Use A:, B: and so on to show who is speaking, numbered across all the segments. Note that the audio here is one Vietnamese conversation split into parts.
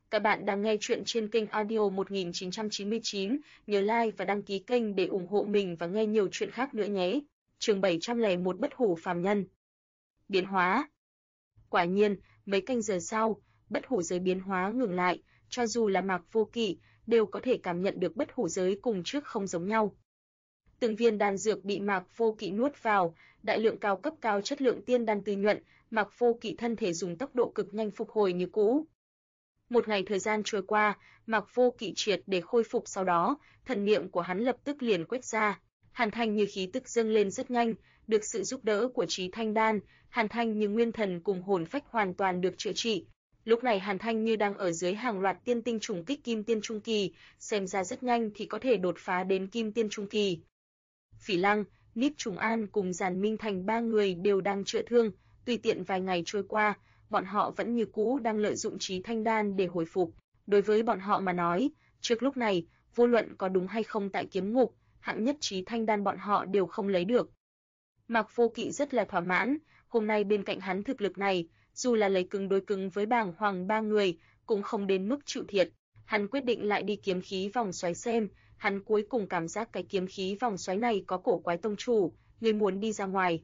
A: Các bạn đang nghe chuyện trên kênh Audio 1999, nhớ like và đăng ký kênh để ủng hộ mình và nghe nhiều chuyện khác nữa nhé. Chương 701 Bất hủ phàm nhân. Biến hóa. Quả nhiên, mấy canh giờ sau, bất hủ giới biến hóa ngừng lại, cho dù là Mạc Vô Kỵ đều có thể cảm nhận được bất hủ giới cùng trước không giống nhau. Từng viên đan dược bị Mạc Vô Kỵ nuốt vào, đại lượng cao cấp cao chất lượng tiên đan tươi nhuận, Mạc Vô Kỵ thân thể dùng tốc độ cực nhanh phục hồi như cũ. Một ngày thời gian trôi qua, Mạc Vô Kỵ triệt để khôi phục, sau đó, thần niệm của hắn lập tức liền quét ra. Hàn Thanh như khí tức dâng lên rất nhanh, được sự giúp đỡ của Chí Thanh Đan, Hàn Thanh như nguyên thần cùng hồn phách hoàn toàn được chữa trị. Lúc này Hàn Thanh như đang ở dưới hàng loạt tiên tinh trùng kích kim tiên trung kỳ, xem ra rất nhanh thì có thể đột phá đến kim tiên trung kỳ. Phỉ Lăng, Niếp Trùng An cùng Giản Minh Thành ba người đều đang chữa thương, tùy tiện vài ngày trôi qua, bọn họ vẫn như cũ đang lợi dụng Chí Thanh Đan để hồi phục. Đối với bọn họ mà nói, trước lúc này, vô luận có đúng hay không tại kiếm ngục, hạng nhất Chí Thanh Đan bọn họ đều không lấy được. Mạc Vô Kỵ rất là thỏa mãn, hôm nay bên cạnh hắn thực lực này, dù là lấy cứng đối cứng với Bàng Hoàng ba người, cũng không đến mức chịu thiệt. Hắn quyết định lại đi kiếm khí vòng xoáy xem, hắn cuối cùng cảm giác cái kiếm khí vòng xoáy này có cổ quái. Tông chủ, người muốn đi ra ngoài.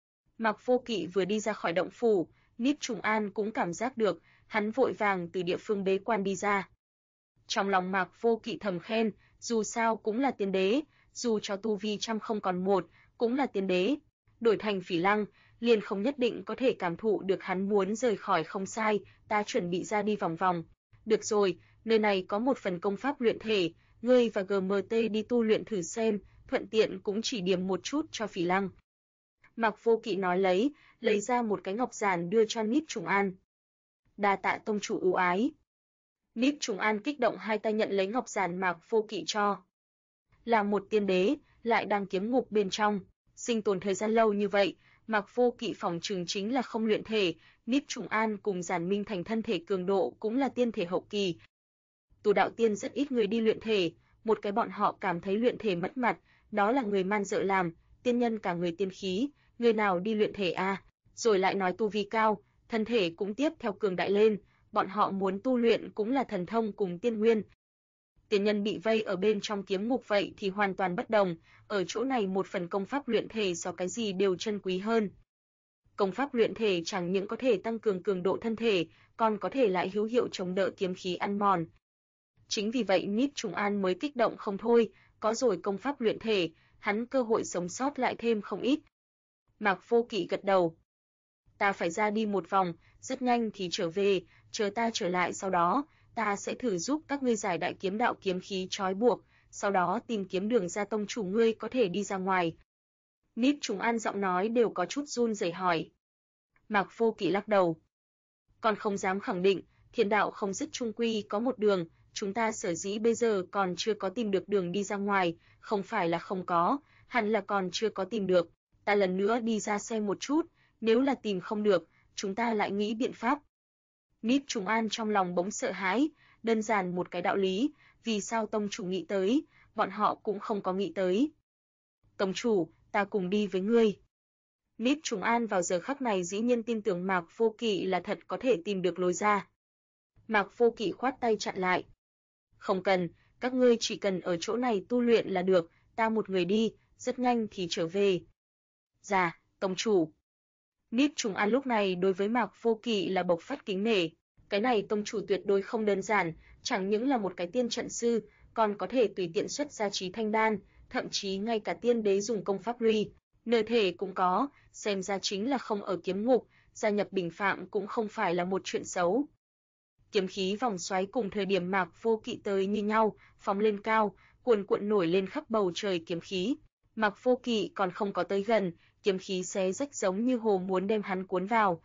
A: Mạc Vô Kỵ vừa đi ra khỏi động phủ, Niếp Trùng An cũng cảm giác được, hắn vội vàng từ địa phương bế quan đi ra. Trong lòng Mạc Vô Kỵ thầm khen, dù sao cũng là tiên đế, dù cho tu vi trăm không còn một, cũng là tiên đế. Đổi thành Phỉ Lăng, liền không nhất định có thể cảm thụ được hắn muốn rời khỏi. Không sai, ta chuẩn bị ra đi vòng vòng. Được rồi, nơi này có một phần công pháp luyện thể, ngươi và GMT đi tu luyện thử xem, thuận tiện cũng chỉ điểm một chút cho Phỉ Lăng. Mạc Vô Kỵ nói lấy ra một cái ngọc giản đưa cho Niếp Trùng An. Đa tạ tông chủ ưu ái. Niếp Trùng An kích động hai tay nhận lấy ngọc giản Mạc Vô Kỵ cho. Là một tiên đế, lại đang kiếm ngục bên trong, sinh tồn thời gian lâu như vậy, Mạc Vô Kỵ phỏng chừng chính là không luyện thể. Niếp Trùng An cùng Giản Minh Thành thân thể cường độ cũng là tiên thể hậu kỳ. Tu đạo tiên rất ít người đi luyện thể, một cái bọn họ cảm thấy luyện thể mất mặt, đó là người man dợ làm, tiên nhân cả người tiên khí, người nào đi luyện thể a? Rồi lại nói tu vi cao, thân thể cũng tiếp theo cường đại lên, bọn họ muốn tu luyện cũng là thần thông cùng tiên nguyên. Tiên nhân bị vây ở bên trong kiếm ngục vậy thì hoàn toàn bất đồng, ở chỗ này một phần công pháp luyện thể so cái gì đều chân quý hơn. Công pháp luyện thể chẳng những có thể tăng cường cường độ thân thể, còn có thể lại hữu hiệu chống đỡ kiếm khí ăn mòn. Chính vì vậy Niếp Trùng An mới kích động không thôi, có rồi công pháp luyện thể, hắn cơ hội sống sót lại thêm không ít. Mạc Vô Kỵ gật đầu. Ta phải ra đi một vòng, rất nhanh thì trở về, chờ ta trở lại sau đó, ta sẽ thử giúp các ngươi giải đại kiếm đạo kiếm khí trói buộc, sau đó tìm kiếm đường ra. Tông chủ ngươi có thể đi ra ngoài. Niếp Trùng An giọng nói đều có chút run rẩy hỏi. Mạc Vô Kỵ lắc đầu. Còn không dám khẳng định, thiên đạo không dứt chung quy có một đường, chúng ta sở dĩ bây giờ còn chưa có tìm được đường đi ra ngoài, không phải là không có, hẳn là còn chưa có tìm được. Ta lần nữa đi ra xem một chút, nếu là tìm không được, chúng ta lại nghĩ biện pháp. Niếp Trùng An trong lòng bỗng sợ hãi, đơn giản một cái đạo lý, vì sao tông chủ nghĩ tới, bọn họ cũng không có nghĩ tới. Tông chủ, ta cùng đi với ngươi. Niếp Trùng An vào giờ khắc này dĩ nhiên tin tưởng Mạc Vô Kỵ là thật có thể tìm được lối ra. Mạc Vô Kỵ khoát tay chặn lại. Không cần, các ngươi chỉ cần ở chỗ này tu luyện là được, ta một người đi, rất nhanh thì trở về. Dạ, tông chủ. Niếp Trùng An lúc này đối với Mạc Vô Kỵ là bộc phát kính nể, cái này tông chủ tuyệt đối không đơn giản, chẳng những là một cái tiên trận sư, còn có thể tùy tiện xuất ra Chí Thanh Đan, thậm chí ngay cả tiên đế dùng công pháp lui, nơi thể cũng có, xem ra chính là không ở kiếm ngục, gia nhập bình phạm cũng không phải là một chuyện xấu. Kiếm khí vòng xoáy cùng thời điểm Mạc Vô Kỵ tới như nhau, phóng lên cao, cuồn cuộn nổi lên khắp bầu trời kiếm khí. Mạc Vô Kỵ còn không có tới gần, kiếm khí xé rách giống như hồ muốn đem hắn cuốn vào.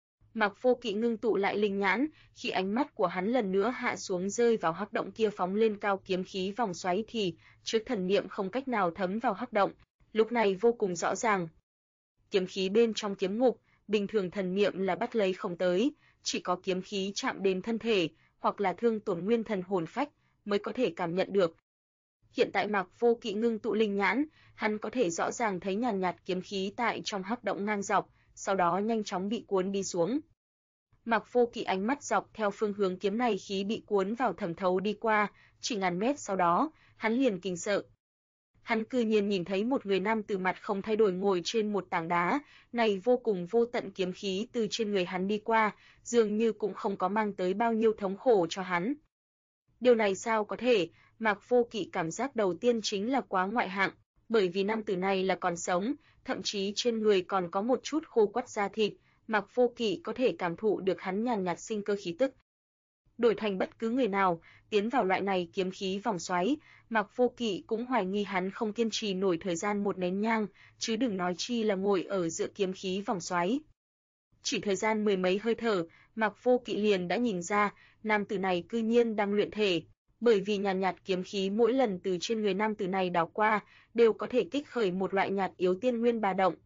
A: Mạc Vô Kỵ ngưng tụ lại linh nhãn, khi ánh mắt của hắn lần nữa hạ xuống rơi vào hắc động kia phóng lên cao kiếm khí vòng xoáy thì, trước thần niệm không cách nào thấm vào hắc động, lúc này vô cùng rõ ràng. Kiếm khí bên trong kiếm ngục, bình thường thần niệm là bắt lấy không tới, chỉ có kiếm khí chạm đến thân thể, hoặc là thương tổn nguyên thần hồn phách, mới có thể cảm nhận được. Hiện tại Mạc Vô Kỵ ngưng tụ linh nhãn, hắn có thể rõ ràng thấy nhàn nhạt kiếm khí tại trong hắc động ngang dọc, sau đó nhanh chóng bị cuốn đi xuống. Mạc Vô Kỵ ánh mắt dọc theo phương hướng kiếm này khí bị cuốn vào thẩm thấu đi qua, chỉ ngàn mét sau đó, hắn liền kinh sợ. Hắn cư nhiên nhìn thấy một người nam tử mặt không thay đổi ngồi trên một tảng đá, này vô cùng vô tận kiếm khí từ trên người hắn đi qua, dường như cũng không có mang tới bao nhiêu thống khổ cho hắn. Điều này sao có thể? Mạc Vô Kỵ cảm giác đầu tiên chính là quá ngoại hạng, bởi vì nam tử này là còn sống, thậm chí trên người còn có một chút khô quắt da thịt, Mạc Vô Kỵ có thể cảm thụ được hắn nhàn nhạt sinh cơ khí tức. Đổi thành bất cứ người nào, tiến vào loại này kiếm khí vòng xoáy, Mạc Vô Kỵ cũng hoài nghi hắn không kiên trì nổi thời gian một nén nhang, chứ đừng nói chi là ngồi ở giữa kiếm khí vòng xoáy. Chỉ thời gian mười mấy hơi thở, Mạc Vô Kỵ liền đã nhìn ra, nam tử này cư nhiên đang luyện thể, bởi vì nhàn nhạt kiếm khí mỗi lần từ trên người nam tử này đảo qua, đều có thể kích khởi một loại nhạt yếu tiên nguyên ba động.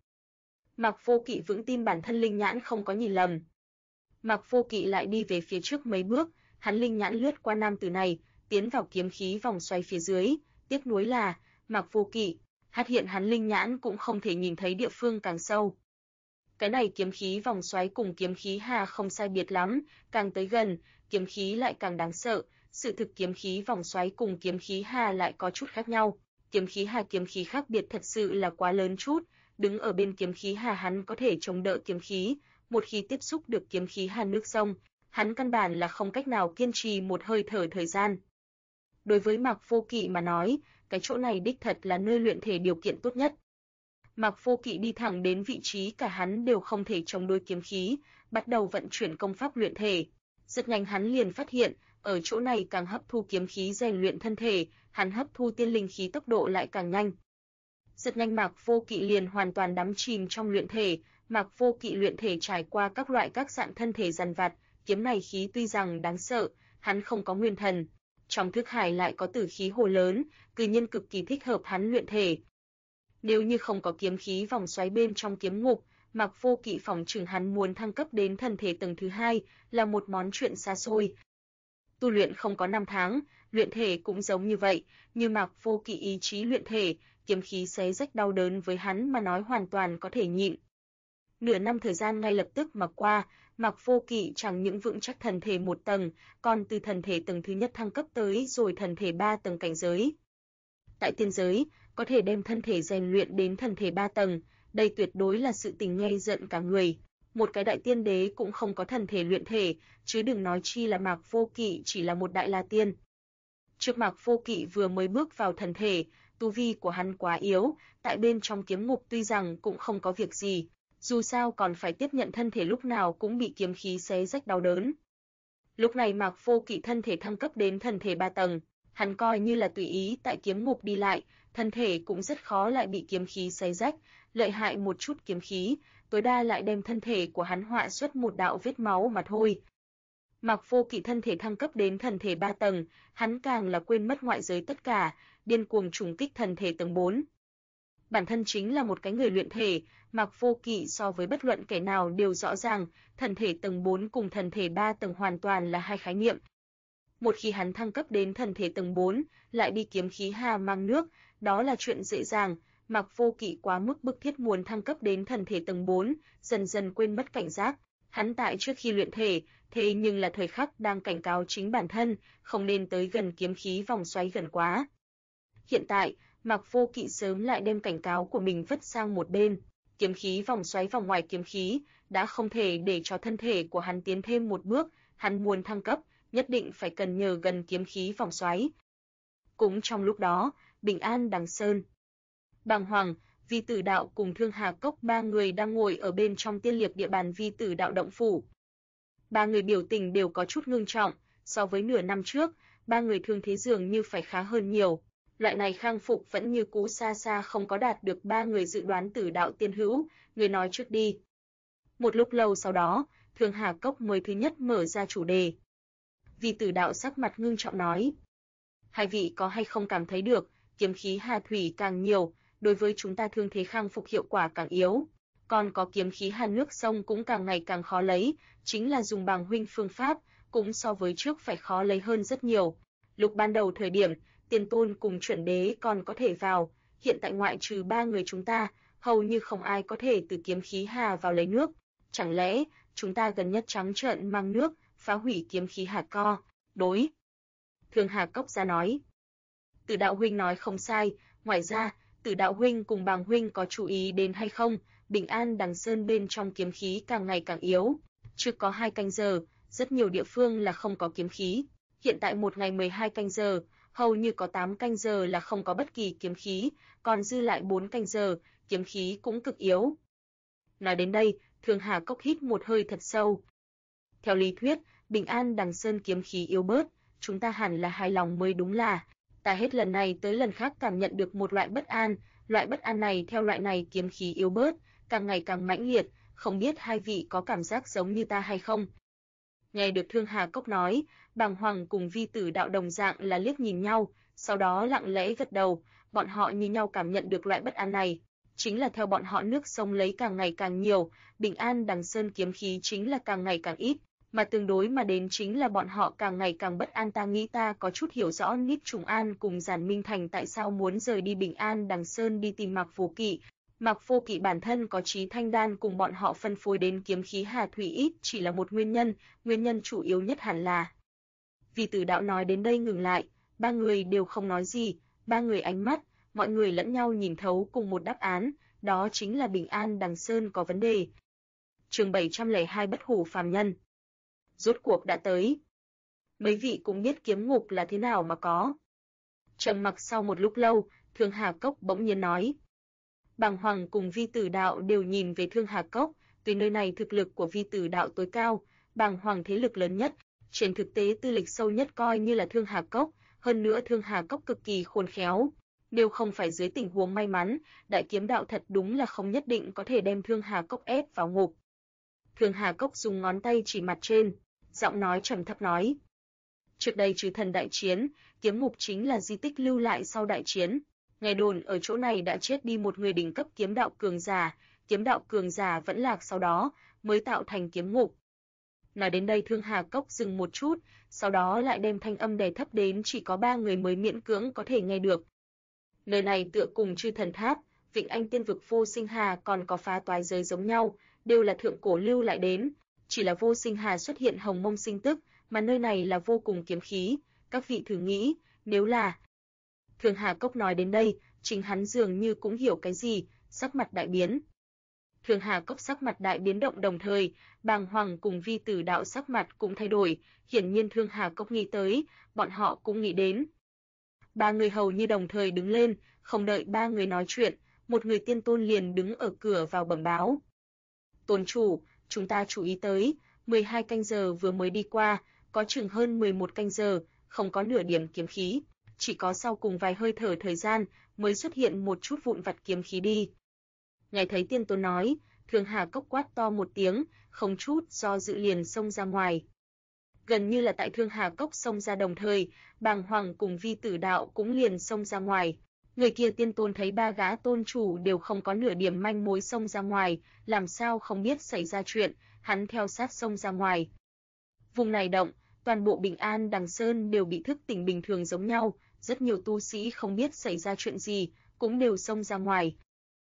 A: Mạc Vô Kỵ vững tin bản thân linh nhãn không có nhìn lầm. Mạc Vô Kỵ lại đi về phía trước mấy bước, hắn linh nhãn lướt qua nam tử này, tiến vào kiếm khí vòng xoáy phía dưới, tiếc nuối là Mạc Vô Kỵ phát hiện hắn linh nhãn cũng không thể nhìn thấy địa phương càng sâu. Cái này kiếm khí vòng xoáy cùng kiếm khí hà không sai biệt lắm, càng tới gần, kiếm khí lại càng đáng sợ, sự thực kiếm khí vòng xoáy cùng kiếm khí hà lại có chút khác nhau. Kiếm khí hà kiếm khí khác biệt thật sự là quá lớn chút, đứng ở bên kiếm khí hà hắn có thể chống đỡ kiếm khí, một khi tiếp xúc được kiếm khí hà nước sông, hắn căn bản là không cách nào kiên trì một hơi thở thời gian. Đối với Mạc Vô Kỵ mà nói, cái chỗ này đích thật là nơi luyện thể điều kiện tốt nhất. Mạc Vô Kỵ đi thẳng đến vị trí cả hắn đều không thể chống đối kiếm khí, bắt đầu vận chuyển công pháp luyện thể. Rất nhanh hắn liền phát hiện, ở chỗ này càng hấp thu kiếm khí rèn luyện thân thể, hắn hấp thu tiên linh khí tốc độ lại càng nhanh. Rất nhanh Mạc Vô Kỵ liền hoàn toàn đắm chìm trong luyện thể, Mạc Vô Kỵ luyện thể trải qua các loại các dạng thân thể dằn vặt, kiếm này khí tuy rằng đáng sợ, hắn không có nguyên thần, trong thức hải lại có tử khí hồ lớn, cư nhiên cực kỳ thích hợp hắn luyện thể. Nếu như không có kiếm khí vòng xoáy bên trong kiếm ngục, Mạc Vô Kỵ phỏng chừng hắn muốn thăng cấp đến thần thể tầng thứ 2 là một món chuyện xa xôi. Tu luyện không có 5 tháng, luyện thể cũng giống như vậy, như Mạc Vô Kỵ ý chí luyện thể, kiếm khí xé rách đau đớn với hắn mà nói hoàn toàn có thể nhịn. Nửa năm thời gian ngay lập tức mà qua, Mạc Vô Kỵ chẳng những vững chắc thần thể 1 tầng, còn từ thần thể tầng thứ nhất thăng cấp tới rồi thần thể 3 tầng cảnh giới. Tại tiên giới, có thể đem thân thể rèn luyện đến thần thể 3 tầng, đây tuyệt đối là sự tình nghe giận cả người. Một cái đại tiên đế cũng không có thần thể luyện thể, chứ đừng nói chi là Mạc Vô Kỵ chỉ là một đại la tiên. Trước Mạc Vô Kỵ vừa mới bước vào thần thể, tu vi của hắn quá yếu, tại bên trong kiếm ngục tuy rằng cũng không có việc gì, dù sao còn phải tiếp nhận thân thể lúc nào cũng bị kiếm khí xé rách đau đớn. Lúc này Mạc Vô Kỵ thân thể thăng cấp đến thần thể 3 tầng, hắn coi như là tùy ý tại kiếm ngục đi lại, thân thể cũng rất khó lại bị kiếm khí xé rách, lợi hại một chút kiếm khí, tối đa lại đem thân thể của hắn họa xuất một đạo vết máu mà thôi. Mạc Vô Kỵ thân thể thăng cấp đến thần thể 3 tầng, hắn càng là quên mất ngoại giới tất cả, điên cuồng trùng kích thần thể tầng 4. Bản thân chính là một cái người luyện thể, Mạc Vô Kỵ so với bất luận kẻ nào đều rõ ràng, thần thể tầng 4 cùng thần thể 3 tầng hoàn toàn là hai khái niệm. Một khi hắn thăng cấp đến thần thể tầng 4, lại đi kiếm khí hà mang nước, đó là chuyện dễ dàng. Mạc Vô Kỵ quá mức bức thiết muốn thăng cấp đến thần thể tầng 4, dần dần quên mất cảnh giác. Hắn tại trước khi luyện thể, thế nhưng là thời khắc đang cảnh cáo chính bản thân, không nên tới gần kiếm khí vòng xoáy gần quá. Hiện tại, Mạc Vô Kỵ sớm lại đem cảnh cáo của mình vứt sang một bên. Kiếm khí vòng xoáy vòng ngoài kiếm khí đã không thể để cho thân thể của hắn tiến thêm một bước, hắn muốn thăng cấp, nhất định phải cần nhờ gần kiếm khí vòng xoáy. Cũng trong lúc đó, Bình An Đằng Sơn, Bàng Hoàng, Vi Tử Đạo cùng Thương Hà Cốc ba người đang ngồi ở bên trong tiên liệt địa bàn Vi Tử Đạo động phủ. Ba người biểu tình đều có chút ngưng trọng, so với nửa năm trước, ba người thương thế dường như phải khá hơn nhiều. Loại này khang phục vẫn như cũ xa xa không có đạt được ba người dự đoán Tử Đạo tiên hữu, người nói trước đi. Một lúc lâu sau đó, Thương Hà Cốc mới thứ nhất mở ra chủ đề. Vi Tử Đạo sắc mặt ngưng trọng nói: hai vị có hay không cảm thấy được, kiếm khí hà thủy càng nhiều, đối với chúng ta thương thế khang phục hiệu quả càng yếu, còn có kiếm khí hà nước sông cũng càng ngày càng khó lấy, chính là dùng Bàng huynh phương pháp, cũng so với trước phải khó lấy hơn rất nhiều. Lúc ban đầu thời điểm, Tiền Tôn cùng Chuẩn Đế còn có thể vào, hiện tại ngoại trừ ba người chúng ta, hầu như không ai có thể từ kiếm khí hà vào lấy nước. Chẳng lẽ chúng ta gần nhất trắng trợn mang nước, phá hủy kiếm khí Hà Co. Đối. Thương Hà Cốc ra nói. Tử đạo huynh nói không sai, ngoài ra, Tử đạo huynh cùng Bàng huynh có chú ý đến hay không, Bình An Đằng Sơn bên trong kiếm khí càng ngày càng yếu. Chưa có 2 canh giờ, rất nhiều địa phương là không có kiếm khí. Hiện tại một ngày 12 canh giờ, hầu như có 8 canh giờ là không có bất kỳ kiếm khí, còn dư lại 4 canh giờ, kiếm khí cũng cực yếu. Nói đến đây, Thương Hà Cốc hít một hơi thật sâu. Theo lý thuyết, Bình An Đằng Sơn kiếm khí yếu bớt, chúng ta hẳn là hài lòng mới đúng là. Ta hết lần này tới lần khác cảm nhận được một loại bất an này theo loại này kiếm khí yếu bớt, càng ngày càng mãnh liệt, không biết hai vị có cảm giác giống như ta hay không. Nghe được Thương Hà Cốc nói, Bàng Hoàng cùng Vi Tử Đạo đồng dạng là liếc nhìn nhau, sau đó lặng lẽ gật đầu, bọn họ như nhau cảm nhận được loại bất an này. Chính là theo bọn họ nước sông lấy càng ngày càng nhiều, Bình An Đằng Sơn kiếm khí chính là càng ngày càng ít, mà tương đối mà đến chính là bọn họ càng ngày càng bất an. Ta nghĩ ta có chút hiểu rõ Niếp Trùng An cùng Giản Minh Thành tại sao muốn rời đi Bình An Đằng Sơn đi tìm Mạc Vô Kỵ. Mạc Vô Kỵ bản thân có Chí Thanh Đan cùng bọn họ phân phối đến kiếm khí Hà Thủy ít chỉ là một nguyên nhân chủ yếu nhất hẳn là. Vi Tử Đạo nói đến đây ngừng lại, ba người đều không nói gì, ba người ánh mắt, mọi người lẫn nhau nhìn thấu cùng một đáp án, đó chính là Bình An Đằng Sơn có vấn đề. Chương 702 Bất hủ phàm nhân. Rốt cuộc đã tới. Mấy vị cũng biết kiếm ngục là thế nào mà có. Trầm mặc sau một lúc lâu, Thương Hà Cốc bỗng nhiên nói. Bàng Hoàng cùng Vi Tử Đạo đều nhìn về Thương Hà Cốc, tuy nơi này thực lực của Vi Tử Đạo tối cao, Bàng Hoàng thế lực lớn nhất, trên thực tế tư lịch sâu nhất coi như là Thương Hà Cốc, hơn nữa Thương Hà Cốc cực kỳ khôn khéo. Nếu không phải dưới tình huống may mắn, Đại Kiếm Đạo thật đúng là không nhất định có thể đem Thương Hà Cốc ép vào ngục. Thương Hà Cốc dùng ngón tay chỉ mặt trên, giọng nói trầm thấp nói. Trước đây trừ thần đại chiến, kiếm ngục chính là di tích lưu lại sau đại chiến. Nghe đồn ở chỗ này đã chết đi một người đỉnh cấp kiếm đạo cường giả vẫn lạc sau đó mới tạo thành kiếm ngục. Nói đến đây Thương Hà Cốc dừng một chút, sau đó lại đem thanh âm đè thấp đến chỉ có 3 người mới miễn cưỡng có thể nghe được. Nơi này tựa cùng Chư Thần Tháp, Vịnh Anh Tiên Vực Vô Sinh Hà còn có Phá Toái Giới giống nhau, đều là thượng cổ lưu lại đến, chỉ là Vô Sinh Hà xuất hiện hồng mông sinh tức, mà nơi này là vô cùng kiếm khí, các vị thử nghĩ, nếu là... Thương Hà Cốc nói đến đây, chính hắn dường như cũng hiểu cái gì, sắc mặt đại biến. Thương Hà Cốc sắc mặt đại biến động đồng thời, Bàng Hoàng cùng Vi Tử Đạo sắc mặt cũng thay đổi, hiển nhiên Thương Hà Cốc nghĩ tới, bọn họ cũng nghĩ đến. Ba người hầu như đồng thời đứng lên, không đợi ba người nói chuyện, một người tiên tôn liền đứng ở cửa vào bẩm báo. Tôn chủ, chúng ta chú ý tới, 12 canh giờ vừa mới đi qua, có chừng hơn 11 canh giờ, không có nửa điểm kiếm khí, chỉ có sau cùng vài hơi thở thời gian mới xuất hiện một chút vụn vặt kiếm khí đi. Nghe thấy tiên tôn nói, Thương Hà Cốc quát to một tiếng, không chút do dự liền xông ra ngoài. Gần như là tại Thương Hà Cốc xông ra đồng thời, Bàng Hoàng cùng Vi Tử Đạo cũng liền xông ra ngoài. Người kia tiên tôn thấy ba gã tôn chủ đều không có nửa điểm manh mối xông ra ngoài, làm sao không biết xảy ra chuyện, hắn theo sát xông ra ngoài. Vùng này động, toàn bộ Bình An Đằng Sơn đều bị thức tỉnh bình thường giống nhau, rất nhiều tu sĩ không biết xảy ra chuyện gì, cũng đều xông ra ngoài.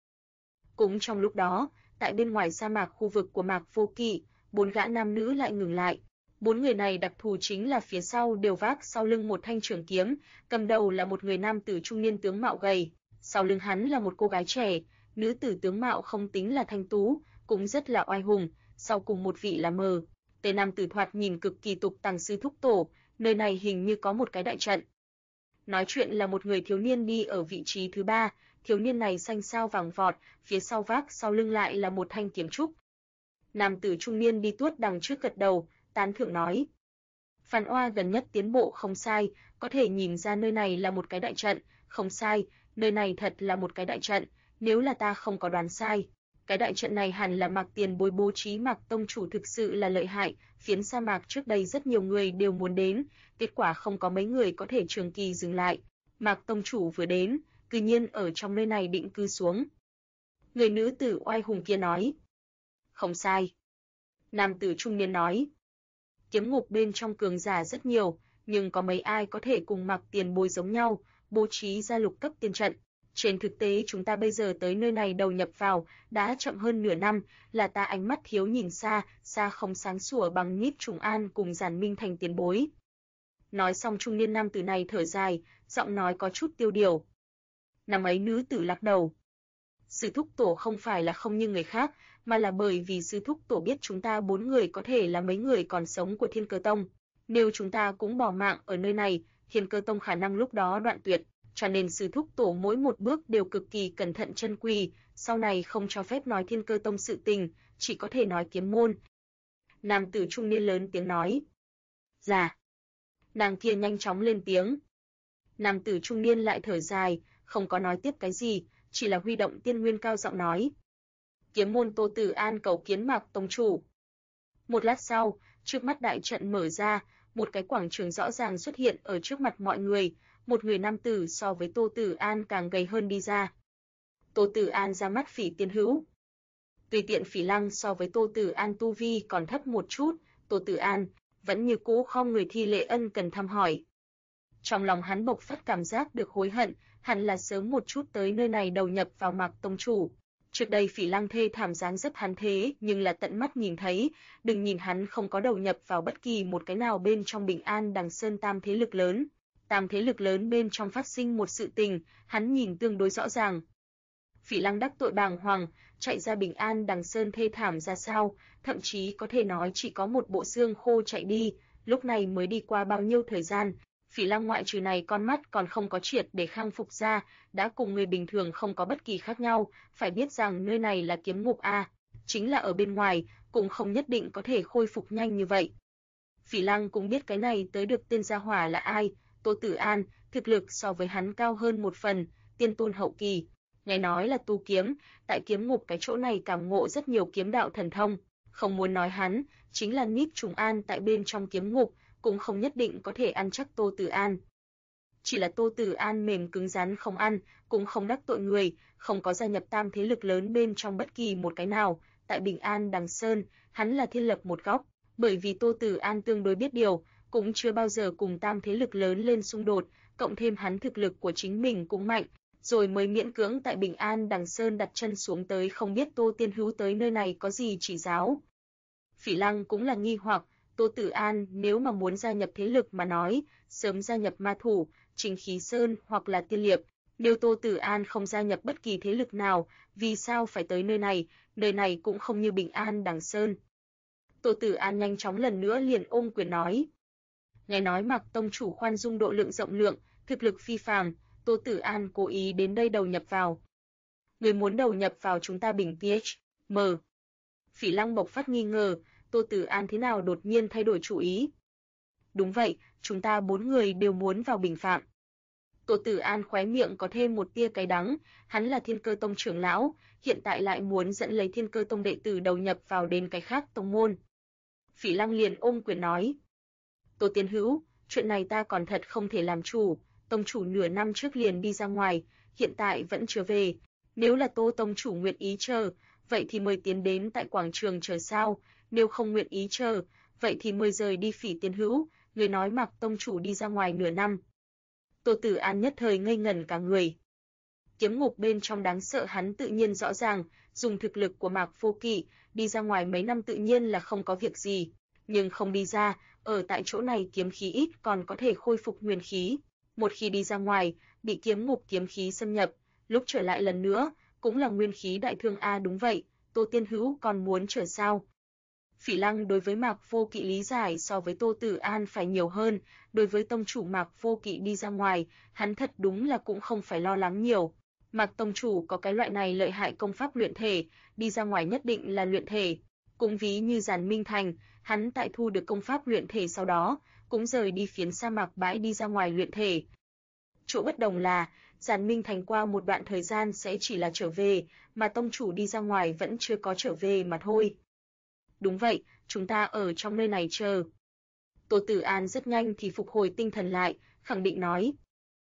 A: Cũng trong lúc đó, tại bên ngoài sa mạc khu vực của Mạc Vô Kỵ, 4 gã nam nữ lại ngừng lại. 4 người này đặc thù chính là phía sau đều vác sau lưng một thanh trường kiếm, cầm đầu là một người nam tử trung niên tướng mạo gầy, sau lưng hắn là một cô gái trẻ, nữ tử tướng mạo không tính là thanh tú, cũng rất là oai hùng, sau cùng một vị là mờ. Tên nam tử thoạt nhìn cực kỳ tục tằng sư thúc tổ, nơi này hình như có một cái đại trận. Nói chuyện là một người thiếu niên đi ở vị trí thứ 3, thiếu niên này xanh xao vàng vọt, phía sau vác sau lưng lại là một thanh kiếm trúc. Nam tử trung niên đi tuốt đằng trước gật đầu, tán thưởng nói. Phan Oa gần nhất tiến bộ không sai, có thể nhìn ra nơi này là một cái đại trận, không sai, nơi này thật là một cái đại trận, nếu là ta không có đoán sai. Cái đại trận này hẳn là Mạc Tiền Bối bố trí. Mạc tông chủ thực sự là lợi hại, phiến sa mạc trước đây rất nhiều người đều muốn đến, kết quả không có mấy người có thể trường kỳ dừng lại. Mạc tông chủ vừa đến, cư nhiên ở trong nơi này định cư xuống. Người nữ tử oai hùng kia nói. Không sai. Nam tử trung niên nói. Kiếm ngục bên trong cường giả rất nhiều, nhưng có mấy ai có thể cùng Mạc Tiền Bối giống nhau, bố trí ra lục cấp tiên trận. Trên thực tế chúng ta bây giờ tới nơi này đầu nhập vào, đã chậm hơn nửa năm, là ta ánh mắt thiếu nhìn xa, xa không sáng sủa bằng Nhiếp Trùng An cùng Giản Minh Thành tiền bối. Nói xong trung niên nam tử này thở dài, giọng nói có chút tiêu điều. Năm ấy nữ tử lắc đầu. Sư thúc tổ không phải là không như người khác, mà là bởi vì sư thúc tổ biết chúng ta 4 người có thể là mấy người còn sống của Thiên Cơ Tông. Nếu chúng ta cũng bỏ mạng ở nơi này, Thiên Cơ Tông khả năng lúc đó đoạn tuyệt, cho nên sư thúc tổ mỗi một bước đều cực kỳ cẩn thận chân quý, sau này không cho phép nói Thiên Cơ Tông sự tình, chỉ có thể nói kiếm môn. Nam tử trung niên lớn tiếng nói. Dạ. Nàng kia nhanh chóng lên tiếng. Nam tử trung niên lại thở dài, không có nói tiếp cái gì, chỉ là huy động tiên nguyên cao giọng nói. Kiếm môn Tô Tử An cầu kiến Mạc tông chủ. Một lát sau, trước mắt đại trận mở ra, một cái quảng trường rõ ràng xuất hiện ở trước mặt mọi người, một người nam tử so với Tô Tử An càng gầy hơn đi ra. Tô Tử An ra mắt Phỉ Tiên Hữu. Tùy tiện Phỉ Lăng so với Tô Tử An tu vi còn thấp một chút, Tô Tử An vẫn như cũ không người thi lễ ân cần thăm hỏi. Trong lòng hắn bộc phát cảm giác được hối hận, hẳn là sớm một chút tới nơi này đầu nhập vào Mạc tông chủ. Trước đây Phỉ Lăng thê thảm dáng dấp hắn thế nhưng là tận mắt nhìn thấy, đừng nhìn hắn không có đầu nhập vào bất kỳ một cái nào bên trong Bình An Đằng Sơn tam thế lực lớn. Tam thế lực lớn bên trong phát sinh một sự tình, hắn nhìn tương đối rõ ràng. Phỉ Lăng đắc tội bàng hoàng, chạy ra Bình An Đằng Sơn thê thảm ra sao, thậm chí có thể nói chỉ có một bộ xương khô chạy đi, lúc này mới đi qua bao nhiêu thời gian. Phỉ Lăng ngoại trừ này con mắt còn không có triệt để khang phục ra, đã cùng người bình thường không có bất kỳ khác nhau, phải biết rằng nơi này là kiếm ngục a, chính là ở bên ngoài, cũng không nhất định có thể khôi phục nhanh như vậy. Phỉ Lăng cũng biết cái này tới được tên gia hỏa là ai, Tô Tử An, thực lực so với hắn cao hơn một phần, tiên tôn hậu kỳ. Nghe nói là tu kiếm, tại kiếm ngục cái chỗ này cảm ngộ rất nhiều kiếm đạo thần thông, không muốn nói hắn, chính là Nhiếp Trùng An tại bên trong kiếm ngục, cũng không nhất định có thể ăn chắc Tô Tử An. Chỉ là Tô Tử An mềm cứng rắn không ăn, cũng không đắc tội người, không có gia nhập tam thế lực lớn bên trong bất kỳ một cái nào, tại Bình An Đằng Sơn, hắn là thiên lập một góc, bởi vì Tô Tử An tương đối biết điều, cũng chưa bao giờ cùng tam thế lực lớn lên xung đột, cộng thêm hắn thực lực của chính mình cũng mạnh, rồi mới miễn cưỡng tại Bình An Đằng Sơn đặt chân xuống tới, không biết Tô Tiên Hữu tới nơi này có gì chỉ giáo. Phỉ Lăng cũng là nghi hoặc, Tô Tử An nếu mà muốn gia nhập thế lực mà nói, sớm gia nhập Ma Thủ, Chính Khí Sơn hoặc là Tiên Liệp. Nếu Tô Tử An không gia nhập bất kỳ thế lực nào, vì sao phải tới nơi này cũng không như Bình An Đằng Sơn. Tô Tử An nhanh chóng lần nữa liền ôm quyền nói. Nghe nói Mạc tông chủ khoan dung độ lượng rộng lượng, thực lực phi phàm, Tô Tử An cố ý đến đây đầu nhập vào. Người muốn đầu nhập vào chúng ta Bình PH, Phỉ Lăng bộc phát nghi ngờ, Tô Tử An thế nào đột nhiên thay đổi chủ ý. Đúng vậy, chúng ta 4 người đều muốn vào Bình Phạm. Tô Tử An khóe miệng có thêm một tia cay đắng, hắn là Thiên Cơ Tông trưởng lão, hiện tại lại muốn dẫn lấy Thiên Cơ Tông đệ tử đầu nhập vào đến cái khác tông môn. Phỉ Lăng liền ôm quyền nói. Tô Tiên Hữu, chuyện này ta còn thật không thể làm chủ, tông chủ nửa năm trước liền đi ra ngoài, hiện tại vẫn chưa về. Nếu là Tô tông chủ nguyện ý chờ, vậy thì mời tiến đến tại quảng trường chờ sao, nếu không nguyện ý chờ, vậy thì mời rời đi. Phỉ Tiên Hữu, người nói Mạc tông chủ đi ra ngoài nửa năm. Tô Tử An nhất thời ngây ngẩn cả người. Kiếm ngục bên trong đáng sợ hắn tự nhiên rõ ràng, dùng thực lực của Mạc Vô Kỵ, đi ra ngoài mấy năm tự nhiên là không có việc gì, nhưng không đi ra, ở tại chỗ này kiếm khí ít còn có thể khôi phục nguyên khí. Một khi đi ra ngoài, bị kiếm ngục kiếm khí xâm nhập, lúc trở lại lần nữa, cũng là nguyên khí đại thương a. Đúng vậy, Tô Tiên Hữu còn muốn trở sao? Phỉ Lăng đối với Mạc Vô Kỵ lý giải so với Tô Tử An phải nhiều hơn, đối với tông chủ Mạc Vô Kỵ đi ra ngoài, hắn thật đúng là cũng không phải lo lắng nhiều. Mạc tông chủ có cái loại này lợi hại công pháp luyện thể, đi ra ngoài nhất định là luyện thể. Cũng ví như Giản Minh Thành, hắn tại thu được công pháp luyện thể sau đó, cũng rời đi phiến sa mạc bãi đi ra ngoài luyện thể. Chỗ bất đồng là, Giản Minh Thành qua một đoạn thời gian sẽ chỉ là trở về, mà tông chủ đi ra ngoài vẫn chưa có trở về mà thôi. Đúng vậy, chúng ta ở trong nơi này chờ. Tô Tử An rất nhanh thì phục hồi tinh thần lại, khẳng định nói.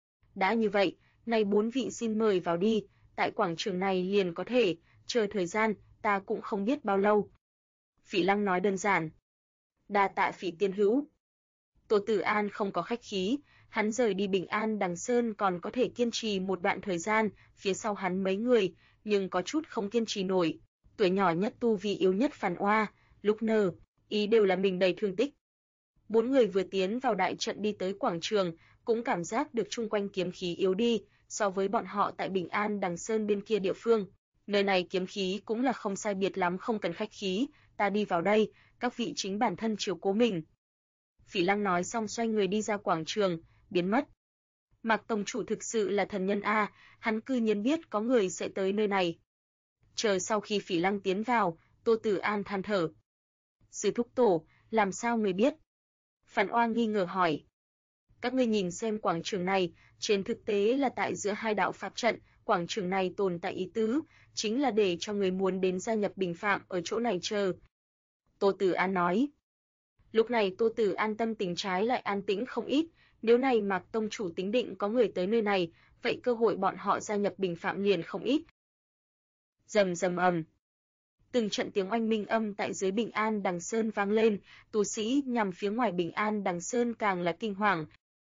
A: Đã như vậy, này 4 vị xin mời vào đi, tại quảng trường này liền có thể, chờ thời gian, ta cũng không biết bao lâu. Phỉ Lăng nói đơn giản. Đa tạ Phỉ Tiên Hữu. Tô Tử An không có khách khí, hắn rời đi Bình An Đằng Sơn còn có thể kiên trì một đoạn thời gian, phía sau hắn mấy người, nhưng có chút không kiên trì nổi. Tuổi nhỏ nhất tu vi yếu nhất Phàn Oa, Lúc Nơ, ý đều là mình đầy thương tích. Bốn người vừa tiến vào đại trận đi tới quảng trường, cũng cảm giác được chung quanh kiếm khí yếu đi, so với bọn họ tại Bình An Đằng Sơn bên kia địa phương. Nơi này kiếm khí cũng là không sai biệt lắm, không cần khách khí, ta đi vào đây, các vị chính bản thân chiếu cố mình. Phỉ Lăng nói xong xoay người đi ra quảng trường, biến mất. Mạc tông chủ thực sự là thần nhân a, hắn cư nhiên biết có người sẽ tới nơi này. Chờ sau khi Phỉ Lăng tiến vào, Tô Tử An than thở. Sư thúc tổ, làm sao người biết? Phàn Oa nghi ngờ hỏi. Các ngươi nhìn xem quảng trường này, trên thực tế là tại giữa hai đạo pháp trận, quảng trường này tồn tại ý tứ, chính là để cho người muốn đến gia nhập bình phạm ở chỗ này chờ. Tô Tử An nói. Lúc này Tô Tử An tâm tình trái lại an tĩnh không ít, nếu này Mạc tông chủ tính định có người tới nơi này, vậy cơ hội bọn họ gia nhập bình phạm liền không ít. Rầm rầm ầm. Từng trận tiếng oanh minh âm tại dưới Bình An Đằng Sơn vang lên, tu sĩ nhằm phía ngoài Bình An Đằng Sơn càng là kinh hoàng.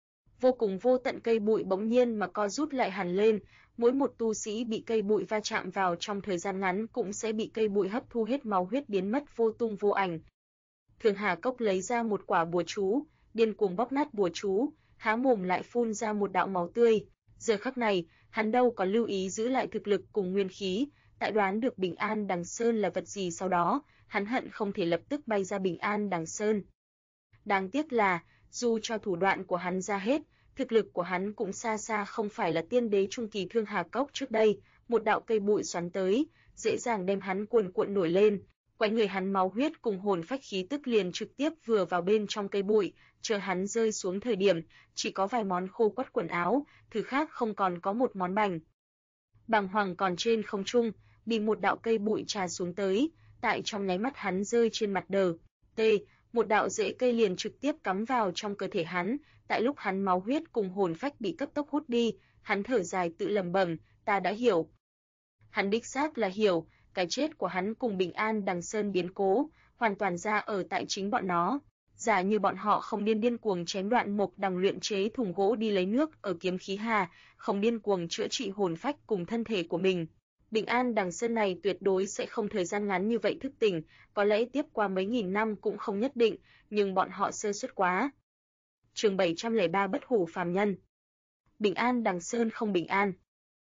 A: Vô cùng vô tận cây bụi bỗng nhiên mà co rút lại hẳn lên, mỗi một tu sĩ bị cây bụi va chạm vào trong thời gian ngắn cũng sẽ bị cây bụi hấp thu hết máu huyết biến mất vô tung vô ảnh. Thường Hà Cốc lấy ra một quả bùa chú, điên cuồng bóp nát bùa chú, há mồm lại phun ra một đạo máu tươi. Giờ khắc này, hắn đâu còn lưu ý giữ lại thực lực cùng nguyên khí, tại đoán được Bình An Đằng Sơn là vật gì sau đó, hắn hận không thể lập tức bay ra Bình An Đằng Sơn. Đáng tiếc là, dù cho thủ đoạn của hắn ra hết, thực lực của hắn cũng xa xa không phải là tiên đế trung kỳ Thương Hà Cốc trước đây, một đạo cây bụi xoắn tới, dễ dàng đem hắn cuồn cuộn nổi lên, quanh người hắn máu huyết cùng hồn phách khí tức liền trực tiếp vừa vào bên trong cây bụi, chờ hắn rơi xuống thời điểm, chỉ có vài món khô quắt quần áo, thứ khác không còn có một món bành. Bàng hoàng còn trên không trung, bị một đạo cây bụi trà xuống tới, tại trong nháy mắt hắn rơi trên mặt đờ. Một đạo rễ cây liền trực tiếp cắm vào trong cơ thể hắn, tại lúc hắn máu huyết cùng hồn phách bị cấp tốc hút đi, hắn thở dài tự lẩm bẩm, ta đã hiểu. Hắn đích xác là hiểu, cái chết của hắn cùng Bình An Đằng Sơn biến cố, hoàn toàn ra ở tại chính bọn nó. Giả như bọn họ không điên cuồng chém đoạn mộc đằng luyện chế thùng gỗ đi lấy nước ở kiếm khí hà, không điên cuồng chữa trị hồn phách cùng thân thể của mình, Bình An Đằng Sơn này tuyệt đối sẽ không thời gian ngắn như vậy thức tỉnh, có lẽ tiếp qua mấy nghìn năm cũng không nhất định, nhưng bọn họ sơ suất quá. Chương 703 Bất hủ phàm nhân. Bình An Đằng Sơn không bình an.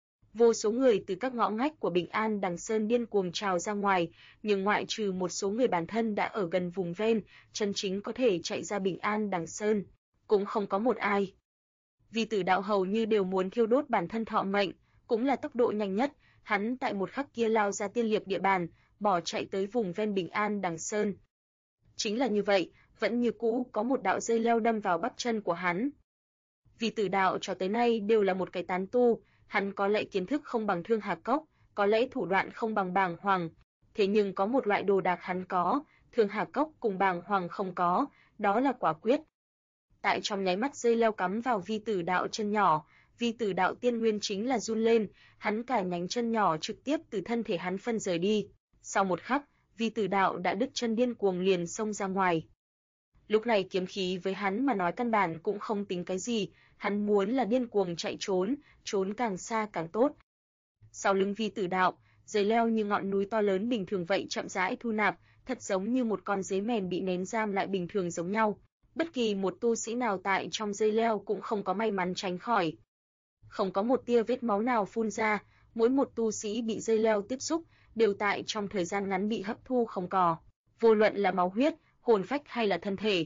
A: Vô số người từ các ngõ ngách của Bình An Đằng Sơn điên cuồng trào ra ngoài, nhưng ngoại trừ một số người bản thân đã ở gần vùng ven, chân chính có thể chạy ra Bình An Đằng Sơn, cũng không có một ai. Vì Tử Đạo hầu như đều muốn thiêu đốt bản thân thọ mệnh, cũng là tốc độ nhanh nhất, hắn tại một khắc kia lao ra tiên liệp địa bàn, bỏ chạy tới vùng ven Bình An Đằng Sơn. Chính là như vậy, vẫn như cũ có một đạo dây leo đâm vào bắp chân của hắn. Vì Tử Đạo cho tới nay đều là một cái tán tu, hắn có lẽ kiến thức không bằng Thương Hà Cốc, có lẽ thủ đoạn không bằng Bàng Hoàng, thế nhưng có một loại đồ đạc hắn có, Thương Hà Cốc cùng Bàng Hoàng không có, đó là quả quyết. Tại trong nháy mắt dây leo cắm vào Vi Tử Đạo chân nhỏ, Vi Tử Đạo tiên nguyên chính là run lên, hắn cả nhánh chân nhỏ trực tiếp từ thân thể hắn phân rời đi. Sau một khắc, Vi Tử Đạo đã đứt chân điên cuồng liền xông ra ngoài. Lúc này kiếm khí với hắn mà nói căn bản cũng không tính cái gì, hắn muốn là điên cuồng chạy trốn, trốn càng xa càng tốt. Sau lưng Vi Tử Đạo, dây leo như ngọn núi to lớn bình thường vậy chậm rãi thu nạp, thật giống như một con dế mèn bị nén giam lại bình thường giống nhau. Bất kỳ một tu sĩ nào tại trong dây leo cũng không có may mắn tránh khỏi. Không có một tia vết máu nào phun ra, mỗi một tu sĩ bị dây leo tiếp xúc đều tại trong thời gian ngắn bị hấp thu không cò, vô luận là máu huyết, hồn phách hay là thân thể.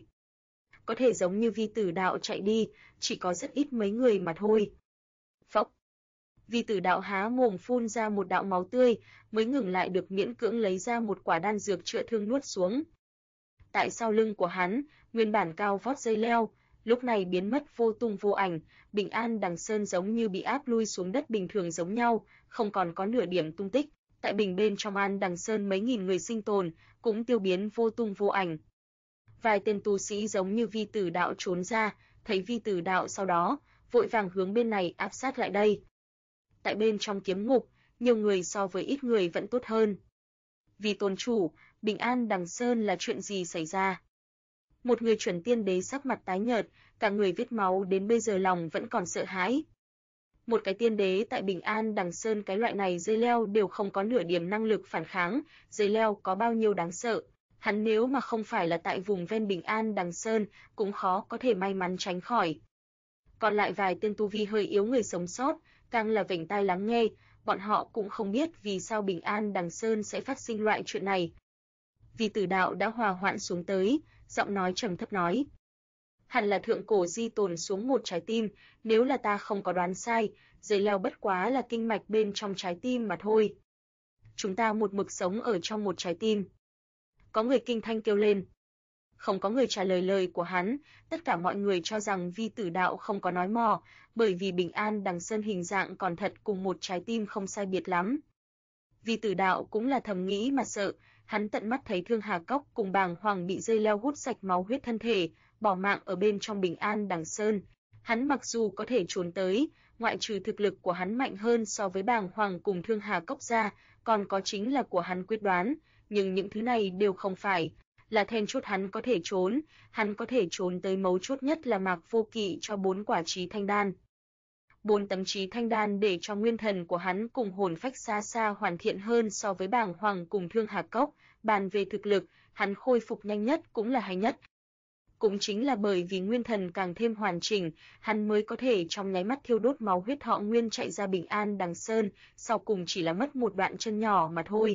A: Có thể giống như Vi Tử Đạo chạy đi, chỉ có rất ít mấy người mà thôi. Phốc. Vi Tử Đạo há mồm phun ra một đạo máu tươi, mới ngừng lại được miễn cưỡng lấy ra một quả đan dược chữa thương nuốt xuống. Tại sau lưng của hắn, nguyên bản cao vót dây leo, lúc này biến mất vô tung vô ảnh, Bình An Đằng Sơn giống như bị áp lui xuống đất bình thường giống nhau, không còn có nửa điểm tung tích. Tại bình bên trong An Đằng Sơn mấy nghìn người sinh tồn, cũng tiêu biến vô tung vô ảnh. Vài tên tu sĩ giống như Vi Tử Đạo trốn ra, thấy Vi Tử Đạo sau đó, vội vàng hướng bên này áp sát lại đây. Tại bên trong kiếm ngục, nhiều người so với ít người vẫn tốt hơn. Vì tôn chủ, Bình An Đằng Sơn là chuyện gì xảy ra? Một người chuẩn tiên đế sắc mặt tái nhợt, cả người vết máu đến bây giờ lòng vẫn còn sợ hãi. Một cái tiên đế tại Bình An Đằng Sơn cái loại này dây leo đều không có nửa điểm năng lực phản kháng, dây leo có bao nhiêu đáng sợ. Hắn nếu mà không phải là tại vùng ven Bình An Đằng Sơn, cũng khó có thể may mắn tránh khỏi. Còn lại vài tên tu vi hơi yếu người sống sót, càng là vểnh tai lắng nghe, bọn họ cũng không biết vì sao Bình An Đằng Sơn sẽ phát sinh loại chuyện này. Vì Tử Đạo đã hòa hoãn xuống tới, giọng nói trầm thấp nói: hẳn là thượng cổ di tồn xuống một trái tim, nếu là ta không có đoán sai, dây leo bất quá là kinh mạch bên trong trái tim mà thôi. Chúng ta một mực sống ở trong một trái tim. Có người kinh thanh kêu lên. Không có người trả lời lời của hắn, tất cả mọi người cho rằng Vi Tử Đạo không có nói mò, bởi vì Bình An Đằng Sơn hình dạng còn thật cùng một trái tim không sai biệt lắm. Vi Tử Đạo cũng là thầm nghĩ mà sợ, hắn tận mắt thấy Thương Hà Cốc cùng Bàng Hoàng bị dây leo hút sạch máu huyết thân thể, bỏ mạng ở bên trong Bình An Đằng Sơn. Hắn mặc dù có thể trốn tới, ngoại trừ thực lực của hắn mạnh hơn so với Bàng Hoàng cùng Thương Hà Cốc ra, còn có chính là của hắn quyết đoán, nhưng những thứ này đều không phải là then chốt hắn có thể trốn tới mấu chốt nhất là Mạc Vô Kỵ cho 4 quả Chí Thanh Đan. 4 tấm Chí Thanh Đan để cho nguyên thần của hắn cùng hồn phách xa xa hoàn thiện hơn so với Bàng Hoàng cùng Thương Hà Cốc, bàn về thực lực, hắn khôi phục nhanh nhất cũng là hay nhất. Cũng chính là bởi vì nguyên thần càng thêm hoàn chỉnh, hắn mới có thể trong nháy mắt thiêu đốt máu huyết họ nguyên chạy ra Bình An Đằng Sơn, sau cùng chỉ là mất một đoạn chân nhỏ mà thôi.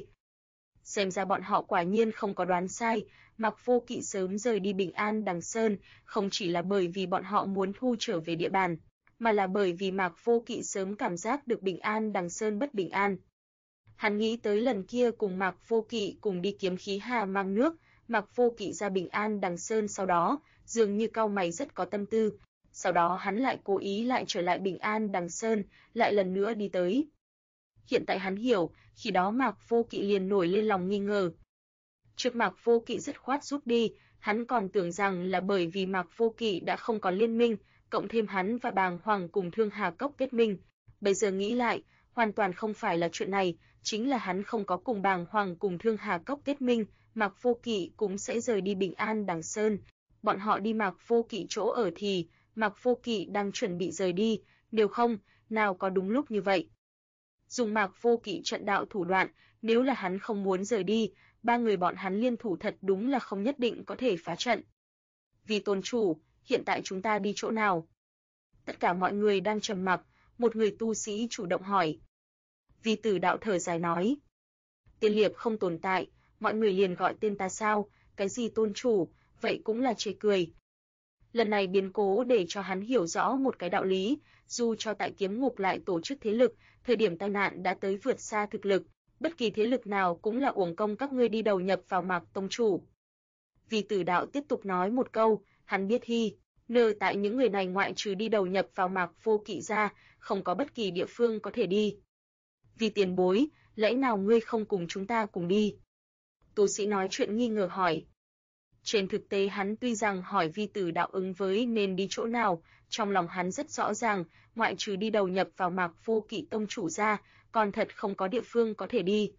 A: Xem ra bọn họ quả nhiên không có đoán sai, Mạc Vô Kỵ sớm rời đi Bình An Đằng Sơn, không chỉ là bởi vì bọn họ muốn thu trở về địa bàn, mà là bởi vì Mạc Vô Kỵ sớm cảm giác được Bình An Đằng Sơn bất bình an. Hắn nghĩ tới lần kia cùng Mạc Vô Kỵ cùng đi kiếm khí hà mang nước, Mạc Vô Kỵ ra Bình An Đằng Sơn sau đó, dường như cau mày rất có tâm tư. Sau đó hắn lại cố ý lại trở lại Bình An Đằng Sơn, lại lần nữa đi tới. Hiện tại hắn hiểu, khi đó Mạc Vô Kỵ liền nổi lên lòng nghi ngờ. Trước Mạc Vô Kỵ dứt khoát rút đi, hắn còn tưởng rằng là bởi vì Mạc Vô Kỵ đã không còn liên minh, cộng thêm hắn và Bàng Hoàng cùng Thương Hà Cốc kết minh. Bây giờ nghĩ lại, hoàn toàn không phải là chuyện này, chính là hắn không có cùng Bàng Hoàng cùng Thương Hà Cốc kết minh, Mạc Vô Kỵ cũng sẽ rời đi Bình An Đằng Sơn. Bọn họ đi Mạc Vô Kỵ chỗ ở thì, Mạc Vô Kỵ đang chuẩn bị rời đi, nếu không, nào có đúng lúc như vậy. Dùng Mạc Vô Kỵ trận đạo thủ đoạn, nếu là hắn không muốn rời đi, ba người bọn hắn liên thủ thật đúng là không nhất định có thể phá trận. Vì tôn chủ, hiện tại chúng ta đi chỗ nào? Tất cả mọi người đang trầm mặc, một người tu sĩ chủ động hỏi. Vi Tử Đạo thở dài nói. Tiên Liệp không tồn tại, mọi người liền gọi tên ta sao, cái gì tôn chủ, vậy cũng là chê cười. Lần này biến cố để cho hắn hiểu rõ một cái đạo lý, dù cho tại kiếm ngục lại tổ chức thế lực, thời điểm tai nạn đã tới vượt xa thực lực, bất kỳ thế lực nào cũng là uổng công các ngươi đi đầu nhập vào Mạc tông chủ. Vi Tử Đạo tiếp tục nói một câu, hắn biết nơ tại những người này ngoại trừ đi đầu nhập vào Mạc Vô Kỵ ra, không có bất kỳ địa phương có thể đi. Vì tiền bối, lẽ nào ngươi không cùng chúng ta cùng đi? Tu sĩ nói chuyện nghi ngờ hỏi. Trên thực tế hắn tuy rằng hỏi Vi Tử Đạo ứng với nên đi chỗ nào, trong lòng hắn rất rõ ràng, ngoại trừ đi đầu nhập vào Mạc Vô Kỵ tông chủ ra, còn thật không có địa phương có thể đi.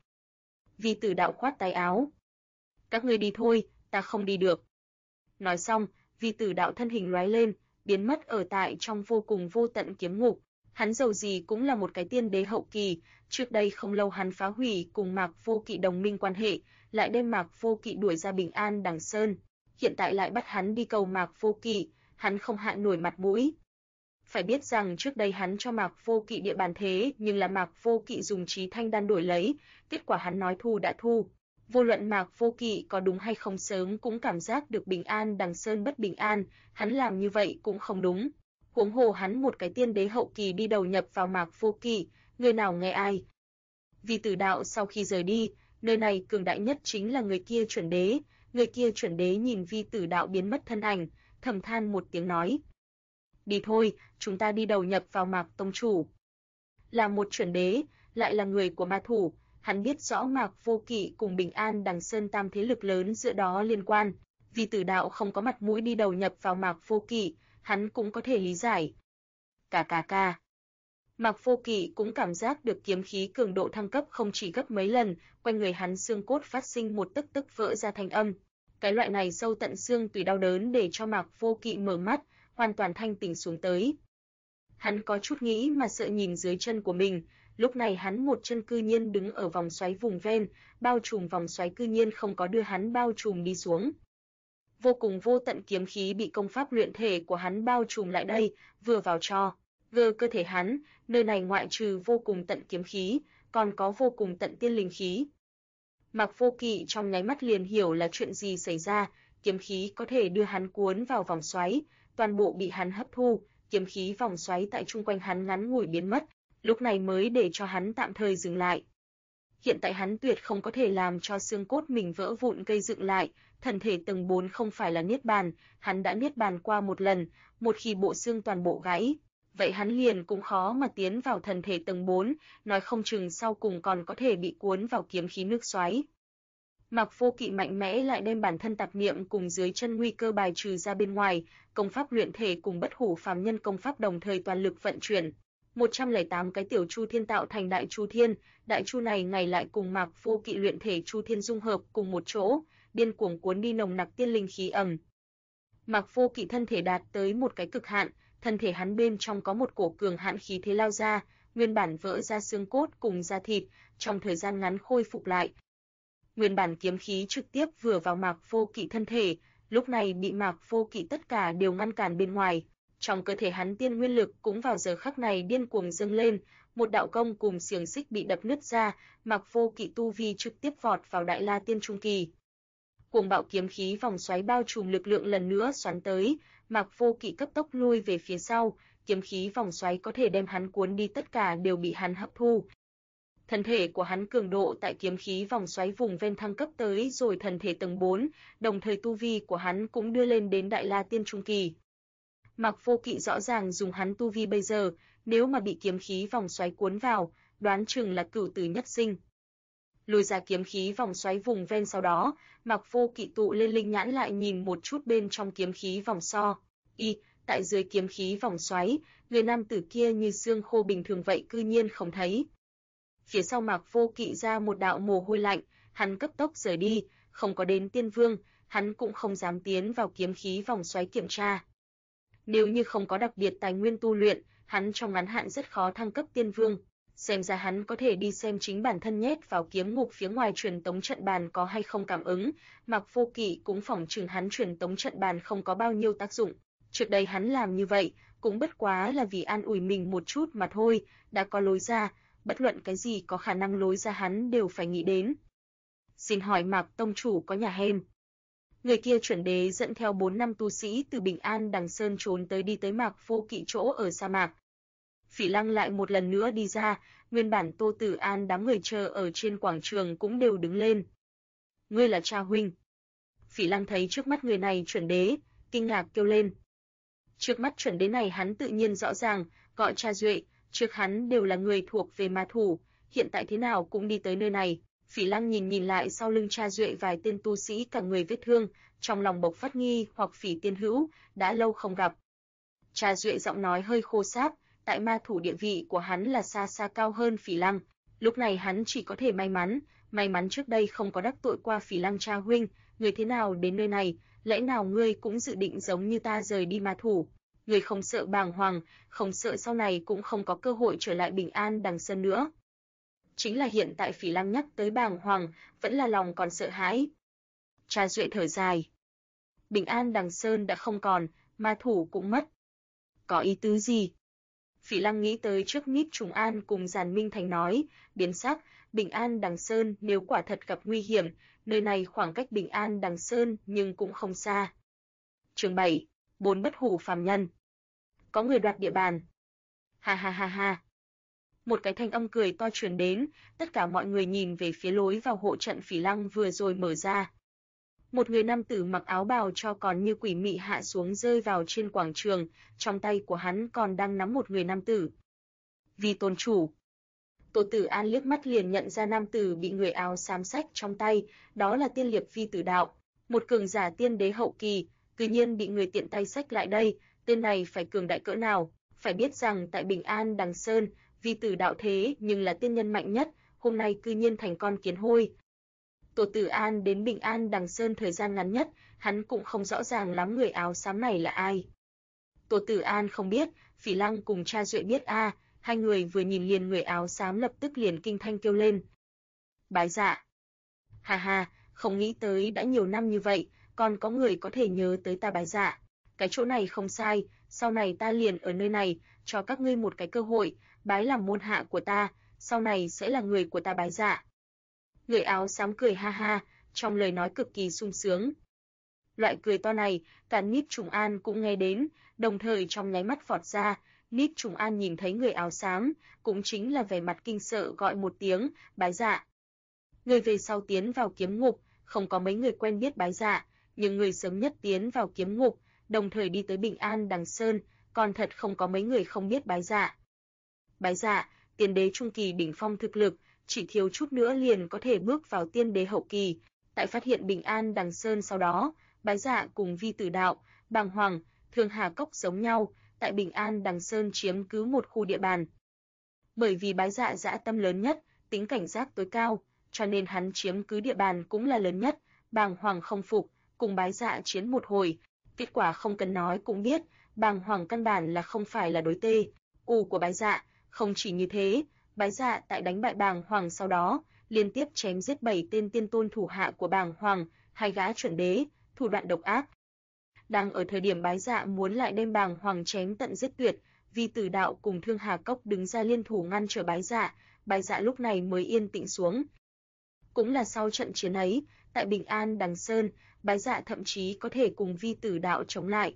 A: Vi Tử Đạo khoát tay áo. Các ngươi đi thôi, ta không đi được. Nói xong, Vi Tử Đạo thân hình lóe lên, biến mất ở tại trong vô cùng vô tận kiếm ngục. Hắn dầu gì cũng là một cái tiên đế hậu kỳ, trước đây không lâu hắn phá hủy cùng Mạc Vô Kỵ đồng minh quan hệ, lại đem Mạc Vô Kỵ đuổi ra Bình An Đằng Sơn, hiện tại lại bắt hắn đi cầu Mạc Vô Kỵ, hắn không hạ nổi mặt mũi. Phải biết rằng trước đây hắn cho Mạc Vô Kỵ địa bàn thế, nhưng là Mạc Vô Kỵ dùng Chí Thanh Đan đổi lấy, kết quả hắn nói thu đã thu. Vô luận Mạc Vô Kỵ có đúng hay không sớm cũng cảm giác được Bình An Đằng Sơn bất bình an, hắn làm như vậy cũng không đúng. Huống hồ hắn một cái tiên đế hậu kỳ đi đầu nhập vào Mạc Vô Kỵ, người nào nghe ai. Vi Tử Đạo sau khi rời đi, nơi này cường đại nhất chính là người kia chuẩn đế, người kia chuẩn đế nhìn Vi Tử Đạo biến mất thân ảnh, thầm than một tiếng nói. Đi thôi, chúng ta đi đầu nhập vào Mạc tông chủ. Là một chuẩn đế, lại là người của ma thủ, hắn biết rõ Mạc Vô Kỵ cùng Bình An Đằng Sơn tam thế lực lớn giữa đó liên quan. Vi Tử Đạo không có mặt mũi đi đầu nhập vào Mạc Vô Kỵ, hắn cũng có thể lý giải. Cà. Mạc Vô Kỵ cũng cảm giác được kiếm khí cường độ thăng cấp không chỉ gấp mấy lần, quanh người hắn xương cốt phát sinh một tức vỡ ra thanh âm. Cái loại này sâu tận xương tủy đau đớn để cho Mạc Vô Kỵ mở mắt, hoàn toàn thanh tỉnh xuống tới. Hắn có chút nghĩ mà sợ nhìn dưới chân của mình, lúc này hắn một chân cư nhiên đứng ở vòng xoáy vùng ven, bao trùm vòng xoáy cư nhiên không có đưa hắn bao trùm đi xuống. Vô cùng vô tận kiếm khí bị công pháp luyện thể của hắn bao trùm lại đây, vừa vào cho cơ thể hắn, nơi này ngoại trừ vô cùng tận kiếm khí, còn có vô cùng tận tiên linh khí. Mạc Vô Kỵ trong nháy mắt liền hiểu là chuyện gì xảy ra, kiếm khí có thể đưa hắn cuốn vào vòng xoáy, toàn bộ bị hắn hấp thu, kiếm khí vòng xoáy tại chung quanh hắn ngắn ngủi biến mất, lúc này mới để cho hắn tạm thời dừng lại. Hiện tại hắn tuyệt không có thể làm cho xương cốt mình vỡ vụn gây dựng lại, thần thể tầng 4 không phải là niết bàn, hắn đã niết bàn qua một lần, một khi bộ xương toàn bộ gãy, vậy hắn liền cũng khó mà tiến vào thần thể tầng 4, nói không chừng sau cùng còn có thể bị cuốn vào kiếm khí nước xoáy. Mạc Vô Kỵ mạnh mẽ lại đem bản thân tạp niệm cùng dưới chân nguy cơ bài trừ ra bên ngoài, công pháp luyện thể cùng bất hủ phàm nhân công pháp đồng thời toàn lực vận chuyển. 108 cái tiểu chu thiên tạo thành đại chu thiên, đại chu này ngày lại cùng Mạc Vô Kỵ luyện thể chu thiên dung hợp cùng một chỗ, điên cuồng cuốn đi nồng nặc tiên linh khí ầm. Mạc Vô Kỵ thân thể đạt tới một cái cực hạn, thân thể hắn bên trong có một cổ cường hãn khí thế lao ra, nguyên bản vỡ ra xương cốt cùng da thịt, trong thời gian ngắn khôi phục lại. Nguyên bản kiếm khí trực tiếp vừa vào Mạc Vô Kỵ thân thể, lúc này bị Mạc Vô Kỵ tất cả đều ngăn cản bên ngoài. Trong cơ thể hắn tiên nguyên lực cũng vào giờ khắc này điên cuồng dâng lên, một đạo công cùng xiềng xích bị đập nứt ra, Mạc Vô Kỵ tu vi trực tiếp vọt vào Đại La Tiên trung kỳ. Cuồng bạo kiếm khí vòng xoáy bao trùm lực lượng lần nữa xoắn tới, Mạc Vô Kỵ cấp tốc lui về phía sau, kiếm khí vòng xoáy có thể đem hắn cuốn đi tất cả đều bị hắn hấp thu. Thân thể của hắn cường độ tại kiếm khí vòng xoáy vùng ven thăng cấp tới rồi thần thể tầng 4, đồng thời tu vi của hắn cũng đưa lên đến Đại La Tiên trung kỳ. Mạc Vô Kỵ rõ ràng dùng hắn tu vi bây giờ, nếu mà bị kiếm khí vòng xoáy cuốn vào, đoán chừng là cửu tử nhất sinh. Lùi ra kiếm khí vòng xoáy vùng ven sau đó, Mạc Vô Kỵ tụ lên linh nhãn lại nhìn một chút bên trong kiếm khí vòng tại dưới kiếm khí vòng xoáy, người nam tử kia như xương khô bình thường vậy cư nhiên không thấy. Phía sau Mạc Vô Kỵ ra một đạo mồ hôi lạnh, hắn cấp tốc rời đi, không có đến tiên vương, hắn cũng không dám tiến vào kiếm khí vòng xoáy kiểm tra. Nếu như không có đặc biệt tài nguyên tu luyện, hắn trong ngắn hạn rất khó thăng cấp tiên vương. Xem ra hắn có thể đi xem chính bản thân nhét vào kiếm ngục phía ngoài truyền tống trận bàn có hay không cảm ứng. Mạc Vô Kỵ cũng phỏng chừng hắn truyền tống trận bàn không có bao nhiêu tác dụng. Trước đây hắn làm như vậy, cũng bất quá là vì an ủi mình một chút mà thôi, đã có lối ra, bất luận cái gì có khả năng lối ra hắn đều phải nghĩ đến. Xin hỏi Mạc tông chủ có nhà hèn? Người kia chuẩn đế dẫn theo 4 năm tu sĩ từ Bình An Đằng Sơn trốn tới đi tới Mạc Vô Kỵ chỗ ở sa mạc. Phỉ Lăng lại một lần nữa đi ra, nguyên bản Tô Tử An đám người chờ ở trên quảng trường cũng đều đứng lên. Ngươi là cha huynh. Phỉ Lăng thấy trước mắt người này chuẩn đế, kinh ngạc kêu lên. Trước mắt chuẩn đế này hắn tự nhiên rõ ràng, gọi Cha Duệ, trước hắn đều là người thuộc về ma thủ, hiện tại thế nào cũng đi tới nơi này. Phỉ Lăng nhìn lại sau lưng Cha Duệ vài tên tu sĩ cả người vết thương, trong lòng bộc phát nghi hoặc Phỉ tiên hữu, đã lâu không gặp. Cha Duệ giọng nói hơi khô sáp, tại ma thủ địa vị của hắn là xa xa cao hơn Phỉ Lăng, lúc này hắn chỉ có thể may mắn trước đây không có đắc tội qua Phỉ Lăng cha huynh, người thế nào đến nơi này, lẽ nào ngươi cũng dự định giống như ta rời đi ma thủ? Ngươi không sợ bàng hoàng, không sợ sau này cũng không có cơ hội trở lại Bình An Đằng Sơn nữa. Chính là hiện tại Phỉ Lăng nhắc tới bàng hoàng, vẫn là lòng còn sợ hãi. Cha Duệ thở dài. Bình An Đằng Sơn đã không còn, ma thủ cũng mất. Có ý tứ gì? Phỉ Lăng nghĩ tới trước Mít Trùng An cùng Giàn Minh Thành nói, biến sắc, Bình An Đằng Sơn nếu quả thật gặp nguy hiểm, nơi này khoảng cách Bình An Đằng Sơn nhưng cũng không xa. Chương 7, 4 bất hủ phàm nhân. Có người đoạt địa bàn. Ha ha ha ha. Một cái thanh âm cười to truyền đến, tất cả mọi người nhìn về phía lối vào hộ trận Phỉ Lăng vừa rồi mở ra. Một người nam tử mặc áo bào cho còn như quỷ mị hạ xuống rơi vào trên quảng trường, trong tay của hắn còn đang nắm một người nam tử. Vì tôn chủ. Tô Tử An liếc mắt liền nhận ra nam tử bị người áo xám xách trong tay, đó là Tiên Liệp Vi Tử Đạo, một cường giả tiên đế hậu kỳ, tự nhiên bị người tiện tay xách lại đây, tên này phải cường đại cỡ nào, phải biết rằng tại Bình An Đằng Sơn, Vi Tử Đạo thế nhưng là tiên nhân mạnh nhất, hôm nay cư nhiên thành con kiến hôi. Tổ Tử An đến Bình An Đằng Sơn thời gian ngắn nhất, hắn cũng không rõ ràng lắm người áo xám này là ai. Tổ Tử An không biết, Phỉ Lăng cùng Cha Duệ biết a, hai người vừa nhìn liền người áo xám lập tức liền kinh thanh kêu lên. Bái Dạ. Ha ha, không nghĩ tới đã nhiều năm như vậy, còn có người có thể nhớ tới ta Bái Dạ. Cái chỗ này không sai, sau này ta liền ở nơi này, cho các ngươi một cái cơ hội, bái làm môn hạ của ta, sau này sẽ là người của ta Bái Dạ. Người áo xám cười ha ha, trong lời nói cực kỳ sung sướng. Loại cười to này, cả Niếp Trùng An cũng nghe đến, đồng thời trong nháy mắt vọt ra, Niếp Trùng An nhìn thấy người áo xám, cũng chính là vẻ mặt kinh sợ gọi một tiếng, Bái Dạ. Người về sau tiến vào kiếm ngục, không có mấy người quen biết Bái Dạ, nhưng người sớm nhất tiến vào kiếm ngục, đồng thời đi tới Bình An Đằng Sơn, còn thật không có mấy người không biết Bái Dạ. Bái Dạ, tiên đế trung kỳ đỉnh phong thực lực, chỉ thiếu chút nữa liền có thể bước vào tiên đế hậu kỳ. Tại phát hiện Bình An Đằng Sơn sau đó, Bái Dạ cùng Vi Tử Đạo, Bàng Hoàng, Thương Hà Cốc giống nhau, tại Bình An Đằng Sơn chiếm cứ một khu địa bàn. Bởi vì Bái Dạ dã tâm lớn nhất, tính cảnh giác tối cao, cho nên hắn chiếm cứ địa bàn cũng là lớn nhất. Bàng Hoàng không phục, cùng Bái Dạ chiến một hồi, kết quả không cần nói cũng biết, Bàng Hoàng căn bản là không phải là đối tê của Bái Dạ. Không chỉ như thế, Bái Dạ tại đánh bại Bàng Hoàng sau đó, liên tiếp chém giết 7 tên tiên tôn thủ hạ của Bàng Hoàng, 2 gã chuẩn đế, thủ đoạn độc ác. Đang ở thời điểm Bái Dạ muốn lại đem Bàng Hoàng chém tận giết tuyệt, Vi Tử Đạo cùng Thương Hà Cốc đứng ra liên thủ ngăn trở Bái Dạ lúc này mới yên tĩnh xuống. Cũng là sau trận chiến ấy, tại Bình An Đằng Sơn, Bái Dạ thậm chí có thể cùng Vi Tử Đạo chống lại.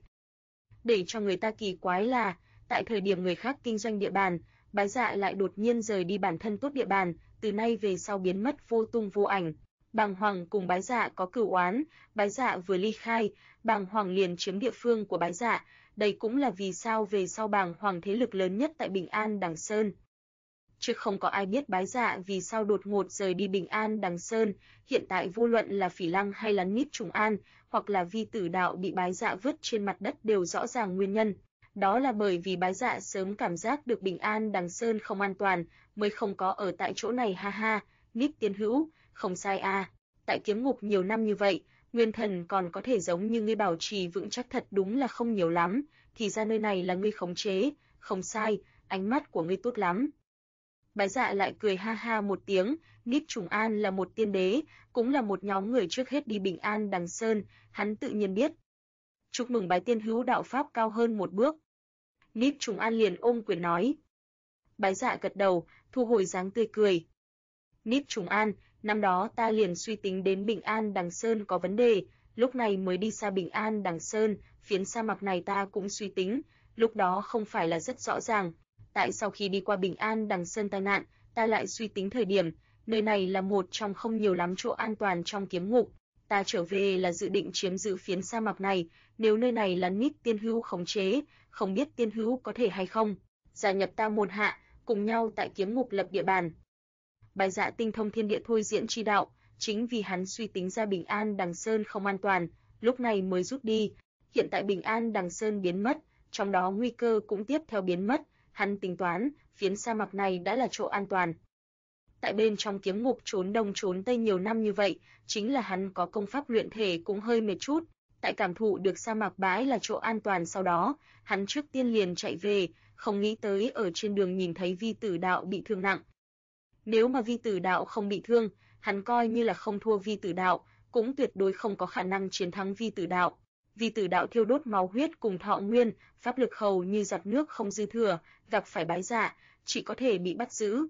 A: Để cho người ta kỳ quái là, tại thời điểm người khác kinh doanh địa bàn, Bái Dạ lại đột nhiên rời đi bản thân tốt địa bàn, từ nay về sau biến mất vô tung vô ảnh. Bàng Hoàng cùng Bái Dạ có cửu oán, Bái Dạ vừa ly khai, Bàng Hoàng liền chiếm địa phương của Bái Dạ, đây cũng là vì sao về sau Bàng Hoàng thế lực lớn nhất tại Bình An Đằng Sơn. Chứ không có ai biết Bái Dạ vì sao đột ngột rời đi Bình An Đằng Sơn, hiện tại vô luận là Phỉ Lăng hay là Niếp Trùng An, hoặc là Vi Tử Đạo bị Bái Dạ vứt trên mặt đất đều rõ ràng nguyên nhân. Đó là bởi vì Bái Dạ sớm cảm giác được Bình An Đằng Sơn không an toàn, mới không có ở tại chỗ này ha ha, Niếp Tiên Hữu, không sai a. Tại kiếm ngục nhiều năm như vậy, nguyên thần còn có thể giống như ngươi bảo trì vững chắc thật đúng là không nhiều lắm, thì ra nơi này là ngươi khống chế, không sai, ánh mắt của ngươi tốt lắm. Bái Dạ lại cười ha ha một tiếng, Niếp Trùng An là một tiên đế, cũng là một nhóm người trước hết đi Bình An Đằng Sơn, hắn tự nhiên biết. Chúc mừng Bái Tiên Hữu đạo pháp cao hơn một bước. Niếp Trùng An liền ôm quyền nói. Bái Dạ gật đầu, thu hồi dáng tươi cười. Niếp Trùng An, năm đó ta liền suy tính đến Bình An Đằng Sơn có vấn đề, lúc này mới đi xa Bình An Đằng Sơn, phiến sa mạc này ta cũng suy tính, lúc đó không phải là rất rõ ràng. Tại sau khi đi qua Bình An Đằng Sơn tai nạn, ta lại suy tính thời điểm, nơi này là một trong không nhiều lắm chỗ an toàn trong kiếm ngục. Ta trở về là dự định chiếm giữ phiến sa mạc này, nếu nơi này là Niếp Tiên Hữu khống chế, không biết Tiên Hữu có thể hay không gia nhập ta môn hạ, cùng nhau tại kiếm ngục lập địa bàn. Bái Dạ tinh thông thiên địa thôi diễn chi đạo, chính vì hắn suy tính ra Bình An Đằng Sơn không an toàn, lúc này mới rút đi. Hiện tại Bình An Đằng Sơn biến mất, trong đó nguy cơ cũng tiếp theo biến mất, hắn tính toán, phiến sa mạc này đã là chỗ an toàn. Tại bên trong kiếm ngục trốn đông trốn tây nhiều năm như vậy, chính là hắn có công pháp luyện thể cũng hơi mệt chút. Tại cảm thụ được sa mạc bãi là chỗ an toàn sau đó, hắn trước tiên liền chạy về, không nghĩ tới ở trên đường nhìn thấy Vi Tử Đạo bị thương nặng. Nếu mà Vi Tử Đạo không bị thương, hắn coi như là không thua Vi Tử Đạo, cũng tuyệt đối không có khả năng chiến thắng Vi Tử Đạo. Vi Tử Đạo thiêu đốt máu huyết cùng thọ nguyên, pháp lực hầu như giọt nước không dư thừa, gặp phải Bái Dạ, chỉ có thể bị bắt giữ.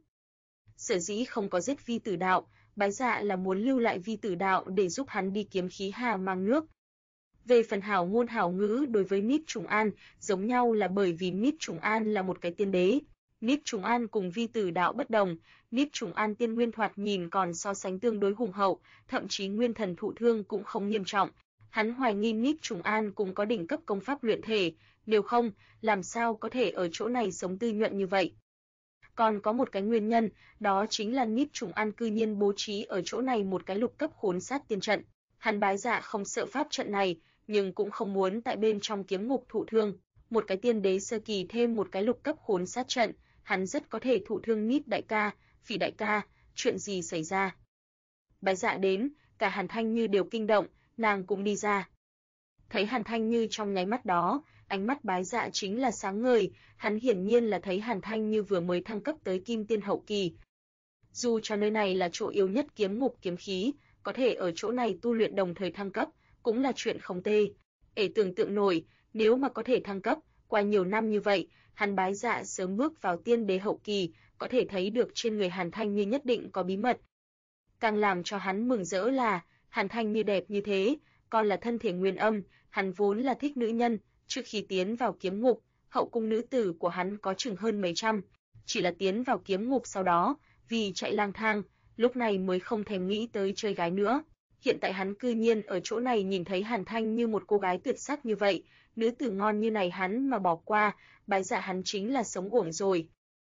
A: Sở dĩ không có giết Vi Tử Đạo, Bái Dạ là muốn lưu lại Vi Tử Đạo để giúp hắn đi kiếm khí hà mang nước. Về phần hảo ngôn hảo ngữ đối với Niếp Trùng An, giống nhau là bởi vì Niếp Trùng An là một cái tiên đế. Niếp Trùng An cùng Vi Tử Đạo bất đồng, Niếp Trùng An tiên nguyên thoạt nhìn còn so sánh tương đối hùng hậu, thậm chí nguyên thần thụ thương cũng không nghiêm trọng. Hắn hoài nghi Niếp Trùng An cũng có đỉnh cấp công pháp luyện thể, nếu không, làm sao có thể ở chỗ này sống tư nhuận như vậy. Còn có một cái nguyên nhân, đó chính là Niếp Trùng An cư nhiên bố trí ở chỗ này một cái lục cấp khốn sát tiên trận. Hắn Bái Dạ không sợ pháp trận này, nhưng cũng không muốn tại bên trong kiếm ngục thụ thương. Một cái tiên đế sơ kỳ thêm một cái lục cấp khốn sát trận, hắn rất có thể thụ thương Niếp đại ca, Phỉ đại ca, chuyện gì xảy ra? Bái Dạ đến, cả Hàn Thanh Như đều kinh động, nàng cũng đi ra. Thấy Hàn Thanh Như trong nháy mắt đó, ánh mắt Bái Dạ chính là sáng ngời, hắn hiển nhiên là thấy Hàn Thanh Như vừa mới thăng cấp tới Kim Tiên hậu kỳ. Dù cho nơi này là chỗ yếu nhất kiếm ngục kiếm khí, có thể ở chỗ này tu luyện đồng thời thăng cấp, cũng là chuyện không tệ. Tưởng tượng nổi, nếu mà có thể thăng cấp, qua nhiều năm như vậy, hắn Bái Dạ sớm bước vào tiên đế hậu kỳ, có thể thấy được trên người Hàn Thanh Như nhất định có bí mật. Càng làm cho hắn mừng rỡ là, Hàn Thanh Như đẹp như thế, còn là thân thể nguyên âm, hắn vốn là thích nữ nhân, trước khi tiến vào kiếm ngục, hậu cung nữ tử của hắn có chừng hơn mấy trăm, chỉ là tiến vào kiếm ngục sau đó, vì chạy lang thang, lúc này mới không thèm nghĩ tới chơi gái nữa. Hiện tại hắn cư nhiên ở chỗ này nhìn thấy Hàn Thanh Như một cô gái tuyệt sắc như vậy, nữ tử ngon như này hắn mà bỏ qua, Bái Dạ hắn chính là sống uổng rồi.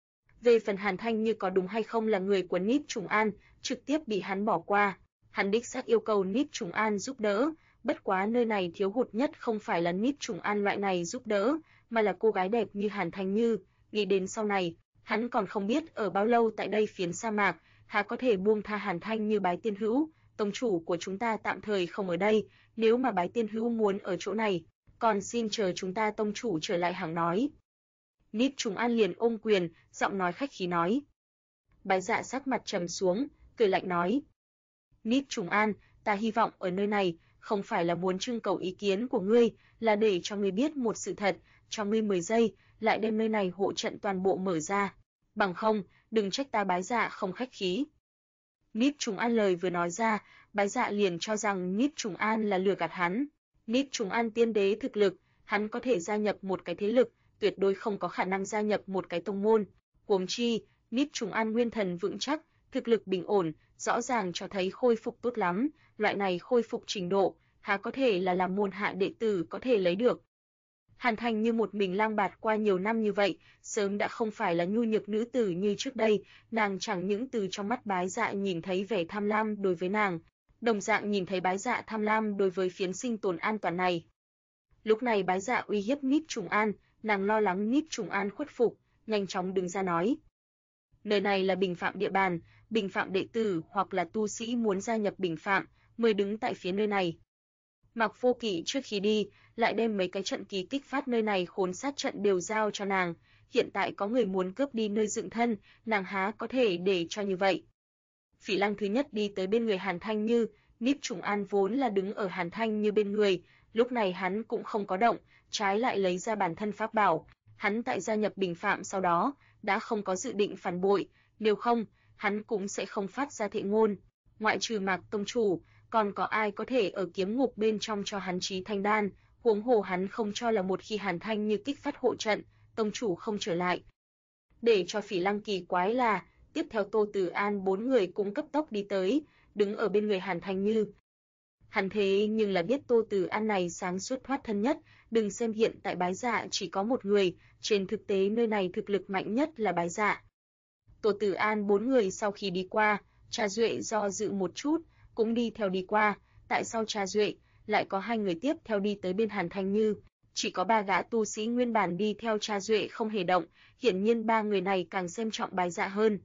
A: Về phần Hàn Thanh Như có đúng hay không là người của Niếp Trùng An, trực tiếp bị hắn bỏ qua. Hắn đích xác yêu cầu Niếp Trùng An giúp đỡ, bất quá nơi này thiếu hụt nhất không phải là Niếp Trùng An loại này giúp đỡ, mà là cô gái đẹp như Hàn Thanh Như. Nghĩ đến sau này, hắn còn không biết ở bao lâu tại đây phiến sa mạc, há có thể buông tha Hàn Thanh Như. Bái Tiên Hữu, tông chủ của chúng ta tạm thời không ở đây, nếu mà Bái Tiên Hữu muốn ở chỗ này, còn xin chờ chúng ta tông chủ trở lại hãng nói. Niếp Trùng An liền ôm quyền, giọng nói khách khí nói. Bái Dạ sắc mặt trầm xuống, cười lạnh nói. Niếp Trùng An, ta hy vọng ở nơi này, không phải là muốn trưng cầu ý kiến của ngươi, là để cho ngươi biết một sự thật, cho ngươi 10 giây, lại đem nơi này hộ trận toàn bộ mở ra. Bằng không, đừng trách ta Bái Dạ không khách khí. Niếp Trùng An lời vừa nói ra, Bái Dạ liền cho rằng Niếp Trùng An là lừa gạt hắn. Niếp Trùng An tiên đế thực lực, hắn có thể gia nhập một cái thế lực, tuyệt đối không có khả năng gia nhập một cái tông môn. Huống chi, Niếp Trùng An nguyên thần vững chắc, thực lực bình ổn, rõ ràng cho thấy khôi phục tốt lắm, loại này khôi phục trình độ, há có thể là làm môn hạ đệ tử có thể lấy được. Hàn Thanh Như một mình lang bạt qua nhiều năm như vậy, sớm đã không phải là nhu nhược nữ tử như trước đây, nàng chẳng những từ trong mắt Bái Dạ nhìn thấy vẻ tham lam đối với nàng, đồng dạng nhìn thấy Bái Dạ tham lam đối với phiến sinh tồn an toàn này. Lúc này Bái Dạ uy hiếp Niếp Trùng An, nàng lo lắng Niếp Trùng An khuất phục, nhanh chóng đứng ra nói. Nơi này là bình phạm địa bàn, bình phạm đệ tử hoặc là tu sĩ muốn gia nhập bình phạm, mới đứng tại phía nơi này. Mạc Vô Kỵ trước khi đi, lại đem mấy cái trận kỳ kích phát nơi này khốn sát trận đều giao cho nàng, hiện tại có người muốn cướp đi nơi dựng thân, nàng há có thể để cho như vậy. Phỉ Lăng thứ nhất đi tới bên người Hàn Thanh Như, Niếp Trùng An vốn là đứng ở Hàn Thanh Như bên người, lúc này hắn cũng không có động, trái lại lấy ra bản thân pháp bảo, hắn tại gia nhập bình phạm sau đó, đã không có dự định phản bội, nếu không, hắn cũng sẽ không phát ra thệ ngôn. Ngoại trừ Mạc tông chủ, còn có ai có thể ở kiếm ngục bên trong cho hắn chí thanh đan, huống hồ hắn không cho là một khi Hàn Thanh Như kích phát hộ trận, tông chủ không trở lại. Để cho Phỉ Lăng kỳ quái là, tiếp theo Tô Tử An 4 người cũng cấp tốc đi tới, đứng ở bên người Hàn Thanh Như. Hắn thế nhưng là biết Tô Tử An này sáng suốt thoát thân nhất, đừng xem hiện tại Bái Dạ chỉ có một người, trên thực tế nơi này thực lực mạnh nhất là Bái Dạ. Tô Tử An 4 người sau khi đi qua, Trà Duệ do dự một chút, cũng đi theo đi qua, tại sau Trà Duệ, lại có 2 người tiếp theo đi tới bên Hàn Thanh Như, chỉ có 3 gã tu sĩ nguyên bản đi theo Trà Duệ không hề động, hiển nhiên 3 người này càng xem trọng Bái Dạ hơn.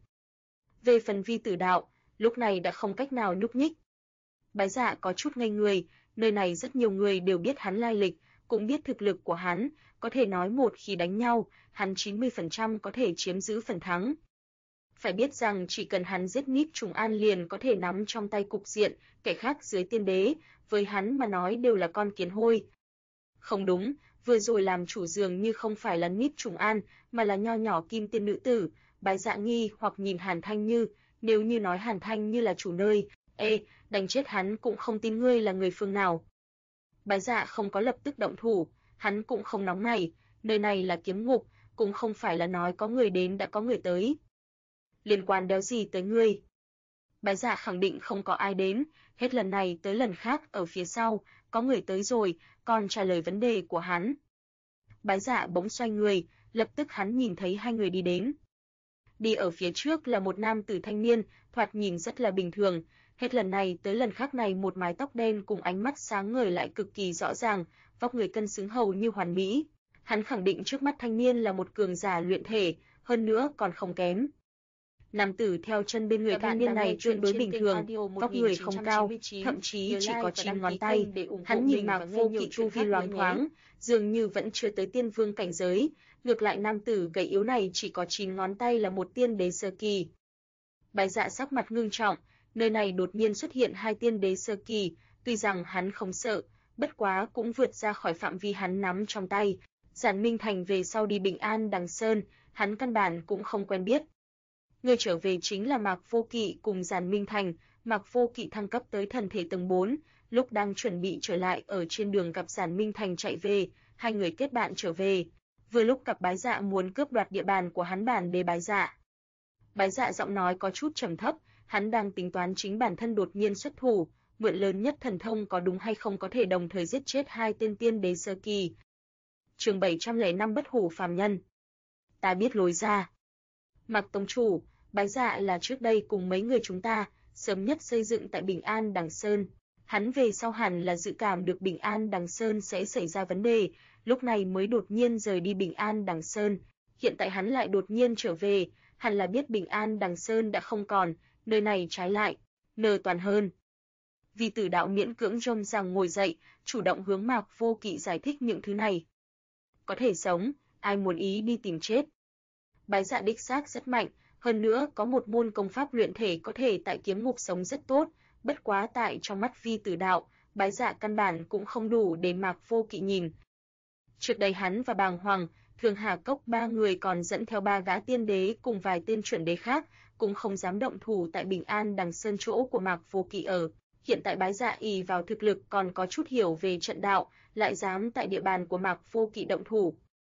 A: Về phần Vi Tử Đạo, lúc này đã không cách nào nhúc nhích. Bái Dạ có chút ngây người, nơi này rất nhiều người đều biết hắn lai lịch, cũng biết thực lực của hắn, có thể nói một khi đánh nhau, hắn 90% có thể chiếm giữ phần thắng. Phải biết rằng chỉ cần hắn giết Niếp Trùng An liền có thể nắm trong tay cục diện, kẻ khác dưới tiên đế, với hắn mà nói đều là con kiến hôi. Không đúng, vừa rồi làm chủ dường như không phải là Niếp Trùng An, mà là nho nhỏ kim tiên nữ tử. Bái Dạ nghi hoặc nhìn Hàn Thanh Như, nếu như nói Hàn Thanh Như là chủ nơi, đánh chết hắn cũng không tin ngươi là người phương nào. Bái Dạ không có lập tức động thủ, hắn cũng không nóng nảy, nơi này là kiếm ngục, cũng không phải là nói có người đến đã có người tới. Liên quan đéo gì tới ngươi? Bái Dạ khẳng định không có ai đến, hết lần này tới lần khác ở phía sau, có người tới rồi, còn trả lời vấn đề của hắn. Bái Dạ bỗng xoay người, lập tức hắn nhìn thấy 2 người đi đến. Đi ở phía trước là một nam tử thanh niên, thoạt nhìn rất là bình thường, hết lần này tới lần khác này một mái tóc đen cùng ánh mắt sáng ngời lại cực kỳ rõ ràng, vóc người cân xứng hầu như hoàn mỹ. Hắn khẳng định trước mắt thanh niên là một cường giả luyện thể, hơn nữa còn không kém. Nam tử theo chân bên người thanh niên này tương đối bình thường, vóc người không cao, thậm chí chỉ có 9 ngón tay. Hắn nhìn Mạc Vô Kỵ tu vi loáng thoáng, dường như vẫn chưa tới tiên vương cảnh giới, ngược lại nam tử gầy yếu này chỉ có 9 ngón tay là một tiên đế sơ kỳ. Bái Dạ sắc mặt ngưng trọng, nơi này đột nhiên xuất hiện 2 tiên đế sơ kỳ, tuy rằng hắn không sợ, bất quá cũng vượt ra khỏi phạm vi hắn nắm trong tay. Giản Minh Thành về sau đi Bình An Đằng Sơn, hắn căn bản cũng không quen biết. Người trở về chính là Mạc Vô Kỵ cùng Giản Minh Thành. Mạc Vô Kỵ thăng cấp tới thần thể tầng 4, lúc đang chuẩn bị trở lại ở trên đường gặp Giản Minh Thành chạy về, hai người kết bạn trở về. Vừa lúc gặp Bái Dạ muốn cướp đoạt địa bàn của hắn bản đế Bái Dạ. Bái Dạ giọng nói có chút trầm thấp, hắn đang tính toán chính bản thân đột nhiên xuất thủ, mượn lớn nhất thần thông có đúng hay không có thể đồng thời giết chết 2 tên tiên đế sơ kỳ. Chương 705 Bất Hủ phàm nhân. Ta biết lối ra. Mạc tông chủ, Bái Dạ là trước đây cùng mấy người chúng ta sớm nhất xây dựng tại Bình An Đằng Sơn. Hắn về sau hẳn là dự cảm được Bình An Đằng Sơn sẽ xảy ra vấn đề, lúc này mới đột nhiên rời đi Bình An Đằng Sơn. Hiện tại hắn lại đột nhiên trở về, hẳn là biết Bình An Đằng Sơn đã không còn, nơi này trái lại nờ toàn hơn. Vi Tử Đạo miễn cưỡng rôm rằng ngồi dậy, chủ động hướng Mạc Vô Kỵ giải thích những thứ này. Có thể sống, ai muốn ý đi tìm chết. Bái Dạ đích xác rất mạnh, hơn nữa có một môn công pháp luyện thể có thể tại kiếm ngục sống rất tốt, bất quá tại trong mắt Vi Tử Đạo, Bái Dạ căn bản cũng không đủ để Mạc Vô Kỵ nhìn. Trước đây hắn và Bàng Hoàng, Thường Hà Cốc 3 người còn dẫn theo 3 gã tiên đế cùng vài tên chuẩn đế khác, cũng không dám động thủ tại Bình An Đằng Sơn chỗ của Mạc Vô Kỵ ở. Hiện tại Bái Dạ ỷ vào thực lực còn có chút hiểu về trận đạo, lại dám tại địa bàn của Mạc Vô Kỵ động thủ.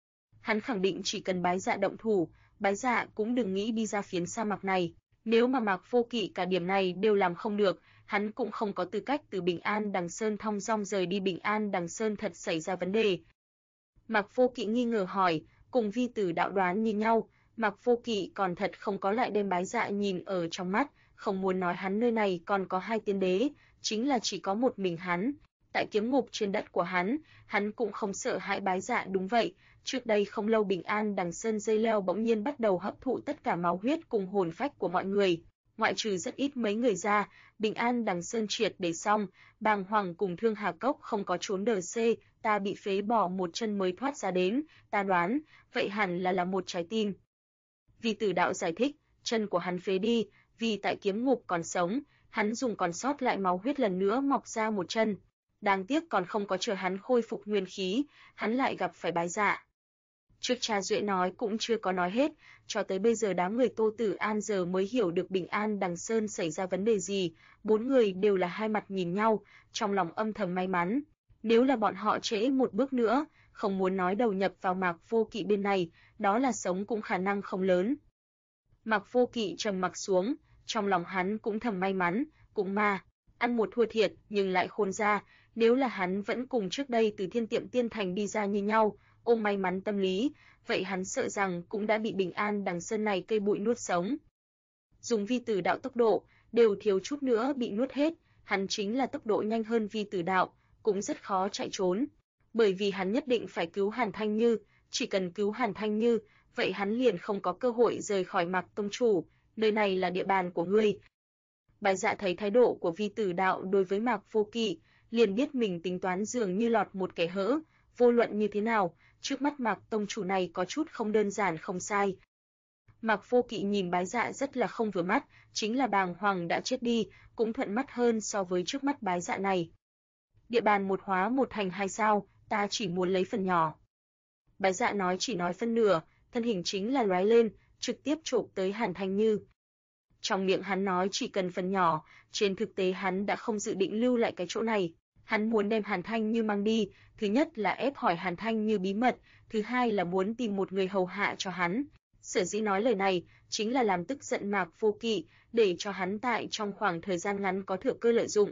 A: Hắn khẳng định chỉ cần Bái Dạ động thủ, Bái Dạ cũng đừng nghĩ đi ra phiến sa mạc này. Nếu mà Mạc Vô Kỵ cả điểm này đều làm không được, hắn cũng không có tư cách từ Bình An Đằng Sơn thong dong rời đi. Bình An Đằng Sơn thật xảy ra vấn đề. Mạc Vô Kỵ nghi ngờ hỏi, cùng Vi Tử Đạo đoán như nhau, Mạc Vô Kỵ còn thật không có lại đem Bái Dạ nhìn ở trong mắt, không muốn nói hắn nơi này còn có 2 tiên đế, chính là chỉ có một mình hắn. Tại kiếm ngục trên đất của hắn cũng không sợ hãi Bái Dạ. Đúng vậy, trước đây không lâu Bình An Đằng Sơn dây leo bỗng nhiên bắt đầu hấp thụ tất cả máu huyết cùng hồn phách của mọi người. Ngoại trừ rất ít mấy người ra, Bình An Đằng Sơn triệt để xong, Bàng Hoàng cùng Thương Hà Cốc không có trốn đờ C, ta bị phế bỏ một chân mới thoát ra đến, ta đoán, vậy hẳn là một trái tim. Vi Tử Đạo giải thích, chân của hắn phế đi, vì tại kiếm ngục còn sống, hắn dùng còn sót lại máu huyết lần nữa mọc ra một chân. Đáng tiếc còn không có chờ hắn khôi phục nguyên khí, hắn lại gặp phải Bái Dạ. Trước cha Duệ nói cũng chưa có nói hết, cho tới bây giờ đám người Tô Tử An giờ mới hiểu được Bình An Đằng Sơn xảy ra vấn đề gì. 4 người đều là hai mặt nhìn nhau, trong lòng âm thầm may mắn. Nếu là bọn họ trễ một bước nữa, không muốn nói đầu nhập vào Mạc Vô Kỵ bên này, đó là sống cũng khả năng không lớn. Mạc Vô Kỵ trầm mặc xuống, trong lòng hắn cũng thầm may mắn, cũng mà, ăn một thua thiệt nhưng lại khôn ra, nếu là hắn vẫn cùng trước đây từ Thiên Tiệm Tiên Thành đi ra như nhau, ôm may mắn tâm lý, vậy hắn sợ rằng cũng đã bị Bình An Đằng Sơn này cây bụi nuốt sống. Dùng Vi Tử Đạo tốc độ, đều thiếu chút nữa bị nuốt hết, hắn chính là tốc độ nhanh hơn Vi Tử Đạo, cũng rất khó chạy trốn. Bởi vì hắn nhất định phải cứu Hàn Thanh Như, chỉ cần cứu Hàn Thanh Như, vậy hắn liền không có cơ hội rời khỏi Mạc tông chủ, nơi này là địa bàn của ngươi. Bái Dạ thấy thái độ của Vi Tử Đạo đối với Mạc Vô Kỵ, liền biết mình tính toán dường như lọt một kẻ hỡ, vô luận như thế nào, trước mắt Mạc tông chủ này có chút không đơn giản không sai. Mạc Vô Kỵ nhìn Bái Dạ rất là không vừa mắt, chính là Bàng Hoàng đã chết đi, cũng thuận mắt hơn so với trước mắt Bái Dạ này. Địa bàn một hóa một thành 2 sao, ta chỉ muốn lấy phần nhỏ. Bái Dạ nói chỉ nói phân nửa, thân hình chính là lóe lên, trực tiếp chộp tới Hàn Thanh Như. Trong miệng hắn nói chỉ cần phần nhỏ, trên thực tế hắn đã không dự định lưu lại cái chỗ này. Hắn muốn đem Hàn Thanh Như mang đi, thứ nhất là ép hỏi Hàn Thanh Như bí mật, thứ hai là muốn tìm một người hầu hạ cho hắn. Sở dĩ nói lời này, chính là làm tức giận Mạc Vô Kỵ, để cho hắn tại trong khoảng thời gian ngắn có thừa cơ lợi dụng.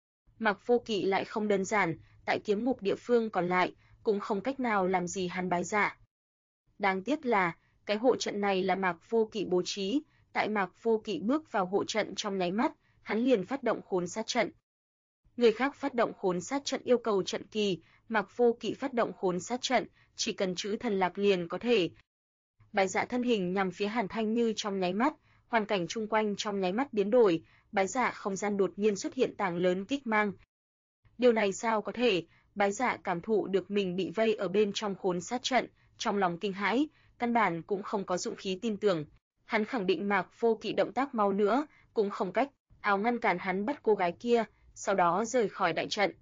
A: Mạc Vô Kỵ lại không đơn giản, tại kiếm ngục địa phương còn lại, cũng không cách nào làm gì hắn Bái Dạ. Đáng tiếc là, cái hộ trận này là Mạc Vô Kỵ bố trí, tại Mạc Vô Kỵ bước vào hộ trận trong nháy mắt, hắn liền phát động khốn sát trận. Người khác phát động khốn sát trận yêu cầu trận kỳ, Mạc Vô Kỵ phát động khốn sát trận, chỉ cần chữ thần lạc liền có thể. Bái Dạ thân hình nhằm phía Hàn Thanh Như trong nháy mắt, Hoàn cảnh chung quanh trong nháy mắt biến đổi, Bái Dạ không gian đột nhiên xuất hiện tảng lớn kích mang. Điều này sao có thể? Bái Dạ cảm thụ được mình bị vây ở bên trong khốn sát trận, trong lòng kinh hãi, căn bản cũng không có dũng khí tin tưởng. Hắn khẳng định Mạc Vô Kỵ động tác mau nữa, cũng không cách áo ngăn cản hắn bắt cô gái kia, sau đó rời khỏi đại trận.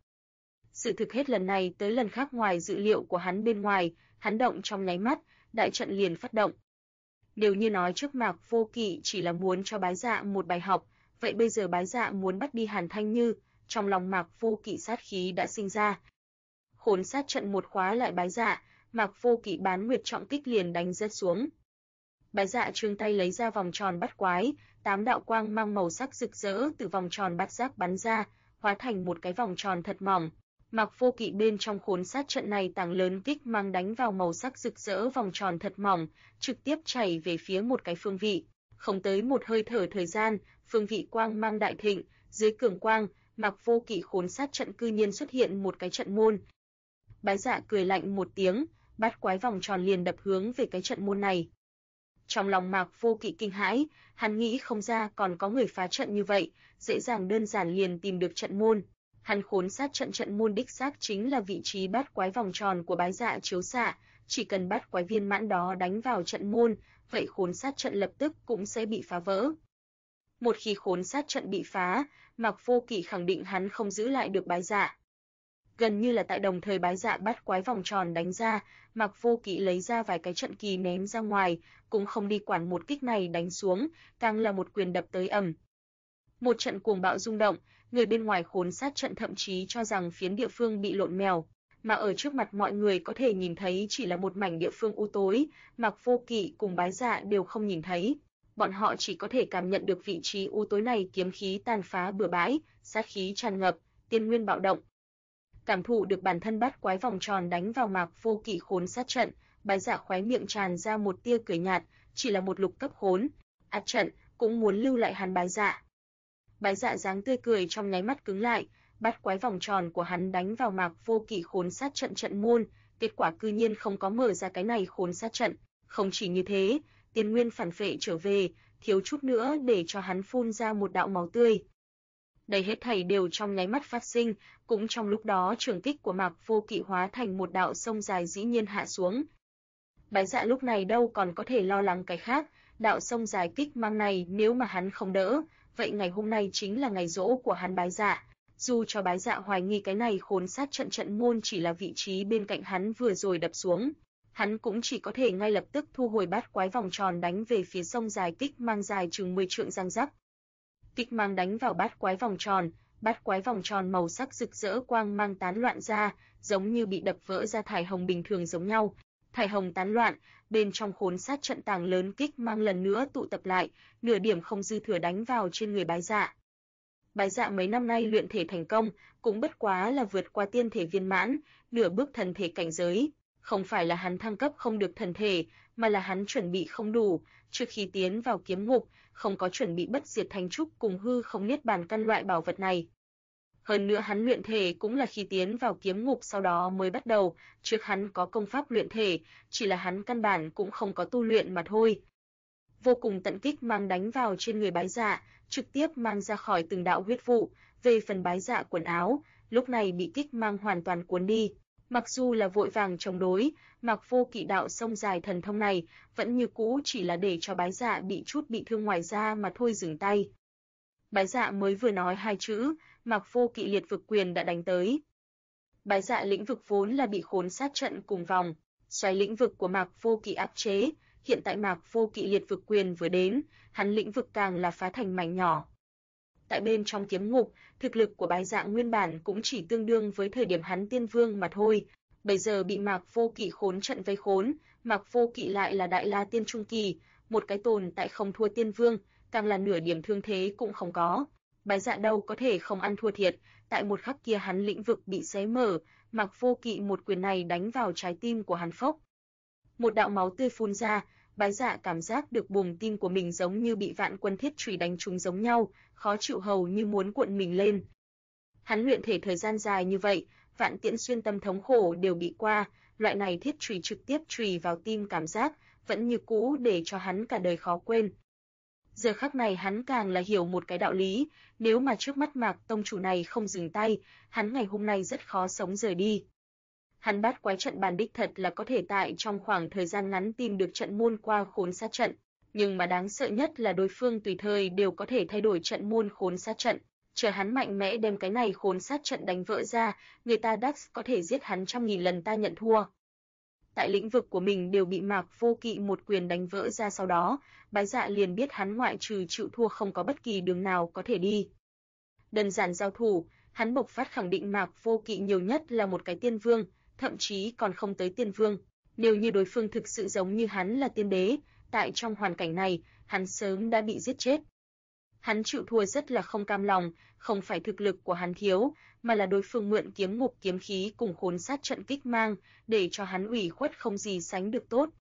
A: Sự thực hết lần này tới lần khác ngoài dự liệu của hắn bên ngoài, hắn động trong nháy mắt, đại trận liền phát động. Nếu như nói trước Mạc Vô Kỵ chỉ là muốn cho Bái Dạ một bài học, vậy bây giờ Bái Dạ muốn bắt đi Hàn Thanh Như, trong lòng Mạc Vô Kỵ sát khí đã sinh ra. Khốn sát trận một khóa lại Bái Dạ, Mạc Vô Kỵ bán nguyệt trọng kích liền đánh rớt xuống. Bái Dạ trương tay lấy ra vòng tròn bắt quái, 8 đạo quang mang màu sắc rực rỡ từ vòng tròn bát giác bắn ra, hóa thành một cái vòng tròn thật mỏng. Mạc Vô Kỵ bên trong khốn sát trận này tảng lớn kích mang đánh vào màu sắc rực rỡ vòng tròn thật mỏng, trực tiếp chảy về phía một cái phương vị. Không tới một hơi thở thời gian, phương vị quang mang đại thịnh, dưới cường quang, Mạc Vô Kỵ khốn sát trận cư nhiên xuất hiện một cái trận môn. Bái Dạ cười lạnh một tiếng, bát quái vòng tròn liền đập hướng về cái trận môn này. Trong lòng Mạc Vô Kỵ kinh hãi, hắn nghĩ không ra còn có người phá trận như vậy, dễ dàng đơn giản liền tìm được trận môn. Hắn khốn sát trận môn đích xác chính là vị trí bát quái vòng tròn của Bái Dạ chiếu xạ, chỉ cần bát quái viên mãn đó đánh vào trận môn, vậy khốn sát trận lập tức cũng sẽ bị phá vỡ. Một khi khốn sát trận bị phá, Mạc Vô Kỵ khẳng định hắn không giữ lại được Bái Dạ. Gần như là tại đồng thời Bái Dạ bát quái vòng tròn đánh ra, Mạc Vô Kỵ lấy ra vài cái trận kỳ ném ra ngoài, cũng không đi quản một kích này đánh xuống, càng là một quyền đập tới ầm. Một trận cuồng bạo rung động, người bên ngoài khốn sát trận thậm chí cho rằng phiến địa phương bị lộn mèo, mà ở trước mặt mọi người có thể nhìn thấy chỉ là một mảnh địa phương u tối, Mạc Vô Kỵ cùng Bái Dạ đều không nhìn thấy. Bọn họ chỉ có thể cảm nhận được vị trí u tối này kiếm khí tàn phá bừa bãi, sát khí tràn ngập, tiên nguyên bạo động. Cảm thụ được bản thân bát quái vòng tròn đánh vào Mạc Vô Kỵ khốn sát trận, Bái Dạ khóe miệng tràn ra một tia cười nhạt, chỉ là một lục cấp khốn, át trận, cũng muốn lưu lại hắn Bái Dạ. Bái Dạ dáng tươi cười trong nháy mắt cứng lại, bát quái vòng tròn của hắn đánh vào Mạc Vô Kỵ khốn sát trận môn, kết quả cư nhiên không có mở ra cái này khốn sát trận, không chỉ như thế, tiên nguyên phản phệ trở về, thiếu chút nữa để cho hắn phun ra một đạo máu tươi. Đây hết thảy đều trong nháy mắt phát sinh, cũng trong lúc đó trường kích của Mạc Vô Kỵ hóa thành một đạo sông dài dĩ nhiên hạ xuống. Bái Dạ lúc này đâu còn có thể lo lắng cái khác, đạo sông dài kích mang này nếu mà hắn không đỡ, vậy ngày hôm nay chính là ngày giỗ của hắn Bái Dạ. Dù cho Bái Dạ hoài nghi cái này khốn sát trận môn chỉ là vị trí bên cạnh hắn vừa rồi đập xuống, hắn cũng chỉ có thể ngay lập tức thu hồi bát quái vòng tròn đánh về phía sông dài kích mang dài chừng 10 trượng răng rắc. Kích mang đánh vào bát quái vòng tròn màu sắc rực rỡ quang mang tán loạn ra, giống như bị đập vỡ ra thải hồng bình thường giống nhau. Thải hồng tán loạn, bên trong khốn sát trận tàng lớn kích mang lần nữa tụ tập lại, nửa điểm không dư thừa đánh vào trên người Bái Dạ. Bái Dạ mấy năm nay luyện thể thành công, cũng bất quá là vượt qua tiên thể viên mãn, nửa bước thần thể cảnh giới. Không phải là hắn thăng cấp không được thần thể, mà là hắn chuẩn bị không đủ, trước khi tiến vào kiếm ngục, không có chuẩn bị bất diệt thánh trúc cùng hư không niết bàn căn loại bảo vật này. Hơn nữa hắn luyện thể cũng là khi tiến vào kiếm ngục sau đó mới bắt đầu, trước hắn có công pháp luyện thể, chỉ là hắn căn bản cũng không có tu luyện mà thôi. Vô cùng tận kích mang đánh vào trên người Bái Dạ, trực tiếp mang ra khỏi từng đạo huyết vụ, về phần Bái Dạ quần áo, lúc này bị kích mang hoàn toàn cuốn đi. Mặc dù là vội vàng chống đối, Mạc Vô Kỵ đạo sông dài thần thông này vẫn như cũ chỉ là để cho Bái Dạ bị chút bị thương ngoài da mà thôi dừng tay. Bái Dạ mới vừa nói hai chữ, Mạc Vô Kỵ liệt vực quyền đã đánh tới. Bái Dạ lĩnh vực vốn là bị khốn sát trận cùng vòng, xoáy lĩnh vực của Mạc Vô Kỵ áp chế, hiện tại Mạc Vô Kỵ liệt vực quyền vừa đến, hắn lĩnh vực càng là phá thành mảnh nhỏ. Tại bên trong kiếm ngục, thực lực của Bái Dạ nguyên bản cũng chỉ tương đương với thời điểm hắn tiên vương mà thôi, bây giờ bị Mạc Vô Kỵ khốn trận vây khốn, Mạc Vô Kỵ lại là đại la tiên trung kỳ, một cái tồn tại không thua tiên vương, càng là nửa điểm thương thế cũng không có. Bái Dạ đâu có thể không ăn thua thiệt, tại một khắc kia hắn lĩnh vực bị xé mở, Mạc Vô Kỵ một quyền này đánh vào trái tim của hắn phốc. Một đạo máu tươi phun ra, Bái Dạ cảm giác được buồng tim của mình giống như bị vạn quân thiết chùy đánh trúng giống nhau, khó chịu hầu như muốn cuộn mình lên. Hắn luyện thể thời gian dài như vậy, vạn tiễn xuyên tâm thống khổ đều bị qua, loại này thiết chùy trực tiếp chùy vào tim cảm giác, vẫn như cũ để cho hắn cả đời khó quên. Giờ khắc này hắn càng là hiểu một cái đạo lý, nếu mà trước mắt Mạc tông chủ này không dừng tay, hắn ngày hôm nay rất khó sống rời đi. Hắn bát quái trận bàn đích thật là có thể tại trong khoảng thời gian ngắn tìm được trận môn qua khốn sát trận, nhưng mà đáng sợ nhất là đối phương tùy thời đều có thể thay đổi trận môn khốn sát trận. Chờ hắn mạnh mẽ đem cái này khốn sát trận đánh vỡ ra, người ta Dax có thể giết hắn 100.000 lần ta nhận thua. Tại lĩnh vực của mình đều bị Mạc Vô Kỵ một quyền đánh vỡ ra, sau đó, Bái Dạ liền biết hắn ngoại trừ chịu thua không có bất kỳ đường nào có thể đi. Đơn giản giao thủ, hắn bộc phát khẳng định Mạc Vô Kỵ nhiều nhất là một cái tiên vương, thậm chí còn không tới tiên vương. Nếu như đối phương thực sự giống như hắn là tiên đế, tại trong hoàn cảnh này, hắn sớm đã bị giết chết. Hắn chịu thua rất là không cam lòng, không phải thực lực của hắn thiếu, mà là đối phương mượn kiếm ngục kiếm khí cùng khốn sát trận kích mang, để cho hắn ủy khuất không gì sánh được tốt.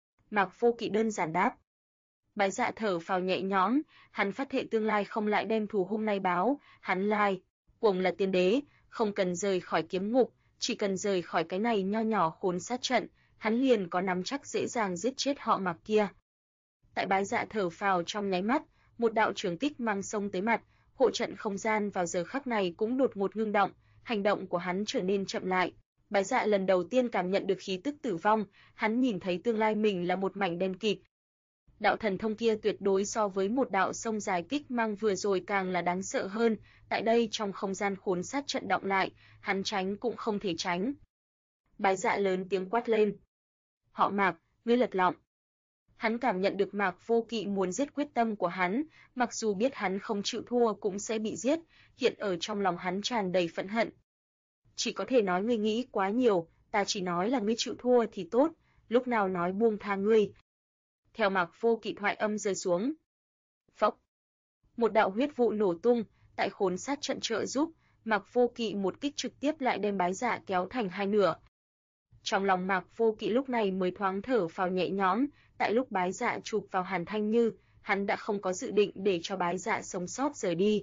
A: Mạc Vô Kỵ đơn giản đáp. Bái Dạ thở phào nhẹ nhõm, hắn phát thệ tương lai không lại đem thù hôm nay báo, hắn lai, cuồng là tiên đế, không cần rời khỏi kiếm ngục, chỉ cần rời khỏi cái này nho nhỏ khốn sát trận, hắn liền có nắm chắc dễ dàng giết chết họ Mạc kia. Tại Bái Dạ thở phào trong nháy mắt, một đạo trường kích mang sông tới mặt, hộ trận không gian vào giờ khắc này cũng đột ngột ngưng động, hành động của hắn trở nên chậm lại. Bái Dạ lần đầu tiên cảm nhận được khí tức tử vong, hắn nhìn thấy tương lai mình là một mảnh đen kịt. Đạo thần thông kia tuyệt đối so với một đạo sông dài kích mang vừa rồi càng là đáng sợ hơn, tại đây trong không gian khốn sát trận động lại, hắn tránh cũng không thể tránh. Bái Dạ lớn tiếng quát lên. Họ Mạc, ngươi lật lọng. Hắn cảm nhận được Mạc Vô Kỵ muốn giết quyết tâm của hắn, mặc dù biết hắn không chịu thua cũng sẽ bị giết, hiện ở trong lòng hắn tràn đầy phẫn hận. Chỉ có thể nói ngươi nghĩ quá nhiều, ta chỉ nói là ngươi chịu thua thì tốt, lúc nào nói buông tha ngươi. Theo Mạc Vô Kỵ thoại âm rơi xuống. Phốc. Một đạo huyết vụ nổ tung, tại khốn sát trận trợ giúp, Mạc Vô Kỵ một kích trực tiếp lại đem Bái Dạ kéo thành hai nửa. Trong lòng Mạc Vô Kỵ lúc này mới thoáng thở phào nhẹ nhõm, tại lúc Bái Dạ chụp vào Hàn Thanh Như, hắn đã không có dự định để cho Bái Dạ sống sót rời đi.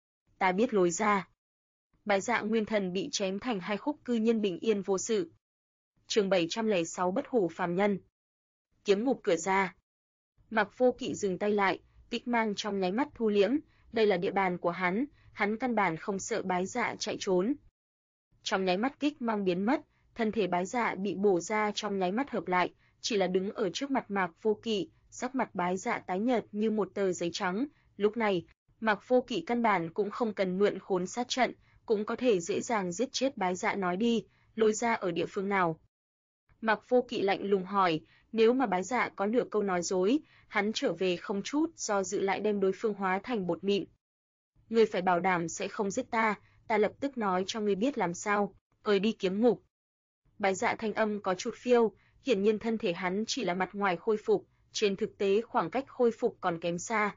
A: Ta biết lối ra. Bái Dạ nguyên thần bị chém thành hai khúc cư nhiên bình yên vô sự. Chương 706 bất hủ phàm nhân. Kiếm ngục cửa ra. Mạc Vô Kỵ dừng tay lại, kích mang trong nháy mắt thu liễm, đây là địa bàn của hắn căn bản không sợ Bái Dạ chạy trốn. Trong nháy mắt kích mang biến mất, thân thể Bái Dạ bị bổ ra trong nháy mắt hợp lại, chỉ là đứng ở trước mặt Mạc Vô Kỵ, sắc mặt Bái Dạ tái nhợt như một tờ giấy trắng. Lúc này, Mạc Vô Kỵ căn bản cũng không cần mượn khốn sát trận, cũng có thể dễ dàng giết chết Bái Dạ. Nói đi, lối ra ở địa phương nào? Mạc Vô Kỵ lạnh lùng hỏi, nếu mà Bái Dạ có nửa câu nói dối, hắn trở về không chút do dự lại đem đối phương hóa thành bột mịn. Ngươi phải bảo đảm sẽ không giết ta, ta lập tức nói cho ngươi biết làm sao, đi kiếm ngục. Bái Dạ thanh âm có chút phiêu, hiển nhiên thân thể hắn chỉ là mặt ngoài khôi phục, trên thực tế khoảng cách khôi phục còn kém xa.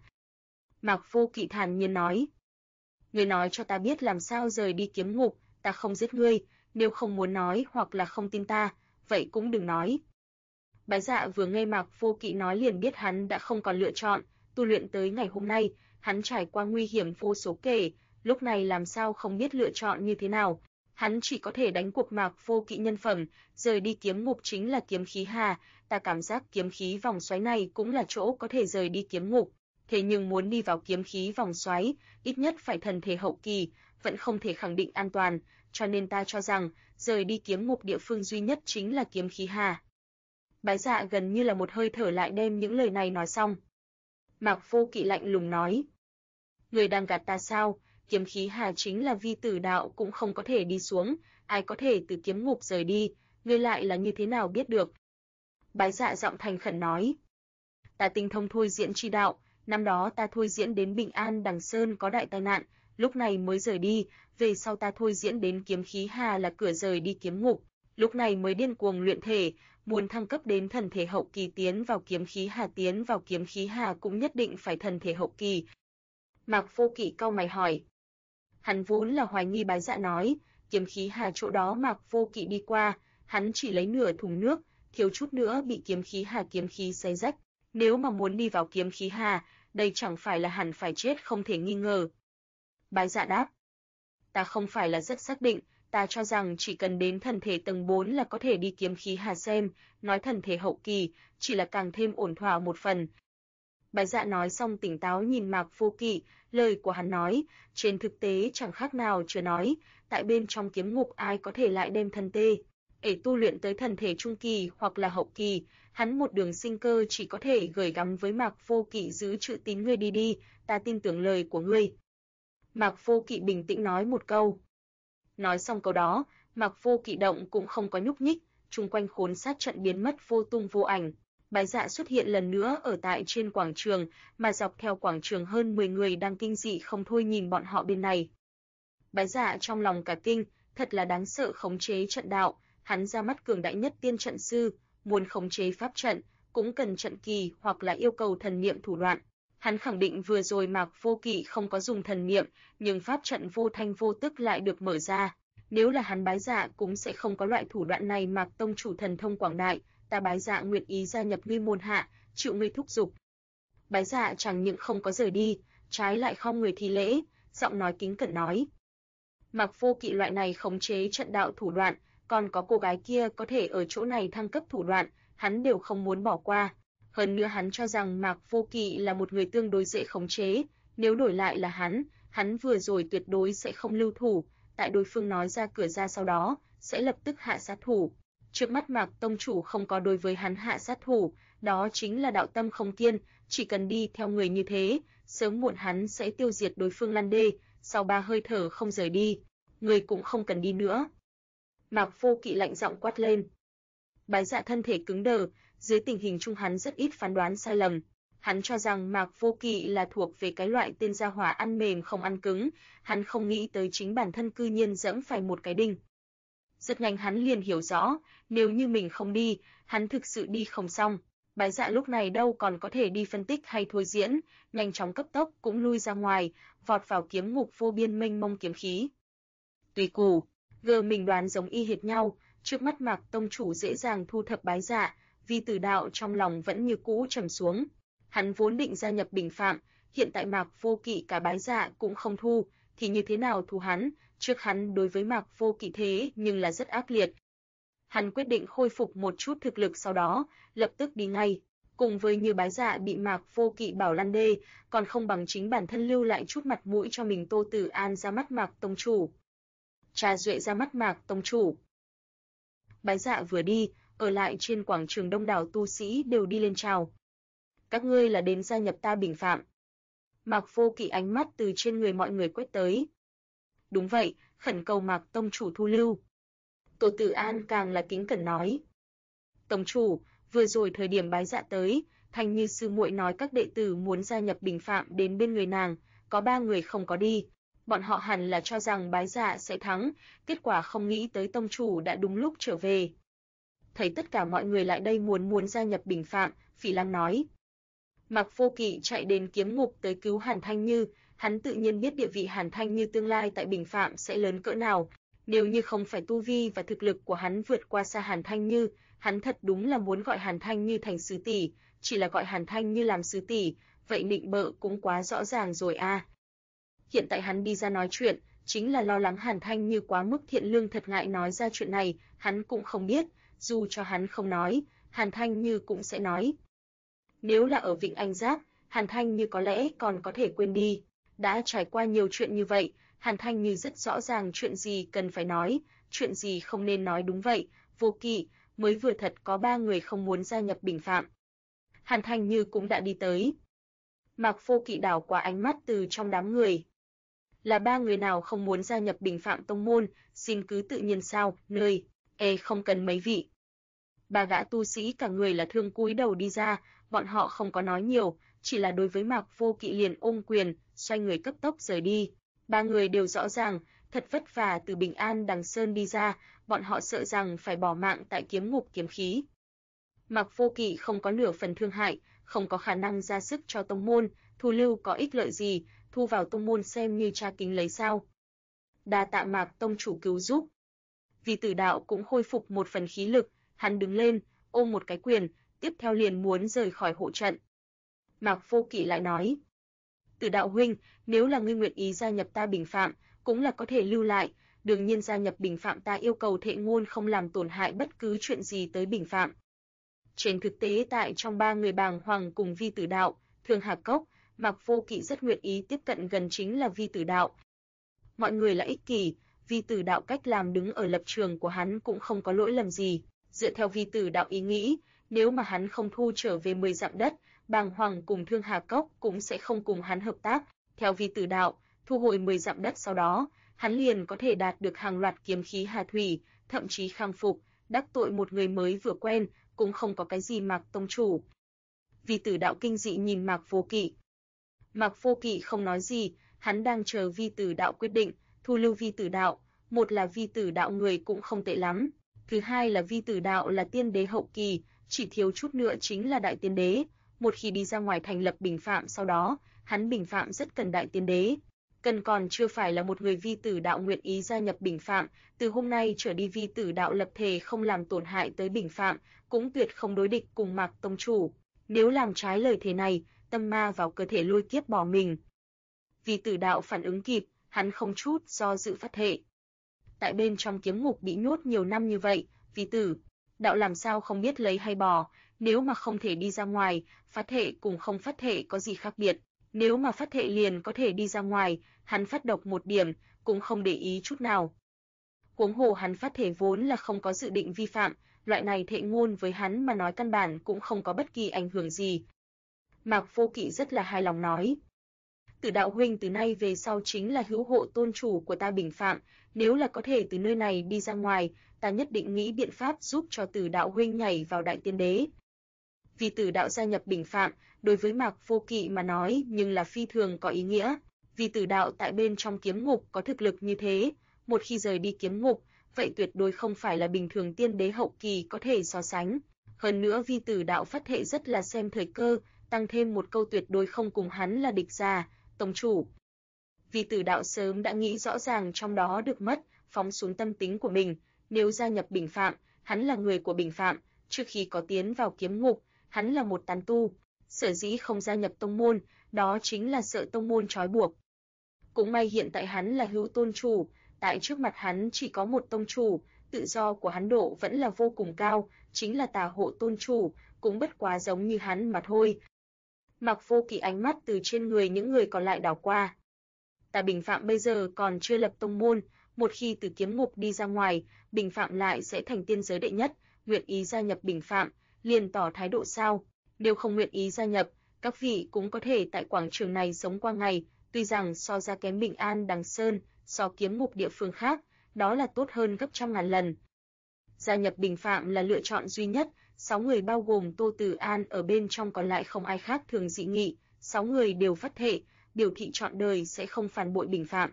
A: Mạc Vô Kỵ thản nhiên nói, ngươi nói cho ta biết làm sao rời đi kiếm ngục, ta không giết ngươi, nếu không muốn nói hoặc là không tin ta, vậy cũng đừng nói. Bái Dạ vừa nghe Mạc Vô Kỵ nói liền biết hắn đã không còn lựa chọn, tu luyện tới ngày hôm nay, hắn trải qua nguy hiểm vô số kể, lúc này làm sao không biết lựa chọn như thế nào. Hắn chỉ có thể đánh cuộc Mạc Vô Kỵ nhân phẩm, rời đi kiếm ngục chính là kiếm khí hà, ta cảm giác kiếm khí vòng xoáy này cũng là chỗ có thể rời đi kiếm ngục, thế nhưng muốn đi vào kiếm khí vòng xoáy, ít nhất phải thần thể hậu kỳ, vẫn không thể khẳng định an toàn, cho nên ta cho rằng, rời đi kiếm ngục địa phương duy nhất chính là kiếm khí hà. Bái Dạ gần như là một hơi thở lại đem những lời này nói xong. Mạc Vô Kỵ lạnh lùng nói, người đang gạt ta sao? Kiếm khí hà chính là vi tử đạo cũng không có thể đi xuống, ai có thể từ kiếm ngục rời đi, ngươi lại là như thế nào biết được? Bái Dạ giọng thành khẩn nói, ta tinh thông thôi diễn chi đạo, năm đó ta thôi diễn đến Bình An Đằng Sơn có đại tai nạn, lúc này mới rời đi, về sau ta thôi diễn đến kiếm khí hà là cửa rời đi kiếm ngục, lúc này mới điên cuồng luyện thể, muốn thăng cấp đến thần thể hậu kỳ tiến vào kiếm khí hà cũng nhất định phải thần thể hậu kỳ. Mạc Vô Kỵ cau mày hỏi. Hắn vốn là hoài nghi Bái Dạ nói, kiếm khí hà chỗ đó Mạc Vô Kỵ đi qua, hắn chỉ lấy nửa thùng nước, thiếu chút nữa bị kiếm khí xé rách, nếu mà muốn đi vào kiếm khí hà, đây chẳng phải là hẳn phải chết không thể nghi ngờ. Bái Dạ đáp, ta không phải là rất xác định, ta cho rằng chỉ cần đến thần thể tầng 4 là có thể đi kiếm khí hà xem, nói thần thể hậu kỳ, chỉ là càng thêm ổn thỏa một phần. Bái Dạ nói xong tỉnh táo nhìn Mạc Vô Kỵ, lời của hắn nói, trên thực tế chẳng khác nào chưa nói, tại bên trong kiếm ngục ai có thể lại đem thân tê để tu luyện tới thần thể trung kỳ hoặc là hậu kỳ, hắn một đường sinh cơ chỉ có thể gửi gắm với Mạc Vô Kỵ giữ chữ tín ngươi đi đi, ta tin tưởng lời của ngươi. Mạc Vô Kỵ bình tĩnh nói một câu. Nói xong câu đó, Mạc Vô Kỵ động cũng không có nhúc nhích, chung quanh khốn sát trận biến mất vô tung vô ảnh. Bái Dạ xuất hiện lần nữa ở tại trên quảng trường, mà dọc theo quảng trường hơn 10 người đang kinh dị không thôi nhìn bọn họ bên này. Bái Dạ trong lòng cả kinh, thật là đáng sợ khống chế trận đạo, hắn ra mắt cường đại nhất tiên trận sư, muốn khống chế pháp trận, cũng cần trận kỳ hoặc là yêu cầu thần niệm thủ đoạn. Hắn khẳng định vừa rồi Mạc Vô Kỵ không có dùng thần niệm, nhưng pháp trận vô thanh vô tức lại được mở ra. Nếu là hắn Bái Dạ cũng sẽ không có loại thủ đoạn này. Mạc tông chủ thần thông quảng đại, ta Bái Dạ nguyện ý gia nhập ngươi môn hạ, chịu ngươi thúc giục. Bái Dạ chẳng những không có rời đi, trái lại khom người thi lễ, giọng nói kính cẩn nói. Mạc Vô Kỵ loại này khống chế trận đạo thủ đoạn, còn có cô gái kia có thể ở chỗ này thăng cấp thủ đoạn, hắn đều không muốn bỏ qua. Hơn nữa hắn cho rằng Mạc Vô Kỵ là một người tương đối dễ khống chế, nếu đổi lại là hắn vừa rồi tuyệt đối sẽ không lưu thủ, tại đối phương nói ra cửa ra sau đó, sẽ lập tức hạ sát thủ. Trước mắt Mạc tông chủ không có đối với hắn hạ sát thủ, đó chính là đạo tâm không kiên, chỉ cần đi theo người như thế, sớm muộn hắn sẽ tiêu diệt đối phương lăn đê, sau 3 hơi thở không rời đi, người cũng không cần đi nữa. Mạc Vô Kỵ lạnh giọng quát lên. Bái Dạ thân thể cứng đờ, dưới tình hình chung hắn rất ít phán đoán sai lầm. Hắn cho rằng Mạc Vô Kỵ là thuộc về cái loại tên gia hỏa ăn mềm không ăn cứng, hắn không nghĩ tới chính bản thân cư nhiên giẫm phải một cái đinh. Rất nhanh hắn liền hiểu rõ, nếu như mình không đi, hắn thực sự đi không xong. Bái Dạ lúc này đâu còn có thể đi phân tích hay thôi diễn, nhanh chóng cấp tốc cũng lui ra ngoài, vọt vào kiếm ngục vô biên mênh mông kiếm khí. Tùy củ, gờ mình đoán giống y hệt nhau, trước mắt Mạc tông chủ dễ dàng thu thập Bái Dạ, Vi Tử Đạo trong lòng vẫn như cũ trầm xuống. Hắn vốn định gia nhập bình phạm, hiện tại Mạc Vô Kỵ cả Bái Dạ cũng không thu, thì như thế nào thu hắn, trước hắn đối với Mạc Vô Kỵ thế nhưng là rất ác liệt. Hắn quyết định khôi phục một chút thực lực sau đó, lập tức đi ngay. Cùng với như Bái Dạ bị Mạc Vô Kỵ bảo lăn đê, còn không bằng chính bản thân lưu lại chút mặt mũi cho mình. Tô Tử An ra mắt Mạc tông chủ. Trà Duệ ra mắt Mạc tông chủ. Bái Dạ vừa đi, ở lại trên quảng trường đông đảo tu sĩ đều đi lên chào. Các ngươi là đến gia nhập ta bình phạm. Mạc Vô Kỵ ánh mắt từ trên người mọi người quét tới. Đúng vậy, khẩn cầu Mạc tông chủ thu lưu. Tô Tử An càng là kính cẩn nói. Tông chủ, vừa rồi thời điểm Bái Dạ tới, Thanh Như sư muội nói các đệ tử muốn gia nhập bình phạm đến bên người nàng, có 3 người không có đi. Bọn họ hẳn là cho rằng Bái Dạ sẽ thắng, kết quả không nghĩ tới tông chủ đã đúng lúc trở về. Thấy tất cả mọi người lại đây muốn gia nhập bình phạm, Phỉ Lam nói. Mạc Vô Kỵ chạy đến kiếm ngục tới cứu Hàn Thanh Như, hắn tự nhiên biết địa vị Hàn Thanh Như tương lai tại bình phạm sẽ lớn cỡ nào. Nếu như không phải tu vi và thực lực của hắn vượt qua xa Hàn Thanh Như, hắn thật đúng là muốn gọi Hàn Thanh Như thành sư tỷ, chỉ là gọi Hàn Thanh Như làm sư tỷ, vậy nịnh bợ cũng quá rõ ràng rồi a. Hiện tại hắn đi ra nói chuyện, chính là lo lắng Hàn Thanh Như quá mức thiện lương thật ngại nói ra chuyện này, hắn cũng không biết, dù cho hắn không nói, Hàn Thanh Như cũng sẽ nói. Nếu là ở Vịnh Anh Giác, Hàn Thanh Như có lẽ còn có thể quên đi, đã trải qua nhiều chuyện như vậy, Hàn Thanh Như rất rõ ràng chuyện gì cần phải nói, chuyện gì không nên nói. Đúng vậy, Vô Kỵ, mới vừa thật có 3 người không muốn gia nhập bình phạm. Hàn Thanh Như cũng đã đi tới. Mạc Vô Kỵ đảo qua ánh mắt từ trong đám người. Là 3 người nào không muốn gia nhập bình phạm tông môn, xin cứ tự nhiên sao, nơi, không cần mấy vị. 3 gã tu sĩ cả người là thương cúi đầu đi ra, bọn họ không có nói nhiều, chỉ là đối với Mạc Vô Kỵ liền ôm quyền, xoay người cấp tốc rời đi. 3 người đều rõ ràng, thật vất vả từ Bình An Đằng Sơn đi ra, bọn họ sợ rằng phải bỏ mạng tại kiếm ngục kiếm khí. Mạc Vô Kỵ không có nửa phần thương hại, không có khả năng ra sức cho tông môn, thu lưu có ích lợi gì, thu vào tông môn xem như tra kính lấy sao. Đa tạ Mạc tông chủ cứu giúp. Vi Tử Đạo cũng khôi phục một phần khí lực, hắn đứng lên, ôm một cái quyền, tiếp theo liền muốn rời khỏi hộ trận. Mạc Vô Kỵ lại nói, Tử Đạo huynh, nếu là ngươi nguyện ý gia nhập ta bình phạm, cũng là có thể lưu lại, đương nhiên gia nhập bình phạm ta yêu cầu thệ ngôn không làm tổn hại bất cứ chuyện gì tới bình phạm. Trên thực tế tại trong 3 người bàng hoàng cùng Vi Tử Đạo, Thương Hà Cốc, Mạc Vô Kỵ rất nguyện ý tiếp cận gần chính là Vi Tử Đạo. Mọi người là ích kỷ, Vi Tử Đạo cách làm đứng ở lập trường của hắn cũng không có lỗi lầm gì. Dựa theo Vi Tử Đạo ý nghĩ, nếu mà hắn không thu trở về 10 dặm đất, Bàng Hoàng cùng Thương Hà Cốc cũng sẽ không cùng hắn hợp tác. Theo Vi Tử Đạo, thu hồi 10 dặm đất sau đó, hắn liền có thể đạt được hàng loạt kiếm khí hà thủy, thậm chí khang phục, đắc tội một người mới vừa quen, cũng không có cái gì Mạc tông chủ. Vi Tử Đạo kinh dị nhìn Mạc Vô Kỵ. Mạc Vô Kỵ không nói gì, hắn đang chờ Vi Tử Đạo quyết định, thu lưu Vi Tử Đạo. Một là Vi Tử Đạo người cũng không tệ lắm, thứ hai là Vi Tử Đạo là tiên đế hậu kỳ, chỉ thiếu chút nữa chính là đại tiên đế. Một khi đi ra ngoài thành lập bình phạm sau đó, hắn bình phạm rất cần đại tiên đế. Cần còn chưa phải là một người Vi Tử Đạo nguyện ý gia nhập bình phạm, từ hôm nay trở đi Vi Tử Đạo lập thề không làm tổn hại tới bình phạm, cũng tuyệt không đối địch cùng Mạc tông chủ. Nếu làm trái lời thề này, tâm ma vào cơ thể lôi kiếp bỏ mình. Vi Tử Đạo phản ứng kịp, hắn không chút do dự phát thệ. Tại bên trong kiếm ngục bị nhốt nhiều năm như vậy, Vi Tử Đạo làm sao không biết lấy hay bỏ, nếu mà không thể đi ra ngoài, phát thệ cùng không phát thệ có gì khác biệt. Nếu mà phát thệ liền có thể đi ra ngoài, hắn phát độc một điểm, cũng không để ý chút nào. Huống hồ hắn phát thể vốn là không có dự định vi phạm, loại này thệ ngôn với hắn mà nói căn bản cũng không có bất kỳ ảnh hưởng gì. Mạc Vô Kỵ rất là hài lòng nói. Tử Đạo huynh từ nay về sau chính là hữu hộ tôn chủ của ta bình phạm, nếu là có thể từ nơi này đi ra ngoài, ta nhất định nghĩ biện pháp giúp cho Tử Đạo huynh nhảy vào đại tiên đế. Vì Tử Đạo gia nhập bình phạm, đối với Mạc Vô Kỵ mà nói nhưng là phi thường có ý nghĩa. Vì Tử Đạo tại bên trong kiếm ngục có thực lực như thế, một khi rời đi kiếm ngục, vậy tuyệt đối không phải là bình thường tiên đế hậu kỳ có thể so sánh. Hơn nữa Vi Tử Đạo phát thệ rất là xem thời cơ, tăng thêm một câu tuyệt đối không cùng hắn là địch ra, tông chủ. Vi Tử Đạo sớm đã nghĩ rõ ràng trong đó được mất, phóng xuống tâm tính của mình, nếu gia nhập bình phạm, hắn là người của bình phạm, trước khi có tiến vào kiếm ngục, hắn là một tán tu, sở dĩ không gia nhập tông môn, đó chính là sợ tông môn trói buộc. Cũng may hiện tại hắn là hữu tôn chủ, tại trước mặt hắn chỉ có một tông chủ, tự do của hắn độ vẫn là vô cùng cao, chính là Tà Hộ tôn chủ, cũng bất quá giống như hắn mà thôi. Mạc Vô Kỵ ánh mắt từ trên người những người còn lại đảo qua. Ta bình phạm bây giờ còn chưa lập tông môn, một khi từ kiếm ngục đi ra ngoài, bình phạm lại sẽ thành tiên giới đệ nhất, nguyện ý gia nhập bình phạm, liền tỏ thái độ sao? Nếu không nguyện ý gia nhập, các vị cũng có thể tại quảng trường này sống qua ngày, tuy rằng so ra kém Bình An Đằng Sơn, so kiếm ngục địa phương khác, đó là tốt hơn gấp trăm ngàn lần. Gia nhập bình phạm là lựa chọn duy nhất, 6 người bao gồm Tô Tử An ở bên trong, còn lại không ai khác thường dị nghị, 6 người đều phát thệ, biểu thị trọn đời sẽ không phản bội bình phạm.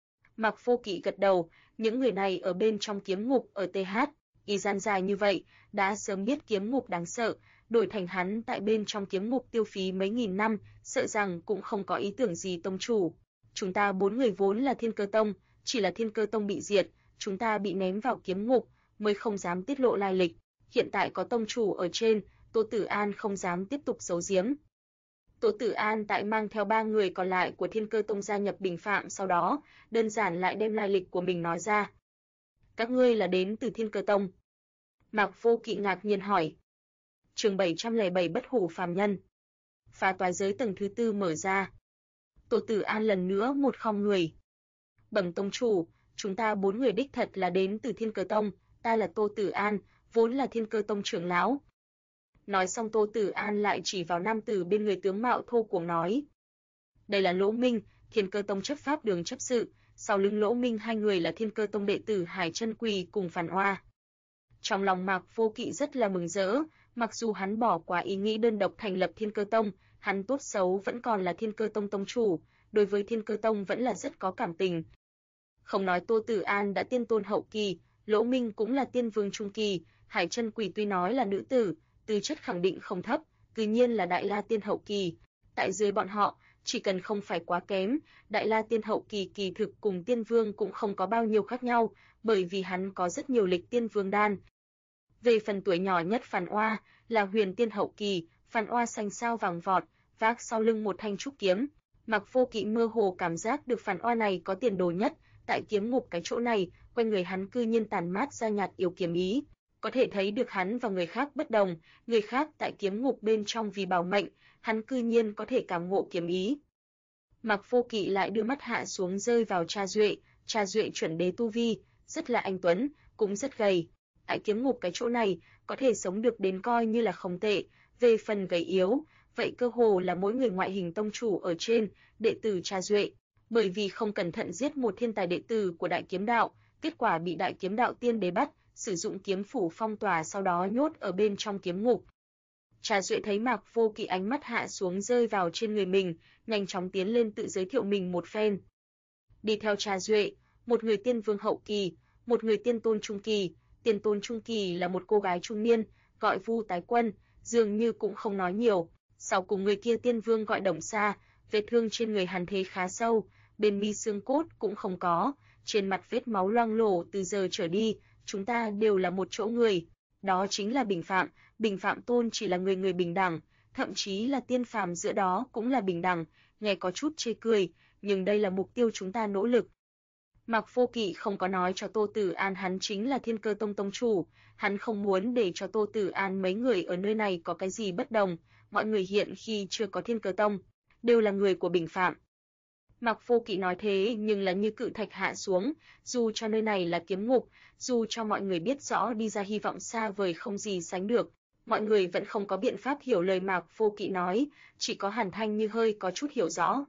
A: Mạc Vô Kỵ gật đầu, những người này ở bên trong kiếm ngục ở TH, y gian dài như vậy, đã sớm biết kiếm ngục đáng sợ, đổi thành hắn tại bên trong kiếm ngục tiêu phí mấy nghìn năm, sợ rằng cũng không có ý tưởng gì tông chủ. Chúng ta 4 người vốn là Thiên Cơ Tông, chỉ là Thiên Cơ Tông bị diệt, chúng ta bị ném vào kiếm ngục, mới không dám tiết lộ lai lịch. Hiện tại có tông chủ ở trên, Tô Tử An không dám tiếp tục giấu giếm. Tô Tử An tại mang theo 3 người còn lại của Thiên Cơ Tông gia nhập bình phạm sau đó, đơn giản lại đem lai lịch của mình nói ra. Các ngươi là đến từ Thiên Cơ Tông? Mạc Vô Kỵ ngạc nhiên hỏi. Chương 707 Bất hủ phàm nhân. Phá toái giới tầng thứ 4 mở ra. Tô Tử An lần nữa một khom người. Bẩm tông chủ, chúng ta 4 người đích thật là đến từ Thiên Cơ Tông, ta là Tô Tử An, vốn là Thiên Cơ Tông trưởng lão. Nói xong Tô Tử An lại chỉ vào nam tử bên người tướng mạo thô cuồng nói. Đây là Lỗ Minh, Thiên Cơ Tông chấp pháp đường chấp sự, sau lưng Lỗ Minh 2 người là Thiên Cơ Tông đệ tử Hải Chân Quỳ cùng Phản Oa. Trong lòng Mạc Vô Kỵ rất là mừng rỡ, mặc dù hắn bỏ qua ý nghĩ đơn độc thành lập Thiên Cơ Tông, hắn tốt xấu vẫn còn là Thiên Cơ Tông tông chủ, đối với Thiên Cơ Tông vẫn là rất có cảm tình. Không nói Tô Tử An đã tiên tôn hậu kỳ, Lỗ Minh cũng là tiên vương trung kỳ, Hải Chân Quỳ tuy nói là nữ tử, tư chất khẳng định không thấp, tự nhiên là Đại La Tiên hậu kỳ. Tại dưới bọn họ, chỉ cần không phải quá kém, Đại La Tiên hậu kỳ kỳ thực cùng tiên vương cũng không có bao nhiêu khác nhau, bởi vì hắn có rất nhiều lịch tiên vương đan. Về phần tuổi nhỏ nhất Phản Oa, là Huyền Tiên hậu kỳ, Phản Oa xanh sao vàng vọt, vác sau lưng một thanh trúc kiếm. Mạc Vô Kỵ mơ hồ cảm giác được Phản Oa này có tiền đồ nhất, tại kiếm ngục cái chỗ này, quanh người hắn cư nhiên tản mát ra nhạt yêu kiếm ý. Có thể thấy được hắn và người khác bất đồng, người khác tại kiếm ngục bên trong vì bảo mệnh, hắn cư nhiên có thể cảm ngộ kiếm ý. Mạc Vô Kỵ lại đưa mắt hạ xuống rơi vào Cha Duệ chuẩn đế tu vi, rất là anh tuấn, cũng rất gầy. Tại kiếm ngục cái chỗ này, có thể sống được đến coi như là không tệ, về phần gầy yếu, vậy cơ hồ là mỗi người ngoại hình tông chủ ở trên, đệ tử Cha Duệ, bởi vì không cẩn thận giết một thiên tài đệ tử của Đại Kiếm Đạo, kết quả bị Đại Kiếm Đạo Tiên Đế bắt, sử dụng kiếm phủ phong tỏa sau đó nhốt ở bên trong kiếm ngục. Cha Duệ thấy Mạc Vô Kỵ ánh mắt hạ xuống rơi vào trên người mình, nhanh chóng tiến lên tự giới thiệu mình một phen. Đi theo Cha Duệ, một người tiên vương hậu kỳ, một người tiên tôn trung kỳ, tiên tôn trung kỳ là một cô gái trung niên, gọi Vu Tái Quân, dường như cũng không nói nhiều. Sau cùng người kia tiên vương gọi Đồng Sa, vết thương trên người hắn thế khá sâu, bên mi xương cốt cũng không có, trên mặt vết máu loang lổ, từ giờ trở đi, chúng ta đều là một chỗ người. Đó chính là Bình Phạm Tôn chỉ là người bình đẳng, thậm chí là tiên phàm giữa đó cũng là bình đẳng, nghe có chút chê cười, nhưng đây là mục tiêu chúng ta nỗ lực. Mạc Vô Kỵ không có nói cho Tô Tử An hắn chính là Thiên Cơ Tông tông chủ, hắn không muốn để cho Tô Tử An mấy người ở nơi này có cái gì bất đồng, mọi người hiện khi chưa có Thiên Cơ Tông, đều là người của Bình Phạm. Mạc Vô Kỵ nói thế nhưng là như cự thạch hạ xuống, dù cho nơi này là kiếm ngục, dù cho mọi người biết rõ đi ra hy vọng xa vời không gì sánh được, mọi người vẫn không có biện pháp hiểu lời Mạc Vô Kỵ nói, chỉ có Hàn Thanh như hơi có chút hiểu rõ.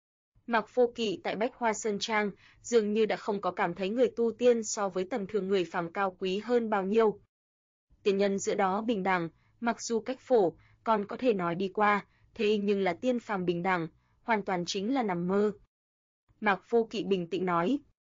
A: Mạc Vô Kỵ tại Bách Hoa Sơn Trang, dường như đã không có cảm thấy người tu tiên so với tầm thường người phàm cao quý hơn bao nhiêu. Tiên nhân giữa đó bình đẳng, mặc dù cách phổ, còn có thể nói đi qua, thế nhưng là tiên phàm bình đẳng, hoàn toàn chính là nằm mơ. Mạc Vô Kỵ bình tĩnh nói.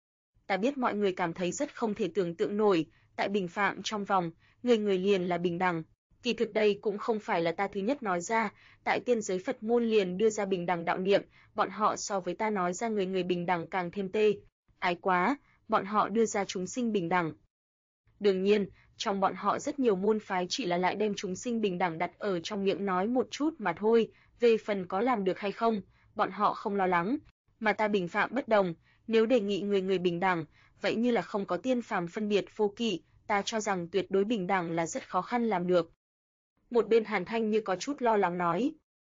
A: Ta biết mọi người cảm thấy rất không thể tưởng tượng nổi, tại Bình Phạm trong vòng, người liền là bình đẳng. Kỳ thực đây cũng không phải là ta thứ nhất nói ra, tại tiên giới Phật môn liền đưa ra bình đẳng đạo niệm, bọn họ so với ta nói ra người bình đẳng càng thêm tê. Ái quá, bọn họ đưa ra chúng sinh bình đẳng. Đương nhiên, trong bọn họ rất nhiều môn phái chỉ là lại đem chúng sinh bình đẳng đặt ở trong miệng nói một chút mà thôi, về phần có làm được hay không, bọn họ không lo lắng, mà ta Bình Phạm bất đồng, nếu đề nghị người bình đẳng, vậy như là không có tiên phàm phân biệt. Vô Kỵ, ta cho rằng tuyệt đối bình đẳng là rất khó khăn làm được. Một bên Hàn Thanh như có chút lo lắng nói.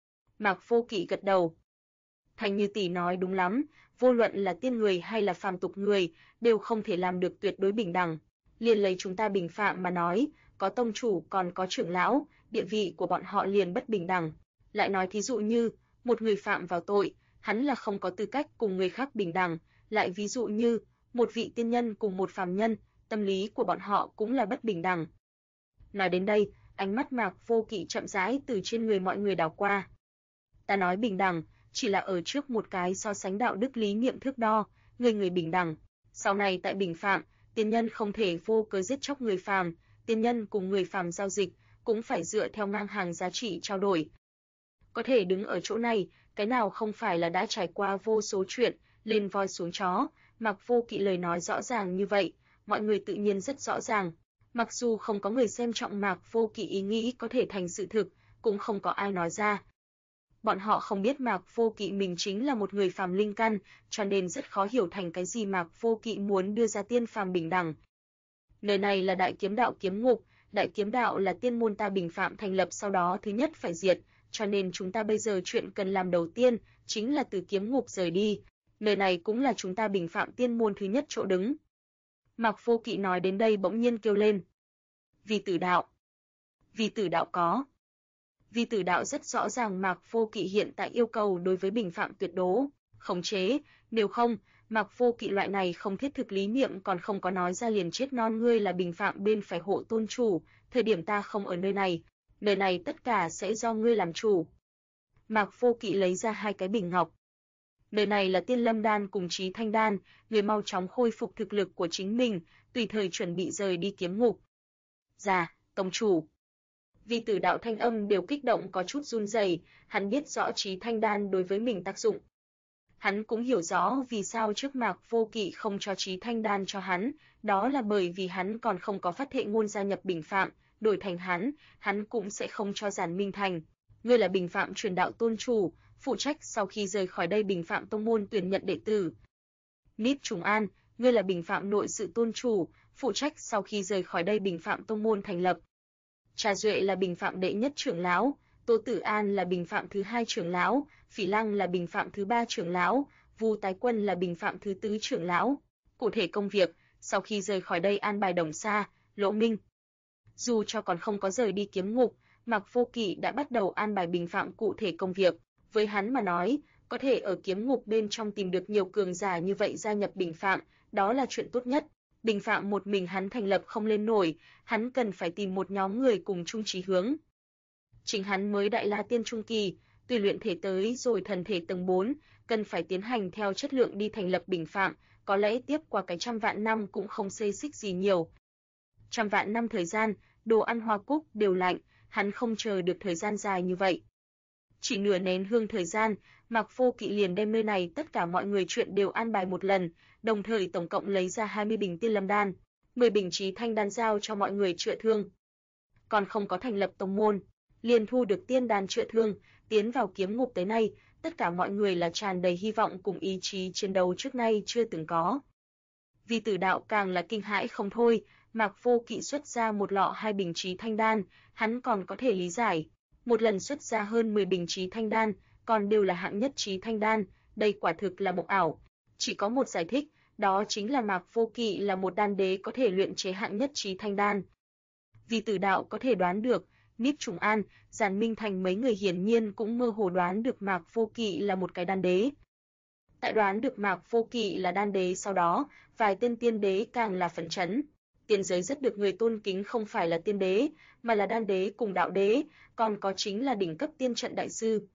A: Mạc Vô Kỵ gật đầu. Thanh Như tỷ nói đúng lắm, vô luận là tiên người hay là phàm tục người, đều không thể làm được tuyệt đối bình đẳng. Liền lấy chúng ta Bình Phạm mà nói, có tông chủ còn có trưởng lão, địa vị của bọn họ liền bất bình đẳng. Lại nói thí dụ như, một người phạm vào tội, hắn là không có tư cách cùng người khác bình đẳng, lại ví dụ như, một vị tiên nhân cùng một phàm nhân, tâm lý của bọn họ cũng là bất bình đẳng. Nói đến đây, ánh mắt Mạc Vô Kỵ chậm rãi từ trên người mọi người đảo qua. Ta nói bình đẳng, chỉ là ở trước một cái so sánh đạo đức lý niệm thước đo, người bình đẳng. Sau này tại Bình Phạm, tiên nhân không thể vô cớ giết chóc người phàm, tiên nhân cùng người phàm giao dịch, cũng phải dựa theo ngang hàng giá trị trao đổi. Có thể đứng ở chỗ này, cái nào không phải là đã trải qua vô số chuyện, lên voi xuống chó, Mạc Vô Kỵ lời nói rõ ràng như vậy, mọi người tự nhiên rất rõ ràng. Mặc dù không có người xem trọng Mạc Vô Kỵ ý nghĩ có thể thành sự thực, cũng không có ai nói ra. Bọn họ không biết Mạc Vô Kỵ mình chính là một người phàm linh căn, cho nên rất khó hiểu thành cái gì Mạc Vô Kỵ muốn đưa ra tiên phàm bình đẳng. Nơi này là Đại Kiếm Đạo kiếm ngục, Đại Kiếm Đạo là tiên môn ta Bình Phạm thành lập sau đó thứ nhất phải diệt, cho nên chúng ta bây giờ chuyện cần làm đầu tiên chính là từ kiếm ngục rời đi. Nơi này cũng là chúng ta Bình Phạm tiên môn thứ nhất chỗ đứng. Mạc Vô Kỵ nói đến đây bỗng nhiên kêu lên. Vì tử đạo. Vì tử đạo có. Vì tử đạo rất rõ ràng Mạc Vô Kỵ hiện tại yêu cầu đối với Bình Phạm tuyệt đối khống chế, nếu không, Mạc Vô Kỵ loại này không thiết thực lý niệm còn không có nói ra liền chết non. Ngươi là Bình Phạm bên phải hộ tôn chủ, thời điểm ta không ở nơi này tất cả sẽ do ngươi làm chủ. Mạc Vô Kỵ lấy ra hai cái bình ngọc. Nơi này là Tiên Lâm Đan cùng Chí Thanh Đan, người mau chóng khôi phục thực lực của chính mình, tùy thời chuẩn bị rời đi kiếm ngục. Dạ, tông chủ. Vì tử đạo thanh âm đều kích động có chút run rẩy, hắn biết rõ Chí Thanh Đan đối với mình tác dụng. Hắn cũng hiểu rõ vì sao trước Mạc Vô Kỵ không cho Chí Thanh Đan cho hắn, đó là bởi vì hắn còn không có phát thệ ngôn gia nhập Bình Phạm, đổi thành hắn cũng sẽ không cho Giản Minh Thành. Ngươi là Bình Phạm truyền đạo tôn chủ, phụ trách sau khi rời khỏi đây Bình Phạm tông môn tuyển nhận đệ tử. Nít Trùng An, ngươi là Bình Phạm nội sự tôn chủ, phụ trách sau khi rời khỏi đây bình phạm tông môn thành lập. Trà Duệ là bình phạm đệ nhất trưởng lão, Tô Tử An là bình phạm thứ hai trưởng lão, Phỉ Lăng là bình phạm thứ ba trưởng lão, Vu Tái Quân là bình phạm thứ tứ trưởng lão. Cụ thể công việc, sau khi rời khỏi đây an bài Đồng Sa, Lỗ Minh. Dù cho còn không có rời đi kiếm ngục, Mạc Vô Kỵ đã bắt đầu an bài bình phạm cụ thể công việc. Với hắn mà nói, có thể ở kiếm ngục bên trong tìm được nhiều cường giả như vậy gia nhập bình phạm, đó là chuyện tốt nhất. Bình phạm một mình hắn thành lập không lên nổi, hắn cần phải tìm một nhóm người cùng chung chí hướng. Chính hắn mới Đại La Tiên trung kỳ, tuy luyện thể tới rồi thần thể tầng 4, cần phải tiến hành theo chất lượng đi thành lập bình phạm, có lẽ tiếp qua cái 100 vạn năm cũng không xê xích gì nhiều. 100 vạn năm thời gian, đồ ăn hoa cúc đều lạnh, hắn không chờ được thời gian dài như vậy. Chỉ nửa nén hương thời gian, Mạc Vô Kỵ liền đem nơi này tất cả mọi người chuyện đều an bài một lần, đồng thời tổng cộng lấy ra 20 bình tiên lâm đan, 10 bình trí thanh đan giao cho mọi người chữa thương. Còn không có thành lập tông môn, liền thu được tiên đan chữa thương, tiến vào kiếm ngục tới nay, tất cả mọi người là tràn đầy hy vọng cùng ý chí chiến đấu trước nay chưa từng có. Vi Tử Đạo càng là kinh hãi không thôi, Mạc Vô Kỵ xuất ra một lọ 2 bình trí thanh đan, hắn còn có thể lý giải. Một lần xuất ra hơn 10 bình trí thanh đan, còn đều là hạng nhất trí thanh đan, đây quả thực là mộng ảo. Chỉ có một giải thích, đó chính là Mạc Vô Kỵ là một đan đế có thể luyện chế hạng nhất trí thanh đan. Vi Tử Đạo có thể đoán được, Niếp Trùng An, Giản Minh Thành mấy người hiển nhiên cũng mơ hồ đoán được Mạc Vô Kỵ là một cái đan đế. Tại đoán được Mạc Vô Kỵ là đan đế sau đó, vài tên tiên đế càng là phấn chấn. Tiên giới rất được người tôn kính không phải là tiên đế, mà là đan đế cùng đạo đế, còn có chính là đỉnh cấp tiên trận đại sư.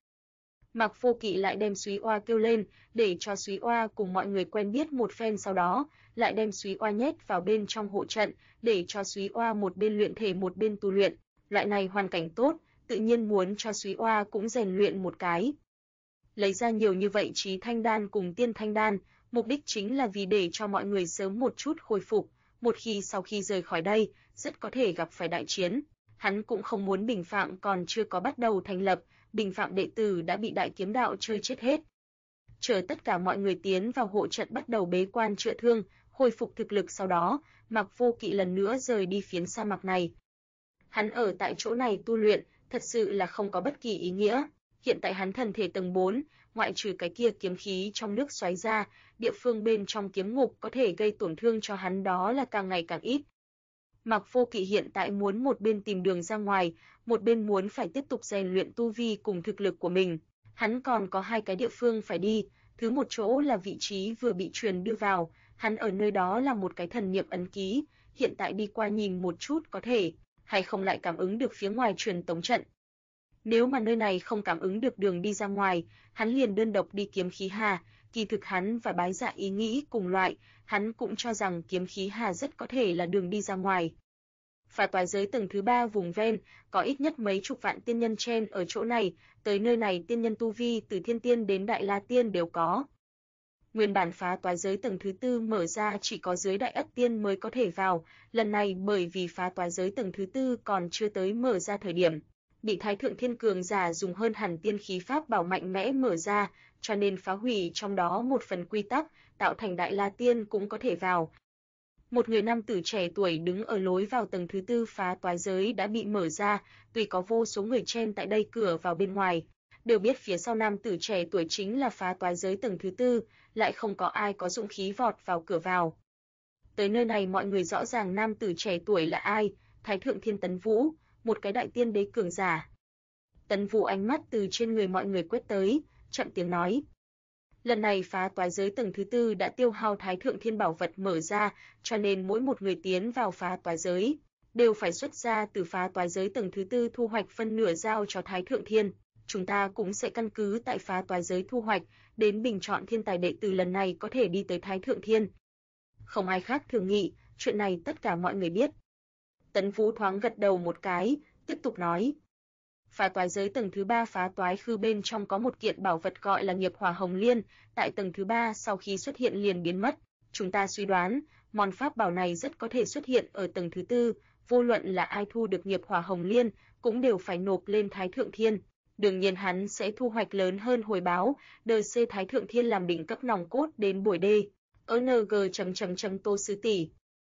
A: Mạc Vô Kỵ lại đem Súy Oa kêu lên, để cho Súy Oa cùng mọi người quen biết một phen, sau đó lại đem Súy Oa nhét vào bên trong hộ trận, để cho Súy Oa một bên luyện thể một bên tu luyện. Loại này hoàn cảnh tốt, tự nhiên muốn cho Súy Oa cũng rèn luyện một cái. Lấy ra nhiều như vậy trí thanh đan cùng tiên thanh đan, mục đích chính là vì để cho mọi người sớm một chút khôi phục, một khi sau khi rời khỏi đây, rất có thể gặp phải đại chiến. Hắn cũng không muốn bình phạm còn chưa có bắt đầu thành lập, bình phạm đệ tử đã bị đại kiếm đạo chơi chết hết. Chờ tất cả mọi người tiến vào hộ trận bắt đầu bế quan chữa thương, hồi phục thực lực, sau đó, Mạc Vô Kỵ lần nữa rời đi phiến sa mạc này. Hắn ở tại chỗ này tu luyện, thật sự là không có bất kỳ ý nghĩa. Hiện tại hắn thần thể tầng 4, ngoại trừ cái kia kiếm khí trong nước xoáy ra, địa phương bên trong kiếm ngục có thể gây tổn thương cho hắn đó là càng ngày càng ít. Mạc Vô Kỵ hiện tại muốn một bên tìm đường ra ngoài, một bên muốn phải tiếp tục rèn luyện tu vi cùng thực lực của mình. Hắn còn có 2 cái địa phương phải đi, thứ một chỗ là vị trí vừa bị truyền đưa vào, hắn ở nơi đó là một cái thần niệm ấn ký, hiện tại đi qua nhìn một chút có thể hay không lại cảm ứng được phía ngoài truyền tống trận. Nếu mà nơi này không cảm ứng được đường đi ra ngoài, hắn liền đơn độc đi kiếm khí hà, kỳ thực hắn và Bái Dạ ý nghĩ cùng loại, hắn cũng cho rằng kiếm khí hà rất có thể là đường đi ra ngoài. Phá toái giới tầng thứ 3 vùng ven, có ít nhất mấy chục vạn tiên nhân chen ở chỗ này, tới nơi này tiên nhân tu vi từ thiên tiên đến đại la tiên đều có. Nguyên bản phá toái giới tầng thứ 4 mở ra chỉ có dưới đại ất tiên mới có thể vào, lần này bởi vì phá toái giới tầng thứ 4 còn chưa tới mở ra thời điểm, bị Thái Thượng Thiên cường giả dùng hơn hẳn tiên khí pháp bảo mạnh mẽ mở ra, cho nên phá hủy trong đó một phần quy tắc, tạo thành đại la tiên cũng có thể vào. Một người nam tử trẻ tuổi đứng ở lối vào tầng thứ 4 phá toái giới đã bị mở ra, tuy có vô số người chen tại đây cửa vào bên ngoài, đều biết phía sau nam tử trẻ tuổi chính là phá toái giới tầng thứ 4, lại không có ai có dũng khí vọt vào cửa vào. Tới nơi này mọi người rõ ràng nam tử trẻ tuổi là ai, Thái Thượng Thiên Tấn Vũ, một cái đại tiên đế cường giả. Tấn Vũ ánh mắt từ trên người mọi người quét tới, chậm tiếng nói. Lần này phá toái giới tầng thứ 4 đã tiêu hao Thái Thượng Thiên bảo vật mở ra, cho nên mỗi một người tiến vào phá toái giới, đều phải xuất ra từ phá toái giới tầng thứ 4 thu hoạch phân nửa giao cho Thái Thượng Thiên. Chúng ta cũng sẽ căn cứ tại phá toái giới thu hoạch, đến bình chọn thiên tài đệ tử lần này có thể đi tới Thái Thượng Thiên. Không ai khác thường nghị, chuyện này tất cả mọi người biết. Tấn Vũ thoáng gật đầu một cái, tiếp tục nói. Phá toái giới tầng thứ 3 phá toái khư bên trong có một kiện bảo vật gọi là nghiệp hỏa hồng liên, tại tầng thứ 3 sau khi xuất hiện liền biến mất. Chúng ta suy đoán, món pháp bảo này rất có thể xuất hiện ở tầng thứ 4, vô luận là ai thu được nghiệp hỏa hồng liên, cũng đều phải nộp lên Thái Thượng Thiên. Đương nhiên hắn sẽ thu hoạch lớn hơn hồi báo, đờ C Thái Thượng Thiên làm đỉnh cấp nòng cốt đến buổi đê. Tô sư tỷ.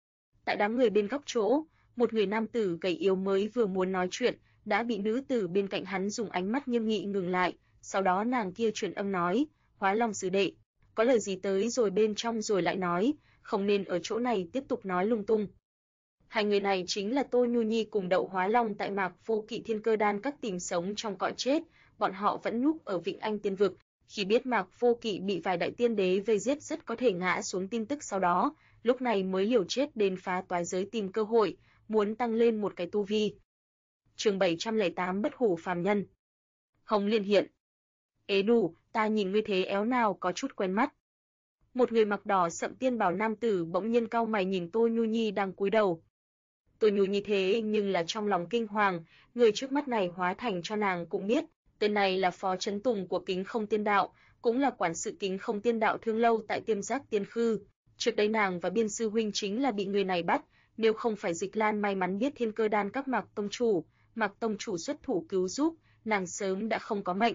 A: Tại đám người bên góc chỗ, một người nam tử gầy yếu mới vừa muốn nói chuyện, đã bị nữ tử bên cạnh hắn dùng ánh mắt nghiêm nghị ngừng lại, sau đó nàng kia truyền âm nói, Hóa Long sư đệ, có lời gì tới rồi bên trong rồi lại nói, không nên ở chỗ này tiếp tục nói lung tung. Hai người này chính là Tô Nhu Nhi cùng Đậu Hóa Long tại Mạc Vô Kỵ Thiên Cơ Đan các tìm sống trong cõi chết, bọn họ vẫn núp ở Vịnh Anh Tiên Vực, khi biết Mạc Vô Kỵ bị vài đại tiên đế vây giết rất có thể ngã xuống tin tức sau đó, lúc này mới liều chết đến phá toái giới tìm cơ hội, muốn tăng lên một cái tu vi. Chương 708 Bất hủ phàm nhân. Hồng Liên hiện. Ế đủ, ta nhìn ngươi thế éo nào có chút quen mắt. Một người mặc đỏ sậm tiên bào nam tử bỗng nhiên cau mày nhìn Tô Nhu Nhi đang cúi đầu. Tô Nhu Nhi thế nhưng là trong lòng kinh hoàng, người trước mắt này hóa thành cho nàng cũng biết, tên này là Phó Chấn Tùng của Kính Không Tiên Đạo, cũng là quản sự Kính Không Tiên Đạo Thương Lâu tại Tiêm Giác Tiên Khư. Trước đây nàng và Biên sư huynh chính là bị người này bắt, nếu không phải Dịch Lan may mắn biết Thiên Cơ Đan các Mạc tông chủ xuất thủ cứu giúp, nàng sớm đã không có mệnh.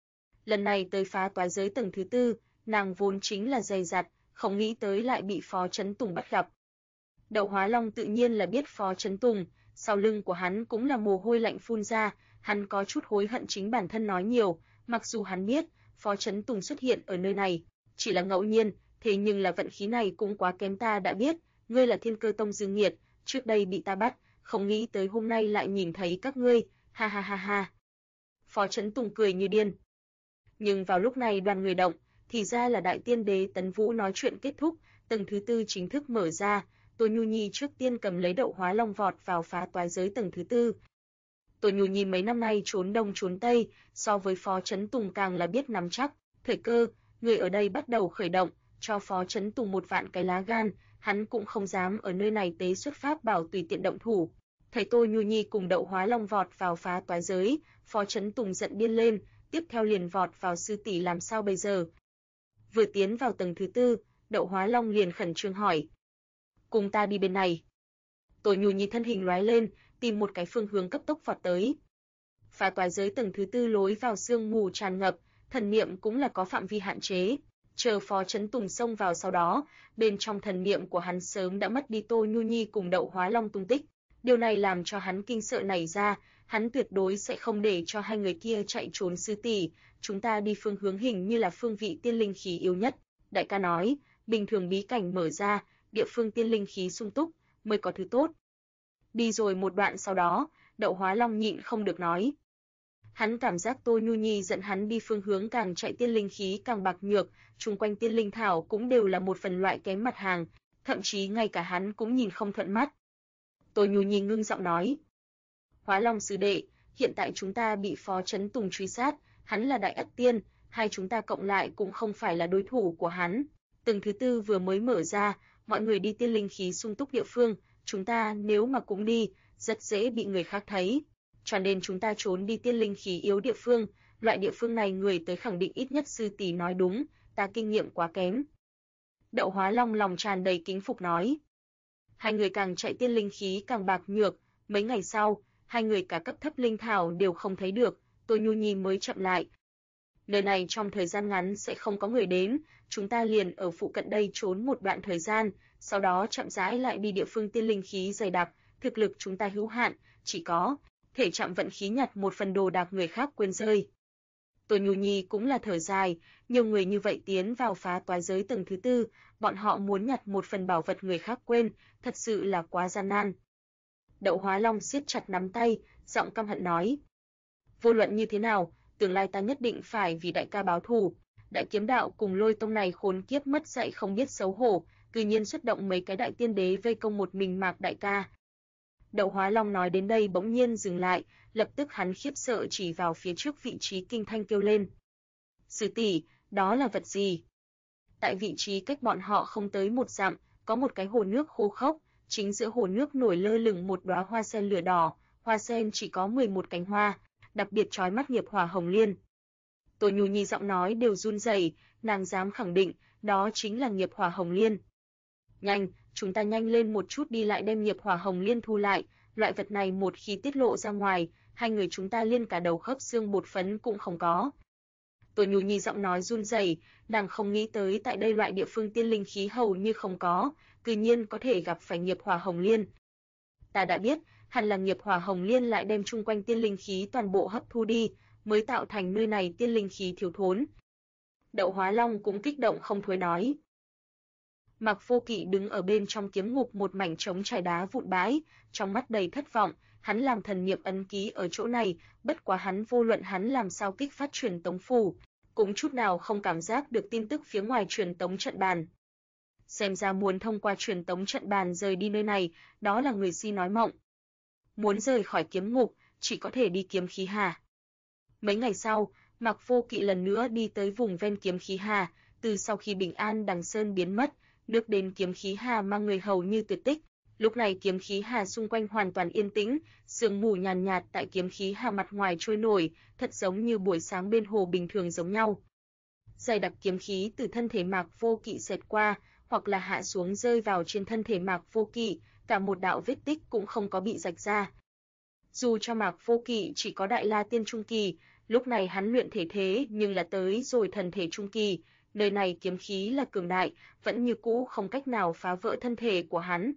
A: Lần này tới phá toái giới tầng thứ tư, nàng vốn chính là dày dặt, không nghĩ tới lại bị Phó Chấn Tùng bắt gặp. Đậu Hóa Long tự nhiên là biết Phó Chấn Tùng, sau lưng của hắn cũng là mồ hôi lạnh phun ra, hắn có chút hối hận chính bản thân nói nhiều, mặc dù hắn biết Phó Chấn Tùng xuất hiện ở nơi này chỉ là ngẫu nhiên, thế nhưng là vận khí này cũng quá kém. Ta đã biết, ngươi là Thiên Cơ Tông Dương Nghiệt, trước đây bị ta bắt, không nghĩ tới hôm nay lại nhìn thấy các ngươi, ha ha ha ha. Phó Chấn Tùng cười như điên. Nhưng vào lúc này đoàn người động, thì ra là Đại Tiên Đế Tấn Vũ nói chuyện kết thúc, tầng thứ tư chính thức mở ra. Tô Nhu Nhi trước tiên cầm lấy Đậu Hóa Long vọt vào phá toái giới tầng thứ tư. Tô Nhu Nhi mấy năm nay trốn đông trốn tây, so với Phó Chấn Tùng càng là biết nắm chắc thời cơ, người ở đây bắt đầu khởi động, cho Phó Chấn Tùng một vạn cái lá gan, hắn cũng không dám ở nơi này tế xuất pháp bảo tùy tiện động thủ. Thấy Tô Nhu Nhi cùng Đậu Hóa Long vọt vào phá toái giới, Phó Chấn Tùng giận điên lên, tiếp theo liền vọt vào sư tỷ làm sao bây giờ. Vừa tiến vào tầng thứ tư, Đậu Hóa Long liền khẩn trương hỏi, cùng ta đi bên này. Tô Nhu Nhi thân hình lóe lên, tìm một cái phương hướng cấp tốc vọt tới. Phá toái giới tầng thứ tư lối vào sương mù tràn ngập, thần niệm cũng là có phạm vi hạn chế. Chờ Phó Chấn Tùng xông vào sau đó, bên trong thần niệm của hắn sớm đã mất đi Tô Nhu Nhi cùng Đậu Hóa Long tung tích. Điều này làm cho hắn kinh sợ nảy ra, hắn tuyệt đối sẽ không để cho hai người kia chạy trốn. Sư tỷ, chúng ta đi phương hướng hình như là phương vị tiên linh khí yếu nhất. Đại ca nói, bình thường bí cảnh mở ra, địa phương tiên linh khí sung túc mới có thứ tốt. Đi rồi một đoạn sau đó, Đậu Hóa Long nhịn không được nói. Hắn cảm giác Tô Nhu Nhi dẫn hắn đi phương hướng càng chạy tiên linh khí càng bạc nhược, chung quanh tiên linh thảo cũng đều là một phần loại kém mặt hàng, thậm chí ngay cả hắn cũng nhìn không thuận mắt. Tô Nhu Nhi ngưng giọng nói, Hóa Long sư đệ, hiện tại chúng ta bị Phó Chấn Tùng truy sát, hắn là đại ất tiên, hai chúng ta cộng lại cũng không phải là đối thủ của hắn. Tầng thứ tư vừa mới mở ra, mọi người đi tiên linh khí sung túc địa phương, chúng ta nếu mà cũng đi, rất dễ bị người khác thấy. Cho nên chúng ta trốn đi tiên linh khí yếu địa phương, loại địa phương này người tới khẳng định ít nhất. Sư tỷ nói đúng, ta kinh nghiệm quá kém. Đậu Hóa Long lòng tràn đầy kính phục nói. Hai người càng chạy tiên linh khí càng bạc nhược, mấy ngày sau, hai người cả cấp thấp linh thảo đều không thấy được, Tô Nhu Nhi mới chậm lại. Nơi này trong thời gian ngắn sẽ không có người đến, chúng ta liền ở phụ cận đây trốn một đoạn thời gian, sau đó chậm rãi lại đi địa phương tiên linh khí dày đặc, thực lực chúng ta hữu hạn, chỉ có thể chạm vận khí nhặt một phần đồ đạc người khác quên rơi. Tô Nhu Nhi cũng là thở dài, nhiều người như vậy tiến vào phá toái giới tầng thứ tư, bọn họ muốn nhặt một phần bảo vật người khác quên, thật sự là quá gian nan. Đậu Hóa Long siết chặt nắm tay, giọng căm hận nói. Vô luận như thế nào, tương lai ta nhất định phải vì đại ca báo thù. Đại kiếm đạo cùng Lôi Tông này khốn kiếp mất dạy không biết xấu hổ, cư nhiên xuất động mấy cái đại tiên đế vây công một mình Mạc đại ca. Đậu Hóa Long nói đến đây bỗng nhiên dừng lại, lập tức hắn khiếp sợ chỉ vào phía trước vị trí Kinh Thanh kêu lên. Sư tỷ, đó là vật gì? Tại vị trí cách bọn họ không tới một dặm, có một cái hồ nước khô khốc, chính giữa hồ nước nổi lơ lửng một đóa hoa sen lửa đỏ, hoa sen chỉ có 11 cánh hoa, đặc biệt chói mắt nghiệp hỏa hồng liên. Tô Nhu Nhi giọng nói đều run rẩy, nàng dám khẳng định, đó chính là nghiệp hỏa hồng liên. Nhanh, chúng ta nhanh lên một chút đi lại đem nghiệp hỏa hồng liên thu lại, loại vật này một khi tiết lộ ra ngoài, hai người chúng ta liên cả đầu khớp xương bột phấn cũng không có. Tô Nhu Nhi giọng nói run rẩy, nàng không nghĩ tới tại đây loại địa phương tiên linh khí hầu như không có, cư nhiên có thể gặp phải nghiệp hỏa hồng liên. Ta đã biết, hẳn là nghiệp hỏa hồng liên lại đem chung quanh tiên linh khí toàn bộ hấp thu đi, mới tạo thành nơi này tiên linh khí thiếu thốn. Đậu Hóa Long cũng kích động không thôi nói. Mạc Vô Kỵ đứng ở bên trong kiếm ngục một mảnh trống trải đá vụn bãi, trong mắt đầy thất vọng, hắn làm thần niệm ấn ký ở chỗ này, bất quá hắn vô luận hắn làm sao kích phát truyền tống phù, cũng chút nào không cảm giác được tin tức phía ngoài truyền tống trận bàn. Xem ra muốn thông qua truyền tống trận bàn rời đi nơi này, đó là người si nói mộng. Muốn rời khỏi kiếm ngục, chỉ có thể đi kiếm khí hà. Mấy ngày sau, Mạc Vô Kỵ lần nữa đi tới vùng ven kiếm khí hà, từ sau khi Bình An Đằng Sơn biến mất, nước đến kiếm khí hà mang người hầu như tuyệt tích. Lúc này kiếm khí hà xung quanh hoàn toàn yên tĩnh, sương mù nhàn nhạt tại kiếm khí hà mặt ngoài trôi nổi, thật giống như buổi sáng bên hồ bình thường giống nhau. Dày đặc kiếm khí từ thân thể Mạc Vô Kỵ xẹt qua, hoặc là hạ xuống rơi vào trên thân thể Mạc Vô Kỵ, cả một đạo vết tích cũng không có bị rạch ra. Dù cho Mạc Vô Kỵ chỉ có Đại La Tiên Trung Kỳ, lúc này hắn luyện thể thế nhưng là tới rồi thần thể Trung Kỳ, nơi này kiếm khí là cường đại, vẫn như cũ không cách nào phá vỡ thân thể của hắn.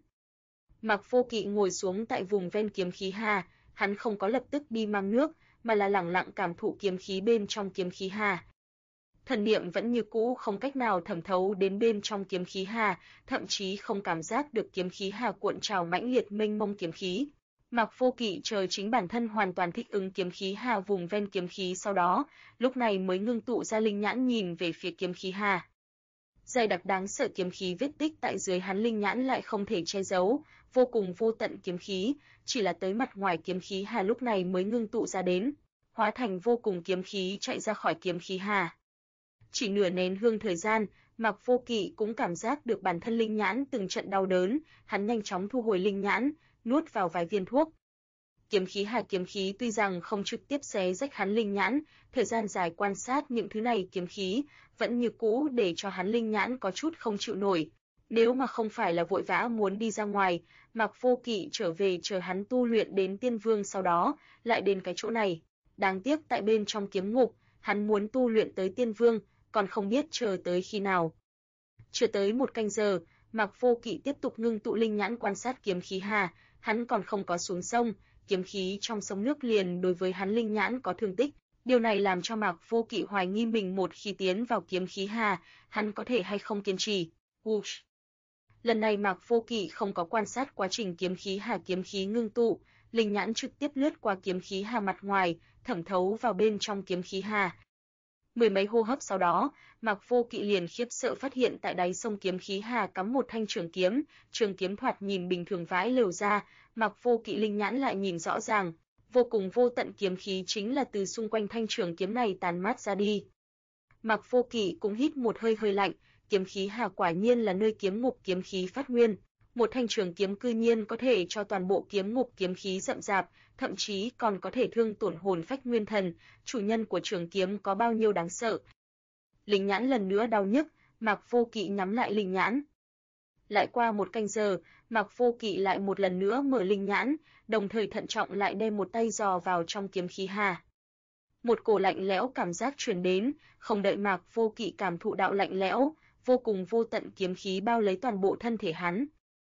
A: Mạc Vô Kỵ ngồi xuống tại vùng ven kiếm khí hà, hắn không có lập tức đi mang nước, mà là lẳng lặng cảm thụ kiếm khí bên trong kiếm khí hà. Thần niệm vẫn như cũ không cách nào thẩm thấu đến bên trong kiếm khí hà, thậm chí không cảm giác được kiếm khí hà cuộn trào mãnh liệt mênh mông kiếm khí. Mạc Vô Kỵ chờ chính bản thân hoàn toàn thích ứng kiếm khí hà vùng ven kiếm khí sau đó, lúc này mới ngưng tụ ra linh nhãn nhìn về phía kiếm khí hà. Dày đặc đáng sợ kiếm khí vết tích tại dưới hắn linh nhãn lại không thể che giấu, vô cùng vô tận kiếm khí, chỉ là tới mặt ngoài kiếm khí hà lúc này mới ngưng tụ ra đến, hóa thành vô cùng kiếm khí chạy ra khỏi kiếm khí hà. Chỉ nửa nén hương thời gian, Mạc Vô Kỵ cũng cảm giác được bản thân linh nhãn từng trận đau đớn, hắn nhanh chóng thu hồi linh nhãn, nuốt vào vài viên thuốc. Kiếm khí tuy rằng không trực tiếp xé rách hắn linh nhãn, thời gian dài quan sát những thứ này kiếm khí, vẫn như cũ để cho hắn linh nhãn có chút không chịu nổi. Nếu mà không phải là vội vã muốn đi ra ngoài, Mạc Vô Kỵ trở về chờ hắn tu luyện đến tiên vương sau đó, lại đến cái chỗ này. Đáng tiếc tại bên trong kiếm ngục, hắn muốn tu luyện tới tiên vương, còn không biết chờ tới khi nào. Chưa tới một canh giờ, Mạc Vô Kỵ tiếp tục ngưng tụ linh nhãn quan sát kiếm khí hà, hắn còn không có xuống sông, kiếm khí trong sông nước liền đối với hắn linh nhãn có thương tích. Điều này làm cho Mạc Vô Kỵ hoài nghi mình một khi tiến vào kiếm khí hà, hắn có thể hay không kiên trì. Whoosh. Lần này Mạc Vô Kỵ không có quan sát quá trình kiếm khí ngưng tụ, linh nhãn trực tiếp lướt qua kiếm khí hà mặt ngoài, thẩm thấu vào bên trong kiếm khí hà. Mười mấy hô hấp sau đó, Mạc Vô Kỵ liền khiếp sợ phát hiện tại đáy sông kiếm khí hà cắm một thanh trường kiếm thoạt nhìn bình thường vãi lều ra, Mạc Vô Kỵ linh nhãn lại nhìn rõ ràng, vô cùng vô tận kiếm khí chính là từ xung quanh thanh trường kiếm này tàn mát ra đi. Mạc Vô Kỵ cũng hít một hơi lạnh, kiếm khí hà quả nhiên là nơi kiếm ngục kiếm khí phát nguyên, một thanh trường kiếm cư nhiên có thể cho toàn bộ kiếm ngục kiếm khí rậm rạp, thậm chí còn có thể thương tổn hồn phách nguyên thần, chủ nhân của trường kiếm có bao nhiêu đáng sợ. Linh nhãn lần nữa đau nhức, Mạc Vô Kỵ nhắm lại linh nhãn. Lại qua một canh giờ, Mạc Vô Kỵ lại một lần nữa mở linh nhãn, đồng thời thận trọng lại đem một tay dò vào trong kiếm khí hà. Một cổ lạnh lẽo cảm giác truyền đến, không đợi Mạc Vô Kỵ cảm thụ đạo lạnh lẽo, vô cùng vô tận kiếm khí bao lấy toàn bộ thân thể hắn.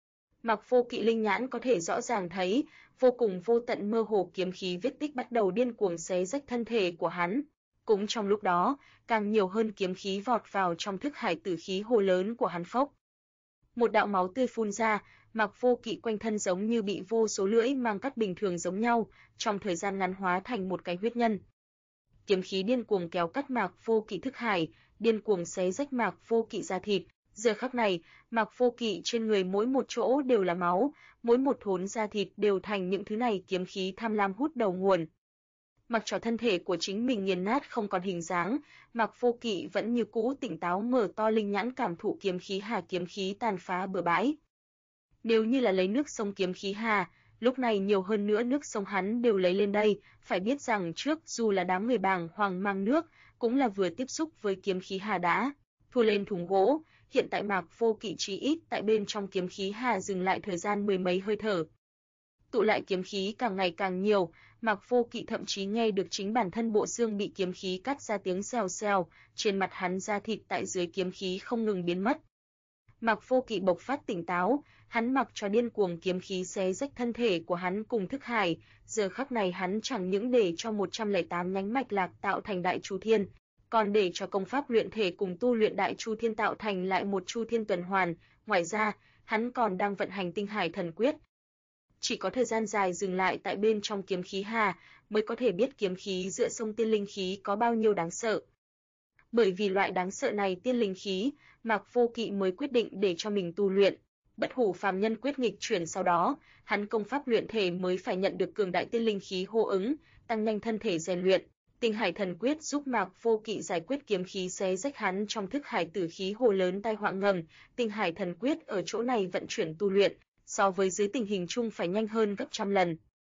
A: Mạc Vô Kỵ linh nhãn có thể rõ ràng thấy, vô cùng vô tận mơ hồ kiếm khí vết tích bắt đầu điên cuồng xé rách thân thể của hắn. Cũng trong lúc đó, càng nhiều hơn kiếm khí vọt vào trong thức hải tử khí hồ lớn của hắn phốc. Một đạo máu tươi phun ra, Mạc Vô Kỵ quanh thân giống như bị vô số lưỡi mang cắt bình thường giống nhau, trong thời gian ngắn hóa thành một cái huyết nhân. Kiếm khí điên cuồng kéo cắt Mạc Vô Kỵ thức hải, điên cuồng xé rách Mạc Vô Kỵ da thịt. Giờ khắc này, Mạc Vô Kỵ trên người mỗi một chỗ đều là máu, mỗi một thốn da thịt đều thành những thứ này kiếm khí tham lam hút đầu nguồn. Mặc cho thân thể của chính mình nghiền nát không còn hình dáng, Mạc Vô Kỵ vẫn như cũ tỉnh táo mở to linh nhãn cảm thụ kiếm khí tàn phá bừa bãi. Nếu như là lấy nước sông kiếm khí hà, lúc này nhiều hơn nữa nước sông hắn đều lấy lên đây, phải biết rằng trước dù là đám người bàng hoàng mang nước, cũng là vừa tiếp xúc với kiếm khí hà đã thua lên thùng gỗ, hiện tại Mạc Vô Kỵ chí ít tại bên trong kiếm khí hà dừng lại thời gian mười mấy hơi thở. Tụ lại kiếm khí càng ngày càng nhiều, Mạc Vô Kỵ thậm chí nghe được chính bản thân bộ xương bị kiếm khí cắt ra tiếng xèo xèo, trên mặt hắn da thịt tại dưới kiếm khí không ngừng biến mất. Mạc Vô Kỵ bộc phát tỉnh táo, hắn mặc cho điên cuồng kiếm khí xé rách thân thể của hắn cùng thức hải, giờ khắc này hắn chẳng những để cho 108 nhánh mạch lạc tạo thành Đại Chu Thiên, còn để cho công pháp luyện thể cùng tu luyện Đại Chu Thiên tạo thành lại một Chu Thiên tuần hoàn, ngoài ra, hắn còn đang vận hành Tinh Hải Thần Quyết. Chỉ có thời gian dài dừng lại tại bên trong kiếm khí hà, mới có thể biết kiếm khí giữa sông tiên linh khí có bao nhiêu đáng sợ. Bởi vì loại đáng sợ này tiên linh khí, Mạc Vô Kỵ mới quyết định để cho mình tu luyện. Bất hủ phàm nhân quyết nghịch chuyển sau đó, hắn công pháp luyện thể mới phải nhận được cường đại tiên linh khí hô ứng, tăng nhanh thân thể rèn luyện. Tinh Hải Thần Quyết giúp Mạc Vô Kỵ giải quyết kiếm khí xé rách hắn trong thức hải tử khí hồ lớn tai họa ngầm. Tinh Hải Thần Quyết ở chỗ này vận chuyển tu luyện, so với dưới tình hình chung phải nhanh hơn gấp trăm lần.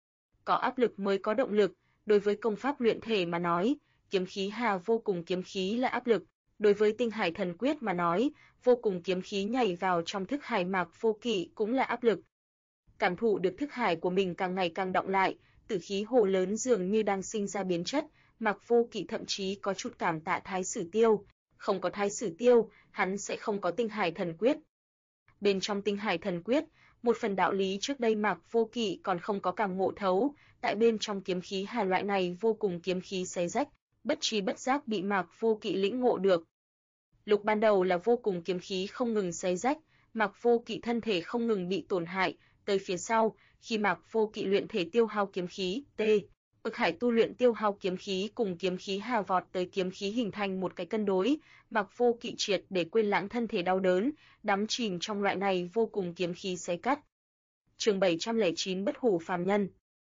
A: Có áp lực mới có động lực, đối với công pháp luyện thể mà nói, kiếm khí hà vô cùng kiếm khí là áp lực, đối với Tinh Hải Thần Quyết mà nói, vô cùng kiếm khí nhảy vào trong thức hải Mạc Vô Kỵ cũng là áp lực. Cảm thụ được thức hải của mình càng ngày càng đọng lại, tử khí hồ lớn dường như đang sinh ra biến chất, Mạc Vô Kỵ thậm chí có chút cảm tạ Thái Sử Tiêu, không có Thái Sử Tiêu, hắn sẽ không có Tinh Hải Thần Quyết. Bên trong Tinh Hải Thần Quyết, một phần đạo lý trước đây Mạc Vô Kỵ còn không có cảm ngộ thấu, tại bên trong kiếm khí hà loại này vô cùng kiếm khí xé rách, bất tri bất giác bị Mạc Vô Kỵ lĩnh ngộ được. Lúc ban đầu là vô cùng kiếm khí không ngừng xé rách, Mạc Vô Kỵ thân thể không ngừng bị tổn hại, tới phía sau, khi Mạc Vô Kỵ luyện thể tiêu hao kiếm khí, Bực hải tu luyện tiêu hao kiếm khí cùng kiếm khí hà vọt tới kiếm khí hình thành một cái cân đối, Mạc Vô Kỵ triệt để quên lãng thân thể đau đớn, đắm chìm trong loại này vô cùng kiếm khí xé cắt. Chương 709 Bất hủ phàm nhân.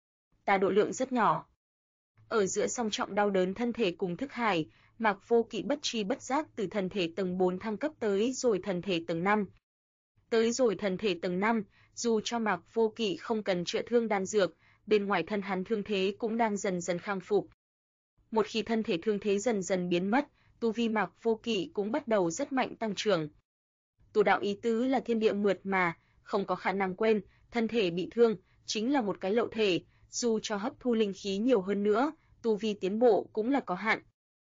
A: Ta độ lượng rất nhỏ. Ở giữa song trọng đau đớn thân thể cùng thức hải, Mạc Vô Kỵ bất tri bất giác từ thần thể tầng 4 thăng cấp tới rồi thần thể tầng 5. Tới rồi thần thể tầng 5, dù cho Mạc Vô Kỵ không cần chữa thương đan dược, bên ngoài thân hắn thương thế cũng đang dần dần khang phục. Một khi thân thể thương thế dần dần biến mất, tu vi Mạc Vô Kỵ cũng bắt đầu rất mạnh tăng trưởng. Tu đạo ý tứ là thiên địa mượt mà, không có khả năng quên, thân thể bị thương chính là một cái lậu thể, dù cho hấp thu linh khí nhiều hơn nữa, tu vi tiến bộ cũng là có hạn.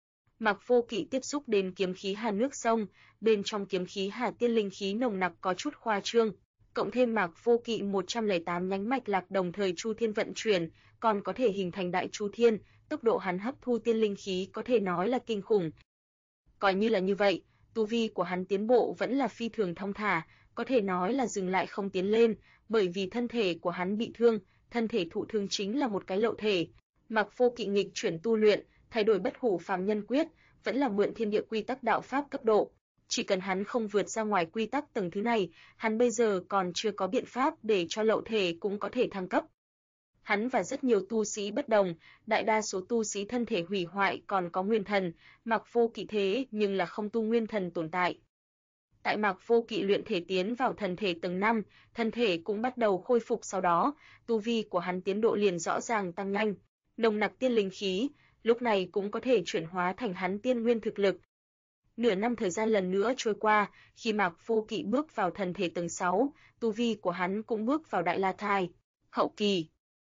A: Mạc Vô Kỵ tiếp xúc đến kiếm khí hà nước sông, bên trong kiếm khí hà tiên linh khí nồng nặc có chút khoa trương, cộng thêm Mạc Vô Kỵ 108 nhánh mạch lạc đồng thời Chu Thiên vận chuyển, còn có thể hình thành Đại Chu Thiên, tốc độ hắn hấp thu tiên linh khí có thể nói là kinh khủng. Coi như là như vậy, tu vi của hắn tiến bộ vẫn là phi thường thong thả, có thể nói là dừng lại không tiến lên, bởi vì thân thể của hắn bị thương, thân thể thụ thương chính là một cái lậu thể. Mạc Vô Kỵ nghịch chuyển tu luyện, thay đổi bất hủ phàm nhân quyết, vẫn là mượn thiên địa quy tắc đạo pháp cấp độ. Chỉ cần hắn không vượt ra ngoài quy tắc tầng thứ này, hắn bây giờ còn chưa có biện pháp để cho lậu thể cũng có thể thăng cấp. Hắn và rất nhiều tu sĩ bất đồng, đại đa số tu sĩ thân thể hủy hoại còn có nguyên thần, Mạc Vô Kỵ thế nhưng là không tu nguyên thần tồn tại. Tại Mạc Vô Kỵ luyện thể tiến vào thần thể tầng 5, thân thể cũng bắt đầu khôi phục, sau đó, tu vi của hắn tiến độ liền rõ ràng tăng nhanh, nồng nặc tiên linh khí, lúc này cũng có thể chuyển hóa thành hắn tiên nguyên thực lực. Nửa năm thời gian lần nữa trôi qua, khi Mạc Vô Kỵ bước vào thần thể tầng 6, tu vi của hắn cũng bước vào Đại La Thai hậu kỳ.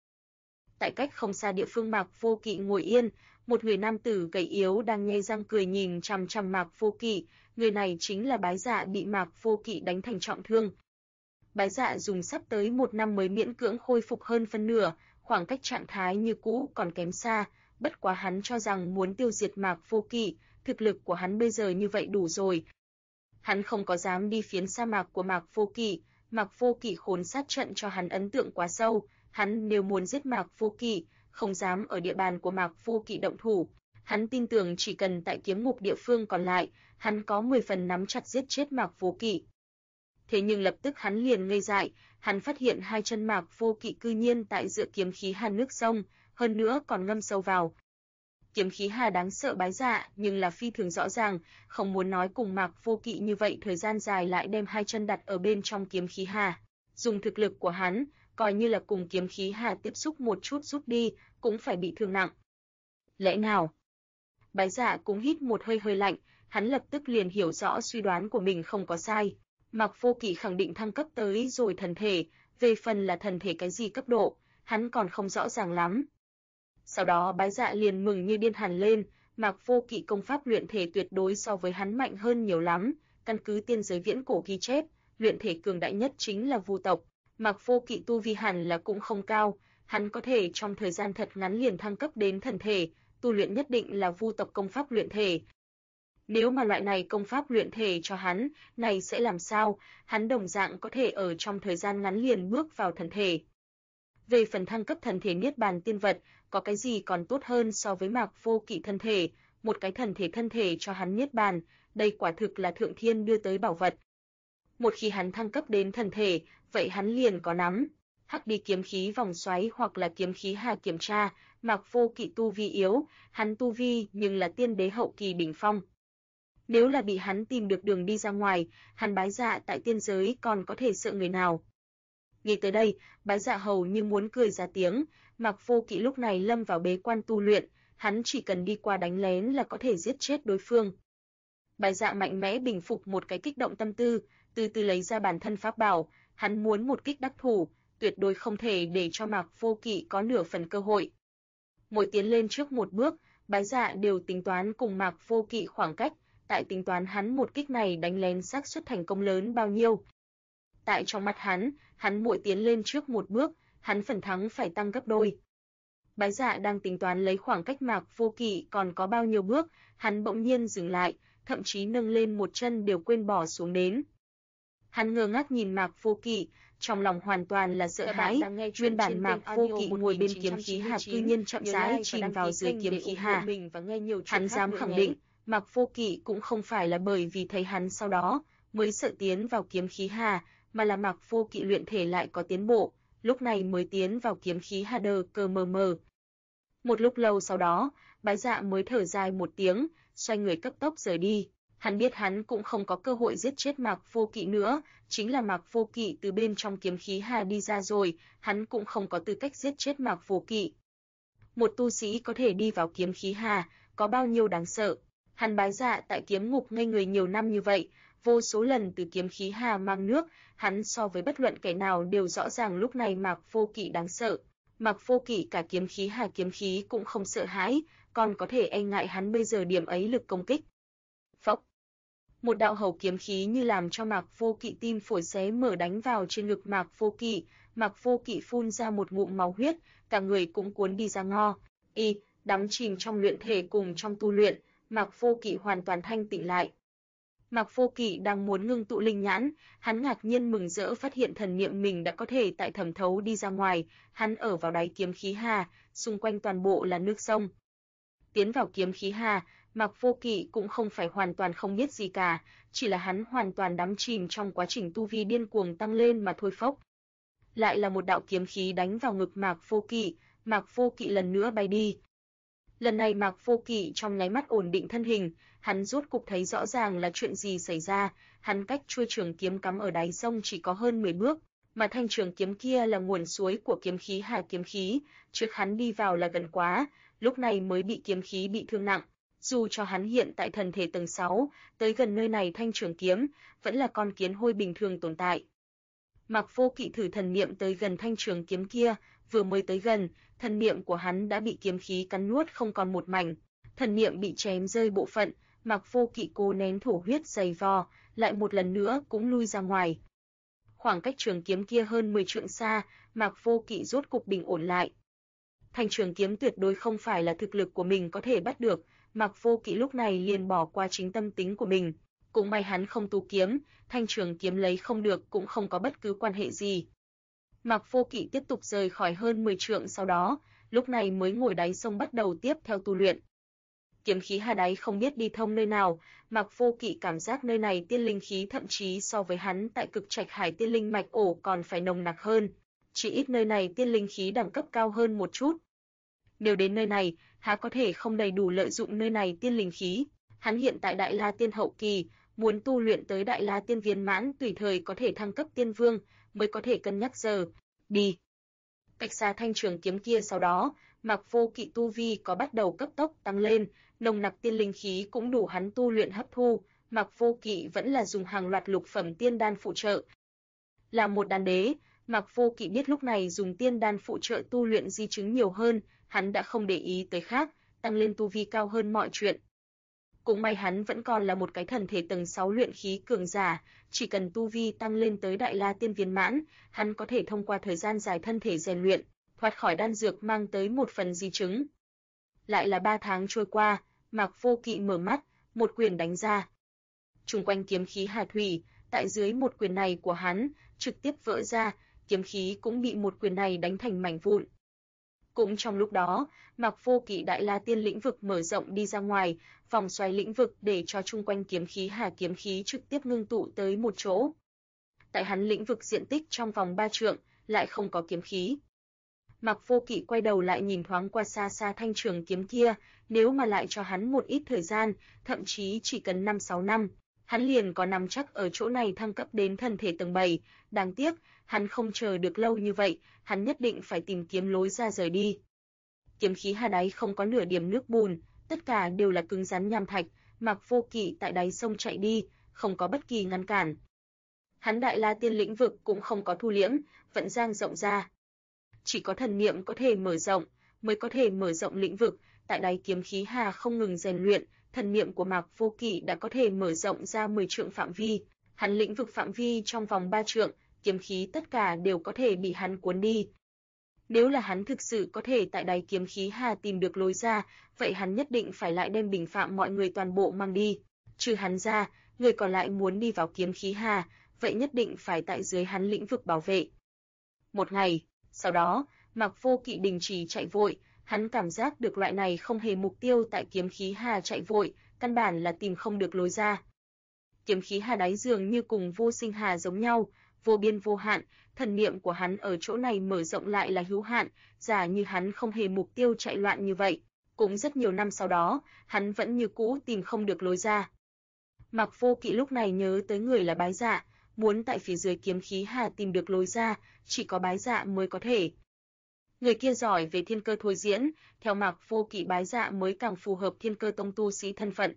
A: Tại cách không xa địa phương Mạc Vô Kỵ ngồi yên, một người nam tử gầy yếu đang nhe răng cười nhìn chằm chằm Mạc Vô Kỵ, người này chính là Bái Dạ bị Mạc Vô Kỵ đánh thành trọng thương. Bái Dạ dùng sắp tới 1 năm mới miễn cưỡng khôi phục hơn phân nửa, khoảng cách trạng thái như cũ còn kém xa, bất quá hắn cho rằng muốn tiêu diệt Mạc Vô Kỵ, thực lực của hắn bây giờ như vậy đủ rồi. Hắn không có dám đi phiến sa mạc của Mạc Vô Kỵ, Mạc Vô Kỵ khốn sát trận cho hắn ấn tượng quá sâu, hắn nếu muốn giết Mạc Vô Kỵ, không dám ở địa bàn của Mạc Vô Kỵ động thủ. Hắn tin tưởng chỉ cần tại kiếm ngục địa phương còn lại, hắn có 10 phần nắm chặt giết chết Mạc Vô Kỵ. Thế nhưng lập tức hắn liền ngây dại, hắn phát hiện hai chân Mạc Vô Kỵ cư nhiên tại giữa kiếm khí hà nước sông, hơn nữa còn ngâm sâu vào. Kiếm khí hà đáng sợ Bái Dạ, nhưng là phi thường rõ ràng, không muốn nói cùng Mạc Vô Kỵ như vậy thời gian dài lại đem hai chân đặt ở bên trong kiếm khí hà. Dùng thực lực của hắn, coi như là cùng kiếm khí hà tiếp xúc một chút rút đi, cũng phải bị thương nặng. Lẽ nào? Bái Dạ cũng hít một hơi hơi lạnh, hắn lập tức liền hiểu rõ suy đoán của mình không có sai. Mạc Vô Kỵ khẳng định thăng cấp tới rồi thần thể, Về phần là thần thể cái gì cấp độ, hắn còn không rõ ràng lắm. Sau đó Bái Dạ liền mừng như điên hẳn lên, Mạc Vô Kỵ công pháp luyện thể tuyệt đối so với hắn mạnh hơn nhiều lắm, căn cứ tiên giới viễn cổ ghi chép, luyện thể cường đại nhất chính là Vu tộc, Mạc Vô Kỵ tu vi hẳn là cũng không cao, hắn có thể trong thời gian thật ngắn liền thăng cấp đến thần thể, tu luyện nhất định là Vu tộc công pháp luyện thể. Nếu mà loại này công pháp luyện thể cho hắn, này sẽ làm sao? Hắn đồng dạng có thể ở trong thời gian ngắn liền bước vào thần thể. Về phần thăng cấp thần thể niết bàn tiên vật, có cái gì còn tốt hơn so với Mạc Vô Kỵ thân thể, một cái thần thể thân thể cho hắn niết bàn, đây quả thực là thượng thiên đưa tới bảo vật. Một khi hắn thăng cấp đến thần thể, vậy hắn liền có nắm. Hắc đi kiếm khí vòng xoáy hoặc là kiếm khí hà kiểm tra, Mạc Vô Kỵ tu vi yếu, hắn tu vi nhưng là tiên đế hậu kỳ đỉnh phong. Nếu là bị hắn tìm được đường đi ra ngoài, hắn Bái Dạ tại tiên giới còn có thể sợ người nào. Nghĩ tới đây, Bái Dạ hầu như muốn cười ra tiếng, Mạc Vô Kỵ lúc này lâm vào bế quan tu luyện, hắn chỉ cần đi qua đánh lén là có thể giết chết đối phương. Bái Dạ mạnh mẽ bình phục một cái kích động tâm tư, từ từ lấy ra bản thân pháp bảo, hắn muốn một kích đắc thủ, tuyệt đối không thể để cho Mạc Vô Kỵ có nửa phần cơ hội. Mỗi tiến lên trước một bước, Bái Dạ đều tính toán cùng Mạc Vô Kỵ khoảng cách, tại tính toán hắn một kích này đánh lén xác suất thành công lớn bao nhiêu. Tại trong mắt hắn mỗi tiến lên trước một bước, hắn phần thắng phải tăng gấp đôi. Bái Dạ đang tính toán lấy khoảng cách Mạc Vô Kỵ còn có bao nhiêu bước, hắn bỗng nhiên dừng lại, thậm chí nâng lên một chân đều quên bỏ xuống đến. Hắn ngơ ngác nhìn Mạc Vô Kỵ, trong lòng hoàn toàn là sợ hãi, nguyên bản Mạc Vô Kỵ ngồi bên kiếm khí hà cư nhiên chậm rãi chìm vào dưới kiếm khí hà. Hắn dám khẳng định, Mạc Vô Kỵ cũng không phải là bởi vì thấy hắn sau đó mới sợ tiến vào kiếm khí hà, mà là Mạc Vô Kỵ luyện thể lại có tiến bộ, lúc này mới tiến vào kiếm khí hà đờ cờ mờ mờ. Một lúc lâu sau đó, Bái Dạ mới thở dài một tiếng, xoay người cấp tốc rời đi. Hắn biết hắn cũng không có cơ hội giết chết Mạc Vô Kỵ nữa, chính là Mạc Vô Kỵ từ bên trong kiếm khí hà đi ra rồi, hắn cũng không có tư cách giết chết Mạc Vô Kỵ. Một tu sĩ có thể đi vào kiếm khí hà, có bao nhiêu đáng sợ. Hắn Bái Dạ tại kiếm ngục ngây người nhiều năm như vậy, vô số lần từ kiếm khí hà mang nước, hắn so với bất luận kẻ nào đều rõ ràng lúc này Mạc Vô Kỵ đáng sợ. Mạc Vô Kỵ cả kiếm khí hà kiếm khí cũng không sợ hãi, còn có thể e ngại hắn bây giờ điểm ấy lực công kích. Phốc. Một đạo hầu kiếm khí như làm cho Mạc Vô Kỵ tim phổi xé mở đánh vào trên ngực Mạc Vô Kỵ, Mạc Vô Kỵ phun ra một ngụm máu huyết, cả người cũng cuốn đi ra ngo. Đắm chìm trong luyện thể cùng trong tu luyện, Mạc Vô Kỵ hoàn toàn thanh tịnh lại. Mạc Vô Kỵ đang muốn ngưng tụ linh nhãn, hắn ngạc nhiên mừng rỡ phát hiện thần niệm mình đã có thể tại thẩm thấu đi ra ngoài, hắn ở vào đáy kiếm khí hà, xung quanh toàn bộ là nước sông. Tiến vào kiếm khí hà, Mạc Vô Kỵ cũng không phải hoàn toàn không biết gì cả, chỉ là hắn hoàn toàn đắm chìm trong quá trình tu vi điên cuồng tăng lên mà thôi phốc. Lại là một đạo kiếm khí đánh vào ngực Mạc Vô Kỵ lần nữa bay đi. Lần này Mạc Vô Kỵ trong nháy mắt ổn định thân hình, hắn rốt cục thấy rõ ràng là chuyện gì xảy ra, hắn cách chuôi trường kiếm cắm ở đáy sông chỉ có hơn 10 bước, mà thanh trường kiếm kia là nguồn suối của kiếm khí hà kiếm khí, trước hắn đi vào là gần quá, lúc này mới bị kiếm khí bị thương nặng. Dù cho hắn hiện tại thần thể tầng 6, tới gần nơi này thanh trường kiếm, vẫn là con kiến hôi bình thường tồn tại. Mạc Vô Kỵ thử thần niệm tới gần thanh trường kiếm kia, vừa mới tới gần, thần niệm của hắn đã bị kiếm khí cắn nuốt không còn một mảnh, thần niệm bị chém rơi bộ phận, Mạc Vô Kỵ cố nén thổ huyết dày vò, lại một lần nữa cũng lui ra ngoài. Khoảng cách trường kiếm kia hơn 10 trượng xa, Mạc Vô Kỵ rốt cục bình ổn lại. Thanh trường kiếm tuyệt đối không phải là thực lực của mình có thể bắt được, Mạc Vô Kỵ lúc này liền bỏ qua chính tâm tính của mình. Cũng may hắn không tu kiếm, thanh trường kiếm lấy không được cũng không có bất cứ quan hệ gì. Mạc Vô Kỵ tiếp tục rời khỏi hơn 10 trượng sau đó, lúc này mới ngồi đáy sông bắt đầu tiếp theo tu luyện. Kiếm khí hà đáy không biết đi thông nơi nào, Mạc Vô Kỵ cảm giác nơi này tiên linh khí thậm chí so với hắn tại Cực Trạch Hải tiên linh mạch ổ còn phải nồng nặc hơn, chỉ ít nơi này tiên linh khí đẳng cấp cao hơn một chút. Nếu đến nơi này, há có thể không đầy đủ lợi dụng nơi này tiên linh khí. Hắn hiện tại Đại La Tiên hậu kỳ, muốn tu luyện tới Đại La Tiên viên mãn tùy thời có thể thăng cấp tiên vương, mới có thể cân nhắc giờ. Đi. Cách xa thanh trường kiếm kia sau đó, Mạc Vô Kỵ tu vi có bắt đầu cấp tốc tăng lên, nồng nặc tiên linh khí cũng đủ hắn tu luyện hấp thu, Mạc Vô Kỵ vẫn là dùng hàng loạt lục phẩm tiên đan phụ trợ. Là một đan đế, Mạc Vô Kỵ biết lúc này dùng tiên đan phụ trợ tu luyện di chứng nhiều hơn, hắn đã không để ý tới khác, tăng lên tu vi cao hơn mọi chuyện. Cũng may hắn vẫn còn là một cái thần thể tầng 6 luyện khí cường giả, chỉ cần tu vi tăng lên tới Đại La Tiên viên mãn, hắn có thể thông qua thời gian dài thân thể rèn luyện, thoát khỏi đan dược mang tới một phần di chứng. Lại là 3 tháng trôi qua, Mạc Vô Kỵ mở mắt, một quyền đánh ra. Xung quanh kiếm khí hà thủy, tại dưới một quyền này của hắn, trực tiếp vỡ ra, kiếm khí cũng bị một quyền này đánh thành mảnh vụn. Cũng trong lúc đó, Mạc Vô Kỵ Đại La Tiên lĩnh vực mở rộng đi ra ngoài, vòng xoáy lĩnh vực để cho chung quanh kiếm khí trực tiếp ngưng tụ tới một chỗ. Tại hắn lĩnh vực diện tích trong vòng 3 trượng, lại không có kiếm khí. Mạc Vô Kỵ quay đầu lại nhìn thoáng qua xa xa thanh trường kiếm kia, nếu mà lại cho hắn một ít thời gian, thậm chí chỉ cần 5-6 năm, hắn liền có nắm chắc ở chỗ này thăng cấp đến thần thể tầng 7, đáng tiếc, hắn không chờ được lâu như vậy, hắn nhất định phải tìm kiếm lối ra rời đi. Kiếm khí hà đáy không có nửa điểm nước bùn, tất cả đều là cứng rắn nham thạch, Mạc Vô Kỵ tại đáy sông chạy đi, không có bất kỳ ngăn cản. Hắn Đại La Tiên lĩnh vực cũng không có thu liễm, vẫn dang rộng ra. Chỉ có thần niệm có thể mở rộng, mới có thể mở rộng lĩnh vực, tại đáy kiếm khí hà không ngừng rèn luyện, thần niệm của Mạc Vô Kỵ đã có thể mở rộng ra 10 trượng phạm vi, hắn lĩnh vực phạm vi trong vòng 3 trượng, kiếm khí tất cả đều có thể bị hắn cuốn đi. Nếu là hắn thực sự có thể tại đáy kiếm khí hà tìm được lối ra, vậy hắn nhất định phải lại đem bình phạm mọi người toàn bộ mang đi. Trừ hắn ra, người còn lại muốn đi vào kiếm khí hà, vậy nhất định phải tại dưới hắn lĩnh vực bảo vệ. Một ngày, sau đó, Mạc Vô Kỵ đình chỉ chạy vội, hắn cảm giác được loại này không hề mục tiêu tại kiếm khí hà chạy vội, căn bản là tìm không được lối ra. Kiếm khí hà đáy dường như cùng vô sinh hà giống nhau, vô biên vô hạn, thần niệm của hắn ở chỗ này mở rộng lại là hữu hạn, giả như hắn không hề mục tiêu chạy loạn như vậy, cũng rất nhiều năm sau đó, hắn vẫn như cũ tìm không được lối ra. Mạc Vô Kỵ lúc này nhớ tới người là Bái Dạ, muốn tại phía dưới kiếm khí hà tìm được lối ra, chỉ có Bái Dạ mới có thể. Người kia giỏi về thiên cơ thôi diễn, theo Mạc Vô Kỵ Bái Dạ mới càng phù hợp thiên cơ tông tu sĩ thân phận.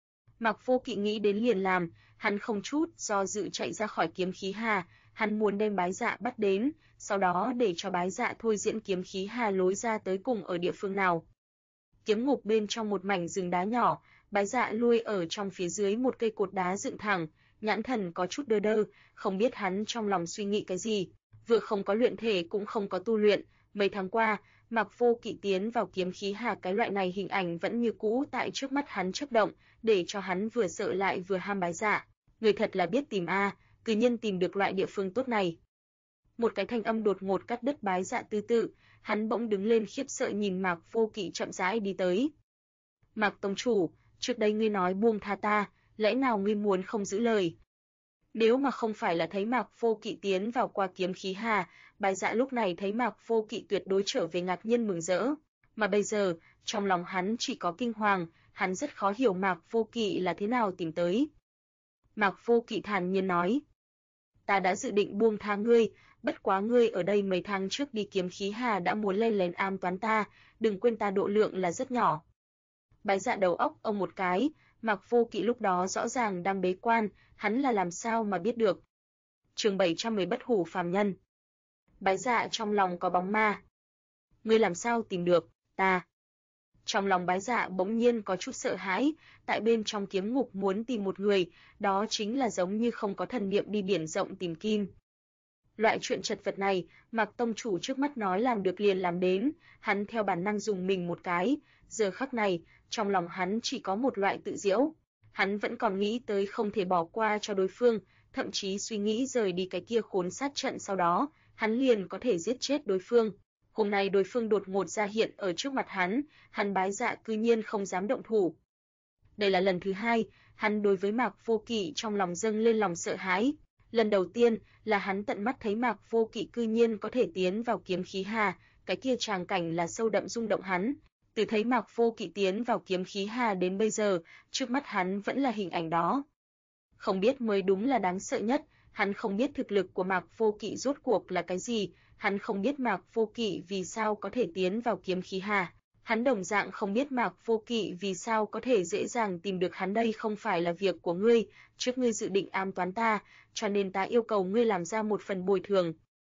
A: Mạc Vô Kỵ nghĩ đến liền làm, hắn không chút do dự chạy ra khỏi kiếm khí hà, hắn muốn đem Bái Dạ bắt đến, sau đó để cho Bái Dạ thôi diễn kiếm khí hà lối ra tới cùng ở địa phương nào. Kiếm ngục bên trong một mảnh rừng đá nhỏ, Bái Dạ lui ở trong phía dưới một cây cột đá dựng thẳng, nhãn thần có chút đơ đơ, không biết hắn trong lòng suy nghĩ cái gì, vừa không có luyện thể cũng không có tu luyện, mấy tháng qua, Mạc Vô Kỵ tiến vào kiếm khí hà cái loại này hình ảnh vẫn như cũ tại trước mắt hắn chớp động, để cho hắn vừa sợ lại vừa ham Bái Dạ. Người thật là biết tìm a, cư nhiên tìm được loại địa phương tốt này. Một cái thanh âm đột ngột cắt đứt Bái Dạ tư tự, hắn bỗng đứng lên khiếp sợ nhìn Mạc Vô Kỵ chậm rãi đi tới. Mạc tông chủ, trước đây ngươi nói buông tha ta, lẽ nào ngươi muốn không giữ lời? Nếu mà không phải là thấy Mạc Vô Kỵ tiến vào qua kiếm khí hà, Bái Dạ lúc này thấy Mạc Vô Kỵ tuyệt đối trở về ngạc nhiên mừng rỡ, mà bây giờ, trong lòng hắn chỉ có kinh hoàng, hắn rất khó hiểu Mạc Vô Kỵ là thế nào tìm tới. Mạc Vô Kỵ thản nhiên nói: "Ta đã dự định buông tha ngươi, bất quá ngươi ở đây mấy tháng trước đi kiếm khí hà đã muốn lên lén ám toán ta, đừng quên ta độ lượng là rất nhỏ." Bái Dạ đầu óc ông một cái, Mạc Vô Kỵ lúc đó rõ ràng đang bế quan, hắn là làm sao mà biết được. Chương 710 Bất hủ phàm nhân. Bái Dạ trong lòng có bóng ma. Ngươi làm sao tìm được ta? Trong lòng Bái Dạ bỗng nhiên có chút sợ hãi, tại bên trong kiếm ngục muốn tìm một người, đó chính là giống như không có thần niệm đi biển rộng tìm kim. Loại chuyện chật vật này, Mạc tông chủ trước mắt nói làm được liền làm đến, hắn theo bản năng dùng mình một cái, giờ khắc này, trong lòng hắn chỉ có một loại tự giễu. Hắn vẫn còn nghĩ tới không thể bỏ qua cho đối phương, thậm chí suy nghĩ rời đi cái kia khốn sát trận sau đó, hắn liền có thể giết chết đối phương. Hôm nay đối phương đột ngột ra hiện ở trước mặt hắn Bái Dạ cư nhiên không dám động thủ. Đây là lần thứ hai, hắn đối với Mạc Vô Kỵ trong lòng dâng lên lòng sợ hãi. Lần đầu tiên là hắn tận mắt thấy Mạc Vô Kỵ cư nhiên có thể tiến vào kiếm khí hà, cái kia tràng cảnh là sâu đậm rung động hắn. Từ thấy Mạc Vô Kỵ tiến vào kiếm khí hà đến bây giờ, trước mắt hắn vẫn là hình ảnh đó. Không biết mới đúng là đáng sợ nhất, hắn không biết thực lực của Mạc Vô Kỵ rốt cuộc là cái gì, hắn không biết Mạc Vô Kỵ vì sao có thể tiến vào kiếm khí hà. Hắn đồng dạng không biết Mạc Vô Kỵ vì sao có thể dễ dàng tìm được hắn, đây không phải là việc của ngươi, trước ngươi dự định ám toán ta, cho nên ta yêu cầu ngươi làm ra một phần bồi thường.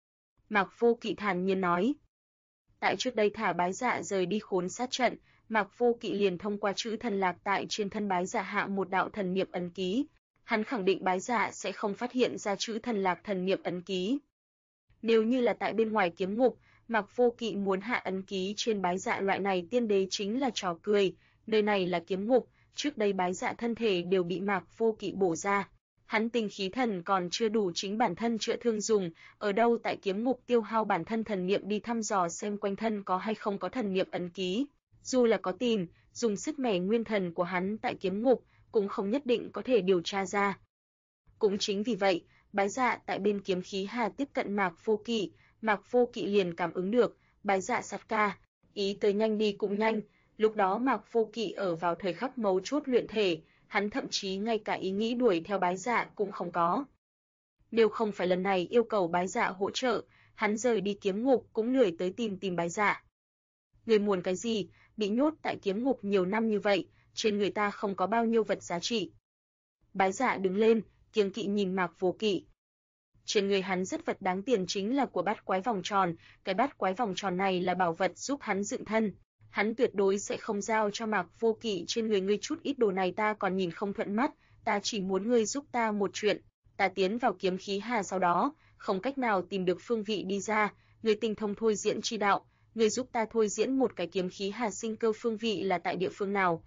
A: Mạc Vô Kỵ thản nhiên nói. Tại trước đây thả Bái Dạ rời đi khốn sát trận, Mạc Vô Kỵ liền thông qua chữ thần lạc tại trên thân Bái Dạ hạ một đạo thần niệm ấn ký. Hắn khẳng định Bái Dạ sẽ không phát hiện ra chữ thần lạc thần niệm ấn ký. Nếu như là tại bên ngoài kiếm ngục, Mạc Vô Kỵ muốn hạ ấn ký trên Bái Dạ loại này tiên đế chính là trò cười, nơi này là kiếm ngục, trước đây Bái Dạ thân thể đều bị Mạc Vô Kỵ bổ ra. Hắn tinh khí thần còn chưa đủ chính bản thân chữa thương dùng, ở đâu tại kiếm ngục tiêu hao bản thân thần niệm đi thăm dò xem quanh thân có hay không có thần niệm ấn ký. Dù là có tìm, dùng sức mẻ nguyên thần của hắn tại kiếm ngục, cũng không nhất định có thể điều tra ra. Cũng chính vì vậy, Bái Dạ tại bên kiếm khí hà tiếp cận Mạc Vô Kỵ liền cảm ứng được, Bái Dạ sát ca, ý tới nhanh đi cũng nhanh, lúc đó Mạc Vô Kỵ ở vào thời khắc mấu chốt luyện thể, hắn thậm chí ngay cả ý nghĩ đuổi theo Bái Dạ cũng không có. Nếu không phải lần này yêu cầu Bái Dạ hỗ trợ, hắn rời đi kiếm ngục cũng lười tới tìm Bái Dạ. Người muốn cái gì, bị nhốt tại kiếm ngục nhiều năm như vậy, trên người ta không có bao nhiêu vật giá trị. Bái Dạ đứng lên, kiêng kỵ nhìn Mạc Vô Kỵ. Trên người hắn rất vật đáng tiền chính là của bát quái vòng tròn, cái bát quái vòng tròn này là bảo vật giúp hắn dựng thân. Hắn tuyệt đối sẽ không giao cho Mạc Vô Kỵ, trên người ngươi chút ít đồ này ta còn nhìn không thuận mắt, ta chỉ muốn ngươi giúp ta một chuyện, ta tiến vào kiếm khí hà sau đó, không cách nào tìm được phương vị đi ra, ngươi tinh thông thôi diễn chi đạo, ngươi giúp ta thôi diễn một cái kiếm khí hà sinh cơ phương vị là tại địa phương nào.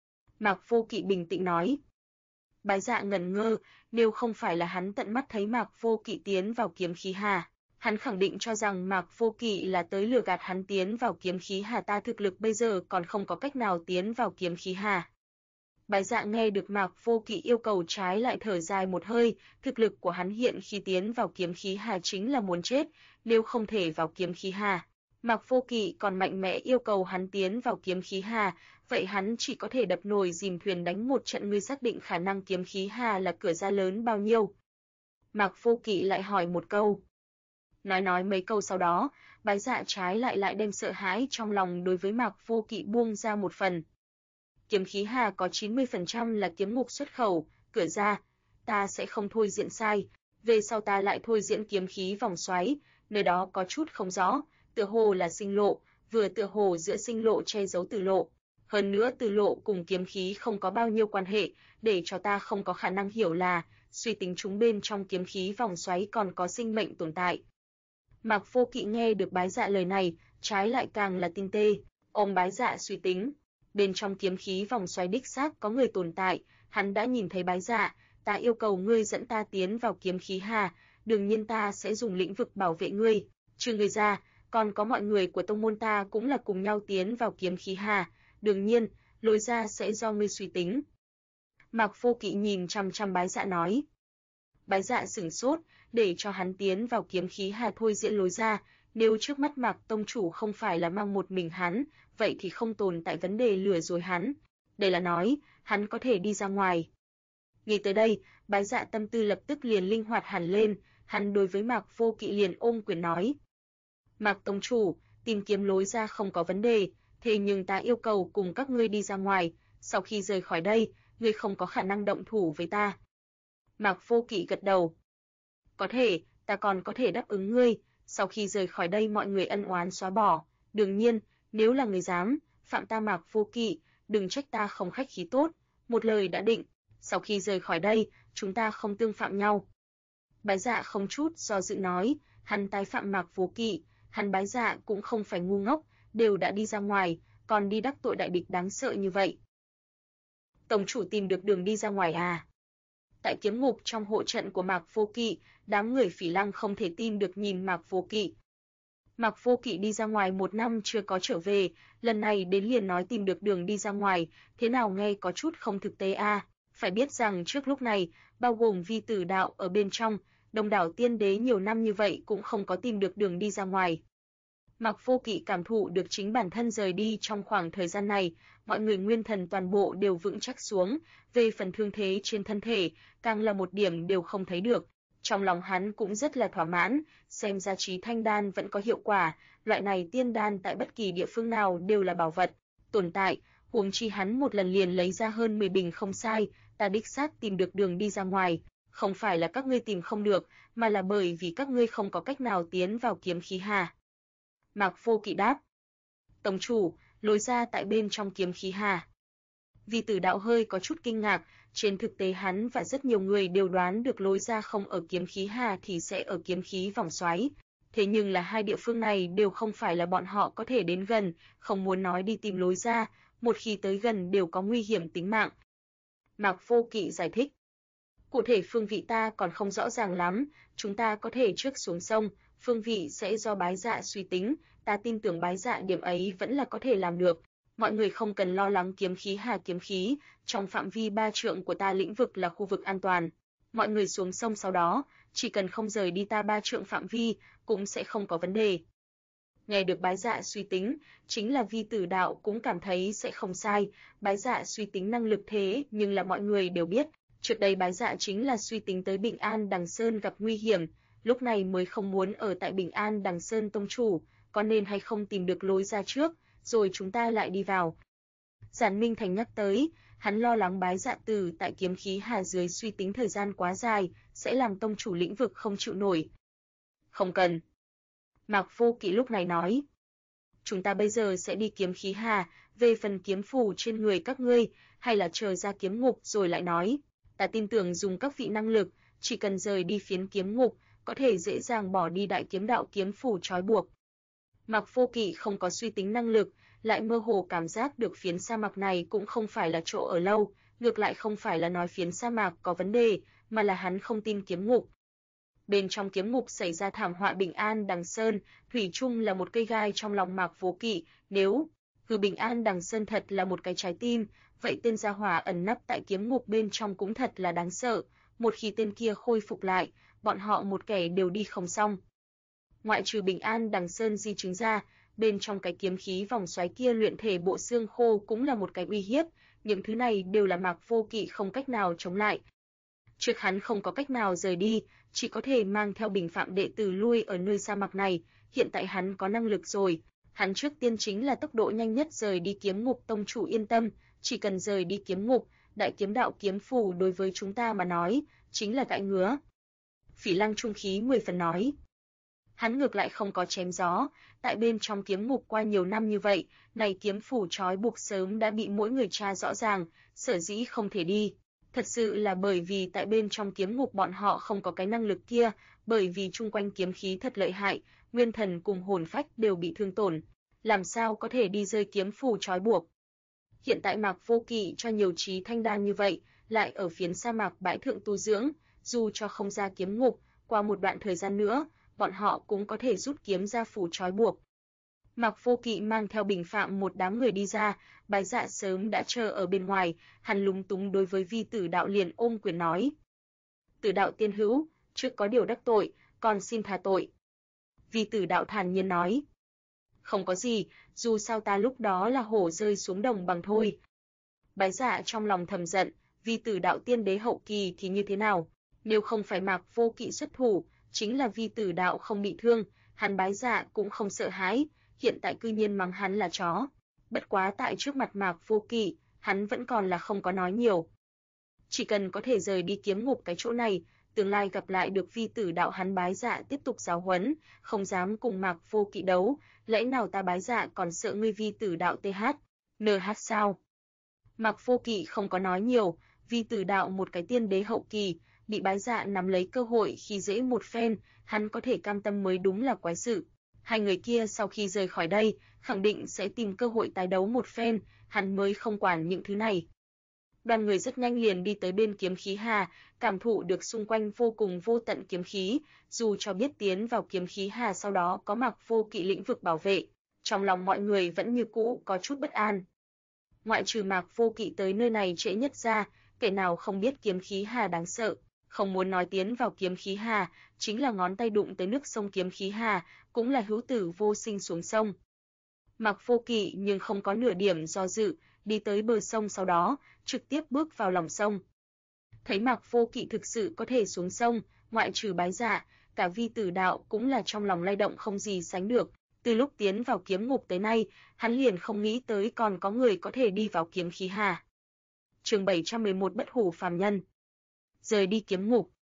A: Mạc Vô Kỵ bình tĩnh nói. Bái Dạ ngẩn ngơ, nếu không phải là hắn tận mắt thấy Mạc Vô Kỵ tiến vào kiếm khí hà, hắn khẳng định cho rằng Mạc Vô Kỵ là tới lừa gạt hắn tiến vào kiếm khí hà, ta thực lực bây giờ còn không có cách nào tiến vào kiếm khí hà. Bái Dạ nghe được Mạc Vô Kỵ yêu cầu trái lại thở dài một hơi, thực lực của hắn hiện khi tiến vào kiếm khí hà chính là muốn chết, nếu không thể vào kiếm khí hà. Mạc Vô Kỵ còn mạnh mẽ yêu cầu hắn tiến vào kiếm khí hà, vậy hắn chỉ có thể đập nồi dìm thuyền đánh một trận. Ngươi xác định khả năng kiếm khí hà là cửa ra lớn bao nhiêu? Mạc Vô Kỵ lại hỏi một câu. Nói mấy câu sau đó, Bái Dạ trái lại đem sợ hãi trong lòng đối với Mạc Vô Kỵ buông ra một phần. Kiếm khí hà có 90% là kiếm ngục xuất khẩu, cửa ra, ta sẽ không thôi diễn sai, về sau ta lại thôi diễn kiếm khí vòng xoáy, nơi đó có chút không rõ, tựa hồ là sinh lộ, vừa tựa hồ giữa sinh lộ che giấu tử lộ. Hơn nữa tử lộ cùng kiếm khí không có bao nhiêu quan hệ, để cho ta không có khả năng hiểu là, suy tính chúng bên trong kiếm khí vòng xoáy còn có sinh mệnh tồn tại. Mạc Vô Kỵ nghe được Bái Dạ lời này, trái lại càng là tin tê, ôm Bái Dạ suy tính. Bên trong kiếm khí vòng xoáy đích xác có người tồn tại, hắn đã nhìn thấy Bái Dạ, ta yêu cầu ngươi dẫn ta tiến vào kiếm khí hà, đương nhiên ta sẽ dùng lĩnh vực bảo vệ ngươi, trừ ngươi ra, còn có mọi người của tông môn ta cũng là cùng nhau tiến vào kiếm khí hà, đương nhiên, lối ra sẽ do ngươi suy tính. Mạc Vô Kỵ nhìn chăm chăm Bái Dạ nói. Bái Dạ sửng sốt, để cho hắn tiến vào kiếm khí hà thôi diễn lối ra, nếu trước mắt Mạc tông chủ không phải là mang một mình hắn, vậy thì không tồn tại vấn đề lừa dối hắn. Đây là nói, hắn có thể đi ra ngoài. Nghĩ tới đây, Bái Dạ tâm tư lập tức liền linh hoạt hẳn lên, hắn đối với Mạc Vô Kỵ liền ôm quyền nói. Mạc tông chủ, tìm kiếm lối ra không có vấn đề, thế nhưng ta yêu cầu cùng các ngươi đi ra ngoài, sau khi rời khỏi đây, ngươi không có khả năng động thủ với ta. Mạc Vô Kỵ gật đầu. Có thể, ta còn có thể đáp ứng ngươi, sau khi rời khỏi đây mọi người ân oán xóa bỏ, đương nhiên, nếu là người dám phạm ta Mạc Vô Kỵ, đừng trách ta không khách khí tốt, một lời đã định, sau khi rời khỏi đây, chúng ta không tương phạm nhau. Bái Dạ không chút do dự nói, hắn tái phạm Mạc Vô Kỵ, hắn Bái Dạ cũng không phải ngu ngốc, đều đã đi ra ngoài, còn đi đắc tội đại địch đáng sợ như vậy. Tổng chủ tìm được đường đi ra ngoài à? Tại kiếm ngục trong hộ trận của Mạc Vô Kỵ, đám người Phỉ Lăng không thể tin được nhìn Mạc Vô Kỵ. Mạc Vô Kỵ đi ra ngoài 1 năm chưa có trở về, lần này đến liền nói tìm được đường đi ra ngoài, thế nào nghe có chút không thực tế a. Phải biết rằng trước lúc này, bao gồm Vi Tử Đạo ở bên trong, Đông đảo tiên đế nhiều năm như vậy cũng không có tìm được đường đi ra ngoài. Mạc Vô Kỵ cảm thụ được chính bản thân rời đi trong khoảng thời gian này, mọi người nguyên thần toàn bộ đều vững chắc xuống, về phần thương thế trên thân thể, càng là một điểm đều không thấy được. Trong lòng hắn cũng rất là thỏa mãn, xem ra Chí Thanh đan vẫn có hiệu quả, loại này tiên đan tại bất kỳ địa phương nào đều là bảo vật tồn tại, huống chi hắn một lần liền lấy ra hơn 10 bình không sai, ta đích xác tìm được đường đi ra ngoài, Không phải là các ngươi tìm không được, mà là bởi vì các ngươi không có cách nào tiến vào kiếm khí hà. Mạc Vô Kỵ đáp. Tông chủ, lối ra tại bên trong kiếm khí hà. Vi Tử Đạo hơi có chút kinh ngạc, trên thực tế hắn và rất nhiều người đều đoán được lối ra không ở kiếm khí hà thì sẽ ở kiếm khí vòng xoáy. Thế nhưng là hai địa phương này đều không phải là bọn họ có thể đến gần, không muốn nói đi tìm lối ra, một khi tới gần đều có nguy hiểm tính mạng. Mạc Vô Kỵ giải thích. Cụ thể phương vị ta còn không rõ ràng lắm, chúng ta có thể trước xuống sông, phương vị sẽ do Bái Dạ suy tính, ta tin tưởng Bái Dạ điểm ấy vẫn là có thể làm được. Mọi người không cần lo lắng kiếm khí hà kiếm khí, trong phạm vi 3 trượng của ta lĩnh vực là khu vực an toàn. Mọi người xuống sông sau đó, chỉ cần không rời đi ta 3 trượng phạm vi, cũng sẽ không có vấn đề. Nghe được Bái Dạ suy tính, chính là Vi Tử Đạo cũng cảm thấy sẽ không sai, Bái Dạ suy tính năng lực thế nhưng là mọi người đều biết, trước đây Bái Dạ chính là suy tính tới Bình An Đằng Sơn gặp nguy hiểm, lúc này mới không muốn ở tại Bình An Đằng Sơn tông chủ, có nên hay không tìm được lối ra trước, rồi chúng ta lại đi vào. Giản Minh Thành nhắc tới, hắn lo lắng Bái Dạ Tử tại kiếm khí hà dưới suy tính thời gian quá dài, sẽ làm tông chủ lĩnh vực không chịu nổi. Không cần. Mạc Vô Kỵ lúc này nói. Chúng ta bây giờ sẽ đi kiếm khí hà, về phần kiếm phù trên người các ngươi, hay là chờ ra kiếm ngục rồi lại nói. Ta tin tưởng dùng các vị năng lực, chỉ cần rời đi phiến kiếm ngục, có thể dễ dàng bỏ đi đại kiếm đạo kiếm phù trói buộc. Mạc Vô Kỵ không có suy tính năng lực, lại mơ hồ cảm giác được phiến sa mạc này cũng không phải là chỗ ở lâu, ngược lại không phải là nói phiến sa mạc có vấn đề, mà là hắn không tin kiếm ngục. Bên trong kiếm ngục xảy ra thảm họa Bình An Đằng Sơn, thủy chung là một cây gai trong lòng Mạc Vô Kỵ, nếu Bình An Đằng Sơn thật là một cái trái tim, vậy tên gia hỏa ẩn nấp tại kiếm ngục bên trong cũng thật là đáng sợ, một khi tên kia khôi phục lại, bọn họ một kẻ đều đi không xong. Ngoại trừ Bình An Đằng Sơn di chứng ra, bên trong cái kiếm khí vòng xoáy kia luyện thể bộ xương khô cũng là một cái uy hiếp, những thứ này đều là Mạc Vô Kỵ không cách nào chống lại. Trước hắn không có cách nào rời đi, chỉ có thể mang theo bình phạm đệ tử lui ở nơi sa mạc này, hiện tại hắn có năng lực rồi, hắn trước tiên chính là tốc độ nhanh nhất rời đi kiếm ngục. Tông chủ yên tâm, chỉ cần rời đi kiếm ngục, đại kiếm đạo kiếm phù đối với chúng ta mà nói, chính là gãi ngứa. Phỉ Lăng trung khí 10 phần nói. Hắn ngược lại không có chém gió, tại bên trong kiếm ngục qua nhiều năm như vậy, này kiếm phù trói buộc sớm đã bị mỗi người tra rõ ràng, sở dĩ không thể đi. Thật sự là bởi vì tại bên trong kiếm ngục bọn họ không có cái năng lực kia, bởi vì chung quanh kiếm khí thật lợi hại, nguyên thần cùng hồn phách đều bị thương tổn, làm sao có thể đi rơi kiếm phù trói buộc. Hiện tại Mạc Vô Kỵ cho nhiều trí thanh đan như vậy, lại ở phiến sa mạc bãi thượng tu dưỡng, dù cho không ra kiếm ngục, qua một đoạn thời gian nữa, bọn họ cũng có thể rút kiếm ra phù trói buộc. Mạc Vô Kỵ mang theo bình phạm một đám người đi ra, Bái Dạ sớm đã chờ ở bên ngoài, hắn lúng túng đối với Vi Tử Đạo liền ôm quyền nói. Tử Đạo tiên hữu, trước có điều đắc tội, còn xin tha tội. Vi Tử Đạo thản nhiên nói. Không có gì, dù sao ta lúc đó là hổ rơi xuống đồng bằng thôi. Bái Dạ trong lòng thầm giận, Vi Tử Đạo tiên đế hậu kỳ thì như thế nào? Nếu không phải Mạc Vô Kỵ xuất thủ, chính là Vi Tử Đạo không bị thương, hắn Bái Dạ cũng không sợ hãi, hiện tại cư nhiên mắng hắn là chó. Bất quá tại trước mặt Mạc Vô Kỵ, hắn vẫn còn là không có nói nhiều. Chỉ cần có thể rời đi kiếm ngục cái chỗ này, tương lai gặp lại được Vi Tử Đạo hắn Bái Dạ tiếp tục giáo huấn, không dám cùng Mạc Vô Kỵ đấu, lẽ nào ta Bái Dạ còn sợ ngươi Vi Tử Đạo NH sao? Mạc Vô Kỵ không có nói nhiều, Vi Tử Đạo một cái tiên đế hậu kỳ, bị Bái Dạ nắm lấy cơ hội khi dễ một phen, hắn có thể cam tâm mới đúng là quái sự. Hai người kia sau khi rời khỏi đây, khẳng định sẽ tìm cơ hội tái đấu một phen, hắn mới không quản những thứ này. Đoàn người rất nhanh liền đi tới bên kiếm khí hà, cảm thụ được xung quanh vô cùng vô tận kiếm khí, dù cho biết tiến vào kiếm khí hà sau đó có Mạc Vô Kỵ lĩnh vực bảo vệ, trong lòng mọi người vẫn như cũ có chút bất an. Ngoại trừ Mạc Vô Kỵ tới nơi này trễ nhất ra, kẻ nào không biết kiếm khí hà đáng sợ, không muốn nói tiến vào kiếm khí hà, chính là ngón tay đụng tới nước sông kiếm khí hà, cũng là hữu tử vô sinh xuống sông. Mạc Vô Kỵ nhưng không có nửa điểm do dự, đi tới bờ sông sau đó, trực tiếp bước vào lòng sông. Thấy Mạc Vô Kỵ thực sự có thể xuống sông, ngoại trừ Bái Dạ, cả Vi Tử Đạo cũng là trong lòng lay động không gì sánh được. Từ lúc tiến vào kiếm ngục tới nay, hắn liền không nghĩ tới còn có người có thể đi vào kiếm khí hà. Chương 711 Bất hủ phàm nhân. Rời đi kiếm ngục.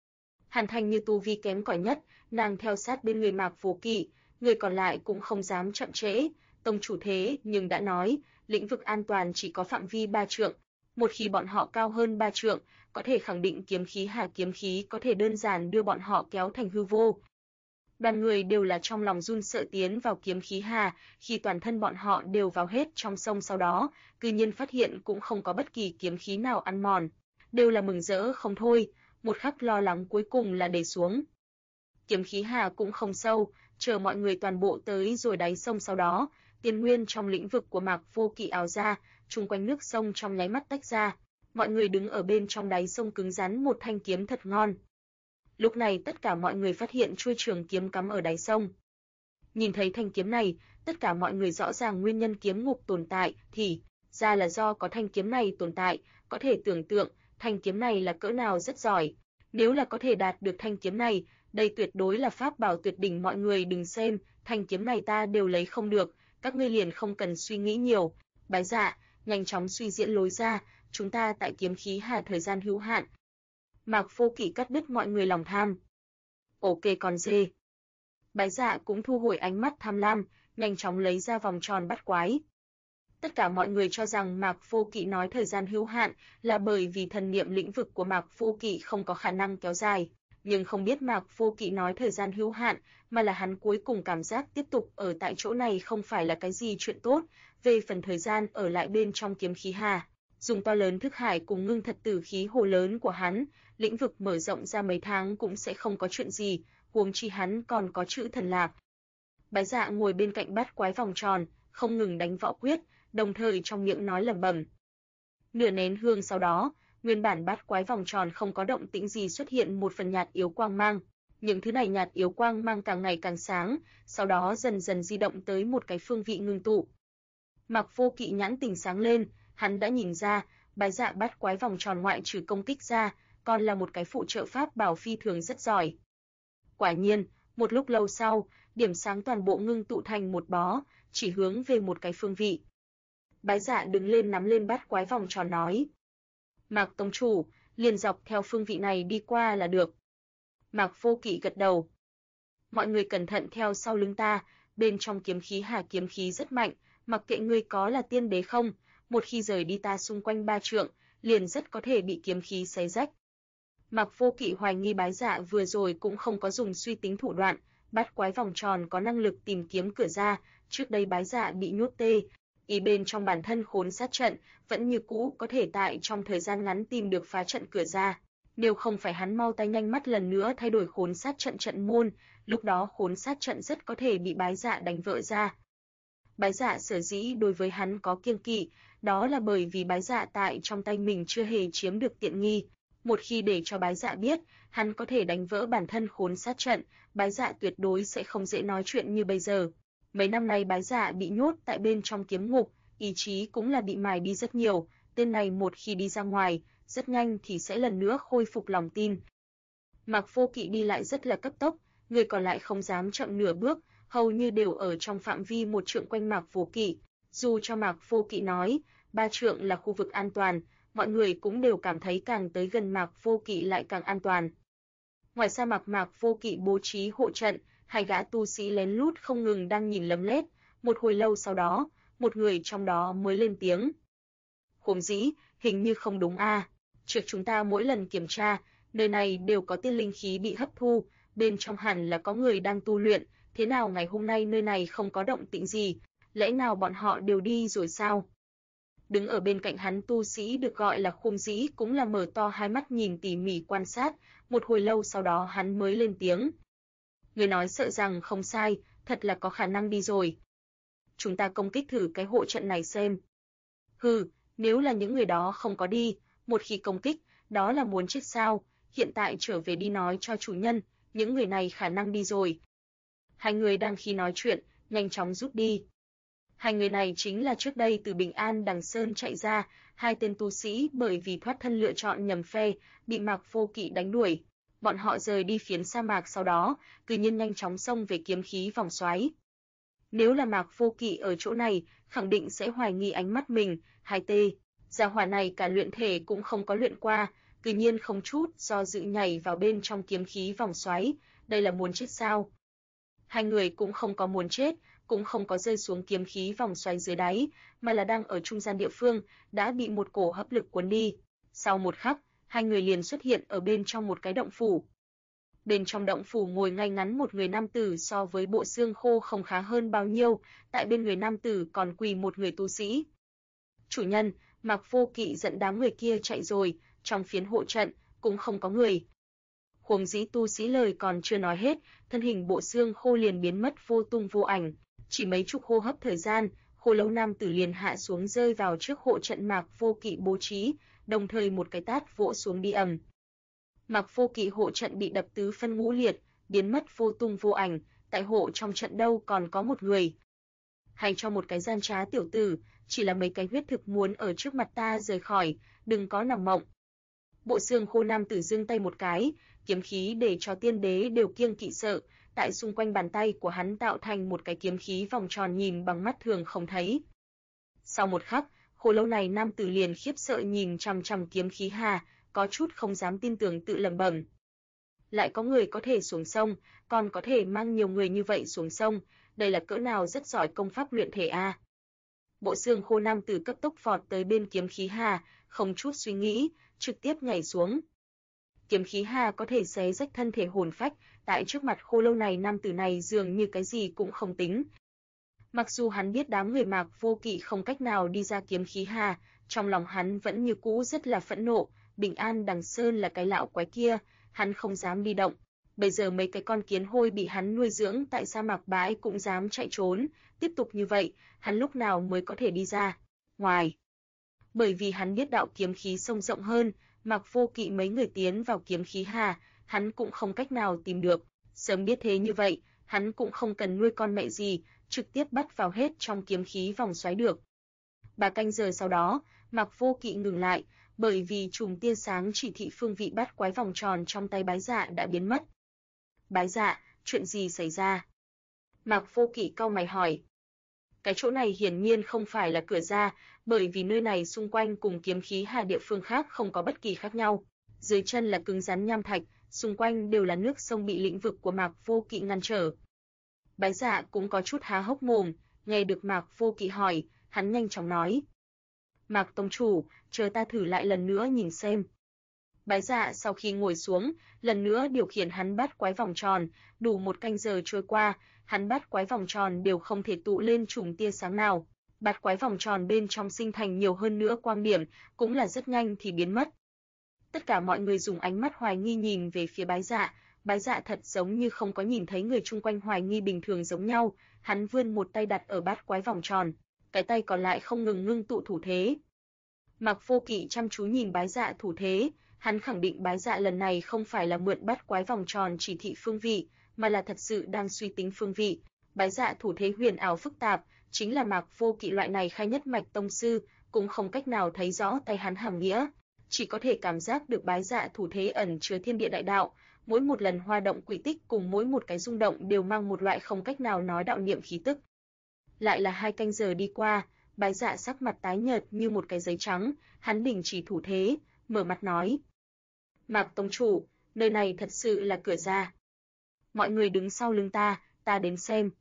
A: Hàn Thanh như tu vi kém cỏi nhất, nàng theo sát bên người Mạc Vô Kỵ, người còn lại cũng không dám chậm trễ. Tông chủ thế nhưng đã nói, lĩnh vực an toàn chỉ có phạm vi 3 trượng. Một khi bọn họ cao hơn 3 trượng, có thể khẳng định kiếm khí Hà kiếm khí có thể đơn giản đưa bọn họ kéo thành hư vô. Đoàn người đều là trong lòng run sợ tiến vào kiếm khí Hà, khi toàn thân bọn họ đều vào hết trong sông sau đó, cư nhiên phát hiện cũng không có bất kỳ kiếm khí nào ăn mòn, đều là mừng rỡ không thôi, một khắc lo lắng cuối cùng là để xuống. Kiếm khí Hà cũng không sâu, chờ mọi người toàn bộ tới rồi đáy sông sau đó, tiên nguyên trong lĩnh vực của Mạc Vô Kỵ ào ra, chung quanh nước sông trong nháy mắt tách ra, mọi người đứng ở bên trong đáy sông cứng rắn một thanh kiếm thật ngon. Lúc này tất cả mọi người phát hiện chuôi trường kiếm cắm ở đáy sông. Nhìn thấy thanh kiếm này, tất cả mọi người rõ ràng nguyên nhân kiếm ngục tồn tại, thì ra là do có thanh kiếm này tồn tại, có thể tưởng tượng thanh kiếm này là cỡ nào rất giỏi. Nếu là có thể đạt được thanh kiếm này, đây tuyệt đối là pháp bảo tuyệt đỉnh, mọi người đừng xem, thanh kiếm này ta đều lấy không được, các ngươi liền không cần suy nghĩ nhiều. Bái Dạ, nhanh chóng suy diễn lối ra, chúng ta tại kiếm khí Hà thời gian hữu hạn. Mạc Vô Kỵ cắt đứt mọi người lòng tham. Ok con dê. Bái Dạ cũng thu hồi ánh mắt tham lam, nhanh chóng lấy ra vòng tròn bắt quái. Tất cả mọi người cho rằng Mạc Vô Kỵ nói thời gian hữu hạn là bởi vì thần niệm lĩnh vực của Mạc Vô Kỵ không có khả năng kéo dài, nhưng không biết Mạc Vô Kỵ nói thời gian hữu hạn, mà là hắn cuối cùng cảm giác tiếp tục ở tại chỗ này không phải là cái gì chuyện tốt. Về phần thời gian ở lại bên trong kiếm khí Hà, dùng to lớn thức hải cùng ngưng thật tử khí hồ lớn của hắn, lĩnh vực mở rộng ra mấy tháng cũng sẽ không có chuyện gì, huống chi hắn còn có chữ thần lạc. Bái Dạ ngồi bên cạnh bát quái vòng tròn, không ngừng đánh võ quyết, đồng thời trong miệng nói lẩm bẩm. Nửa nén hương sau đó, nguyên bản bát quái vòng tròn không có động tĩnh gì xuất hiện một phần nhạt yếu quang mang. Những thứ này nhạt yếu quang mang càng ngày càng sáng, sau đó dần dần di động tới một cái phương vị ngưng tụ. Mạc Vô Kỵ nhãn tình sáng lên, hắn đã nhìn ra, Bái Dạ bát quái vòng tròn ngoại trừ công kích ra, còn là một cái phụ trợ pháp bảo phi thường rất giỏi. Quả nhiên, một lúc lâu sau, điểm sáng toàn bộ ngưng tụ thành một bó, chỉ hướng về một cái phương vị. Bái Dạ đứng lên nắm lên bát quái vòng tròn nói: Mạc tông chủ, liền dọc theo phương vị này đi qua là được. Mạc Vô Kỵ gật đầu. Mọi người cẩn thận theo sau lưng ta, bên trong kiếm khí Hà kiếm khí rất mạnh, mặc kệ ngươi có là tiên đế không, một khi rời đi ta xung quanh 3 trượng, liền rất có thể bị kiếm khí xé rách. Mạc Vô Kỵ hoài nghi Bái Dạ vừa rồi cũng không có dùng suy tính thủ đoạn, bát quái vòng tròn có năng lực tìm kiếm cửa ra, trước đây Bái Dạ bị nhốt tê, ý bên trong bản thân khốn sát trận, vẫn như cũ có thể tại trong thời gian ngắn tìm được phá trận cửa ra. Nếu không phải hắn mau tay nhanh mắt lần nữa thay đổi khốn sát trận trận môn, lúc đó khốn sát trận rất có thể bị Bái Dạ đánh vỡ ra. Bái Dạ sở dĩ đối với hắn có kiêng kỵ, đó là bởi vì Bái Dạ tại trong tay mình chưa hề chiếm được tiện nghi. Một khi để cho Bái Dạ biết, hắn có thể đánh vỡ bản thân khốn sát trận, Bái Dạ tuyệt đối sẽ không dễ nói chuyện như bây giờ. Mấy năm nay Bái Dạ bị nhốt tại bên trong kiếm ngục, ý chí cũng là bị mài đi rất nhiều, tên này một khi đi ra ngoài, rất nhanh thì sẽ lần nữa khôi phục lòng tin. Mạc Vô Kỵ đi lại rất là cấp tốc, người còn lại không dám chậm nửa bước, hầu như đều ở trong phạm vi 1 trượng quanh Mạc Vô Kỵ. Dù cho Mạc Vô Kỵ nói, 3 trượng là khu vực an toàn, mọi người cũng đều cảm thấy càng tới gần Mạc Vô Kỵ lại càng an toàn. Ngoài sa mạc Mạc Vô Kỵ bố trí hộ trận, hai gã tu sĩ lén lút không ngừng đang nhìn lấm lét, một hồi lâu sau đó, một người trong đó mới lên tiếng. Khốn dĩ, hình như không đúng a. Trước chúng ta mỗi lần kiểm tra, nơi này đều có tiên linh khí bị hấp thu, bên trong hẳn là có người đang tu luyện, thế nào ngày hôm nay nơi này không có động tĩnh gì, lẽ nào bọn họ đều đi rồi sao? Đứng ở bên cạnh hắn tu sĩ được gọi là Khôn Dĩ cũng là mở to hai mắt nhìn tỉ mỉ quan sát, một hồi lâu sau đó hắn mới lên tiếng. Người nói sợ rằng không sai, thật là có khả năng đi rồi. Chúng ta công kích thử cái hộ trận này xem. Hừ, nếu là những người đó không có đi, một khi công kích, đó là muốn chết sao, hiện tại trở về đi nói cho chủ nhân, những người này khả năng đi rồi. Hai người đang khi nói chuyện, nhanh chóng rút đi. Hai người này chính là trước đây từ Bình An Đằng Sơn chạy ra, hai tên tu sĩ bởi vì thoát thân lựa chọn nhầm phe, bị Mạc Vô Kỵ đánh đuổi. Bọn họ rời đi phiến sa mạc sau đó, cư nhiên nhanh chóng xông về kiếm khí vòng xoáy. Nếu là Mạc Vô Kỵ ở chỗ này, khẳng định sẽ hoài nghi ánh mắt mình, hai tê. Gia hỏa này cả luyện thể cũng không có luyện qua, Cử nhiên không chút do dự nhảy vào bên trong kiếm khí vòng xoáy, đây là muốn chết sao? Hai người cũng không có muốn chết, cũng không có rơi xuống kiếm khí vòng xoáy dưới đáy, mà là đang ở trung gian địa phương, đã bị một cổ hấp lực cuốn đi. Sau một khắc, hai người liền xuất hiện ở bên trong một cái động phủ. Bên trong động phủ ngồi ngay ngắn một người nam tử, so với bộ xương khô không khá hơn bao nhiêu, tại bên người nam tử còn quỳ một người tu sĩ. Chủ nhân, Mạc Vô Kỵ dẫn đám người kia chạy rồi, trong phiến hộ trận cũng không có người. Huống dĩ tu sĩ lời còn chưa nói hết, thân hình bộ xương khô liền biến mất vô tung vô ảnh, chỉ mấy chục hô hấp thời gian, khô lâu nam tử liền hạ xuống rơi vào trước hộ trận Mạc Vô Kỵ bố trí, đồng thời một cái tát vỗ xuống đi ầm. Mạc Vô Kỵ hộ trận bị đập tứ phân ngũ liệt, biến mất vô tung vô ảnh, tại hộ trong trận đâu còn có một người. Hay cho một cái gian trá tiểu tử, chỉ là mấy cái huyết thực muốn ở trước mặt ta rời khỏi, đừng có nằm mộng. Bộ xương khô nam tử giương tay một cái, kiếm khí để cho tiên đế đều kiêng kỵ sợ, tại xung quanh bàn tay của hắn tạo thành một cái kiếm khí vòng tròn nhìn bằng mắt thường không thấy. Sau một khắc, khô lâu này nam tử liền khiếp sợ nhìn chằm chằm kiếm khí hà, có chút không dám tin tưởng tự lẩm bẩm. Lại có người có thể xuống sông, còn có thể mang nhiều người như vậy xuống sông, đây là cỡ nào rất giỏi công pháp luyện thể a. Bộ xương khô nam tử cấp tốc vọt tới bên kiếm khí hà, không chút suy nghĩ, trực tiếp nhảy xuống. Kiếm khí hà có thể xé rách thân thể hồn phách, tại trước mặt khô lâu này nam tử này dường như cái gì cũng không tính. Mặc dù hắn biết đám người Mạc Vô Kỵ không cách nào đi ra kiếm khí hà, trong lòng hắn vẫn như cũ rất là phẫn nộ, Bình An Đằng Sơn là cái lão quái kia, hắn không dám đi động. Bây giờ mấy cái con kiến hôi bị hắn nuôi dưỡng tại sa mạc bãi cũng dám chạy trốn, tiếp tục như vậy, hắn lúc nào mới có thể đi ra ngoài. Bởi vì hắn biết đạo kiếm khí sông rộng hơn, Mạc Vô Kỵ mấy người tiến vào kiếm khí hà, hắn cũng không cách nào tìm được. Sớm biết thế như vậy, hắn cũng không cần nuôi con mẹ gì, trực tiếp bắt vào hết trong kiếm khí vòng xoáy được. 3 canh giờ sau đó, Mạc Vô Kỵ ngừng lại, bởi vì chùm tia sáng chỉ thị phương vị bắt quái vòng tròn trong tay Bái Dạ đã biến mất. Bái Dạ, chuyện gì xảy ra? Mạc Vô Kỵ cau mày hỏi. Cái chỗ này hiển nhiên không phải là cửa ra, bởi vì nơi này xung quanh cùng kiếm khí hà địa phương khác không có bất kỳ khác nhau. Dưới chân là cứng rắn nham thạch, xung quanh đều là nước sông bị lĩnh vực của Mạc Vô Kỵ ngăn trở. Bái Dạ cũng có chút há hốc mồm, nghe được Mạc Vô Kỵ hỏi, hắn nhanh chóng nói. Mạc tông chủ, chờ ta thử lại lần nữa nhìn xem. Bái Dạ sau khi ngồi xuống, lần nữa điều khiển hắn bắt quái vòng tròn, đủ 1 canh giờ trôi qua, hắn bắt quái vòng tròn đều không thể tụ lên chùm tia sáng nào. Bắt quái vòng tròn bên trong sinh thành nhiều hơn nữa quang điểm, cũng là rất nhanh thì biến mất. Tất cả mọi người dùng ánh mắt hoài nghi nhìn về phía Bái Dạ thật giống như không có nhìn thấy người chung quanh hoài nghi bình thường giống nhau, hắn vươn một tay đặt ở bát quái vòng tròn, cái tay còn lại không ngừng ngưng tụ thủ thế. Mạc Vô Kỵ chăm chú nhìn Bái Dạ thủ thế, hắn khẳng định Bái Dạ lần này không phải là mượn bát quái vòng tròn chỉ thị phương vị, mà là thật sự đang suy tính phương vị. Bái Dạ thủ thế huyền ảo phức tạp, chính là Mạc Vô Kỵ loại này khai nhất mạch tông sư, cũng không cách nào thấy rõ tay hắn hàm nghĩa, chỉ có thể cảm giác được Bái Dạ thủ thế ẩn chứa thiên địa đại đạo, mỗi một lần hoa động quỷ tích cùng mỗi một cái rung động đều mang một loại không cách nào nói đạo niệm khí tức. Lại là 2 canh giờ đi qua, Bái Dạ sắc mặt tái nhợt như một cái giấy trắng, hắn đình chỉ thủ thế, mở mặt nói: "Mạc tông chủ, nơi này thật sự là cửa ra. Mọi người đứng sau lưng ta đến xem."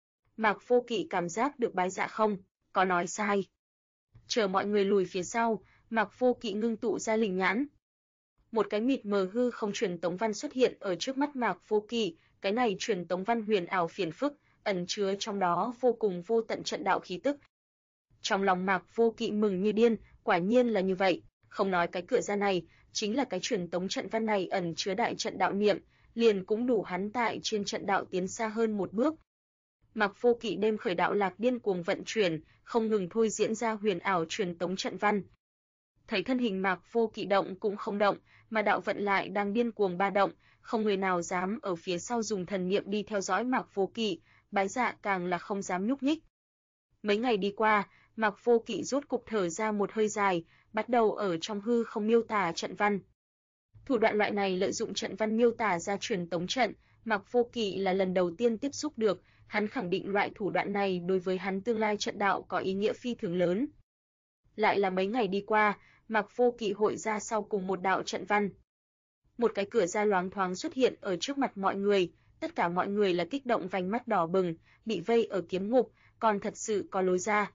A: Mạc Vô Kỵ cảm giác được Bái Dạ không có nói sai. Chờ mọi người lùi phía sau, Mạc Vô Kỵ ngưng tụ ra linh nhãn. Một cái mịt mờ hư không truyền tống văn xuất hiện ở trước mắt Mạc Vô Kỵ, cái này truyền tống văn huyền ảo phiền phức, ẩn chứa trong đó vô cùng vô tận trận đạo khí tức. Trong lòng Mạc Vô Kỵ mừng như điên, quả nhiên là như vậy, không nói cái cửa ra này, chính là cái truyền tống trận văn này ẩn chứa đại trận đạo niệm, liền cũng đủ hắn tại trên trận đạo tiến xa hơn một bước. Mạc Vô Kỵ đêm khởi đạo lạc điên cuồng vận chuyển, không ngừng thôi diễn ra huyền ảo truyền tống trận văn. Thấy thân hình Mạc Vô Kỵ động cũng không động, mà đạo vận lại đang điên cuồng ba động, không người nào dám ở phía sau dùng thần niệm đi theo dõi Mạc Vô Kỵ, Bái Dạ càng là không dám nhúc nhích. Mấy ngày đi qua, Mạc Vô Kỵ rốt cục thở ra một hơi dài, bắt đầu ở trong hư không miêu tả trận văn. Thủ đoạn loại này lợi dụng trận văn miêu tả ra truyền tống trận, Mạc Vô Kỵ là lần đầu tiên tiếp xúc được, hắn khẳng định loại thủ đoạn này đối với hắn tương lai trận đạo có ý nghĩa phi thường lớn. Lại là mấy ngày đi qua, Mạc Vô Kỵ hội ra sau cùng một đạo trận văn. Một cái cửa ra loáng thoáng xuất hiện ở trước mặt mọi người, tất cả mọi người là kích động vành mắt đỏ bừng, bị vây ở kiếm ngục, còn thật sự có lối ra.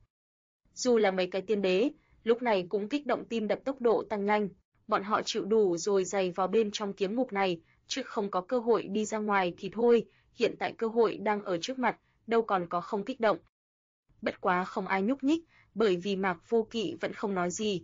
A: Dù là mấy cái tiên đế, lúc này cũng kích động tim đập tốc độ tăng nhanh, bọn họ chịu đủ rồi giày vào bên trong kiếm ngục này, chứ không có cơ hội đi ra ngoài thì thôi, hiện tại cơ hội đang ở trước mặt, đâu còn có không kích động. Bất quá không ai nhúc nhích, bởi vì Mạc Vô Kỵ vẫn không nói gì.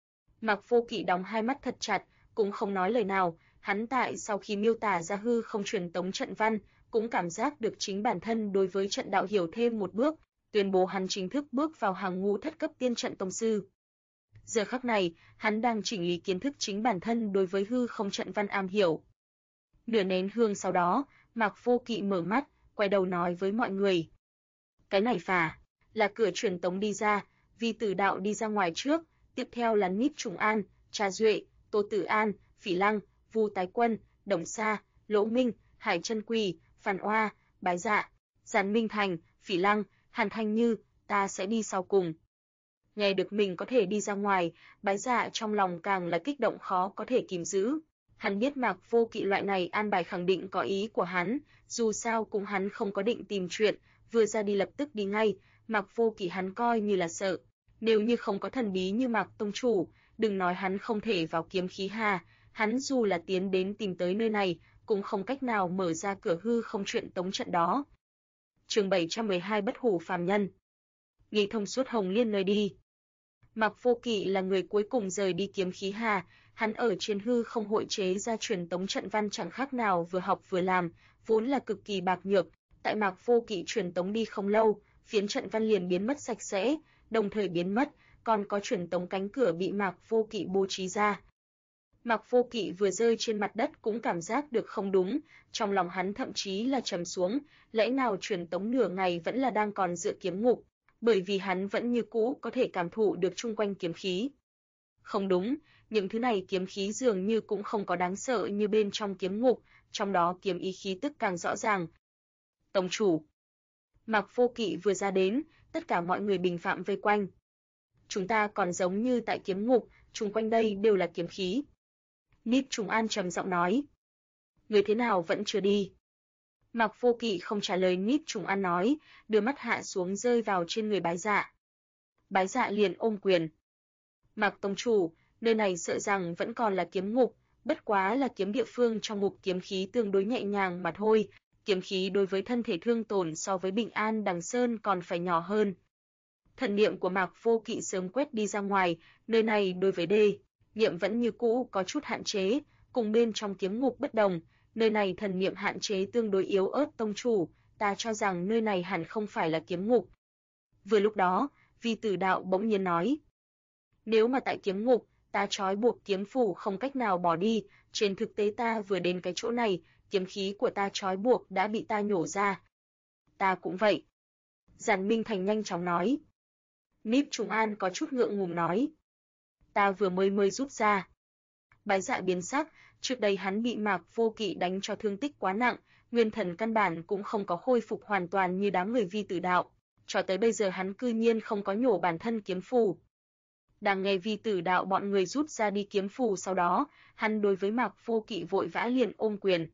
A: Mạc Vô Kỵ đóng hai mắt thật chặt, cũng không nói lời nào, hắn tại sau khi miêu tả ra hư không truyền tống trận văn, cũng cảm giác được chính bản thân đối với trận đạo hiểu thêm một bước, tuyên bố hắn chính thức bước vào hàng ngũ thất cấp tiên trận tông sư. Giờ khắc này, hắn đang chỉnh lý kiến thức chính bản thân đối với hư không trận văn am hiểu. Nửa nén hương sau đó, Mạc Vô Kỵ mở mắt, quay đầu nói với mọi người. Cái này là cửa truyền tống đi ra, Vi Tử Đạo đi ra ngoài trước, tiếp theo là Niếp Trùng An, Trà Duệ, Tô Tử An, Phỉ Lăng, Vu Tái Quân, Đồng Sa, Lỗ Minh, Hải Chân Quỳ, Phàn Oa, Bái Dạ, Giản Minh Thành, Phỉ Lăng, Hàn Thanh Như, ta sẽ đi sau cùng. Nghe được mình có thể đi ra ngoài, Bái Dạ trong lòng càng là kích động khó có thể kìm giữ. Hắn biết Mạc Vô Kỵ loại này an bài khẳng định có ý của hắn, dù sao cũng hắn không có định tìm chuyện, vừa ra đi lập tức đi ngay, Mạc Vô Kỵ hắn coi như là sợ. Nếu như không có thần bí như Mạc tông chủ, đừng nói hắn không thể vào kiếm khí hà, hắn dù là tiến đến tìm tới nơi này, cũng không cách nào mở ra cửa hư không chuyện tống trận đó. Chương 712 Bất hủ phàm nhân. Nghi thông suốt Hồng Liên nơi đi. Mạc Vô Kỵ là người cuối cùng rời đi kiếm khí hà, hắn ở trên hư không hội chế ra truyền tống trận văn chẳng khác nào vừa học vừa làm, vốn là cực kỳ bạc nhược, tại Mạc Vô Kỵ truyền tống đi không lâu, phiến trận văn liền biến mất sạch sẽ, đồng thời biến mất, còn có truyền tống cánh cửa bị Mạc Vô Kỵ bố trí ra. Mạc Vô Kỵ vừa rơi trên mặt đất cũng cảm giác được không đúng, trong lòng hắn thậm chí là trầm xuống, lẽ nào truyền tống nửa ngày vẫn là đang còn dựa kiếm ngục, bởi vì hắn vẫn như cũ có thể cảm thụ được chung quanh kiếm khí. Không đúng, những thứ này kiếm khí dường như cũng không có đáng sợ như bên trong kiếm ngục, trong đó kiếm ý khí tức càng rõ ràng. Tông chủ. Mạc Vô Kỵ vừa ra đến, tất cả mọi người bình phạm vây quanh. Chúng ta còn giống như tại kiếm ngục, chung quanh đây đều là kiếm khí. Niếp Trùng An trầm giọng nói. Người thế nào vẫn chưa đi? Mạc Vô Kỵ không trả lời Niếp Trùng An nói, đưa mắt hạ xuống rơi vào trên người Bái Dạ. Bái Dạ liền ôm quyền. Mạc tông chủ, nơi này sợ rằng vẫn còn là kiếm ngục, bất quá là kiếm địa phương trong ngục kiếm khí tương đối nhẹ nhàng mà thôi, kiếm khí đối với thân thể thương tổn so với Bình An Đằng Sơn còn phải nhỏ hơn. Thần niệm của Mạc Vô Kỵ sớm quét đi ra ngoài, nơi này đối với đê, niệm vẫn như cũ có chút hạn chế, cùng bên trong kiếm ngục bất đồng, nơi này thần niệm hạn chế tương đối yếu ớt tông chủ, ta cho rằng nơi này hẳn không phải là kiếm ngục. Vừa lúc đó, Vi Tử Đạo bỗng nhiên nói. Nếu mà tại kiếm ngục, ta trói buộc kiếm phủ không cách nào bỏ đi, trên thực tế ta vừa đến cái chỗ này, kiếm khí của ta trói buộc đã bị ta nhổ ra. Ta cũng vậy. Giản Minh Thành nhanh chóng nói. Niếp Trùng An có chút ngượng ngùng nói. Ta vừa mới rút ra. Bái Dạ biến sắc, trước đây hắn bị Mạc Vô Kỵ đánh cho thương tích quá nặng, nguyên thần căn bản cũng không có khôi phục hoàn toàn như đám người Vi Tử Đạo, cho tới bây giờ hắn cư nhiên không có nhổ bản thân kiếm phù. Đang nghe Vi Tử Đạo bọn người rút ra đi kiếm phù sau đó, hắn đối với Mạc Vô Kỵ vội vã liền ôm quyền.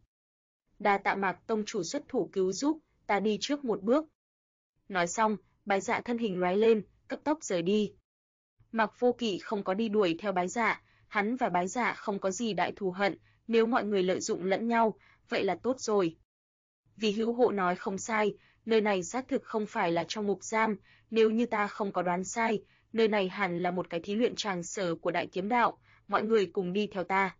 A: Đa tạ Mạc tông chủ xuất thủ cứu giúp, ta đi trước một bước. Nói xong, Bái Dạ thân hình lóe lên, cấp tốc rời đi. Mạc Vô Kỵ không có đi đuổi theo Bái Dạ, hắn và Bái Dạ không có gì đại thù hận, nếu mọi người lợi dụng lẫn nhau, vậy là tốt rồi. Vì hữu hộ nói không sai, nơi này xác thực không phải là trong ngục giam, nếu như ta không có đoán sai, nơi này hẳn là một cái thí luyện tràng sở của Đại Kiếm Đạo, mọi người cùng đi theo ta.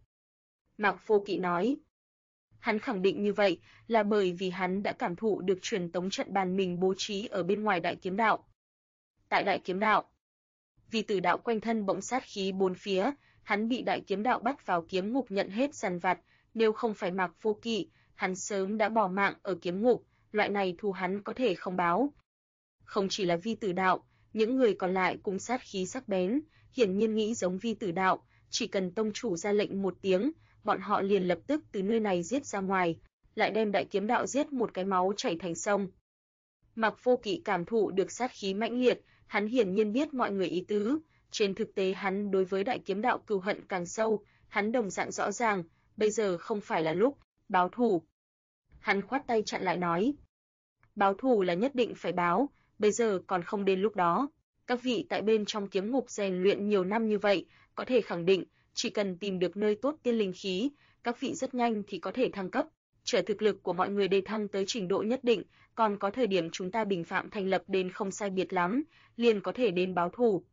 A: Mạc Vô Kỵ nói. Hắn khẳng định như vậy là bởi vì hắn đã cảm thụ được truyền tống trận bàn mình bố trí ở bên ngoài Đại Kiếm Đạo. Tại Đại Kiếm Đạo, Vi Tử Đạo quanh thân bỗng sát khí bốn phía, hắn bị Đại Kiếm Đạo bắt vào kiếm ngục nhận hết sằn vặt, nếu không phải Mạc Vô Kỵ, hắn sớm đã bỏ mạng ở kiếm ngục, loại này thù hắn có thể không báo. Không chỉ là Vi Tử Đạo, những người còn lại cũng sát khí sắc bén, hiển nhiên nghĩ giống Vi Tử Đạo, chỉ cần tông chủ ra lệnh một tiếng, bọn họ liền lập tức từ nơi này giết ra ngoài, lại đem Đại Kiếm Đạo giết một cái máu chảy thành sông. Mạc Vô Kỵ cảm thụ được sát khí mãnh liệt, hắn hiển nhiên biết mọi người ý tứ, Trên thực tế hắn đối với đại kiếm đạo cừu hận càng sâu, hắn đồng dạng rõ ràng, bây giờ không phải là lúc báo thù. Hắn khoát tay chặn lại nói, báo thù là nhất định phải báo, bây giờ còn không đến lúc đó. Các vị tại bên trong kiếm ngục rèn luyện nhiều năm như vậy, có thể khẳng định, chỉ cần tìm được nơi tốt tiên linh khí, các vị rất nhanh thì có thể thăng cấp. Chờ thực lực của mọi người đề thăng tới trình độ nhất định, còn có thời điểm chúng ta bình phạm thành lập đến không sai biệt lắm, liền có thể đến báo thù.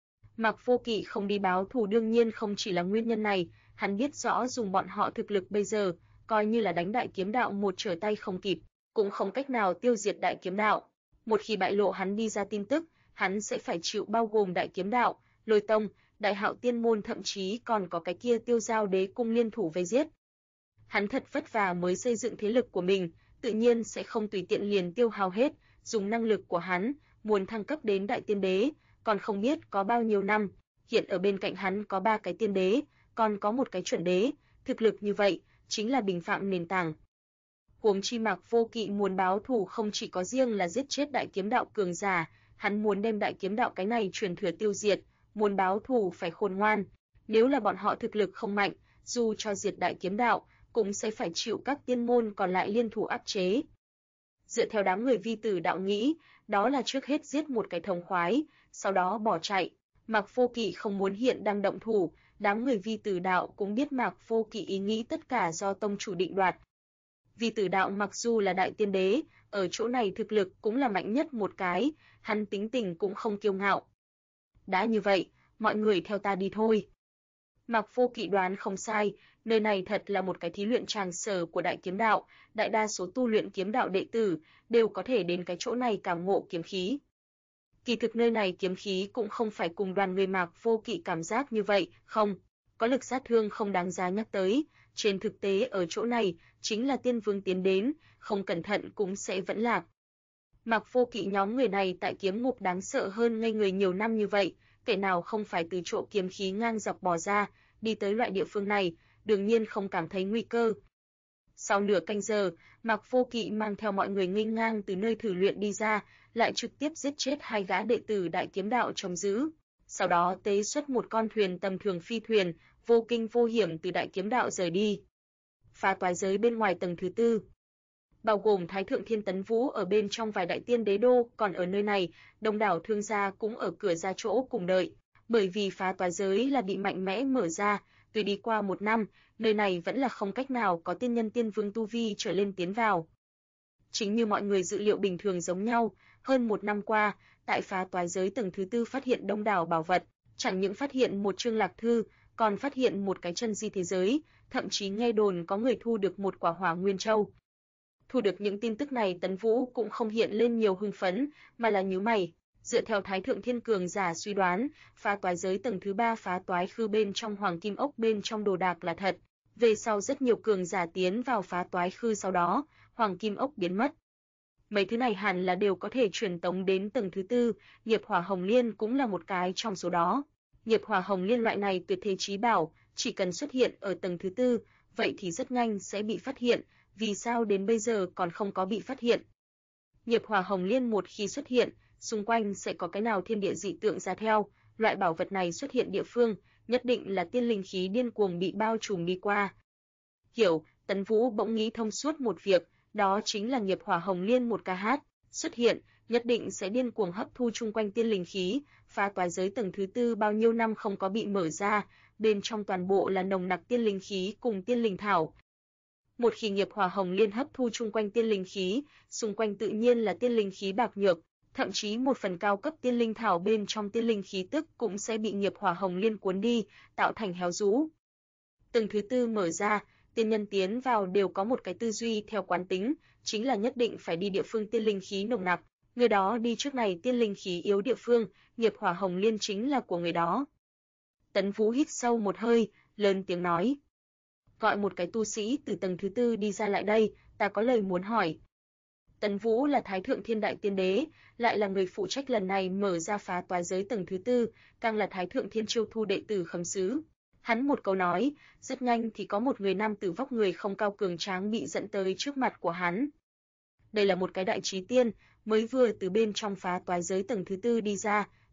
A: Mạc Vô Kỵ không đi báo thù đương nhiên không chỉ là nguyên nhân này, hắn biết rõ dùng bọn họ thực lực bây giờ, coi như là đánh đại kiếm đạo một trở tay không kịp, cũng không cách nào tiêu diệt đại kiếm đạo. Một khi bại lộ hắn đi ra tin tức, hắn sẽ phải chịu bao gồm đại kiếm đạo, Lôi Tông, Đại Hạo Tiên môn thậm chí còn có cái kia Tiêu Giao Đế cung liên thủ vây giết. Hắn thật vất vả mới xây dựng thế lực của mình, tự nhiên sẽ không tùy tiện liền tiêu hao hết, dùng năng lực của hắn, muốn thăng cấp đến đại tiên đế, còn không biết có bao nhiêu năm, hiện ở bên cạnh hắn có 3 cái tiên đế, còn có một cái chuẩn đế, thực lực như vậy, chính là bình phạm nền tảng. Huống chi Mạc Vô Kỵ muốn báo thù không chỉ có riêng là giết chết đại kiếm đạo cường giả, hắn muốn đem đại kiếm đạo cái này truyền thừa tiêu diệt, muốn báo thù phải khôn ngoan, nếu là bọn họ thực lực không mạnh, dù cho diệt đại kiếm đạo, cũng sẽ phải chịu các tiên môn còn lại liên thủ áp chế. Dựa theo đám người Vi Tử đạo nghĩ, đó là trước hết giết một cái thống khoái, sau đó bỏ chạy. Mạc Vô Kỵ không muốn hiện đang động thủ, đám người Vi Tử đạo cũng biết Mạc Vô Kỵ ý nghĩ tất cả do tông chủ định đoạt. Vi Tử đạo mặc dù là đại tiên đế, ở chỗ này thực lực cũng là mạnh nhất một cái, hắn tính tình cũng không kiêu ngạo. Đã như vậy, mọi người theo ta đi thôi. Mạc Vô Kỵ đoán không sai, nơi này thật là một cái thí luyện tràng sở của đại kiếm đạo, đại đa số tu luyện kiếm đạo đệ tử đều có thể đến cái chỗ này cảm ngộ kiếm khí. Kỳ thực nơi này kiếm khí cũng không phải cùng đoàn người Mạc Vô Kỵ cảm giác như vậy, không, có lực sát thương không đáng giá nhắc tới, trên thực tế ở chỗ này chính là tiên vương tiến đến, không cẩn thận cũng sẽ vẫn lạc. Mạc Vô Kỵ nhóm người này tại kiếm ngục đáng sợ hơn ngây người nhiều năm như vậy, kẻ nào không phải từ chỗ kiếm khí ngang dọc bò ra, đi tới loại địa phương này, đương nhiên không cảm thấy nguy cơ. Sau nửa canh giờ, Mạc Vô Kỵ mang theo mọi người nghênh ngang từ nơi thử luyện đi ra, lại trực tiếp giết chết 2 gã đệ tử đại kiếm đạo trông giữ. Sau đó tế xuất một con thuyền tầm thường phi thuyền, vô kinh vô hiểm từ đại kiếm đạo rời đi. Phá toái giới bên ngoài tầng thứ 4, bao gồm Thái Thượng Thiên Tấn Vũ ở bên trong vài đại tiên đế đô, còn ở nơi này, đông đảo thương gia cũng ở cửa ra chỗ cùng đợi, bởi vì phá toái giới là bị mạnh mẽ mở ra, tuy đi qua 1 năm, nơi này vẫn là không cách nào có tiên nhân tiên vương tu vi trở lên tiến vào. Chính như mọi người dự liệu bình thường giống nhau, hơn 1 năm qua, tại phá toái giới tầng thứ 4 phát hiện đông đảo bảo vật, chẳng những phát hiện một chương lạc thư, còn phát hiện một cái chân di thế giới, thậm chí nghe đồn có người thu được một quả hỏa nguyên châu. Thu được những tin tức này Tấn Vũ cũng không hiện lên nhiều hưng phấn, mà là nhíu mày. Dựa theo Thái Thượng Thiên cường giả suy đoán, phá toái giới tầng thứ 3 phá toái khư bên trong hoàng kim ốc bên trong đồ đạc là thật. Về sau rất nhiều cường giả tiến vào phá toái khư sau đó, hoàng kim ốc biến mất. Mấy thứ này hẳn là đều có thể truyền tống đến tầng thứ 4, nghiệp hỏa hồng liên cũng là một cái trong số đó. Nghiệp hỏa hồng liên loại này tuyệt thế chí bảo, chỉ cần xuất hiện ở tầng thứ 4, vậy thì rất nhanh sẽ bị phát hiện, vì sao đến bây giờ còn không có bị phát hiện. Nghiệp hỏa hồng liên một khi xuất hiện, xung quanh sẽ có cái nào thiên địa dị tượng ra theo, loại bảo vật này xuất hiện địa phương, nhất định là tiên linh khí điên cuồng bị bao trùm đi qua. Hiểu, Tấn Vũ bỗng nghĩ thông suốt một việc, đó chính là nghiệp hỏa hồng liên một ca hát, xuất hiện, nhất định sẽ điên cuồng hấp thu chung quanh tiên linh khí, phá toái giới tầng thứ 4 bao nhiêu năm không có bị mở ra, bên trong toàn bộ là nồng nặc tiên linh khí cùng tiên linh thảo. Một khi nghiệp hỏa hồng liên hấp thu chung quanh tiên linh khí, xung quanh tự nhiên là tiên linh khí bạc nhược, thậm chí một phần cao cấp tiên linh thảo bên trong tiên linh khí tức cũng sẽ bị nghiệp hỏa hồng liên cuốn đi, tạo thành héo rũ. Tầng thứ 4 mở ra, tiên nhân tiến vào đều có một cái tư duy theo quán tính, chính là nhất định phải đi địa phương tiên linh khí nồng nặc, người đó đi trước này tiên linh khí yếu địa phương, nghiệp hỏa hồng liên chính là của người đó. Tấn Vũ hít sâu một hơi, lớn tiếng nói: "Gọi một cái tu sĩ từ tầng thứ 4 đi ra lại đây, ta có lời muốn hỏi." Tấn Vũ là Thái Thượng Thiên Đại Tiên Đế, lại là người phụ trách lần này mở ra phá toái giới tầng thứ 4, càng là Thái Thượng Thiên chiêu thu đệ tử khâm sứ. Hắn một câu nói, rất nhanh thì có một người nam tử vóc người không cao cường tráng bị dẫn tới trước mặt của hắn. Đây là một cái đại trí tiên, mới vừa từ bên trong phá toái giới tầng thứ 4 đi ra,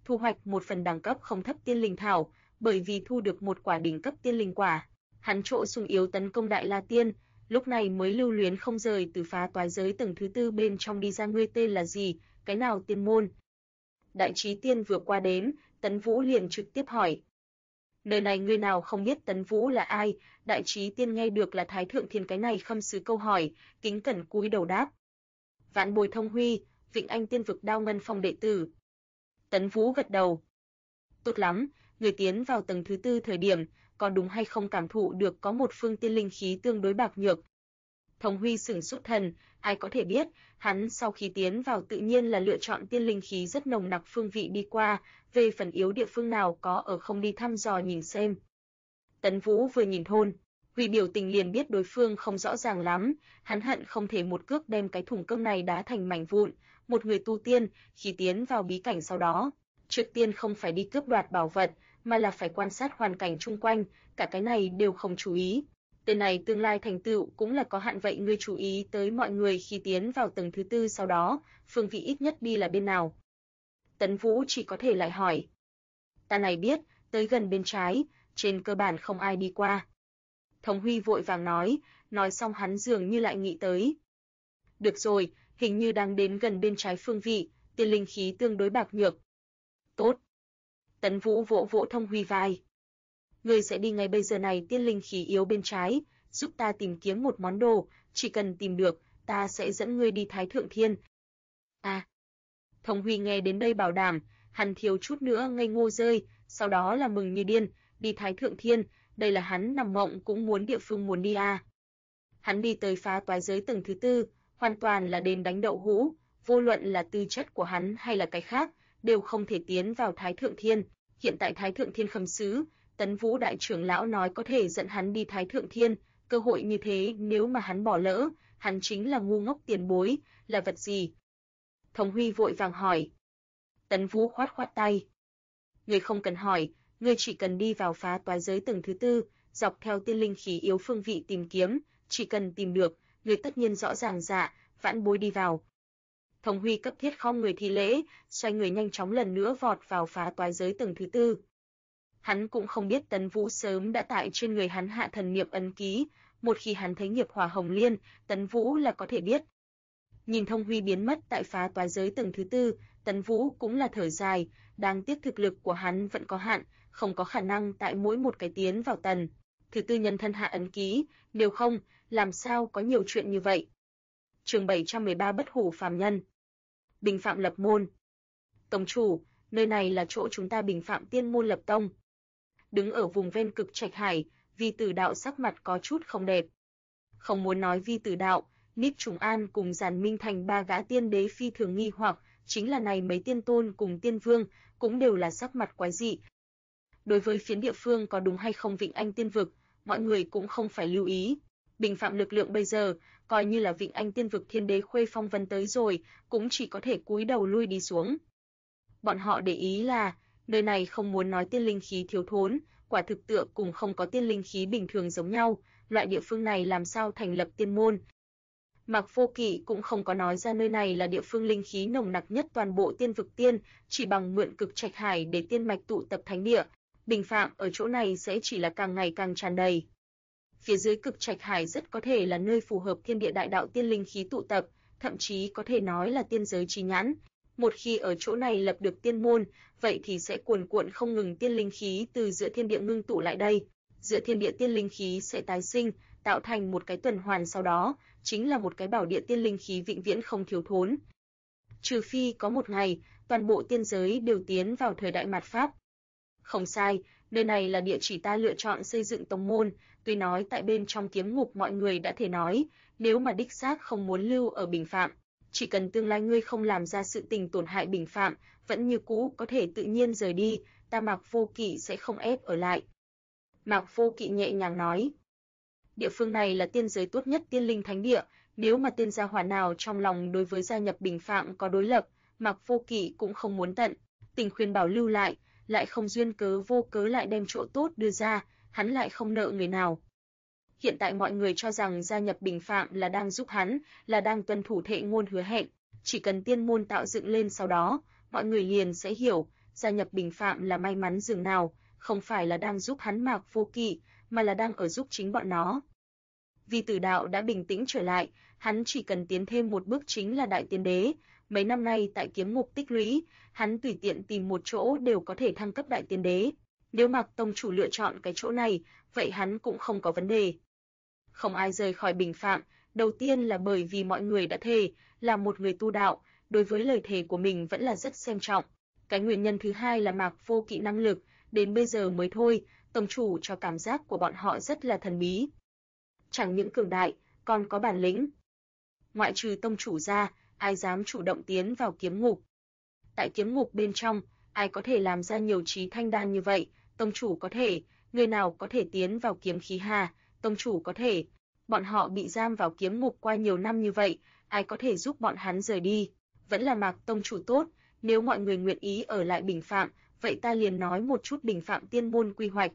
A: thu hoạch một phần đẳng cấp không thấp tiên linh thảo, bởi vì thu được một quả đỉnh cấp tiên linh quả. Hắn trộ sung yếu tấn công Đại La Tiên, lúc này mới lưu luyến không rời từ phá toái giới tầng thứ 4 bên trong đi ra. Ngươi tên là gì, cái nào tiên môn? Đại Chí Tiên vừa qua đến, Tấn Vũ liền trực tiếp hỏi. Nơi này ngươi nào không biết Tấn Vũ là ai? Đại Chí Tiên nghe được là Thái Thượng Thiên cái này khâm sứ câu hỏi, kính cẩn cúi đầu đáp. Vạn Bối Thông Huy, Vịnh Anh Tiên vực Đao Ngân Phong đệ tử. Tấn Vũ gật đầu. Tốt lắm, người tiến vào tầng thứ 4 thời điểm, có đúng hay không cảm thụ được có một phương tiên linh khí tương đối bạc nhược? Thông Huy sửng sốt thần, ai có thể biết, hắn sau khi tiến vào tự nhiên là lựa chọn tiên linh khí rất nồng nặc phương vị đi qua, về phần yếu địa phương nào có ở không đi thăm dò nhìn xem. Tấn Vũ vừa nhìn Thôn Huy biểu tình liền biết đối phương không rõ ràng lắm, hắn hận không thể một cước đem cái thùng cơm này đá thành mảnh vụn. Một người tu tiên, khi tiến vào bí cảnh sau đó, trước tiên không phải đi cướp đoạt bảo vật, mà là phải quan sát hoàn cảnh chung quanh, cả cái này đều không chú ý. Tên này tương lai thành tựu cũng là có hạn, vậy ngươi chú ý tới mọi người khi tiến vào tầng thứ 4 sau đó, phương vị ít nhất đi là bên nào? Tấn Vũ chỉ có thể lại hỏi. Ta này biết, tới gần bên trái, trên cơ bản không ai đi qua. Thông Huy vội vàng nói xong hắn dường như lại nghĩ tới. Được rồi, hình như đang đến gần bên trái phương vị, tiên linh khí tương đối bạc nhược. Tốt. Tấn Vũ vỗ vỗ Thông Huy vai. Ngươi sẽ đi ngay bây giờ này, tiên linh khí yếu bên trái, giúp ta tìm kiếm một món đồ, chỉ cần tìm được, ta sẽ dẫn ngươi đi Thái Thượng Thiên. À. Thông Huy nghe đến đây bảo đảm, hắn thiếu chút nữa ngây ngô rơi, sau đó là mừng như điên, đi Thái Thượng Thiên, đây là hắn nằm mộng cũng muốn địa phương muốn đi à. Hắn đi tới phá toái giới tầng thứ 4, hoàn toàn là đến đánh đậu hũ, vô luận là tư chất của hắn hay là cái khác, đều không thể tiến vào Thái Thượng Thiên. Hiện tại Thái Thượng Thiên khâm sứ, Tấn Vũ đại trưởng lão nói có thể dẫn hắn đi Thái Thượng Thiên, cơ hội như thế nếu mà hắn bỏ lỡ, hắn chính là ngu ngốc tiền bối, là vật gì? Thông Huy vội vàng hỏi. Tấn Vũ khoát khoát tay. Ngươi không cần hỏi, ngươi chỉ cần đi vào phá toái giới tầng thứ 4, dọc theo tiên linh khí yếu phương vị tìm kiếm, chỉ cần tìm được, ngươi tất nhiên rõ ràng dạ, vãn bối đi vào. Thông Huy cấp thiết khom người thi lễ, xoay người nhanh chóng lần nữa vọt vào phá toái giới tầng thứ 4. Hắn cũng không biết Tấn Vũ sớm đã tại trên người hắn hạ thần niệm ấn ký, một khi hắn thấy nghiệp hỏa hồng liên, Tấn Vũ là có thể biết. Nhìn Thông Huy biến mất tại phá toái giới tầng thứ 4, Tấn Vũ cũng là thở dài, đáng tiếc thực lực của hắn vẫn có hạn, không có khả năng tại mỗi một cái tiến vào tầng thứ 4 nhân thân hạ ấn ký, nếu không, làm sao có nhiều chuyện như vậy. Chương 713 Bất hủ phàm nhân. Bình Phạm lập môn. Tông chủ, nơi này là chỗ chúng ta Bình Phạm Tiên môn lập tông. Đứng ở vùng ven cực Trạch Hải, Vi Tử Đạo sắc mặt có chút không đẹp. Không muốn nói Vi Tử Đạo, Niếp Trùng An cùng Giản Minh Thành ba gã tiên đế phi thường nghi hoặc, chính là này mấy tiên tôn cùng tiên vương cũng đều là sắc mặt quái dị. Đối với phiến địa phương có đúng hay không Vịnh Anh Tiên vực, mọi người cũng không phải lưu ý. Bình Phạm lực lượng bây giờ, coi như là Vịnh Anh Tiên vực thiên đế Khuê Phong Vân tới rồi, cũng chỉ có thể cúi đầu lui đi xuống. Bọn họ để ý là, nơi này không muốn nói tiên linh khí thiếu thốn, quả thực tựa cùng không có tiên linh khí bình thường giống nhau, loại địa phương này làm sao thành lập tiên môn. Mạc Vô Kỵ cũng không có nói ra nơi này là địa phương linh khí nồng nặc nhất toàn bộ tiên vực tiên, chỉ bằng mượn cực Trạch Hải để tiên mạch tụ tập thánh địa, Bình Phạm ở chỗ này sẽ chỉ là càng ngày càng tràn đầy. Phía dưới cực Trạch Hải rất có thể là nơi phù hợp thiên địa đại đạo tiên linh khí tụ tập, thậm chí có thể nói là tiên giới chi nhãn. Một khi ở chỗ này lập được tiên môn, vậy thì sẽ cuồn cuộn không ngừng tiên linh khí từ giữa thiên địa ngưng tụ lại đây. Giữa thiên địa tiên linh khí sẽ tái sinh, tạo thành một cái tuần hoàn, sau đó chính là một cái bảo địa tiên linh khí vĩnh viễn không thiếu thốn. Trừ phi có một ngày, toàn bộ tiên giới đều tiến vào thời đại mạt Pháp. Không sai, nơi này là địa chỉ ta lựa chọn xây dựng tông môn, tuy nói tại bên trong kiếm ngục mọi người đã thể nói, nếu mà đích xác không muốn lưu ở Bình Phạm, chỉ cần tương lai ngươi không làm ra sự tình tổn hại Bình Phạm, vẫn như cũ có thể tự nhiên rời đi, ta Mạc Vô Kỵ sẽ không ép ở lại. Mạc Vô Kỵ nhẹ nhàng nói. Địa phương này là tiên giới tốt nhất tiên linh thánh địa, nếu mà tiên gia hỏa nào trong lòng đối với gia nhập Bình Phạm có đối lập, Mạc Vô Kỵ cũng không muốn tận tình khuyên bảo lưu lại không duyên cớ vô cớ lại đem chỗ tốt đưa ra, hắn lại không nợ người nào. Hiện tại mọi người cho rằng gia nhập Bình Phạm là đang giúp hắn, là đang tuân thủ thệ ngôn hứa hẹn, chỉ cần tiên môn tạo dựng lên sau đó, mọi người liền sẽ hiểu, gia nhập Bình Phạm là may mắn dường nào, không phải là đang giúp hắn Mạc Vô Kỵ, mà là đang ở giúp chính bọn nó. Vi Tử Đạo đã bình tĩnh trở lại, hắn chỉ cần tiến thêm một bước chính là đại tiên đế. Mấy năm nay tại kiếm ngục tích lũy, hắn tùy tiện tìm một chỗ đều có thể thăng cấp đại tiên đế. Nếu Mạc tông chủ lựa chọn cái chỗ này, vậy hắn cũng không có vấn đề. Không ai rời khỏi Bình Phạm, đầu tiên là bởi vì mọi người đã thề, là một người tu đạo, đối với lời thề của mình vẫn là rất xem trọng. Cái nguyên nhân thứ hai là Mạc Vô Kỵ năng lực, đến bây giờ mới thôi, tông chủ cho cảm giác của bọn họ rất là thần bí. Chẳng những cường đại, còn có bản lĩnh. Ngoại trừ tông chủ ra, ai dám chủ động tiến vào kiếm ngục. Tại kiếm ngục bên trong, ai có thể làm ra nhiều trí thanh đan như vậy, tông chủ có thể, người nào có thể tiến vào kiếm khí hà, tông chủ có thể. Bọn họ bị giam vào kiếm ngục qua nhiều năm như vậy, ai có thể giúp bọn hắn rời đi, vẫn là Mạc tông chủ tốt, nếu mọi người nguyện ý ở lại Bình Phạm, vậy ta liền nói một chút Bình Phạm tiên môn quy hoạch.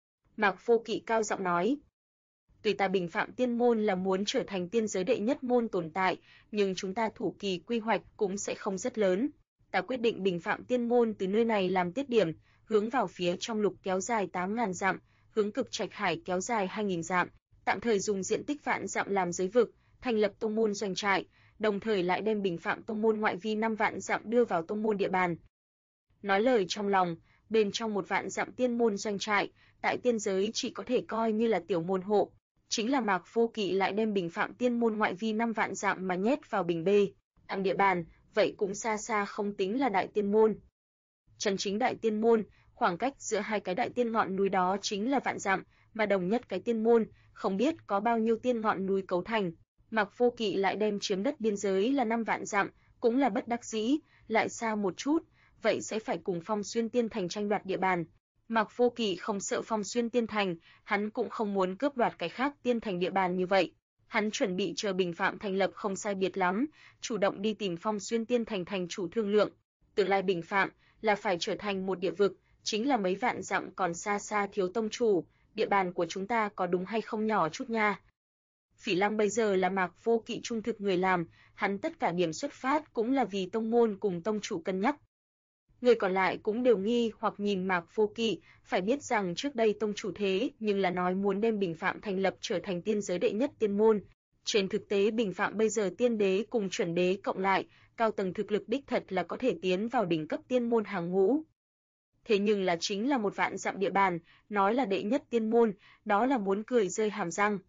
A: Mạc Vô Kỵ cao giọng nói. Tuy ta Bình Phạm tiên môn là muốn trở thành tiên giới đệ nhất môn tồn tại, nhưng chúng ta thủ kỳ quy hoạch cũng sẽ không rất lớn. Ta quyết định Bình Phạm tiên môn từ nơi này làm tiết điểm, hướng vào phía trong lục kéo dài 8.000 dặm, hướng cực Trạch Hải kéo dài 2.000 dặm, tạm thời dùng diện tích vạn dặm làm giới vực, thành lập tông môn doanh trại, đồng thời lại đem Bình Phạm tông môn ngoại vi 5 vạn dặm đưa vào tông môn địa bàn. Nói lời trong lòng, bên trong 1 vạn dặm tiên môn doanh trại, tại tiên giới chỉ có thể coi như là tiểu môn hộ. Chính là Mạc Vô Kỵ lại đem Bình Phạm tiên môn ngoại vi 5 vạn dặm mà nhét vào Bình Bê, ăn địa bàn, vậy cũng xa xa không tính là đại tiên môn. Chân chính đại tiên môn, khoảng cách giữa hai cái đại tiên ngọn núi đó chính là vạn dặm, mà đồng nhất cái tiên môn, không biết có bao nhiêu tiên ngọn núi cấu thành. Mạc Vô Kỵ lại đem chiếm đất biên giới là 5 vạn dặm, cũng là bất đắc dĩ, lại xa một chút, vậy sẽ phải cùng Phong Xuyên Tiên Thành tranh đoạt địa bàn. Mạc Vô Kỵ không sợ Phong Xuyên Tiên Thành, hắn cũng không muốn cướp đoạt cái khác tiên thành địa bàn như vậy. Hắn chuẩn bị chờ Bình Phạm thành lập không sai biệt lắm, chủ động đi tìm Phong Xuyên Tiên Thành thành chủ thương lượng. Tương lai Bình Phạm là phải trở thành một địa vực, chính là mấy vạn dặm còn xa xa thiếu tông chủ, địa bàn của chúng ta có đúng hay không nhỏ chút nha. Phỉ Lăng bây giờ là Mạc Vô Kỵ trung thực người làm, hắn tất cả điểm xuất phát cũng là vì tông môn cùng tông chủ cân nhắc. Người còn lại cũng đều nghi hoặc nhìn Mạc Vô Kỵ, phải biết rằng trước đây tông chủ thế nhưng là nói muốn đem Bình Phạm thành lập trở thành tiên giới đệ nhất tiên môn. Trên thực tế Bình Phạm bây giờ tiên đế cùng chuẩn đế cộng lại, cao tầng thực lực đích thật là có thể tiến vào đỉnh cấp tiên môn hàng ngũ. Thế nhưng là chính là 1 vạn dặm địa bàn, nói là đệ nhất tiên môn, đó là muốn cười rơi hàm răng.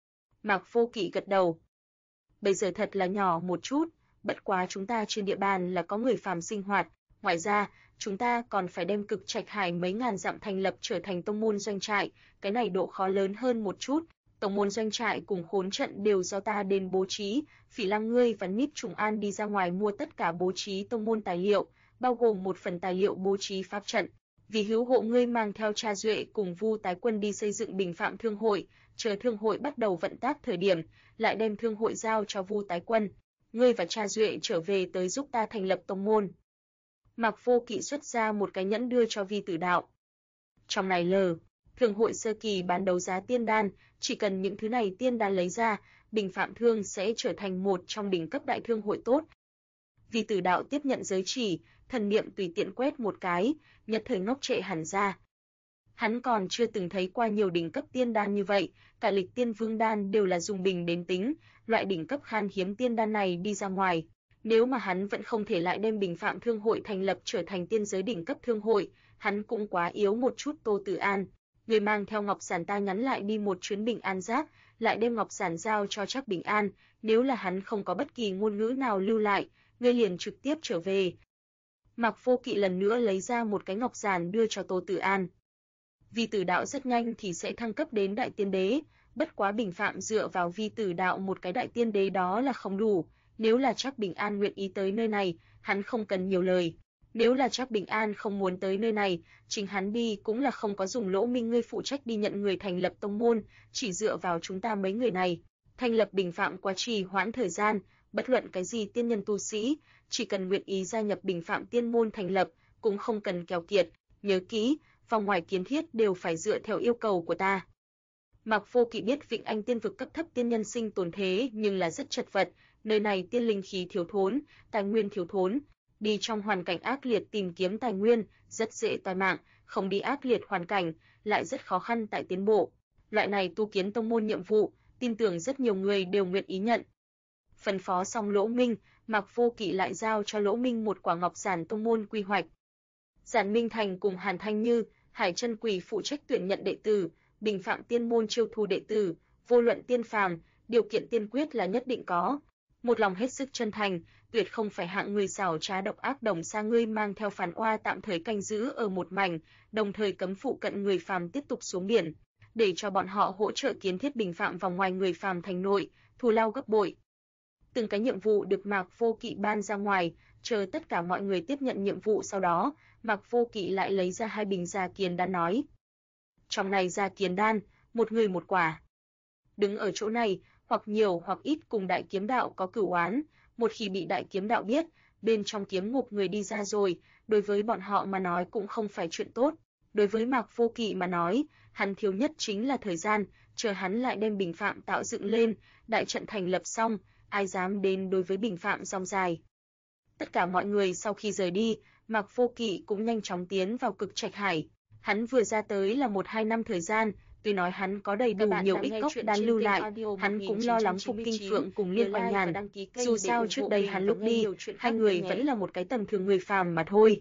A: Mạc Vô Kỵ gật đầu. Bây giờ thật là nhỏ một chút, bất quá chúng ta trên địa bàn là có người phàm sinh hoạt. Ngoài ra, chúng ta còn phải đem cực Trạch Hải mấy ngàn dặm thành lập trở thành tông môn doanh trại, cái này độ khó lớn hơn một chút. Tông môn doanh trại cùng khốn trận đều do ta đến bố trí, Phỉ Lăng ngươi và Niếp Trùng An đi ra ngoài mua tất cả bố trí tông môn tài liệu, bao gồm một phần tài liệu bố trí pháp trận. Vì hữu hộ ngươi mang theo Cha Duệ cùng Vu Tái Quân đi xây dựng Bình Phạm thương hội, chờ thương hội bắt đầu vận tác thời điểm, lại đem thương hội giao cho Vu Tái Quân. Ngươi và Cha Duệ trở về tới giúp ta thành lập tông môn. Mạc Vô Kỵ xuất ra một cái nhẫn đưa cho Vi Tử Đạo. Trong này thương hội sơ kỳ bán đấu giá tiên đan, chỉ cần những thứ này tiên đan lấy ra, Bình Phạm Thương sẽ trở thành một trong đỉnh cấp đại thương hội tốt. Vi Tử Đạo tiếp nhận giới chỉ, thần niệm tùy tiện quét một cái, nhất thời ngốc trệ hẳn ra. Hắn còn chưa từng thấy qua nhiều đỉnh cấp tiên đan như vậy, cả lịch tiên vương đan đều là dùng bình đến tính, loại đỉnh cấp khan hiếm tiên đan này đi ra ngoài. Nếu mà hắn vẫn không thể lại đem Bình Phạm Thương hội thành lập trở thành tiên giới đỉnh cấp thương hội, hắn cũng quá yếu một chút. Tô Tử An, người mang theo ngọc giản ta nhắn lại đi một chuyến Bình An Giác, lại đem ngọc giản giao cho Trác Bình An, nếu là hắn không có bất kỳ ngôn ngữ nào lưu lại, ngươi liền trực tiếp trở về. Mạc Vô Kỵ lần nữa lấy ra một cái ngọc giản đưa cho Tô Tử An. Vi Tử Đạo rất nhanh thì sẽ thăng cấp đến đại tiên đế, bất quá Bình Phạm dựa vào Vi Tử Đạo một cái đại tiên đế đó là không đủ. Nếu là Trác Bình An nguyện ý tới nơi này, hắn không cần nhiều lời. Nếu là Trác Bình An không muốn tới nơi này, chính hắn đi cũng là không có dùng. Lỗ Minh ngươi phụ trách đi nhận người thành lập tông môn, chỉ dựa vào chúng ta mấy người này, thành lập Bình Phạm quá trì hoãn thời gian, bất luận cái gì tiên nhân tu sĩ, chỉ cần nguyện ý gia nhập Bình Phạm tiên môn thành lập, cũng không cần keo kiệt, nhớ kỹ, vòng ngoài kiến thiết đều phải dựa theo yêu cầu của ta. Mạc Vô Kỵ biết Vịnh Anh tiên vực cấp thấp tiên nhân sinh tồn thế nhưng là rất chật vật, nơi này tiên linh khí thiếu thốn, tài nguyên thiếu thốn, Đi trong hoàn cảnh ác liệt tìm kiếm tài nguyên, rất dễ toại mạng, không đi ác liệt hoàn cảnh, lại rất khó khăn tại tiến bộ. Loại này tu kiến tông môn nhiệm vụ, tin tưởng rất nhiều người đều nguyện ý nhận. Phân phó xong Lỗ Minh, Mạc Vô Kỵ lại giao cho Lỗ Minh một quả ngọc giản tông môn quy hoạch. Giản Minh Thành cùng Hàn Thanh Như, Hải Chân Quỳ phụ trách tuyển nhận đệ tử, Bình Phạm Tiên môn chiêu thu đệ tử, vô luận tiên phàm, điều kiện tiên quyết là nhất định có. Một lòng hết sức chân thành, tuyệt không phải hạng người xảo trá độc ác. Đồng Sa ngươi mang theo phản oa tạm thời canh giữ ở một mảnh, đồng thời cấm phụ cận người phàm tiếp tục xuống biển, để cho bọn họ hỗ trợ kiến thiết Bình Phạm vòng ngoài người phàm thành nội, thù lao gấp bội. Từng cái nhiệm vụ được Mạc Vô Kỵ ban ra ngoài, chờ tất cả mọi người tiếp nhận nhiệm vụ sau đó, Mạc Vô Kỵ lại lấy ra 2 bình gia kiến đan nói. Trong này gia kiến đan, một người một quả. Đứng ở chỗ này, hoặc nhiều hoặc ít cùng Đại Kiếm Đạo có cửu oán, một khi bị Đại Kiếm Đạo biết, bên trong kiếm ngục người đi ra rồi, đối với bọn họ mà nói cũng không phải chuyện tốt. Đối với Mạc Vô Kỵ mà nói, hắn thiếu nhất chính là thời gian, chờ hắn lại đem Bình Phạm tạo dựng lên, đại trận thành lập xong, ai dám đến đối với Bình Phạm rong dài. Tất cả mọi người sau khi rời đi, Mạc Vô Kỵ cũng nhanh chóng tiến vào Cực Trạch Hải. Hắn vừa ra tới là 1-2 năm thời gian, tuy nói hắn có đầy đủ nhiều ích cốc đan lưu lại, hắn cũng lo lắng Phục Kinh Phượng cùng Liên Oanh Nhàn. Dù sao trước đây hắn lúc đi, hai người vẫn là một cái tầm thường người phàm mà thôi.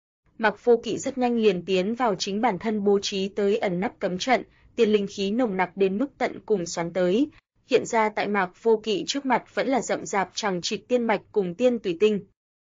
A: Mạc Vô Kỵ rất nhanh liền tiến vào chính bản thân bố trí tới ẩn nắp cấm trận, tiên linh khí nồng nặc đến mức tận cùng xoắn tới. Hiện ra tại Mạc Vô Kỵ trước mặt vẫn là rậm rạp chằng chịt tiên mạch cùng tiên tùy tinh.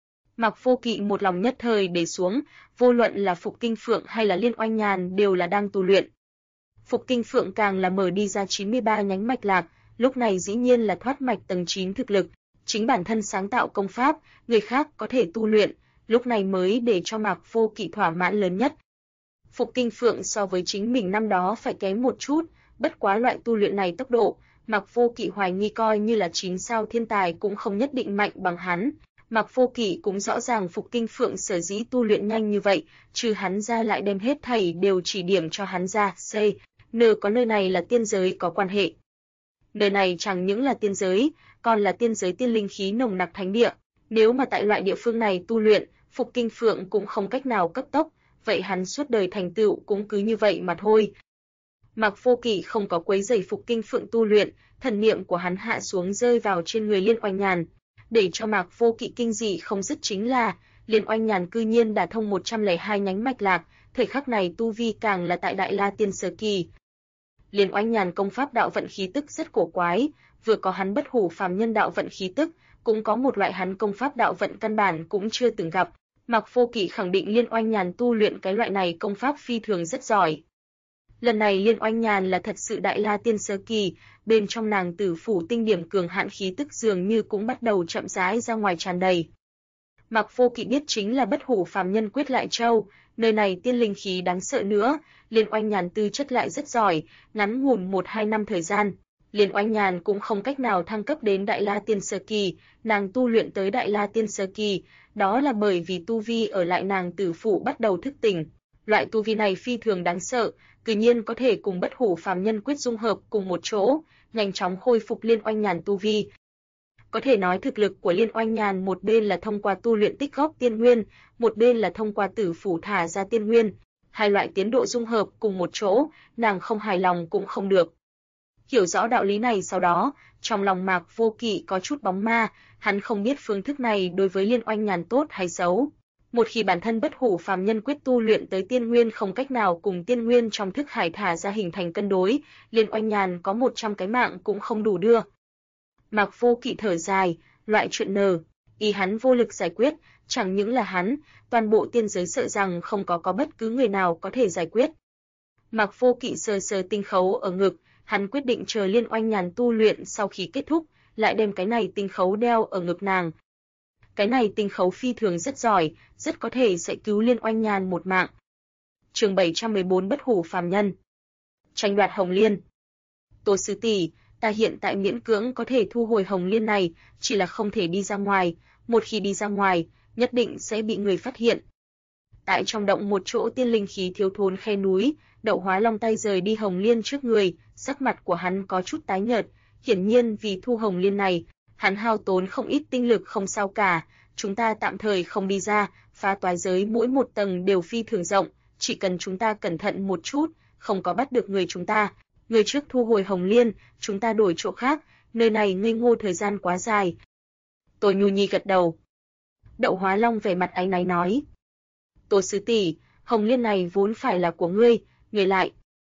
A: Mạc Vô Kỵ một lòng nhất thời để xuống, vô luận là Phục Kinh Phượng hay là Liên Oanh Nhàn đều là đang tu luyện. Phục Kinh Phượng càng là mở đi ra 93 nhánh mạch lạc, lúc này dĩ nhiên là thoát mạch tầng 9 thực lực, chính bản thân sáng tạo công pháp, người khác có thể tu luyện, lúc này mới để cho Mạc Vô Kỵ thỏa mãn lớn nhất. Phục Kinh Phượng so với chính mình năm đó phải kém một chút, bất quá loại tu luyện này tốc độ, Mạc Vô Kỵ hoài nghi coi như là 9 sao thiên tài cũng không nhất định mạnh bằng hắn. Mạc Vô Kỵ cũng rõ ràng Phục Kinh Phượng sở dĩ tu luyện nhanh như vậy, trừ hắn ra lại đem hết thảy đều chỉ điểm cho hắn ra, có nơi này là tiên giới có quan hệ. Nơi này chẳng những là tiên giới, còn là tiên giới tiên linh khí nồng nặc thánh địa. Nếu mà tại loại địa phương này tu luyện, Phục Kinh Phượng cũng không cách nào cấp tốc, vậy hắn suốt đời thành tựu cũng cứ như vậy mà thôi. Mạc Vô Kỵ không có quấy rầy Phục Kinh Phượng tu luyện, thần niệm của hắn hạ xuống rơi vào trên người Liên Oanh Nhàn. Để cho Mạc Vô Kỵ kinh dị không dứt chính là, Liên Oanh Nhàn cư nhiên đả thông 102 nhánh mạch lạc, thời khắc này tu vi càng là tại Đại La Tiên sơ kỳ. Liên Oanh Nhàn công pháp đạo vận khí tức rất cổ quái, vừa có hắn bất hủ phàm nhân đạo vận khí tức, cũng có một loại hắn công pháp đạo vận căn bản cũng chưa từng gặp. Mạc Vô Kỵ khẳng định Liên Oanh Nhàn tu luyện cái loại này công pháp phi thường rất giỏi. Lần này Liên Oanh Nhàn là thật sự Đại La Tiên sơ kỳ, bên trong nàng tử phủ tinh điểm cường hạn khí tức dường như cũng bắt đầu chậm rãi ra ngoài tràn đầy. Mạc Vô Kỵ biết chính là bất hủ phàm nhân quyết lại châu, nơi này tiên linh khí đáng sợ nữa, Liên Oanh Nhàn tư chất lại rất giỏi, ngắn ngủn 1-2 năm thời gian, Liên Oanh Nhàn cũng không cách nào thăng cấp đến Đại La Tiên sơ kỳ, nàng tu luyện tới Đại La Tiên sơ kỳ, đó là bởi vì tu vi ở lại nàng tử phủ bắt đầu thức tỉnh. Loại tu vi này phi thường đáng sợ, tự nhiên có thể cùng bất hủ phàm nhân quyết dung hợp cùng một chỗ, nhanh chóng khôi phục Liên Oanh Nhàn tu vi. Có thể nói thực lực của Liên Oanh Nhàn một bên là thông qua tu luyện tích góp tiên nguyên, một bên là thông qua tử phủ thả ra tiên nguyên. Hai loại tiến độ dung hợp cùng một chỗ, nàng không hài lòng cũng không được. Hiểu rõ đạo lý này sau đó, trong lòng Mạc Vô Kỵ có chút bóng ma, hắn không biết phương thức này đối với Liên Oanh Nhàn tốt hay xấu. Một khi bản thân bất hủ phàm nhân quyết tu luyện tới tiên nguyên không cách nào cùng tiên nguyên trong thức hải thả ra hình thành cân đối, Liên Oanh Nhàn có 100 cái mạng cũng không đủ đưa. Mạc Vô Kỵ thở dài, loại chuyện ý hắn vô lực giải quyết, chẳng những là hắn, toàn bộ tiên giới sợ rằng không có bất cứ người nào có thể giải quyết. Mạc Vô Kỵ sờ sờ tinh khấu ở ngực, hắn quyết định chờ Liên Oanh Nhàn tu luyện sau khi kết thúc, lại đem cái này tinh khấu đeo ở ngực nàng. Cái này tinh khấu phi thường rất giỏi, rất có thể sẽ cứu Liên Oanh Nhàn một mạng. Chương 714 bất hủ phàm nhân. Tranh đoạt Hồng Liên. Tô sư tỷ, ta hiện tại miễn cưỡng có thể thu hồi Hồng Liên này, chỉ là không thể đi ra ngoài, một khi đi ra ngoài, nhất định sẽ bị người phát hiện. Tại trong động một chỗ tiên linh khí thiếu thốn khe núi, Đậu Hóa Long tay rời đi Hồng Liên trước người, sắc mặt của hắn có chút tái nhợt, hiển nhiên vì thu Hồng Liên này, hắn hao tốn không ít tinh lực không sao cả, chúng ta tạm thời không đi ra, phá toái giới mỗi một tầng đều phi thường rộng, chỉ cần chúng ta cẩn thận một chút, không có bắt được người chúng ta. Người trước thu hồi Hồng Liên, chúng ta đổi chỗ khác, nơi này ngây ngô thời gian quá dài. Tô Nhu Nhi gật đầu. Đậu Hóa Long vẻ mặt áy náy nói. Tô sư tỷ, Hồng Liên này vốn phải là của ngươi lại.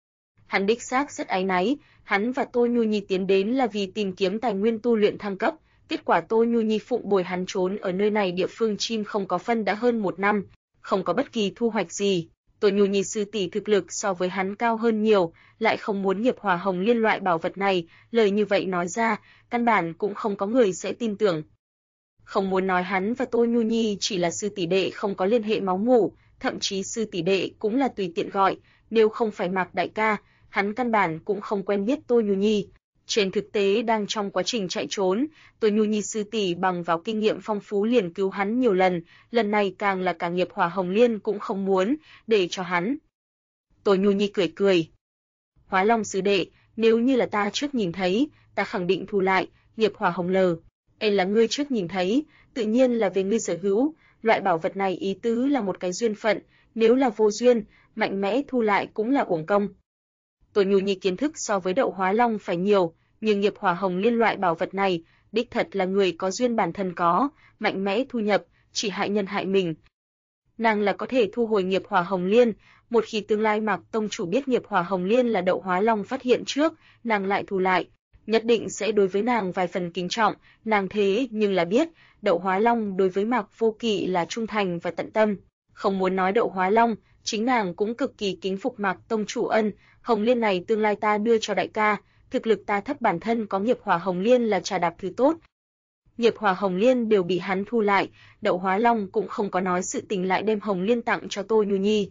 A: Hắn đích xác rất áy náy, hắn và Tô Nhu Nhi tiến đến là vì tìm kiếm tài nguyên tu luyện thăng cấp, kết quả Tô Nhu Nhi phụng bồi hắn trốn ở nơi này địa phương chim không có phân đã hơn 1 năm, không có bất kỳ thu hoạch gì. Tô Nhu Nhi sư tỷ thực lực so với hắn cao hơn nhiều, lại không muốn nghiệp hỏa Hồng Liên loại bảo vật này, lời như vậy nói ra, căn bản cũng không có người sẽ tin tưởng. Không muốn nói hắn và Tô Nhu Nhi chỉ là sư tỷ đệ không có liên hệ máu mủ, thậm chí sư tỷ đệ cũng là tùy tiện gọi, nếu không phải Mạc đại ca, hắn căn bản cũng không quen biết Tô Nhu Nhi. Trên thực tế đang trong quá trình chạy trốn, Tô Nhu Nhi sư tỷ bằng vào kinh nghiệm phong phú liền cứu hắn nhiều lần này càng là cả nghiệp hỏa Hồng Liên cũng không muốn để cho hắn. Tô Nhu Nhi cười cười. Hóa Long sư đệ, nếu như là ta trước nhìn thấy, ta khẳng định thu lại, nghiệp hỏa Hồng Lờ. Là ngươi trước nhìn thấy, tự nhiên là về ngươi sở hữu, loại bảo vật này ý tứ là một cái duyên phận, nếu là vô duyên, mạnh mẽ thu lại cũng là uổng công. Tô Nhu Nhi kiến thức so với Đậu Hóa Long phải nhiều, nhưng nghiệp hỏa Hồng Liên loại bảo vật này, đích thật là người có duyên bản thân có, mạnh mẽ thu nhập, chỉ hại nhân hại mình. Nàng là có thể thu hồi nghiệp hỏa Hồng Liên, một khi tương lai Mạc tông chủ biết nghiệp hỏa Hồng Liên là Đậu Hóa Long phát hiện trước, nàng lại thu lại, nhất định sẽ đối với nàng vài phần kính trọng, nàng thế nhưng là biết, Đậu Hóa Long đối với Mạc Vô Kỵ là trung thành và tận tâm, không muốn nói Đậu Hóa Long, chính nàng cũng cực kỳ kính phục Mạc tông chủ ân, Hồng Liên này tương lai ta đưa cho đại ca, thực lực ta thấp bản thân có nghiệp hỏa Hồng Liên là trà đạp thứ tốt. Nghiệp hỏa Hồng Liên đều bị hắn thu lại, Đậu Hóa Long cũng không có nói sự tình lại đem Hồng Liên tặng cho Tô Nhu Nhi.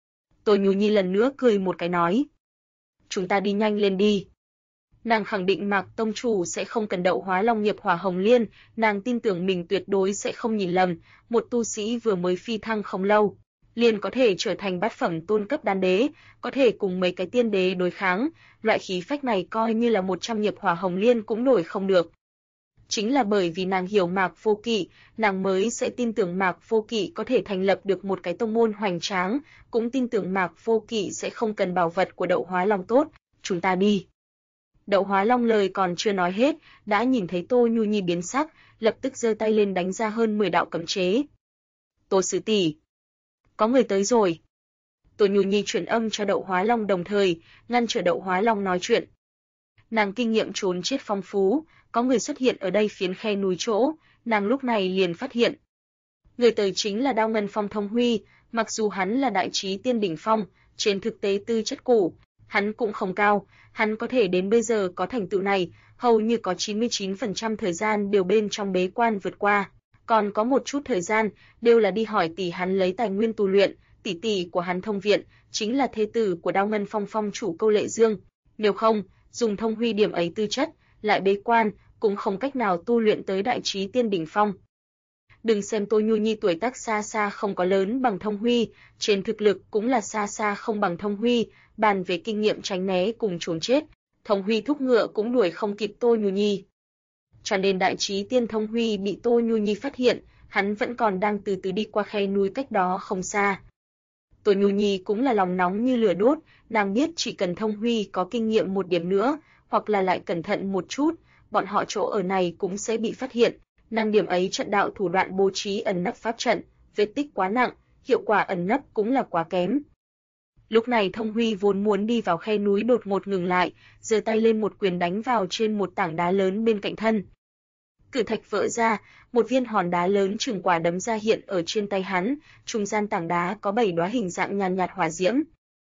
A: Tô Nhu Nhi lần nữa cười một cái nói. Chúng ta đi nhanh lên đi. Nàng khẳng định Mạc tông chủ sẽ không cần Đậu Hóa Long nghiệp hỏa Hồng Liên, nàng tin tưởng mình tuyệt đối sẽ không nhìn lầm, một tu sĩ vừa mới phi thăng không lâu, liền có thể trở thành bát phẩm tôn cấp đan đế, có thể cùng mấy cái tiên đế đối kháng, loại khí phách này coi như là 100 nghiệp hỏa Hồng Liên cũng đổi không được. Chính là bởi vì nàng hiểu Mạc Vô Kỵ, nàng mới sẽ tin tưởng Mạc Vô Kỵ có thể thành lập được một cái tông môn hoành tráng, cũng tin tưởng Mạc Vô Kỵ sẽ không cần bảo vật của Đậu Hóa Long tốt, chúng ta đi. Đậu Hóa Long lời còn chưa nói hết, đã nhìn thấy Tô Nhu Nhi biến sắc, lập tức giơ tay lên đánh ra hơn 10 đạo cấm chế. Tô sư tỷ, có người tới rồi. Tô Nhu Nhi truyền âm cho Đậu Hóa Long đồng thời, ngăn trở Đậu Hóa Long nói chuyện. Nàng kinh nghiệm trốn chết phong phú, có người xuất hiện ở đây phiến khe núi chỗ, nàng lúc này liền phát hiện. Người tới chính là Đao Ngân Phong Thông Huy, mặc dù hắn là đại trí tiên đỉnh phong, trên thực tế tư chất cũ, hắn cũng không cao, hắn có thể đến bây giờ có thành tựu này, hầu như có 99% thời gian đều bên trong bế quan vượt qua, còn có một chút thời gian đều là đi hỏi tỷ hắn lấy tài nguyên tu luyện, tỷ của hắn Thông Viện chính là thê tử của Đao Ngân Phong phong chủ Câu Lệ Dương, nếu không, dùng Thông Huy điểm ấy tư chất, lại bế quan, cũng không cách nào tu luyện tới đại trí tiên đỉnh phong. Đừng xem Tô Nhu Nhi tuổi tác xa xa không có lớn bằng Thông Huy, trên thực lực cũng là xa xa không bằng Thông Huy, bàn về kinh nghiệm tránh né cùng trốn chết, Thông Huy thúc ngựa cũng đuổi không kịp Tô Nhu Nhi. Cho nên đại trí tiên Thông Huy bị Tô Nhu Nhi phát hiện, hắn vẫn còn đang từ từ đi qua khe núi cách đó không xa. Tô Nhu Nhi cũng là lòng nóng như lửa đốt, nàng biết chỉ cần Thông Huy có kinh nghiệm một điểm nữa, hoặc là lại cẩn thận một chút, bọn họ chỗ ở này cũng sẽ bị phát hiện. Năng điểm ấy trận đạo thủ đoạn bố trí ẩn nấp pháp trận, vết tích quá nặng, hiệu quả ẩn nấp cũng là quá kém. Lúc này Thông Huy vốn muốn đi vào khe núi đột ngột ngừng lại, giơ tay lên một quyền đánh vào trên một tảng đá lớn bên cạnh thân. Cự thạch vỡ ra, một viên hòn đá lớn chừng quả đấm ra hiện ở trên tay hắn, trung gian tảng đá có 7 đóa hình dạng nhàn nhạt hỏa diễm.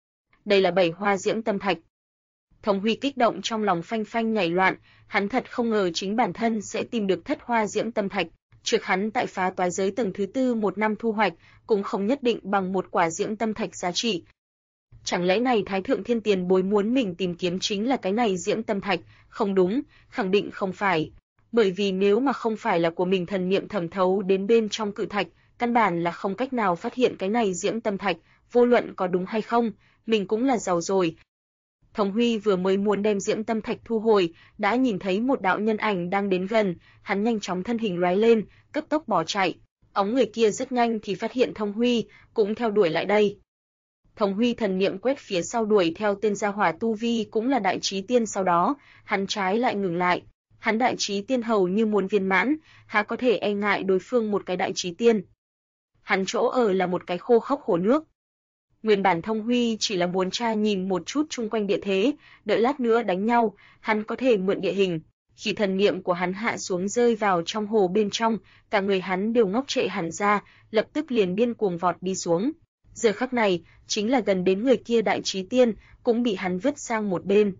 A: Đây là 7 hoa diễm tâm thạch. Thông Huy kích động trong lòng phanh phanh nhảy loạn, hắn thật không ngờ chính bản thân sẽ tìm được thất hoa diễm tâm thạch, trước hắn tại phá toái giới tầng thứ 4 một năm thu hoạch, cũng không nhất định bằng một quả diễm tâm thạch giá trị. Chẳng lẽ này Thái Thượng Thiên Tiền Bối muốn mình tìm kiếm chính là cái này diễm tâm thạch? Không đúng, khẳng định không phải. Bởi vì nếu mà không phải là của mình thần niệm thẩm thấu đến bên trong cự thạch, căn bản là không cách nào phát hiện cái này diễm tâm thạch, vô luận có đúng hay không, mình cũng là giàu rồi. Thông Huy vừa mới muốn đem diễm tâm thạch thu hồi, đã nhìn thấy một đạo nhân ảnh đang đến gần, hắn nhanh chóng thân hình lóe lên, cấp tốc bỏ chạy. Óng người kia rất nhanh thì phát hiện Thông Huy, cũng theo đuổi lại đây. Thông Huy thần niệm quét phía sau đuổi theo tên gia hỏa tu vi cũng là đại chí tiên, sau đó, hắn trái lại ngừng lại. Hắn đại chí tiên hầu như muốn viên mãn, há có thể e ngại đối phương một cái đại chí tiên. Hắn chỗ ở là một cái khô khốc hồ nước. Nguyên bản Thông Huy chỉ là muốn tra nhìn một chút chung quanh địa thế, đợi lát nữa đánh nhau, hắn có thể mượn địa hình. Khi thần niệm của hắn hạ xuống rơi vào trong hồ bên trong, cả người hắn đều ngốc trệ hẳn ra, lập tức liền điên cuồng vọt đi xuống. Giờ khắc này, chính là gần đến người kia đại chí tiên, cũng bị hắn vứt sang một bên.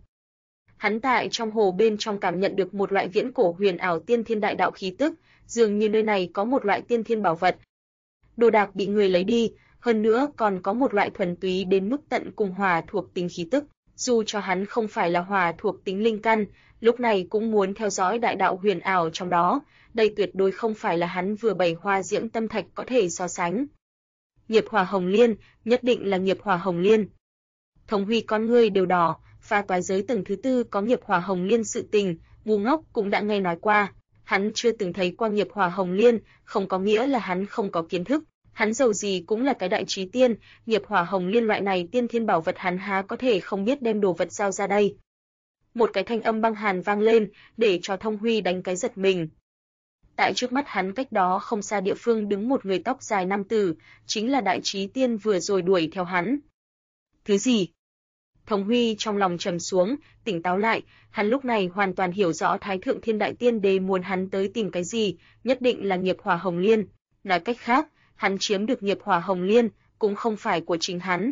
A: Hắn tại trong hồ bên trong cảm nhận được một loại viễn cổ huyền ảo tiên thiên đại đạo khí tức, dường như nơi này có một loại tiên thiên bảo vật. Đồ đạc bị người lấy đi, hơn nữa còn có một loại thuần túy đến mức tận cùng hỏa thuộc tính khí tức, dù cho hắn không phải là hỏa thuộc tính linh căn, lúc này cũng muốn theo dõi đại đạo huyền ảo trong đó, đây tuyệt đối không phải là hắn vừa bày hoa diễm tâm thạch có thể so sánh. Nghiệp hỏa hồng liên, nhất định là nghiệp hỏa hồng liên. Thông Huy con ngươi đều đỏ, phá toái giới tầng thứ tư có nghiệp hỏa hồng liên sự tình, ngu ngốc cũng đã nghe nói qua, hắn chưa từng thấy qua nghiệp hỏa hồng liên, không có nghĩa là hắn không có kiến thức. Hắn dầu gì cũng là cái đại chí tiên, nghiệp hỏa hồng liên loại này tiên thiên bảo vật hắn há có thể không biết đem đồ vật giao ra đây. Một cái thanh âm băng hàn vang lên, để cho Thông Huy đánh cái giật mình. Tại trước mắt hắn cách đó không xa địa phương đứng một người tóc dài nam tử, chính là đại chí tiên vừa rồi đuổi theo hắn. Thứ gì? Thông Huy trong lòng trầm xuống, tỉnh táo lại, hắn lúc này hoàn toàn hiểu rõ Thái Thượng Thiên Đại Tiên Đế muốn hắn tới tìm cái gì, nhất định là nghiệp hỏa hồng liên. Nói cách khác, hắn chiếm được nghiệp hỏa hồng liên, cũng không phải của chính hắn.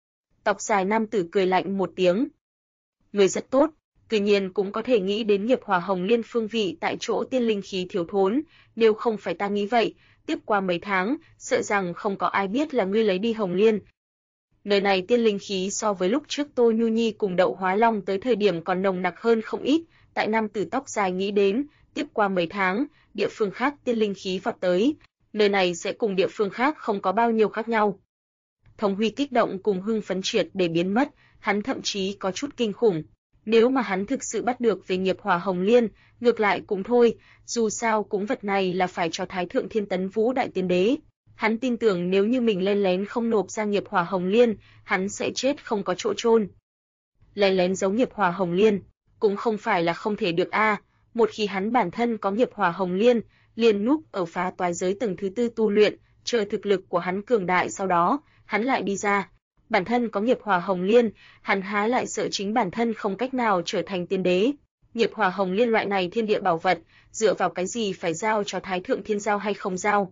A: Tóc dài nam tử cười lạnh một tiếng. Người rất tốt, tuy nhiên cũng có thể nghĩ đến nghiệp hỏa hồng liên phương vị tại chỗ tiên linh khí thiếu thốn, nếu không phải ta nghĩ vậy, tiếp qua mấy tháng, sợ rằng không có ai biết là ngươi lấy đi hồng liên. Nơi này tiên linh khí so với lúc trước Tô Nhu Nhi cùng Đậu Hóa Long tới thời điểm còn nồng nặc hơn không ít, tại nam tử tóc dài nghĩ đến, tiếp qua mấy tháng, địa phương khác tiên linh khí vọt tới, nơi này sẽ cùng địa phương khác không có bao nhiêu khác nhau. Thông Huy kích động cùng hưng phấn triệt để biến mất, hắn thậm chí có chút kinh khủng. Nếu mà hắn thực sự bắt được về nghiệp hỏa hồng liên, ngược lại cũng thôi, dù sao cũng vật này là phải cho Thái Thượng Thiên Tấn Vũ Đại Tiên Đế. Hắn tin tưởng nếu như mình len lén không nộp ra nghiệp hỏa hồng liên, hắn sẽ chết không có chỗ chôn. Len lén giấu nghiệp hỏa hồng liên, cũng không phải là không thể được a. Một khi hắn bản thân có nghiệp hỏa hồng liên, liền núp ở phá toái giới tầng thứ tư tu luyện, chờ thực lực của hắn cường đại sau đó, hắn lại đi ra. Bản thân có nghiệp hỏa hồng liên, hắn há lại sợ chính bản thân không cách nào trở thành tiên đế. Nghiệp hỏa hồng liên loại này thiên địa bảo vật, dựa vào cái gì phải giao cho Thái Thượng Thiên giao hay không giao?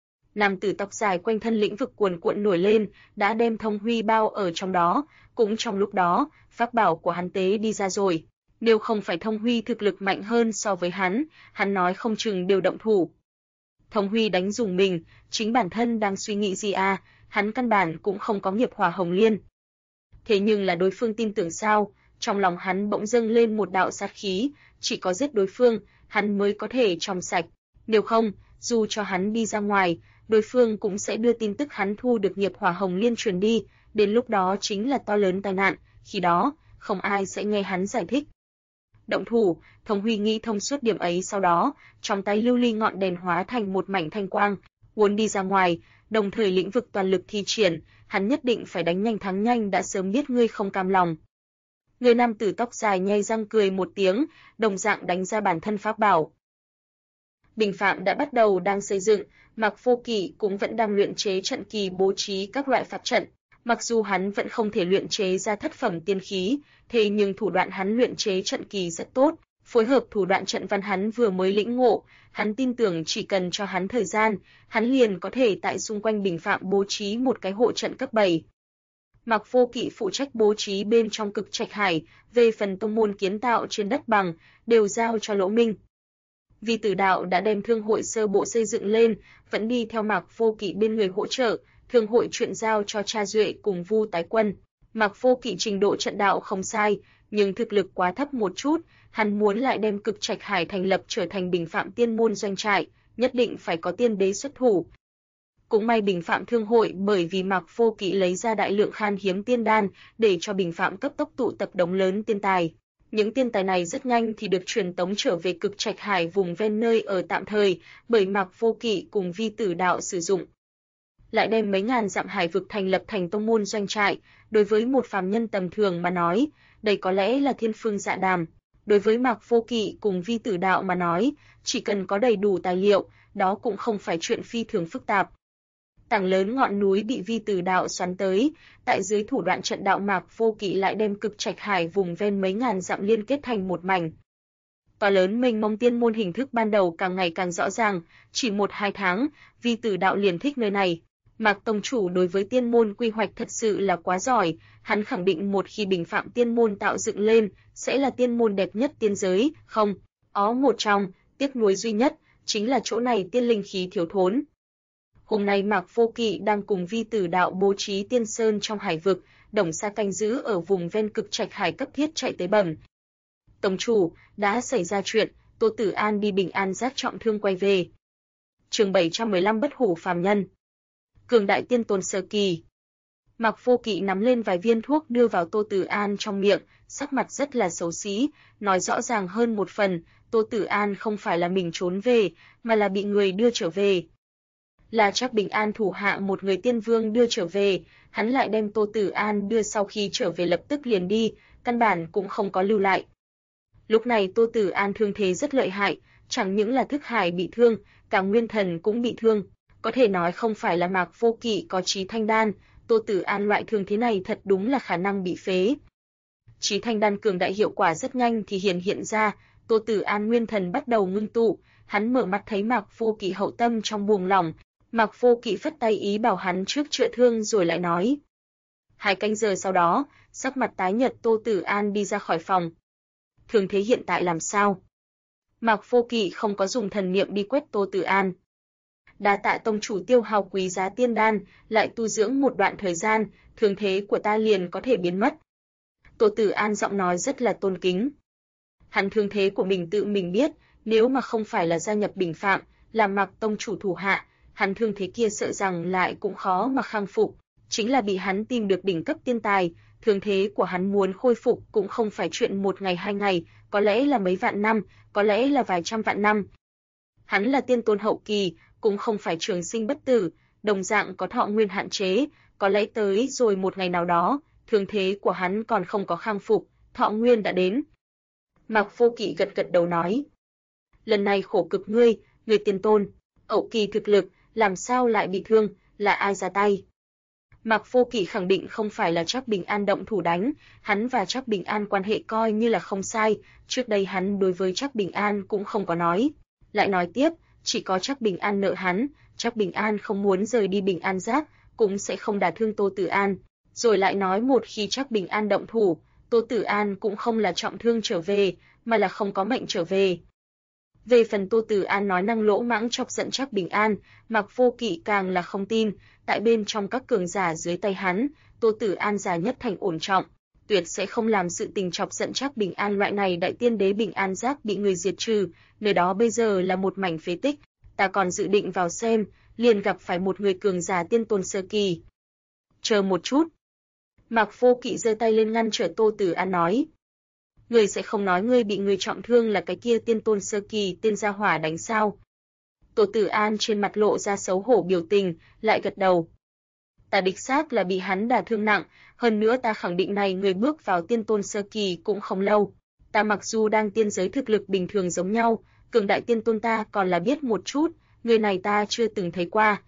A: Nam tử tóc dài quanh thân lĩnh vực cuồn cuộn nổi lên, đã đem Thông Huy bao ở trong đó, cũng trong lúc đó, pháp bảo của hắn tế đi ra rồi. Nếu không phải Thông Huy thực lực mạnh hơn so với hắn nói không chừng đều động thủ. Thông Huy đánh dùng mình, chính bản thân đang suy nghĩ gì à, hắn căn bản cũng không có nghiệp hỏa hồng liên. Thế nhưng là đối phương tin tưởng sao, trong lòng hắn bỗng dâng lên một đạo sát khí, chỉ có giết đối phương, hắn mới có thể trong sạch. Nếu không, dù cho hắn đi ra ngoài, đối phương cũng sẽ đưa tin tức hắn thu được nghiệp hỏa hồng liên truyền đi, đến lúc đó chính là to lớn tai nạn, khi đó, không ai sẽ nghe hắn giải thích. Động thủ, Thông Huy nghĩ thông suốt điểm ấy sau đó, trong tay lưu ly ngọn đèn hóa thành một mảnh thanh quang, muốn đi ra ngoài, đồng thời lĩnh vực toàn lực thi triển, hắn nhất định phải đánh nhanh thắng nhanh, đã sớm biết ngươi không cam lòng. Người nam tử tóc dài nhe răng cười một tiếng, đồng dạng đánh ra bản thân pháp bảo. Bình phạm đã bắt đầu đang xây dựng, Mạc Vô Kỵ cũng vẫn đang luyện chế trận kỳ bố trí các loại pháp trận. Mặc dù hắn vẫn không thể luyện chế ra thất phẩm tiên khí, thế nhưng thủ đoạn hắn luyện chế trận kỳ rất tốt, phối hợp thủ đoạn trận văn hắn vừa mới lĩnh ngộ, hắn tin tưởng chỉ cần cho hắn thời gian, hắn liền có thể tại xung quanh Bình Phạm bố trí một cái hộ trận cấp 7. Mạc Vô Kỵ phụ trách bố trí bên trong Cực Trạch Hải, về phần tông môn kiến tạo trên đất bằng, đều giao cho Lỗ Minh. Vi Tử Đạo đã đem thương hội sơ bộ xây dựng lên, vẫn đi theo Mạc Vô Kỵ bên người hỗ trợ, thương hội chuyện giao cho Cha Duệ cùng Vu Tái Quân. Mạc Vô Kỵ trình độ trận đạo không sai, nhưng thực lực quá thấp một chút, hắn muốn lại đem Cực Trạch Hải thành lập trở thành Bình Phạm tiên môn doanh trại, nhất định phải có tiên đế xuất thủ. Cũng may Bình Phạm thương hội bởi vì Mạc Vô Kỵ lấy ra đại lượng khan hiếm tiên đan, để cho Bình Phạm cấp tốc tụ tập đống lớn tiên tài. Những tiên tài này rất nhanh thì được truyền tống trở về Cực Trạch Hải vùng ven nơi ở tạm thời bởi Mạc Vô Kỵ cùng Vi Tử Đạo sử dụng. Lại đem mấy ngàn dặm hải vực thành lập thành tông môn doanh trại, đối với một phàm nhân tầm thường mà nói, đây có lẽ là thiên phương dạ đàm. Đối với Mạc Vô Kỵ cùng Vi Tử Đạo mà nói, chỉ cần có đầy đủ tài liệu, đó cũng không phải chuyện phi thường phức tạp. Tảng lớn ngọn núi bị Vi Tử Đạo xoắn tới, tại dưới thủ đoạn trận đạo Mạc Vô Kỵ lại đem Cực Trạch Hải vùng ven mấy ngàn dặm liên kết thành một mảnh. To lớn mênh mông tiên môn hình thức ban đầu càng ngày càng rõ ràng, chỉ 1-2 tháng, Vi Tử Đạo liền thích nơi này. Mạc tông chủ đối với tiên môn quy hoạch thật sự là quá giỏi, hắn khẳng định một khi Bình Phạm tiên môn tạo dựng lên, sẽ là tiên môn đẹp nhất tiên giới, không, một trong, tiếc nuối duy nhất, chính là chỗ này tiên linh khí thiếu thốn. Hôm nay Mạc Vô Kỵ đang cùng Vi Tử Đạo bố trí tiên sơn trong hải vực, Đồng Sa canh giữ ở vùng ven Cực Trạch Hải cấp thiết chạy tới bẩm. Tông chủ, đã xảy ra chuyện, Tô Tử An đi Bình An Giác trọng thương quay về. Chương 715 Bất hủ phàm nhân. Cường đại tiên tôn sơ kỳ. Mạc Vô Kỵ nắm lên vài viên thuốc đưa vào Tô Tử An trong miệng, sắc mặt rất là xấu xí, nói rõ ràng hơn một phần, Tô Tử An không phải là mình trốn về, mà là bị người đưa trở về. Là Trác Bình An thủ hạ một người tiên vương đưa trở về, hắn lại đem Tô Tử An đưa sau khi trở về lập tức liền đi, căn bản cũng không có lưu lại. Lúc này Tô Tử An thương thế rất lợi hại, chẳng những là thức hải bị thương, cả nguyên thần cũng bị thương. Có thể nói không phải là Mạc Vô Kỵ có Chí Thanh Đan, Tô Tử An loại thương thế này thật đúng là khả năng bị phế. Chí Thanh Đan cường đại hiệu quả rất nhanh thì hiện ra, Tô Tử An nguyên thần bắt đầu ngưng tụ, hắn mở mắt thấy Mạc Vô Kỵ hậu tâm trong buông lỏng, Mạc Vô Kỵ phất tay ý bảo hắn trước chữa thương rồi lại nói. 2 canh giờ sau đó, sắc mặt tái nhợt Tô Tử An đi ra khỏi phòng. Thương thế hiện tại làm sao? Mạc Vô Kỵ không có dùng thần niệm đi quét Tô Tử An. Đa tạ tông chủ tiêu hao quý giá tiên đan, lại tu dưỡng một đoạn thời gian, thương thế của ta liền có thể biến mất. Tô Tử An giọng nói rất là tôn kính. Hắn thương thế của mình tự mình biết, nếu mà không phải là gia nhập Bình Phạm, làm Mạc tông chủ thủ hạ, hắn thương thế kia sợ rằng lại cũng khó mà khang phục, chính là bị hắn tìm được đỉnh cấp tiên tài, thương thế của hắn muốn khôi phục cũng không phải chuyện 1 ngày 2 ngày, có lẽ là mấy vạn năm, có lẽ là vài trăm vạn năm. Hắn là tiên tôn hậu kỳ, cũng không phải trường sinh bất tử, đồng dạng có thọ nguyên hạn chế, có lẽ tới rồi một ngày nào đó, thương thế của hắn còn không có khang phục, thọ nguyên đã đến. Mạc Vô Kỵ gật gật đầu nói, lần này khổ cực ngươi, người tiên tôn, hậu kỳ thực lực, làm sao lại bị thương, là ai ra tay? Mạc Vô Kỵ khẳng định không phải là Trác Bình An động thủ đánh, hắn và Trác Bình An quan hệ coi như là không sai, trước đây hắn đối với Trác Bình An cũng không có nói. Lại nói tiếp, chỉ có Trác Bình An nợ hắn, Trác Bình An không muốn rời đi Bình An Giác, cũng sẽ không đả thương Tô Tử An. Rồi lại nói một khi Trác Bình An động thủ, Tô Tử An cũng không là trọng thương trở về, mà là không có mệnh trở về. Về phần Tô Tử An nói năng lỗ mãng chọc giận Trác Bình An, Mạc Vô Kỵ càng là không tin, tại bên trong các cường giả dưới tay hắn, Tô Tử An già nhất thành ổn trọng, tuyệt sẽ không làm sự tình chọc giận Trác Bình An loại này đại tiên đế Bình An Giác bị người diệt trừ, nơi đó bây giờ là một mảnh phế tích, ta còn dự định vào xem, liền gặp phải một người cường giả tiên tôn sơ kỳ. Chờ một chút. Mạc Vô Kỵ giơ tay lên ngăn trở Tô Tử An nói. Ngươi sẽ không nói ngươi bị người trọng thương là cái kia tiên tôn sơ kỳ tên gia hỏa đánh sao? Tô Tử An trên mặt lộ ra xấu hổ biểu tình, lại gật đầu. Ta đích xác là bị hắn đả thương nặng, hơn nữa ta khẳng định này người bước vào tiên tôn sơ kỳ cũng không lâu. Ta mặc dù đang tiên giới thực lực bình thường giống nhau, cường đại tiên tôn ta còn là biết một chút, người này ta chưa từng thấy qua.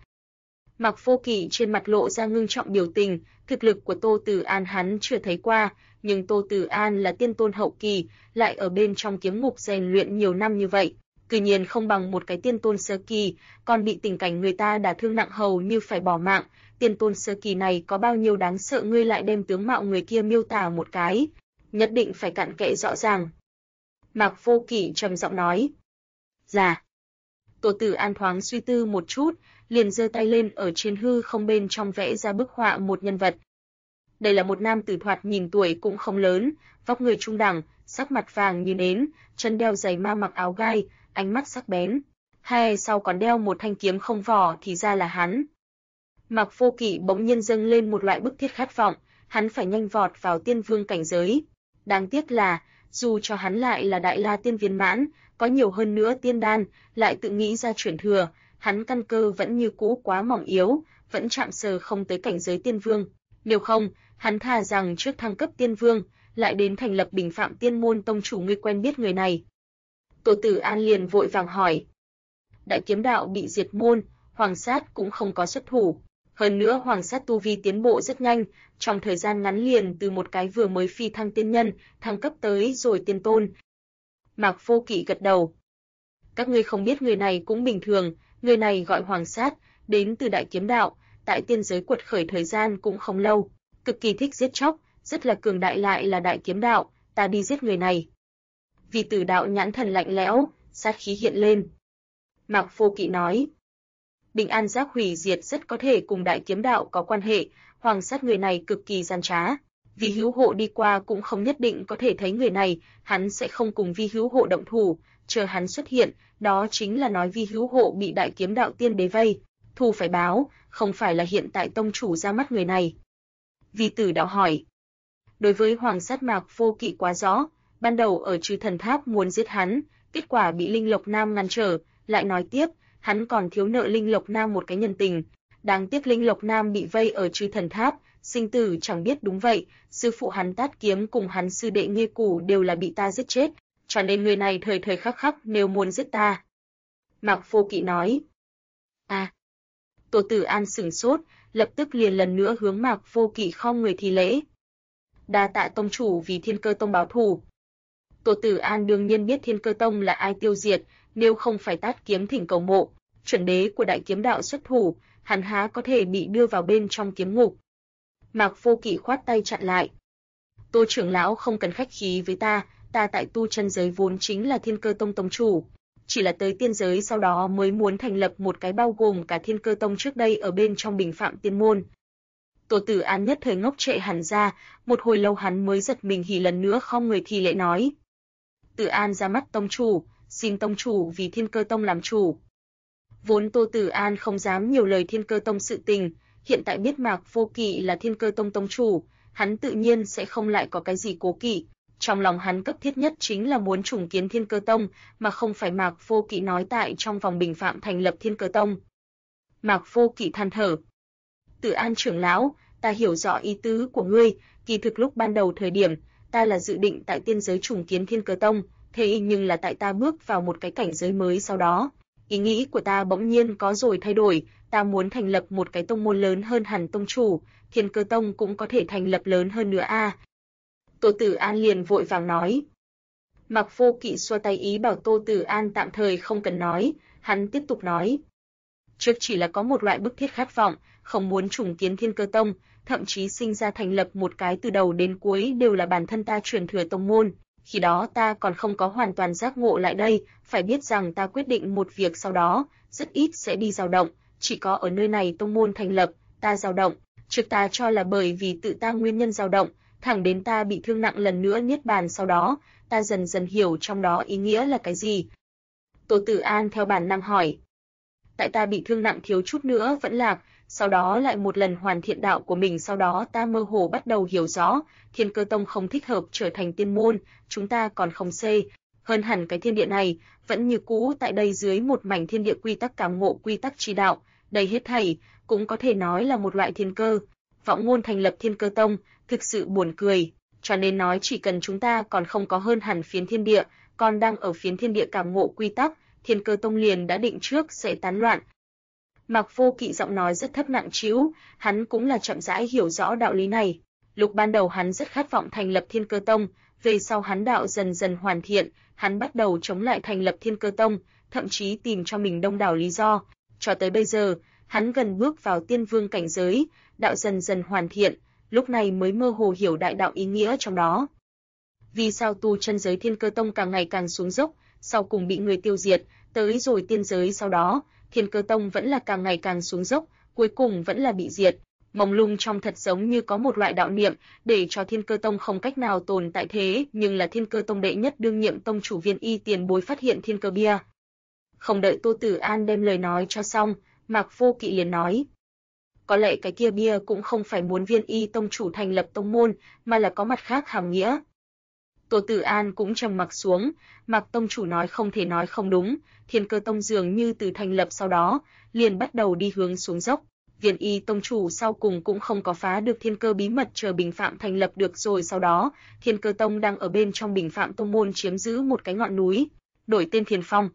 A: Mạc Vô Kỵ trên mặt lộ ra ngưng trọng biểu tình, thực lực của Tô Tử An hắn chưa thấy qua, nhưng Tô Tử An là tiên tôn hậu kỳ, lại ở bên trong kiếm ngục rèn luyện nhiều năm như vậy, tự nhiên không bằng một cái tiên tôn sơ kỳ, còn bị tình cảnh người ta đả thương nặng hầu như phải bỏ mạng, tiên tôn sơ kỳ này có bao nhiêu đáng sợ ngươi lại đem tướng mạo người kia miêu tả một cái, nhất định phải cặn kẽ rõ ràng. Mạc Vô Kỵ trầm giọng nói. Dạ. Tô Tử An thoáng suy tư một chút, liền giơ tay lên ở trên hư không bên trong vẽ ra bức họa một nhân vật. Đây là một nam tử thoạt nhìn tuổi cũng không lớn, vóc người trung đẳng, sắc mặt vàng như nến, chân đeo giày ma mặc áo gai, ánh mắt sắc bén. Hai sau còn đeo một thanh kiếm không vỏ thì ra là hắn. Mạc Vô Kỵ bỗng nhiên dâng lên một loại bức thiết khát vọng, hắn phải nhanh vọt vào tiên vương cảnh giới. Đáng tiếc là, dù cho hắn lại là Đại La Tiên viên mãn, có nhiều hơn nữa tiên đan, lại tự nghĩ ra chuyển thừa, hắn căn cơ vẫn như cũ quá mỏng yếu, vẫn chạm sờ không tới cảnh giới tiên vương. Nếu không, hắn thà rằng trước thăng cấp tiên vương, lại đến thành lập Bình Phạm Tiên môn. Tông chủ, ngươi quen biết người này? Tô Tử An liền vội vàng hỏi. Đại kiếm đạo bị diệt môn, Hoàng Sát cũng không có xuất thủ. Hơn nữa Hoàng Sát tu vi tiến bộ rất nhanh, trong thời gian ngắn liền từ một cái vừa mới phi thăng tiên nhân, thăng cấp tới rồi tiên tôn. Mạc Vô Kỵ gật đầu. Các ngươi không biết người này cũng bình thường, người này gọi Hoàng Sát, đến từ Đại kiếm đạo, tại tiên giới quật khởi thời gian cũng không lâu, cực kỳ thích giết chóc, rất là cường đại, lại là Đại kiếm đạo, ta đi giết người này. Vì Tử đạo nhãn thần lạnh lẽo, sát khí hiện lên. Mạc Vô Kỵ nói, Bình An Giác hủy diệt rất có thể cùng Đại kiếm đạo có quan hệ, Hoàng Sát người này cực kỳ gian trá. Vi Hữu Hộ đi qua cũng không nhất định có thể thấy người này, hắn sẽ không cùng Vi Hữu Hộ động thủ, chờ hắn xuất hiện, đó chính là nói Vi Hữu Hộ bị Đại kiếm đạo tiên đế vây, thù phải báo, không phải là hiện tại tông chủ ra mắt người này. Vi Tử đạo hỏi. Đối với Hoàng Sát Mạc Vô Kỵ quá rõ, ban đầu ở Chư Thần Tháp muốn giết hắn, kết quả bị Linh Lộc Nam ngăn trở, lại nói tiếp, hắn còn thiếu nợ Linh Lộc Nam một cái nhân tình. Đáng tiếc Linh Lộc Nam bị vây ở Chư Thần Tháp, sinh tử chẳng biết. Đúng vậy, sư phụ hắn Tát Kiếm cùng hắn sư đệ Nghê Củ đều là bị ta giết chết, cho nên người này thời thời khắc khắc nếu muốn giết ta. Mạc Vô Kỵ nói. À. Tô Tử An sửng sốt, lập tức liền lần nữa hướng Mạc Vô Kỵ khom người thi lễ. Đa tạ tông chủ vì Thiên Cơ Tông báo thù. Tô Tử An đương nhiên biết Thiên Cơ Tông là ai tiêu diệt, nếu không phải Tát Kiếm thỉnh cầu mộ, chuẩn đế của Đại kiếm đạo xuất thủ, hắn há có thể bị đưa vào bên trong kiếm ngục. Mạc Vô Kỵ khoát tay chặn lại. Tô trưởng lão không cần khách khí với ta tại tu chân giới vốn chính là Thiên Cơ Tông tông chủ, chỉ là tới tiên giới sau đó mới muốn thành lập một cái bao gồm cả Thiên Cơ Tông trước đây ở bên trong Bình Phạm Tiên môn. Tô Tử An nhất thời ngốc trệ hẳn ra, một hồi lâu hắn mới giật mình hỉ lần nữa khom người thi lễ nói. Tử An ra mắt tông chủ, xin tông chủ vì Thiên Cơ Tông làm chủ. Vốn Tô Tử An không dám nhiều lời Thiên Cơ Tông sự tình, hiện tại biết Mạc Vô Kỵ là Thiên Cơ Tông tông chủ, hắn tự nhiên sẽ không lại có cái gì cố kỵ. Trong lòng hắn cấp thiết nhất chính là muốn trùng kiến Thiên Cơ Tông, mà không phải Mạc Vô Kỵ nói tại trong vòng Bình Phạm thành lập Thiên Cơ Tông. Mạc Vô Kỵ than thở. Tử An trưởng lão, ta hiểu rõ ý tứ của ngươi, kỳ thực lúc ban đầu thời điểm, ta là dự định tại tiên giới trùng kiến Thiên Cơ Tông, thế nhưng là tại ta bước vào một cái cảnh giới mới sau đó, ý nghĩ của ta bỗng nhiên có rồi thay đổi, ta muốn thành lập một cái tông môn lớn hơn hẳn tông chủ, Thiên Cơ Tông cũng có thể thành lập lớn hơn nữa a. Tô Tử An liền vội vàng nói. Mạc Vô Kỵ xua tay ý bảo Tô Tử An tạm thời không cần nói, hắn tiếp tục nói. Trước chỉ là có một loại bức thiết khát vọng, không muốn trùng kiến Thiên Cơ Tông, thậm chí sinh ra thành lập một cái từ đầu đến cuối đều là bản thân ta truyền thừa tông môn. Khi đó ta còn không có hoàn toàn giác ngộ lại đây, phải biết rằng ta quyết định một việc sau đó, rất ít sẽ đi dao động, chỉ có ở nơi này tông môn thành lập, ta dao động, trước ta cho là bởi vì tự ta nguyên nhân dao động, thẳng đến ta bị thương nặng lần nữa niết bàn sau đó, ta dần dần hiểu trong đó ý nghĩa là cái gì. Tô Tử An theo bản năng hỏi. Tại ta bị thương nặng thiếu chút nữa vẫn lạc, sau đó lại một lần hoàn thiện đạo của mình, sau đó ta mơ hồ bắt đầu hiểu rõ, Thiên Cơ Tông không thích hợp trở thành tiên môn, chúng ta còn không xây hơn hẳn cái thiên địa này, vẫn như cũ tại đây dưới một mảnh thiên địa quy tắc cảm ngộ quy tắc chi đạo, đây hết thảy cũng có thể nói là một loại thiên cơ. Vọng ngôn thành lập Thiên Cơ Tông, thực sự buồn cười, cho nên nói chỉ cần chúng ta còn không có hơn hẳn phiến thiên địa, còn đang ở phiến thiên địa cảm ngộ quy tắc, Thiên Cơ Tông liền đã định trước sẽ tán loạn. Mạc Vô Kỵ giọng nói rất thấp nặng trĩu, hắn cũng là chậm rãi hiểu rõ đạo lý này. Lúc ban đầu hắn rất khát vọng thành lập Thiên Cơ Tông, về sau hắn đạo dần dần hoàn thiện, hắn bắt đầu chống lại thành lập Thiên Cơ Tông, thậm chí tìm cho mình đông đảo lý do. Cho tới bây giờ, hắn gần bước vào tiên vương cảnh giới, đạo dần dần hoàn thiện, lúc này mới mơ hồ hiểu đại đạo ý nghĩa trong đó. Vì sao tu chân giới Thiên Cơ Tông càng ngày càng xuống dốc, sau cùng bị người tiêu diệt, tới rồi tiên giới sau đó, Thiên Cơ Tông vẫn là càng ngày càng xuống dốc, cuối cùng vẫn là bị diệt. Mông lung trong thật giống như có một loại đạo niệm, để cho Thiên Cơ Tông không cách nào tồn tại, thế nhưng là Thiên Cơ Tông đệ nhất đương nhiệm tông chủ Viên Y tiền bối phát hiện Thiên Cơ bia. Không đợi Tô Tử An đem lời nói cho xong, Mạc Vô Kỵ liền nói. Có lẽ cái kia bia cũng không phải muốn Viên Y tông chủ thành lập tông môn, mà là có mặt khác hàm nghĩa. Tô Tử An cũng trầm mặc xuống, Mạc tông chủ nói không thể nói không đúng, Thiên Cơ Tông dường như từ thành lập sau đó, liền bắt đầu đi hướng xuống dốc. Viên Y tông chủ sau cùng cũng không có phá được thiên cơ bí mật chờ Bình Phạm thành lập được rồi sau đó, Thiên Cơ Tông đang ở bên trong Bình Phạm tông môn chiếm giữ một cái ngọn núi, đổi tên Thiên Phong.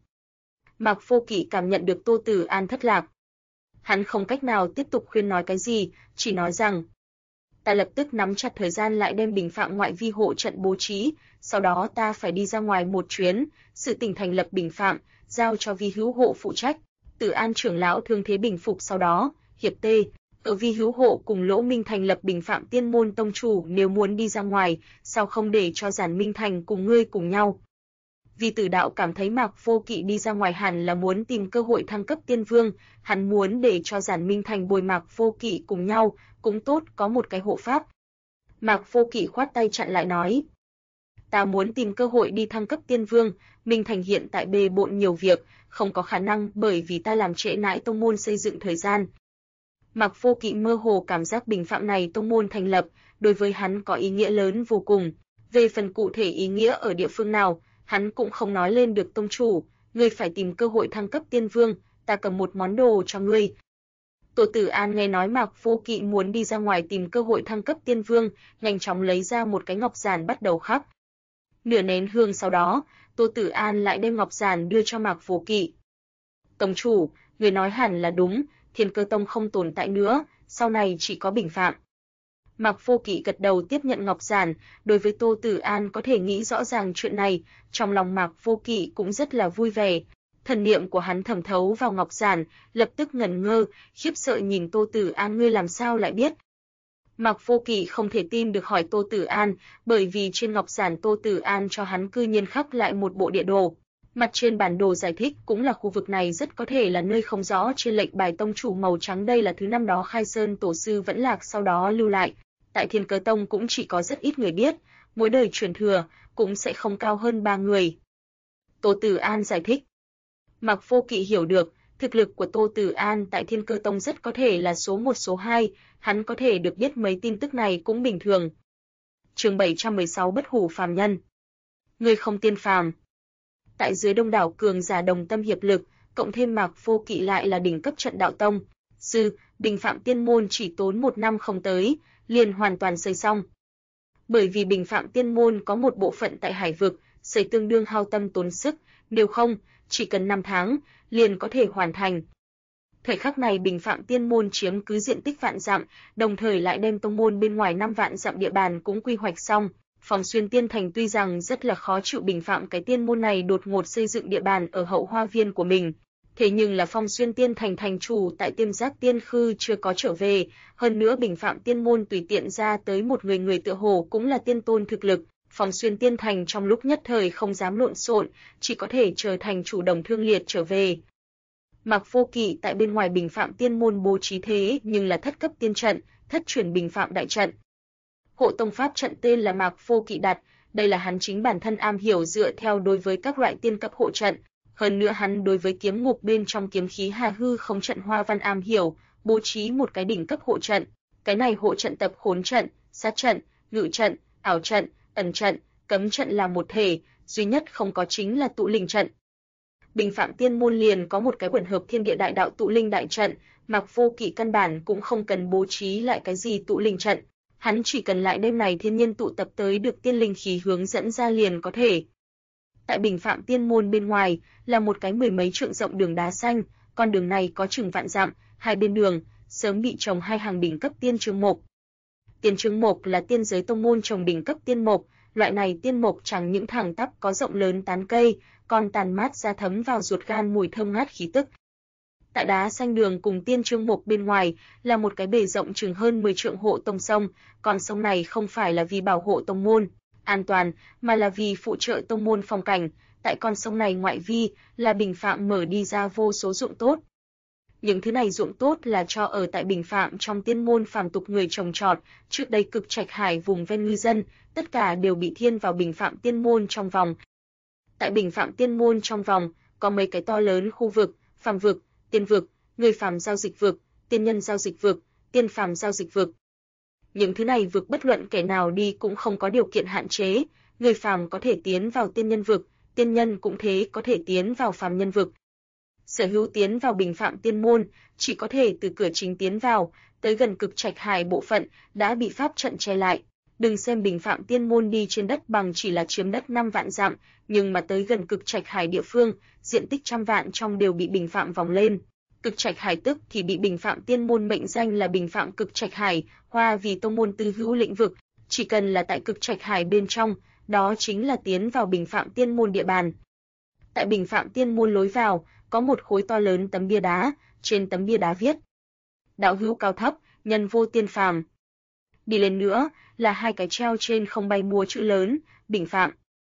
A: Mạc Vô Kỵ cảm nhận được Tô Tử An thất lạc. Hắn không cách nào tiếp tục khuyên nói cái gì, chỉ nói rằng: "Ta lập tức nắm chặt thời gian lại đem Bình Phạm ngoại vi hộ trận bố trí, sau đó ta phải đi ra ngoài một chuyến, sự tình thành lập Bình Phạm, giao cho Vi Hữu Hộ phụ trách." Tử An trưởng lão thương thế bình phục sau đó, hiệp tê, ở Vi Hữu Hộ cùng Lỗ Minh thành lập Bình Phạm Tiên môn tông chủ nếu muốn đi ra ngoài, sao không để cho Giản Minh Thành cùng ngươi cùng nhau? Vi Tử Đạo cảm thấy Mạc Vô Kỵ đi ra ngoài hẳn là muốn tìm cơ hội thăng cấp tiên vương, hắn muốn để cho Giản Minh Thành bồi Mạc Vô Kỵ cùng nhau, cũng tốt có một cái hộ pháp. Mạc Vô Kỵ khoát tay chặn lại nói: "Ta muốn tìm cơ hội đi thăng cấp tiên vương, Minh Thành hiện tại bề bộn nhiều việc, không có khả năng bởi vì ta làm trễ nải tông môn xây dựng thời gian." Mạc Vô Kỵ mơ hồ cảm giác Bình Phạm này tông môn thành lập, đối với hắn có ý nghĩa lớn vô cùng. Về phần cụ thể ý nghĩa ở địa phương nào, hắn cũng không nói lên được tông chủ, ngươi phải tìm cơ hội thăng cấp tiên vương, ta cầm một món đồ cho ngươi. Tô Tử An nghe nói Mạc Vô Kỵ muốn đi ra ngoài tìm cơ hội thăng cấp tiên vương, nhanh chóng lấy ra một cái ngọc giản bắt đầu khắc. Nửa nén hương sau đó, Tô Tử An lại đem ngọc giản đưa cho Mạc Vô Kỵ. "Tông chủ, người nói hẳn là đúng, Thiên Cơ Tông không tồn tại nữa, sau này chỉ có Bình Phạm." Mạc Vô Kỵ gật đầu tiếp nhận ngọc giản, đối với Tô Tử An có thể nghĩ rõ ràng chuyện này, trong lòng Mạc Vô Kỵ cũng rất là vui vẻ. Thần niệm của hắn thẩm thấu vào ngọc giản, lập tức ngẩn ngơ, khiếp sợ nhìn Tô Tử An, ngươi làm sao lại biết? Mạc Vô Kỵ không thể tin được hỏi Tô Tử An, bởi vì trên ngọc giản Tô Tử An cho hắn cư nhiên khắc lại một bộ địa đồ. Mặt trên bản đồ giải thích cũng là khu vực này rất có thể là nơi không rõ trên lệnh bài tông chủ màu trắng, đây là thứ năm đó Khai Sơn tổ sư vẫn lạc sau đó lưu lại. Tại Thiên Cơ Tông cũng chỉ có rất ít người biết, mỗi đời truyền thừa cũng sẽ không cao hơn 3 người. Tô Tử An giải thích. Mạc Vô Kỵ hiểu được, thực lực của Tô Tử An tại Thiên Cơ Tông rất có thể là số 1 số 2, hắn có thể được biết mấy tin tức này cũng bình thường. Chương 716 Bất hủ phàm nhân. Ngươi không tiên phàm. Tại dưới đông đảo cường giả đồng tâm hiệp lực, cộng thêm Mạc Vô Kỵ lại là đỉnh cấp trận đạo tông sư, Bình Phạm Tiên môn chỉ tốn 1 năm không tới, liền hoàn toàn xây xong. Bởi vì Bình Phạm Tiên môn có một bộ phận tại Hải vực, xây tương đương hao tâm tốn sức, nếu không, chỉ cần 5 tháng, liền có thể hoàn thành. Thời khắc này Bình Phạm Tiên môn chiếm cứ diện tích vạn dặm, đồng thời lại đem tông môn bên ngoài 5 vạn dặm địa bàn cũng quy hoạch xong. Phòng Xuyên Tiên Thành tuy rằng rất là khó chịu Bình Phạm cái tiên môn này đột ngột xây dựng địa bàn ở hậu hoa viên của mình, thế nhưng là Phong Xuyên Tiên Thành thành chủ tại Tiêm Giác Tiên Khư chưa có trở về, hơn nữa Bình Phạm Tiên môn tùy tiện ra tới một người tựa hồ cũng là tiên tôn thực lực, Phong Xuyên Tiên Thành trong lúc nhất thời không dám lộn xộn, chỉ có thể chờ thành chủ Đồng Thương Liệt trở về. Mạc Vô Kỵ tại bên ngoài Bình Phạm Tiên môn bố trí thế nhưng là thất cấp tiên trận, thất chuyển Bình Phạm đại trận. Hộ tông pháp trận tên là Mạc Vô Kỵ đặt, đây là hắn chính bản thân am hiểu dựa theo đối với các loại tiên cấp hộ trận, hơn nữa hắn đối với kiếm ngục bên trong kiếm khí Hà Hư Không trận hoa văn am hiểu, bố trí một cái đỉnh cấp hộ trận. Cái này hộ trận tập khốn trận, sát trận, ngự trận, ảo trận, ẩn trận, cấm trận là một thể, duy nhất không có chính là tụ linh trận. Bình Phạm Tiên môn liền có một cái quần hợp thiên địa đại đạo tụ linh đại trận, Mạc Vô Kỵ căn bản cũng không cần bố trí lại cái gì tụ linh trận. Hắn chỉ cần lại đêm này thiên nhiên tụ tập tới được tiên linh khí hướng dẫn ra liền có thể. Tại Bình Phạm Tiên môn bên ngoài là một cái 10 mấy trượng rộng đường đá xanh, con đường này có chừng vạn dặm, hai bên đường sớm bị trồng hai hàng đỉnh cấp tiên trương mộc. Tiên trương mộc là tiên giới tông môn trồng đỉnh cấp tiên mộc, loại này tiên mộc chẳng những thẳng tắp có rộng lớn tán cây, còn tàn mát ra thấm vào ruột gan mùi thơm ngát khí tức. Tại đá xanh đường cùng tiên trương mộc bên ngoài là một cái bể rộng chừng hơn 10 trượng hộ tông sông, con sông này không phải là vì bảo hộ tông môn an toàn, mà là vì phụ trợ tông môn phong cảnh. Tại con sông này ngoại vi là Bình Phạm mở đi ra vô số ruộng tốt. Những thứ này ruộng tốt là cho ở tại Bình Phạm trong tiên môn phàm tục người trồng trọt, trước đây cực trạch hải vùng ven ngư dân, tất cả đều bị thiên vào Bình Phạm tiên môn trong vòng. Tại Bình Phạm tiên môn trong vòng có mấy cái to lớn khu vực, phàm vực, tiên vực, người phàm giao dịch vực, tiên nhân giao dịch vực, tiên phàm giao dịch vực. Những thứ này vực bất luận kẻ nào đi cũng không có điều kiện hạn chế, người phàm có thể tiến vào tiên nhân vực, tiên nhân cũng thế có thể tiến vào phàm nhân vực. Sở hữu tiến vào Bình Phạm Tiên môn, chỉ có thể từ cửa chính tiến vào, tới gần Cực Trạch Hải bộ phận đã bị pháp trận che lại. Đừng xem Bình Phạm Tiên môn đi trên đất bằng chỉ là chiếm đất 5 vạn dặm, nhưng mà tới gần Cực Trạch Hải địa phương, diện tích trăm vạn trong đều bị Bình Phạm vòng lên. Cực Trạch Hải tức thì bị Bình Phạm Tiên môn mệnh danh là Bình Phạm Cực Trạch Hải, hoa vì tông môn tư hữu lĩnh vực, chỉ cần là tại Cực Trạch Hải bên trong, đó chính là tiến vào Bình Phạm Tiên môn địa bàn. Tại Bình Phạm Tiên môn lối vào, có một khối to lớn tấm bia đá, trên tấm bia đá viết: đạo hữu cao thấp, nhân vô tiên phàm. Đi lên nữa là hai cái treo trên không bay múa chữ lớn, Bình Phạm.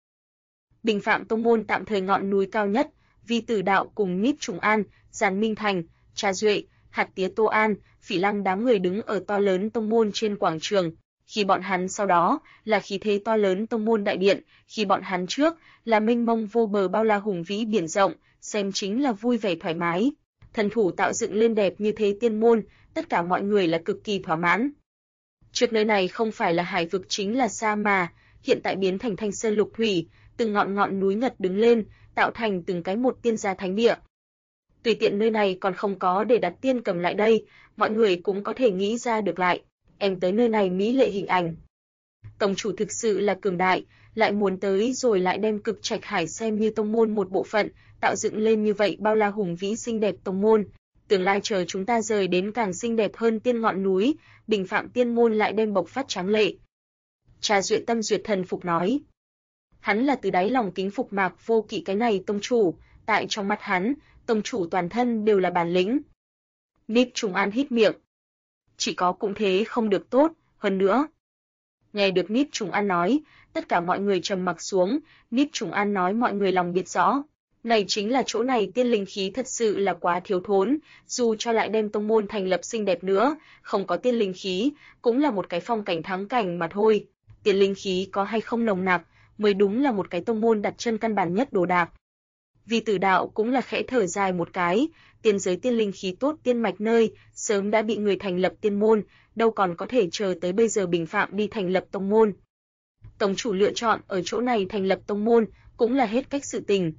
A: Bình Phạm tông môn tạm thời ngọn núi cao nhất, Vi Tử Đạo cùng Niếp Trùng An, Giản Minh Thành, Trà Duệ, Hạt Tía Tô An, Phỉ Lăng đám người đứng ở to lớn tông môn trên quảng trường. Khi bọn hắn sau đó là khí thế to lớn tông môn đại điện, khi bọn hắn trước là mênh mông vô bờ bao la hùng vĩ biển rộng, xem chính là vui vẻ thoải mái. Thần thủ tạo dựng lên đẹp như thế tiên môn, tất cả mọi người là cực kỳ thỏa mãn. Trước nơi này không phải là hải vực chính là sa mà, hiện tại biến thành thanh sơn lục thủy, từng ngọn núi ngật đứng lên, tạo thành từng cái một tiên gia thánh địa. Tùy tiện nơi này còn không có để đặt tiên cầm lại đây, mọi người cũng có thể nghĩ ra được lại. Em tới nơi này mỹ lệ hình ảnh. Tông chủ thực sự là cường đại, lại muốn tới rồi lại đem Cực Trạch Hải xem như tông môn một bộ phận, tạo dựng lên như vậy bao la hùng vĩ xinh đẹp tông môn. Tương lai chờ chúng ta rời đến càng xinh đẹp hơn tiên ngọn núi, Bình Phạm Tiên môn lại đem bộc phát tráng lệ. Trà Duệ tâm duyệt thần phục nói. Hắn là từ đáy lòng kính phục Mạc Vô Kỵ cái này tông chủ, tại trong mắt hắn, tông chủ toàn thân đều là bản lĩnh. Niếp Trùng An hít miệng. Chỉ có cũng thế không được tốt, hơn nữa. Nghe được Niếp Trùng An nói, tất cả mọi người trầm mặc xuống, Niếp Trùng An nói mọi người lòng biết rõ. Này chính là chỗ này tiên linh khí thật sự là quá thiếu thốn, dù cho lại đem tông môn thành lập xinh đẹp nữa, không có tiên linh khí, cũng là một cái phong cảnh thắng cảnh mà thôi. Tiên linh khí có hay không nồng nặc, mới đúng là một cái tông môn đặt chân căn bản nhất đồ đạc. Vi Tử Đạo cũng là khẽ thở dài một cái, tiên giới tiên linh khí tốt tiên mạch nơi, sớm đã bị người thành lập tiên môn, đâu còn có thể chờ tới bây giờ Bình Phạm đi thành lập tông môn. Tông chủ lựa chọn ở chỗ này thành lập tông môn, cũng là hết cách sự tình.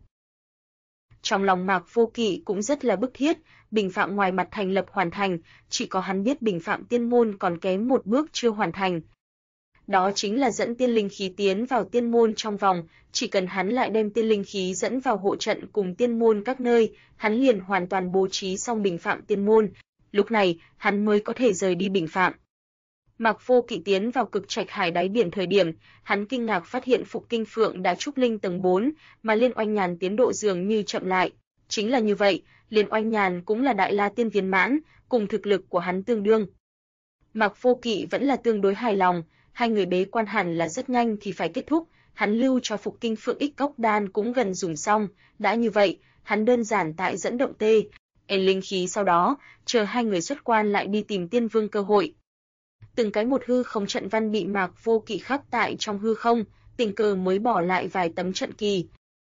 A: Trong lòng Mạc Vô Kỵ cũng rất là bức thiết, Bình Phạm ngoài mặt thành lập hoàn thành, chỉ có hắn biết Bình Phạm tiên môn còn kém một bước chưa hoàn thành. Đó chính là dẫn tiên linh khí tiến vào tiên môn trong vòng, chỉ cần hắn lại đem tiên linh khí dẫn vào hộ trận cùng tiên môn các nơi, hắn liền hoàn toàn bố trí xong Bình Phạm tiên môn, lúc này hắn mới có thể rời đi Bình Phạm. Mạc Vô Kỵ tiến vào Cực Trạch Hải đáy biển thời điểm, hắn kinh ngạc phát hiện Phục Kinh Phượng đã trúc linh tầng 4, mà Liên Oanh Nhàn tiến độ dường như chậm lại. Chính là như vậy, Liên Oanh Nhàn cũng là đại la tiên viên mãn, cùng thực lực của hắn tương đương. Mạc Vô Kỵ vẫn là tương đối hài lòng, hai người bế quan hẳn là rất nhanh thì phải kết thúc, hắn lưu cho Phục Kinh Phượng ích cốc đan cũng gần dùng xong, đã như vậy, hắn đơn giản tại dẫn động tê, linh khí sau đó, chờ hai người xuất quan lại đi tìm Tiên Vương cơ hội. Từng cái một hư không trận văn bị Mạc Vô Kỵ khắc tại trong hư không, tình cờ mới bỏ lại vài tấm trận kỳ.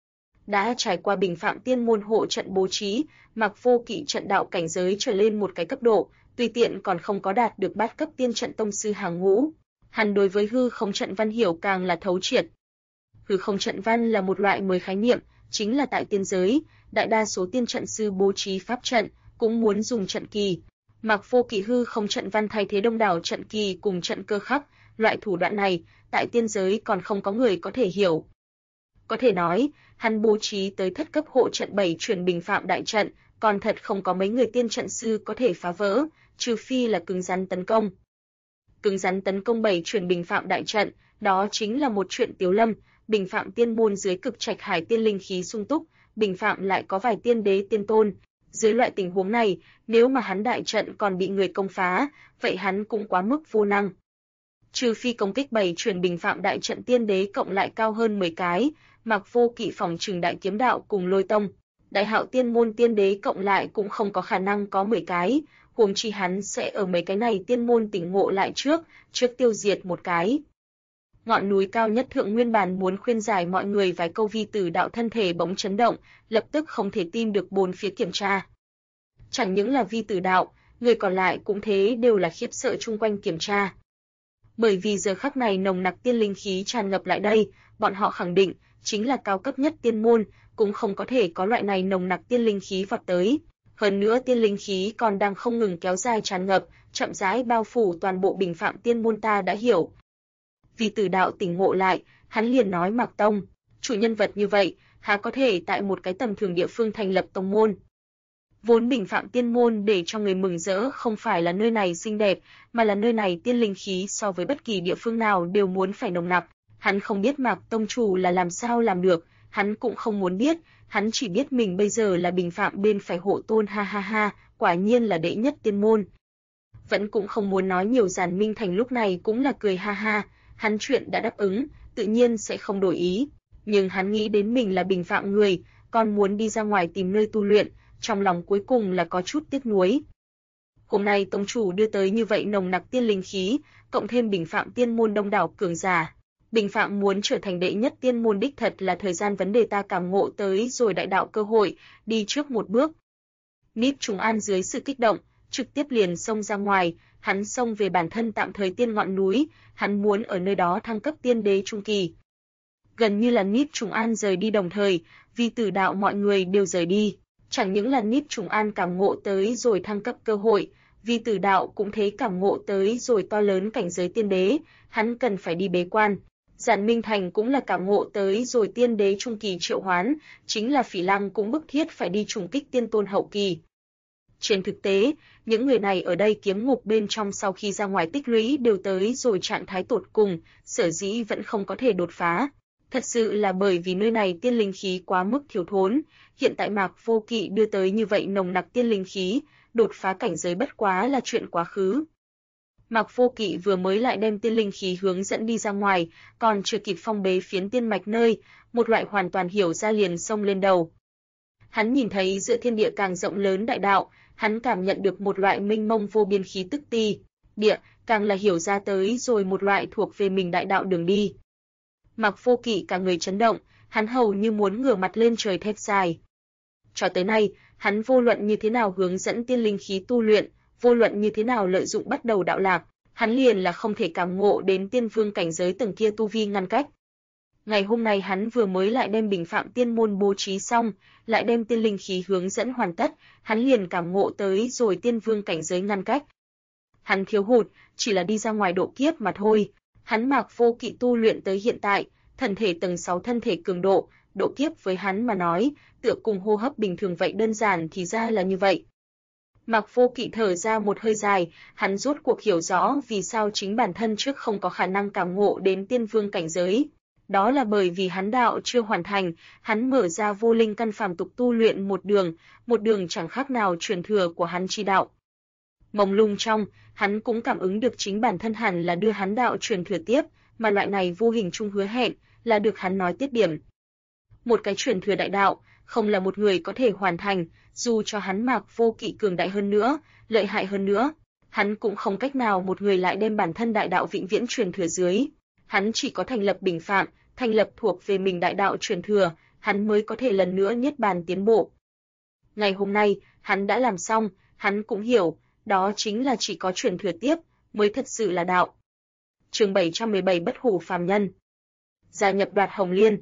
A: Đã trải qua Bình Phạm tiên môn hộ trận bố trí, Mạc Vô Kỵ trận đạo cảnh giới trở lên một cái cấp độ, tùy tiện còn không có đạt được bát cấp tiên trận tông sư hàng ngũ. Hắn đối với hư không trận văn hiểu càng là thấu triệt. Hư không trận văn là một loại mới khái niệm, chính là tại tiên giới, đại đa số tiên trận sư bố trí pháp trận cũng muốn dùng trận kỳ. Mạc Vô Kỵ hư không trận văn thay thế đông đảo trận kỳ cùng trận cơ khắc, loại thủ đoạn này tại tiên giới còn không có người có thể hiểu. Có thể nói, hắn bố trí tới thất cấp hộ trận 7 chuyển Bình Phạm đại trận, còn thật không có mấy người tiên trận sư có thể phá vỡ, trừ phi là cứng rắn tấn công. Cứng rắn tấn công 7 chuyển Bình Phạm đại trận, đó chính là một chuyện tiếu lâm. Bình Phạm tiên môn dưới Cực Trạch Hải tiên linh khí sung túc, Bình Phạm lại có vài tiên đế tiên tôn. Dưới loại tình huống này, nếu mà hắn đại trận còn bị người công phá, vậy hắn cũng quá mức vô năng. Trừ phi công kích 7 chuyển Bình Phạm đại trận tiên đế cộng lại cao hơn 10 cái, Mạc Vô Kỵ phòng trừng Đại Kiếm Đạo cùng Lôi Tông, Đại Hạo tiên môn tiên đế cộng lại cũng không có khả năng có 10 cái, huống chi hắn sẽ ở mấy cái này tiên môn tỉnh ngộ lại trước tiêu diệt một cái. Ngọn núi cao nhất thượng nguyên bản muốn khuyên giải mọi người vài câu, Vi Tử Đạo thân thể bỗng chấn động, lập tức không thể tin được bốn phía kiểm tra. Chẳng những là Vi Tử Đạo, người còn lại cũng thế đều là khiếp sợ chung quanh kiểm tra. Bởi vì giờ khắc này nồng nặc tiên linh khí tràn ngập lại đây, bọn họ khẳng định, chính là cao cấp nhất tiên môn, cũng không có thể có loại này nồng nặc tiên linh khí vọt tới. Hơn nữa tiên linh khí còn đang không ngừng kéo dài tràn ngập, chậm rãi bao phủ toàn bộ Bình Phạm Tiên môn. Ta đã hiểu. Vì Tử Đạo tỉnh ngộ lại, hắn liền nói Mạc Tông, chủ nhân vật như vậy, há có thể tại một cái tầm thường địa phương thành lập tông môn. Vốn Bình Phạm Tiên môn để cho người mừng rỡ không phải là nơi này xinh đẹp, mà là nơi này tiên linh khí so với bất kỳ địa phương nào đều muốn phải nồng nặc. Hắn không biết Mạc tông chủ là làm sao làm được, hắn cũng không muốn biết, hắn chỉ biết mình bây giờ là Bình Phạm bên phải hộ tôn, ha ha ha, quả nhiên là đệ nhất tiên môn. Vẫn cũng không muốn nói nhiều. Giản Minh Thành lúc này cũng là cười ha ha, hắn chuyện đã đáp ứng, tự nhiên sẽ không đổi ý, nhưng hắn nghĩ đến mình là Bình Phạm người, còn muốn đi ra ngoài tìm nơi tu luyện, trong lòng cuối cùng là có chút tiếc nuối. Hôm nay tông chủ đưa tới như vậy nồng nặc tiên linh khí, cộng thêm Bình Phạm Tiên môn đông đảo cường giả, Bình Phạm muốn trở thành đệ nhất tiên môn đích thật là thời gian vấn đề. Ta cảm ngộ tới rồi đại đạo cơ hội, đi trước một bước. Niếp Trùng An dưới sự kích động, trực tiếp liền xông ra ngoài, hắn xông về bản thân tạm thời tiên ngọn núi, hắn muốn ở nơi đó thăng cấp tiên đế trung kỳ. Gần như là Niếp Trùng An rời đi đồng thời, vì Tử Đạo mọi người đều rời đi, chẳng những là Niếp Trùng An cảm ngộ tới rồi thăng cấp cơ hội, vì Tử Đạo cũng thế cảm ngộ tới rồi to lớn cảnh giới tiên đế, hắn cần phải đi bế quan. Giản Minh Thành cũng là cảm ngộ tới rồi tiên đế trung kỳ triệu hoán, chính là Phỉ Lăng cũng bức thiết phải đi trùng kích tiên tôn hậu kỳ. Trên thực tế, những người này ở đây kiếm ngục bên trong sau khi ra ngoài tích lũy đều tới rồi trạng thái tột cùng, sở dĩ vẫn không có thể đột phá. Thật sự là bởi vì nơi này tiên linh khí quá mức thiếu thốn, hiện tại Mạc Vô Kỵ đưa tới như vậy nồng nặc tiên linh khí, đột phá cảnh giới bất quá là chuyện quá khứ. Mạc Vô Kỵ vừa mới lại đem tiên linh khí hướng dẫn đi ra ngoài, còn chưa kịp phong bế phiến tiên mạch nơi, một loại hoàn toàn hiểu ra liền xông lên đầu. Hắn nhìn thấy giữa thiên địa càng rộng lớn đại đạo, hắn cảm nhận được một loại mênh mông vô biên khí tức địa, càng là hiểu ra tới rồi một loại thuộc về mình đại đạo đường đi. Mạc Vô Kỵ cả người chấn động, hắn hầu như muốn ngửa mặt lên trời thét dài. Cho tới nay, hắn vô luận như thế nào hướng dẫn tiên linh khí tu luyện, vô luận như thế nào lợi dụng bắt đầu đạo lạc, hắn liền là không thể cảm ngộ đến tiên vương cảnh giới tầng kia tu vi ngăn cách. Ngày hôm nay hắn vừa mới lại đem Bình Phạm Tiên môn bố trí xong, lại đem tiên linh khí hướng dẫn hoàn tất, hắn liền cảm ngộ tới rồi tiên vương cảnh giới ngăn cách. Hắn thiếu hụt, chỉ là đi ra ngoài độ kiếp mà thôi. Hắn Mạc Vô Kỵ tu luyện tới hiện tại, thần thể tầng 6 thân thể cường độ, độ kiếp với hắn mà nói, tựa cùng hô hấp bình thường vậy, đơn giản thì ra là như vậy. Mạc Vô Kỵ thở ra một hơi dài, hắn rốt cuộc hiểu rõ vì sao chính bản thân trước không có khả năng cảm ngộ đến tiên vương cảnh giới. Đó là bởi vì hắn đạo chưa hoàn thành, hắn mở ra vô linh căn phàm tục tu luyện một đường chẳng khác nào truyền thừa của hắn chi đạo. Mông lung trong, hắn cũng cảm ứng được chính bản thân hẳn là đưa hắn đạo truyền thừa tiếp, mà loại này vô hình chung hứa hẹn là được hắn nói tiết điểm. Một cái truyền thừa đại đạo, không là một người có thể hoàn thành, dù cho hắn Mạc Vô Kỵ cường đại hơn nữa, lợi hại hơn nữa, hắn cũng không cách nào một người lại đem bản thân đại đạo vĩnh viễn truyền thừa dưới. Hắn chỉ có thành lập Bình Phạm, thành lập thuộc về mình đại đạo truyền thừa, hắn mới có thể lần nữa niết bàn tiến bộ. Ngày hôm nay, hắn đã làm xong, hắn cũng hiểu, đó chính là chỉ có truyền thừa tiếp, mới thật sự là đạo. Chương 717 Bất hủ phàm nhân. Gia nhập Đoạt Hồng Liên.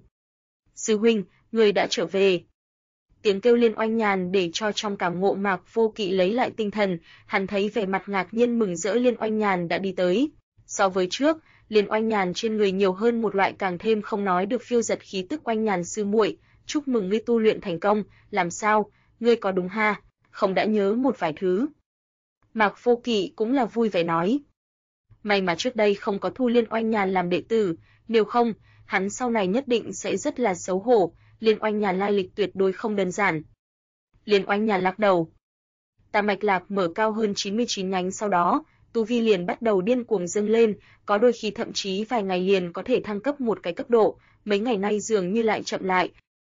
A: Sư huynh, người đã trở về. Tiếng kêu Liên Oanh Nhàn để cho trong cảm ngộ Mạc Vô Kỵ lấy lại tinh thần, hắn thấy vẻ mặt ngạc nhiên mừng rỡ Liên Oanh Nhàn đã đi tới. So với trước, Liên Oanh Nhàn trên người nhiều hơn một loại càng thêm không nói được phiêu giật khí tức. Oanh Nhàn sư muội, chúc mừng ngươi tu luyện thành công, làm sao, ngươi có đúng ha, không đã nhớ một vài thứ. Mạc Vô Kỵ cũng là vui vẻ nói. May mà trước đây không có thu Liên Oanh Nhàn làm đệ tử, nếu không, hắn sau này nhất định sẽ rất là xấu hổ. Liên Oanh Nhàn lai lịch tuyệt đối không đơn giản. Liên Oanh Nhàn lắc đầu. Tam mạch lạc mở cao hơn 99 nhánh, sau đó, tu vi liền bắt đầu điên cuồng dâng lên, có đôi khi thậm chí vài ngày liền có thể thăng cấp một cái cấp độ, mấy ngày nay dường như lại chậm lại.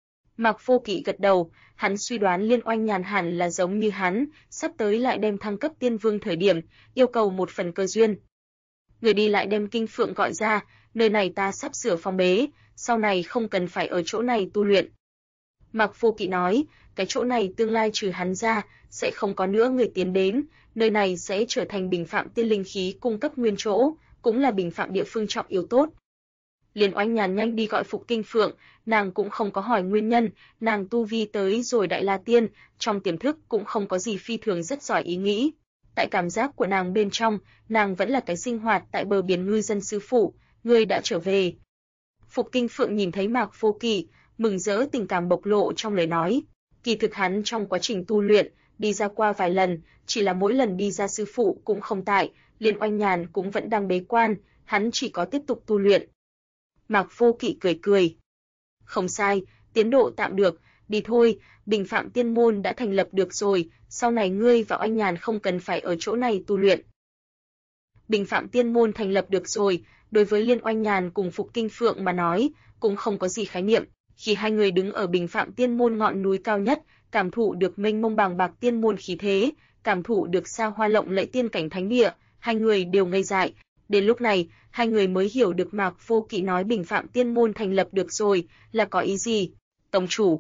A: Mạc Vô Kỵ gật đầu, hắn suy đoán Liên Oanh Nhàn hẳn là giống như hắn, sắp tới lại đem thăng cấp tiên vương thời điểm, yêu cầu một phần cơ duyên. Người đi lại đem Kinh Phượng gọi ra, nơi này ta sắp sửa phong bế, sau này không cần phải ở chỗ này tu luyện. Mạc Vô Kỵ nói, cái chỗ này tương lai trừ hắn ra, sẽ không có nữa người tiến đến, nơi này sẽ trở thành Bình Phạm tiên linh khí cung cấp nguyên chỗ, cũng là bình phạm địa phương trọng yếu tốt. Liên Oanh Nhàn nhanh đi gọi Phục Kinh Phượng, nàng cũng không có hỏi nguyên nhân, nàng tu vi tới rồi Đại La Tiên, trong tiềm thức cũng không có gì phi thường rất giỏi ý nghĩ. Tại cảm giác của nàng bên trong, nàng vẫn là cái sinh hoạt tại bờ biển ngư dân sư phụ, ngươi đã trở về. Phục Kinh Phượng nhìn thấy Mạc Vô Kỵ, mừng rỡ tình cảm bộc lộ trong lời nói. Kỳ thực hắn trong quá trình tu luyện, đi ra qua vài lần, chỉ là mỗi lần đi ra sư phụ cũng không tại, Liên Oanh Nhàn cũng vẫn đang bế quan, hắn chỉ có tiếp tục tu luyện. Mạc Vô Kỵ cười cười. Không sai, tiến độ tạm được, đi thôi, Bình Phạm Tiên môn đã thành lập được rồi, sau này ngươi và Oanh Nhàn không cần phải ở chỗ này tu luyện. Bình Phạm Tiên môn thành lập được rồi, đối với Liên Oanh Nhàn cùng Phục Kinh Phượng mà nói, cũng không có gì khái niệm. Khi hai người đứng ở Bình Phạm Tiên môn ngọn núi cao nhất, cảm thụ được mênh mông bàng bạc tiên môn khí thế, cảm thụ được xa hoa lộng lẫy tiên cảnh thánh địa, hai người đều ngây dại. Đến lúc này, hai người mới hiểu được Mạc Vô Kỵ nói Bình Phạm Tiên môn thành lập được rồi, là có ý gì. Tông chủ.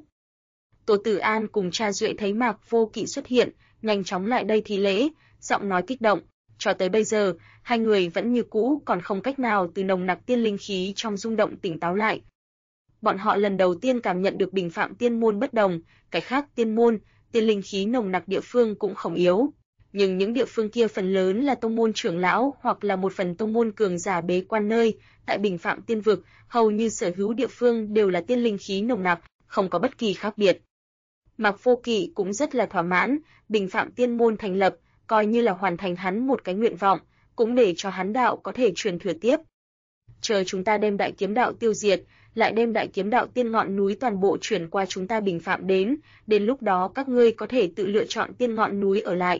A: Tô Tử An cùng Cha Duệ thấy Mạc Vô Kỵ xuất hiện, nhanh chóng lại đây thi lễ, giọng nói kích động. Cho tới bây giờ, hai người vẫn như cũ còn không cách nào từ nồng nặc tiên linh khí trong rung động tỉnh táo lại. Bọn họ lần đầu tiên cảm nhận được Bình Phạm Tiên môn bất đồng, cái khác tiên môn, tiên linh khí nồng nặc địa phương cũng không yếu. Nhưng những địa phương kia phần lớn là tông môn trưởng lão hoặc là một phần tông môn cường giả bế quan nơi, tại Bình Phạm Tiên vực, hầu như sở hữu địa phương đều là tiên linh khí nồng nặc, không có bất kỳ khác biệt. Mạc Vô Kỵ cũng rất là thỏa mãn, Bình Phạm Tiên môn thành lập, coi như là hoàn thành hắn một cái nguyện vọng, cũng để cho hắn đạo có thể truyền thừa tiếp. Chờ chúng ta đem Đại Kiếm đạo tiêu diệt, lại đem Đại Kiếm đạo tiên ngọn núi toàn bộ chuyển qua chúng ta Bình Phạm đến lúc đó các ngươi có thể tự lựa chọn tiên ngọn núi ở lại.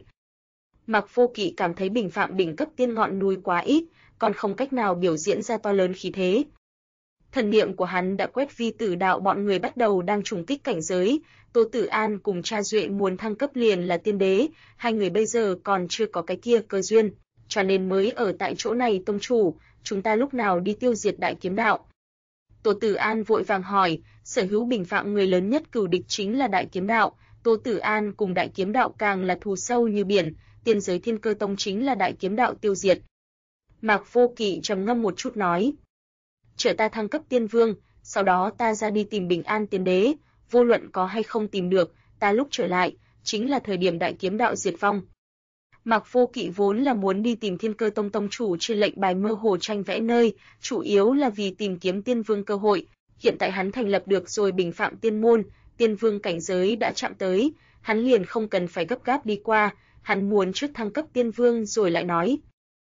A: Mạc Vô Kỵ cảm thấy Bình Phạm đỉnh cấp tiên ngọn núi quá ít, còn không cách nào biểu diễn ra to lớn khí thế. Thần niệm của hắn đã quét vi tử đạo bọn người bắt đầu đang trùng kích cảnh giới, Tô Tử An cùng Cha Duệ muốn thăng cấp liền là tiên đế, hai người bây giờ còn chưa có cái kia cơ duyên, cho nên mới ở tại chỗ này tông chủ, chúng ta lúc nào đi tiêu diệt Đại Kiếm đạo. Tô Tử An vội vàng hỏi, sở hữu Bình Phạm người lớn nhất cừu địch chính là Đại Kiếm đạo, Tô Tử An cùng Đại Kiếm đạo càng là thù sâu như biển, tiên giới Thiên Cơ tông chính là Đại Kiếm đạo tiêu diệt. Mạc Vô Kỵ trầm ngâm một chút nói, chờ ta thăng cấp tiên vương, sau đó ta ra đi tìm Bình An tiên đế, vô luận có hay không tìm được, ta lúc trở lại, chính là thời điểm Đại Kiếm đạo diệt vong. Mạc Vô Kỵ vốn là muốn đi tìm Thiên Cơ tông tông chủ trên lệnh bài mơ hồ tranh vẽ nơi, chủ yếu là vì tìm kiếm tiên vương cơ hội, hiện tại hắn thành lập được rồi Bình Phạm Tiên môn, tiên vương cảnh giới đã chạm tới, hắn liền không cần phải gấp gáp đi qua, hắn muốn trước thăng cấp tiên vương rồi lại nói.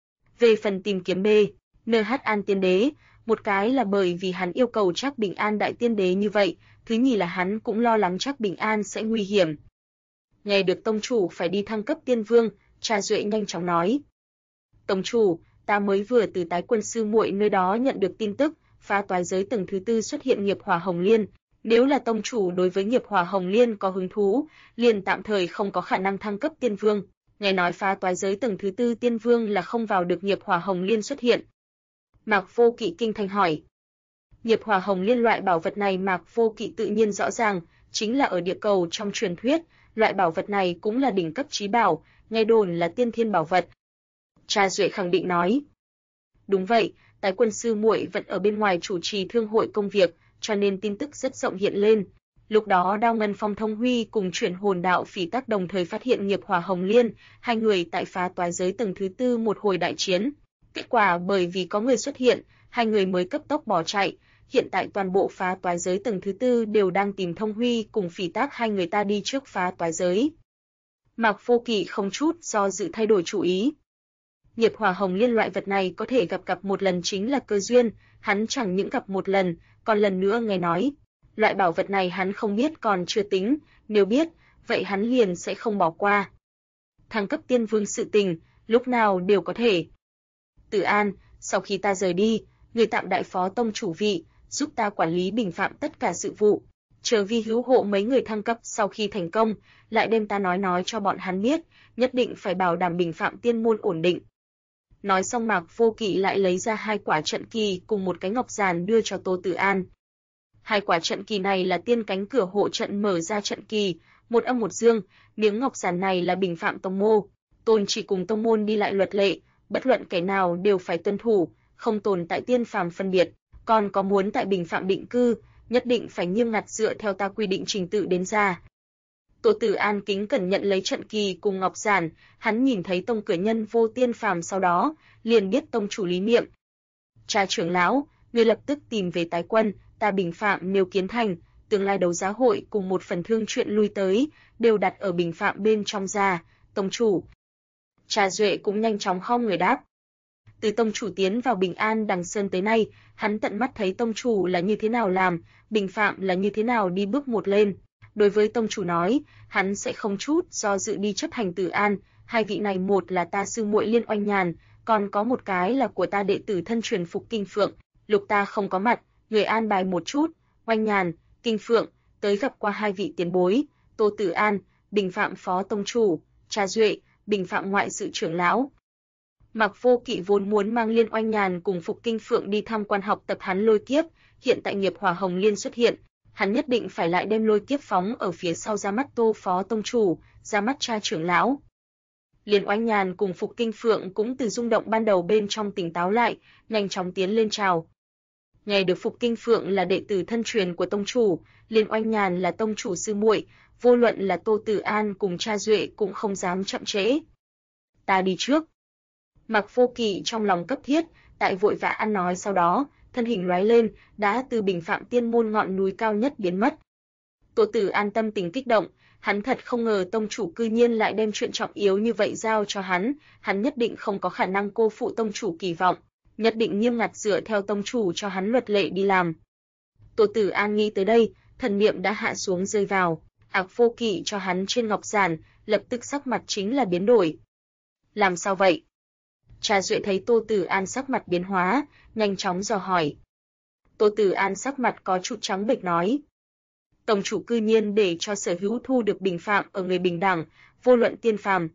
A: Về phần tìm kiếm B, NH An tiên đế, một cái là bởi vì hắn yêu cầu chắc Bình An đại tiên đế như vậy, thứ nhì là hắn cũng lo lắng chắc Bình An sẽ nguy hiểm. Nghe được tông chủ phải đi thăng cấp tiên vương, Cha Duệ nhanh chóng nói. Tông chủ, ta mới vừa từ Tái Quân sư muội nơi đó nhận được tin tức, phá toái giới tầng thứ 4 xuất hiện nghiệp hỏa hồng liên. Nếu là tông chủ đối với nghiệp hỏa hồng liên có hứng thú, liền tạm thời không có khả năng thăng cấp tiên vương. Nghe nói phá toái giới tầng thứ 4 tiên vương là không vào được nghiệp hỏa hồng liên xuất hiện. Mạc Vô Kỵ kinh thanh hỏi. Nghiệp hỏa hồng liên loại bảo vật này Mạc Vô Kỵ tự nhiên rõ ràng, chính là ở địa cầu trong truyền thuyết, loại bảo vật này cũng là đỉnh cấp chí bảo, nghe đồn là tiên thiên bảo vật. Cha Duệ khẳng định nói. Đúng vậy, Tái Quân sư muội vẫn ở bên ngoài chủ trì thương hội công việc, cho nên tin tức rất rộng hiện lên. Lúc đó Đao Ngân Phong Thông Huy cùng Chuyển Hồn Đạo Phỉ Tắc đồng thời phát hiện nghiệp hỏa hồng liên, hai người tại phá toái giới tầng thứ 4 một hồi đại chiến. Kết quả bởi vì có người xuất hiện, hai người mới cấp tốc bỏ chạy. Hiện tại toàn bộ phá toái giới tầng thứ 4 đều đang tìm Thông Huy cùng Phỉ Tắc hai người ta đi trước phá toái giới. Mạc Vô Kỵ không chút do dự thay đổi chủ ý. Nghiệp hỏa hồng liên loại vật này có thể gặp một lần chính là cơ duyên, hắn chẳng những gặp một lần, còn lần nữa nghe nói. Loại bảo vật này hắn không biết còn chưa tính, nếu biết, vậy hắn liền sẽ không bỏ qua. Thăng cấp tiên vương sự tình, lúc nào đều có thể. Tử An, sau khi ta rời đi, người tạm đại phó tông chủ vị, giúp ta quản lý Bình Phạm tất cả sự vụ. Chờ Vi hữu hộ mấy người thăng cấp sau khi thành công, lại đem ta nói cho bọn hắn biết, nhất định phải bảo đảm Bình Phạm tiên môn ổn định. Nói xong Mạc Vô Kỵ lại lấy ra 2 quả trận kỳ cùng một cái ngọc giản đưa cho Tô Tử An. 2 quả trận kỳ này là tiên cánh cửa hộ trận mở ra trận kỳ, một âm một dương, miếng ngọc giản này là Bình Phạm tông môn, tôn chỉ cùng tông môn đi lại luật lệ, bất luận kẻ nào đều phải tuân thủ, không tồn tại tiên phàm phân biệt, còn có muốn tại Bình Phạm định cư, nhất định phải nghiêm ngặt dựa theo ta quy định trình tự đến ra. Tô Tử An kính cẩn nhận lấy trận kỳ cùng ngọc giản, hắn nhìn thấy tông cửa nhân Vô Tiên Phàm sau đó, liền biết tông chủ lý niệm. Cha trưởng lão, ngươi lập tức tìm về tái quân, ta Bình Phạm nếu kiến thành, tương lai đấu giá hội cùng một phần thương chuyện lui tới, đều đặt ở Bình Phạm bên trong ra, tông chủ. Cha Duệ cũng nhanh chóng khom người đáp. Từ tông chủ tiến vào Bình An Đằng Sơn tới nay, hắn tận mắt thấy tông chủ là như thế nào làm, Bình Phạm là như thế nào đi bước một lên. Đối với tông chủ nói, hắn sẽ không chút do dự đi chấp hành Tử An, hai vị này một là ta sư muội Liên Oanh Nhàn, còn có một cái là của ta đệ tử thân truyền Phục Kinh Phượng, lúc ta không có mặt, người an bài một chút, Oanh Nhàn, Kinh Phượng, tới gặp qua hai vị tiền bối, Tô Tử An, Bình Phạm phó tông chủ, Cha Duệ, Bình Phạm ngoại sự trưởng lão. Mạc Vô Kỵ vốn muốn mang Liên Oanh Nhàn cùng Phục Kinh Phượng đi tham quan học tập hắn lôi kiếp, hiện tại nghiệp hỏa hồng liên xuất hiện, hắn nhất định phải lại đem lôi kiếp phóng ở phía sau ra mắt Tô phó tông chủ, ra mắt cha trưởng lão. Liên Oanh Nhàn cùng Phục Kinh Phượng cũng từ rung động ban đầu bên trong tỉnh táo lại, nhanh chóng tiến lên chào. Nghe được Phục Kinh Phượng là đệ tử thân truyền của tông chủ, Liên Oanh Nhàn là tông chủ sư muội, vô luận là Tô Tử An cùng Cha Duệ cũng không dám chậm trễ. Ta đi trước. Mạc Vô Kỵ trong lòng cấp thiết, tại vội vã ăn nói sau đó, thân hình lóe lên, đã từ Bình Phạm Tiên môn ngọn núi cao nhất biến mất. Tô Tử An tâm tình kích động, hắn thật không ngờ tông chủ cư nhiên lại đem chuyện trọng yếu như vậy giao cho hắn nhất định không có khả năng cô phụ tông chủ kỳ vọng, nhất định nghiêm ngặt dựa theo tông chủ cho hắn luật lệ đi làm. Tô Tử An nghĩ tới đây, thần niệm đã hạ xuống rơi vào, Mạc Vô Kỵ cho hắn trên ngọc giản, lập tức sắc mặt chính là biến đổi. Làm sao vậy? Cha Duệ thấy Tô Tử An sắc mặt biến hóa, nhanh chóng dò hỏi. Tô Tử An sắc mặt có chút trắng bệch nói. Tông chủ cư nhiên để cho sở hữu thu được Bình Phạm ở người bình đẳng, vô luận tiên phàm.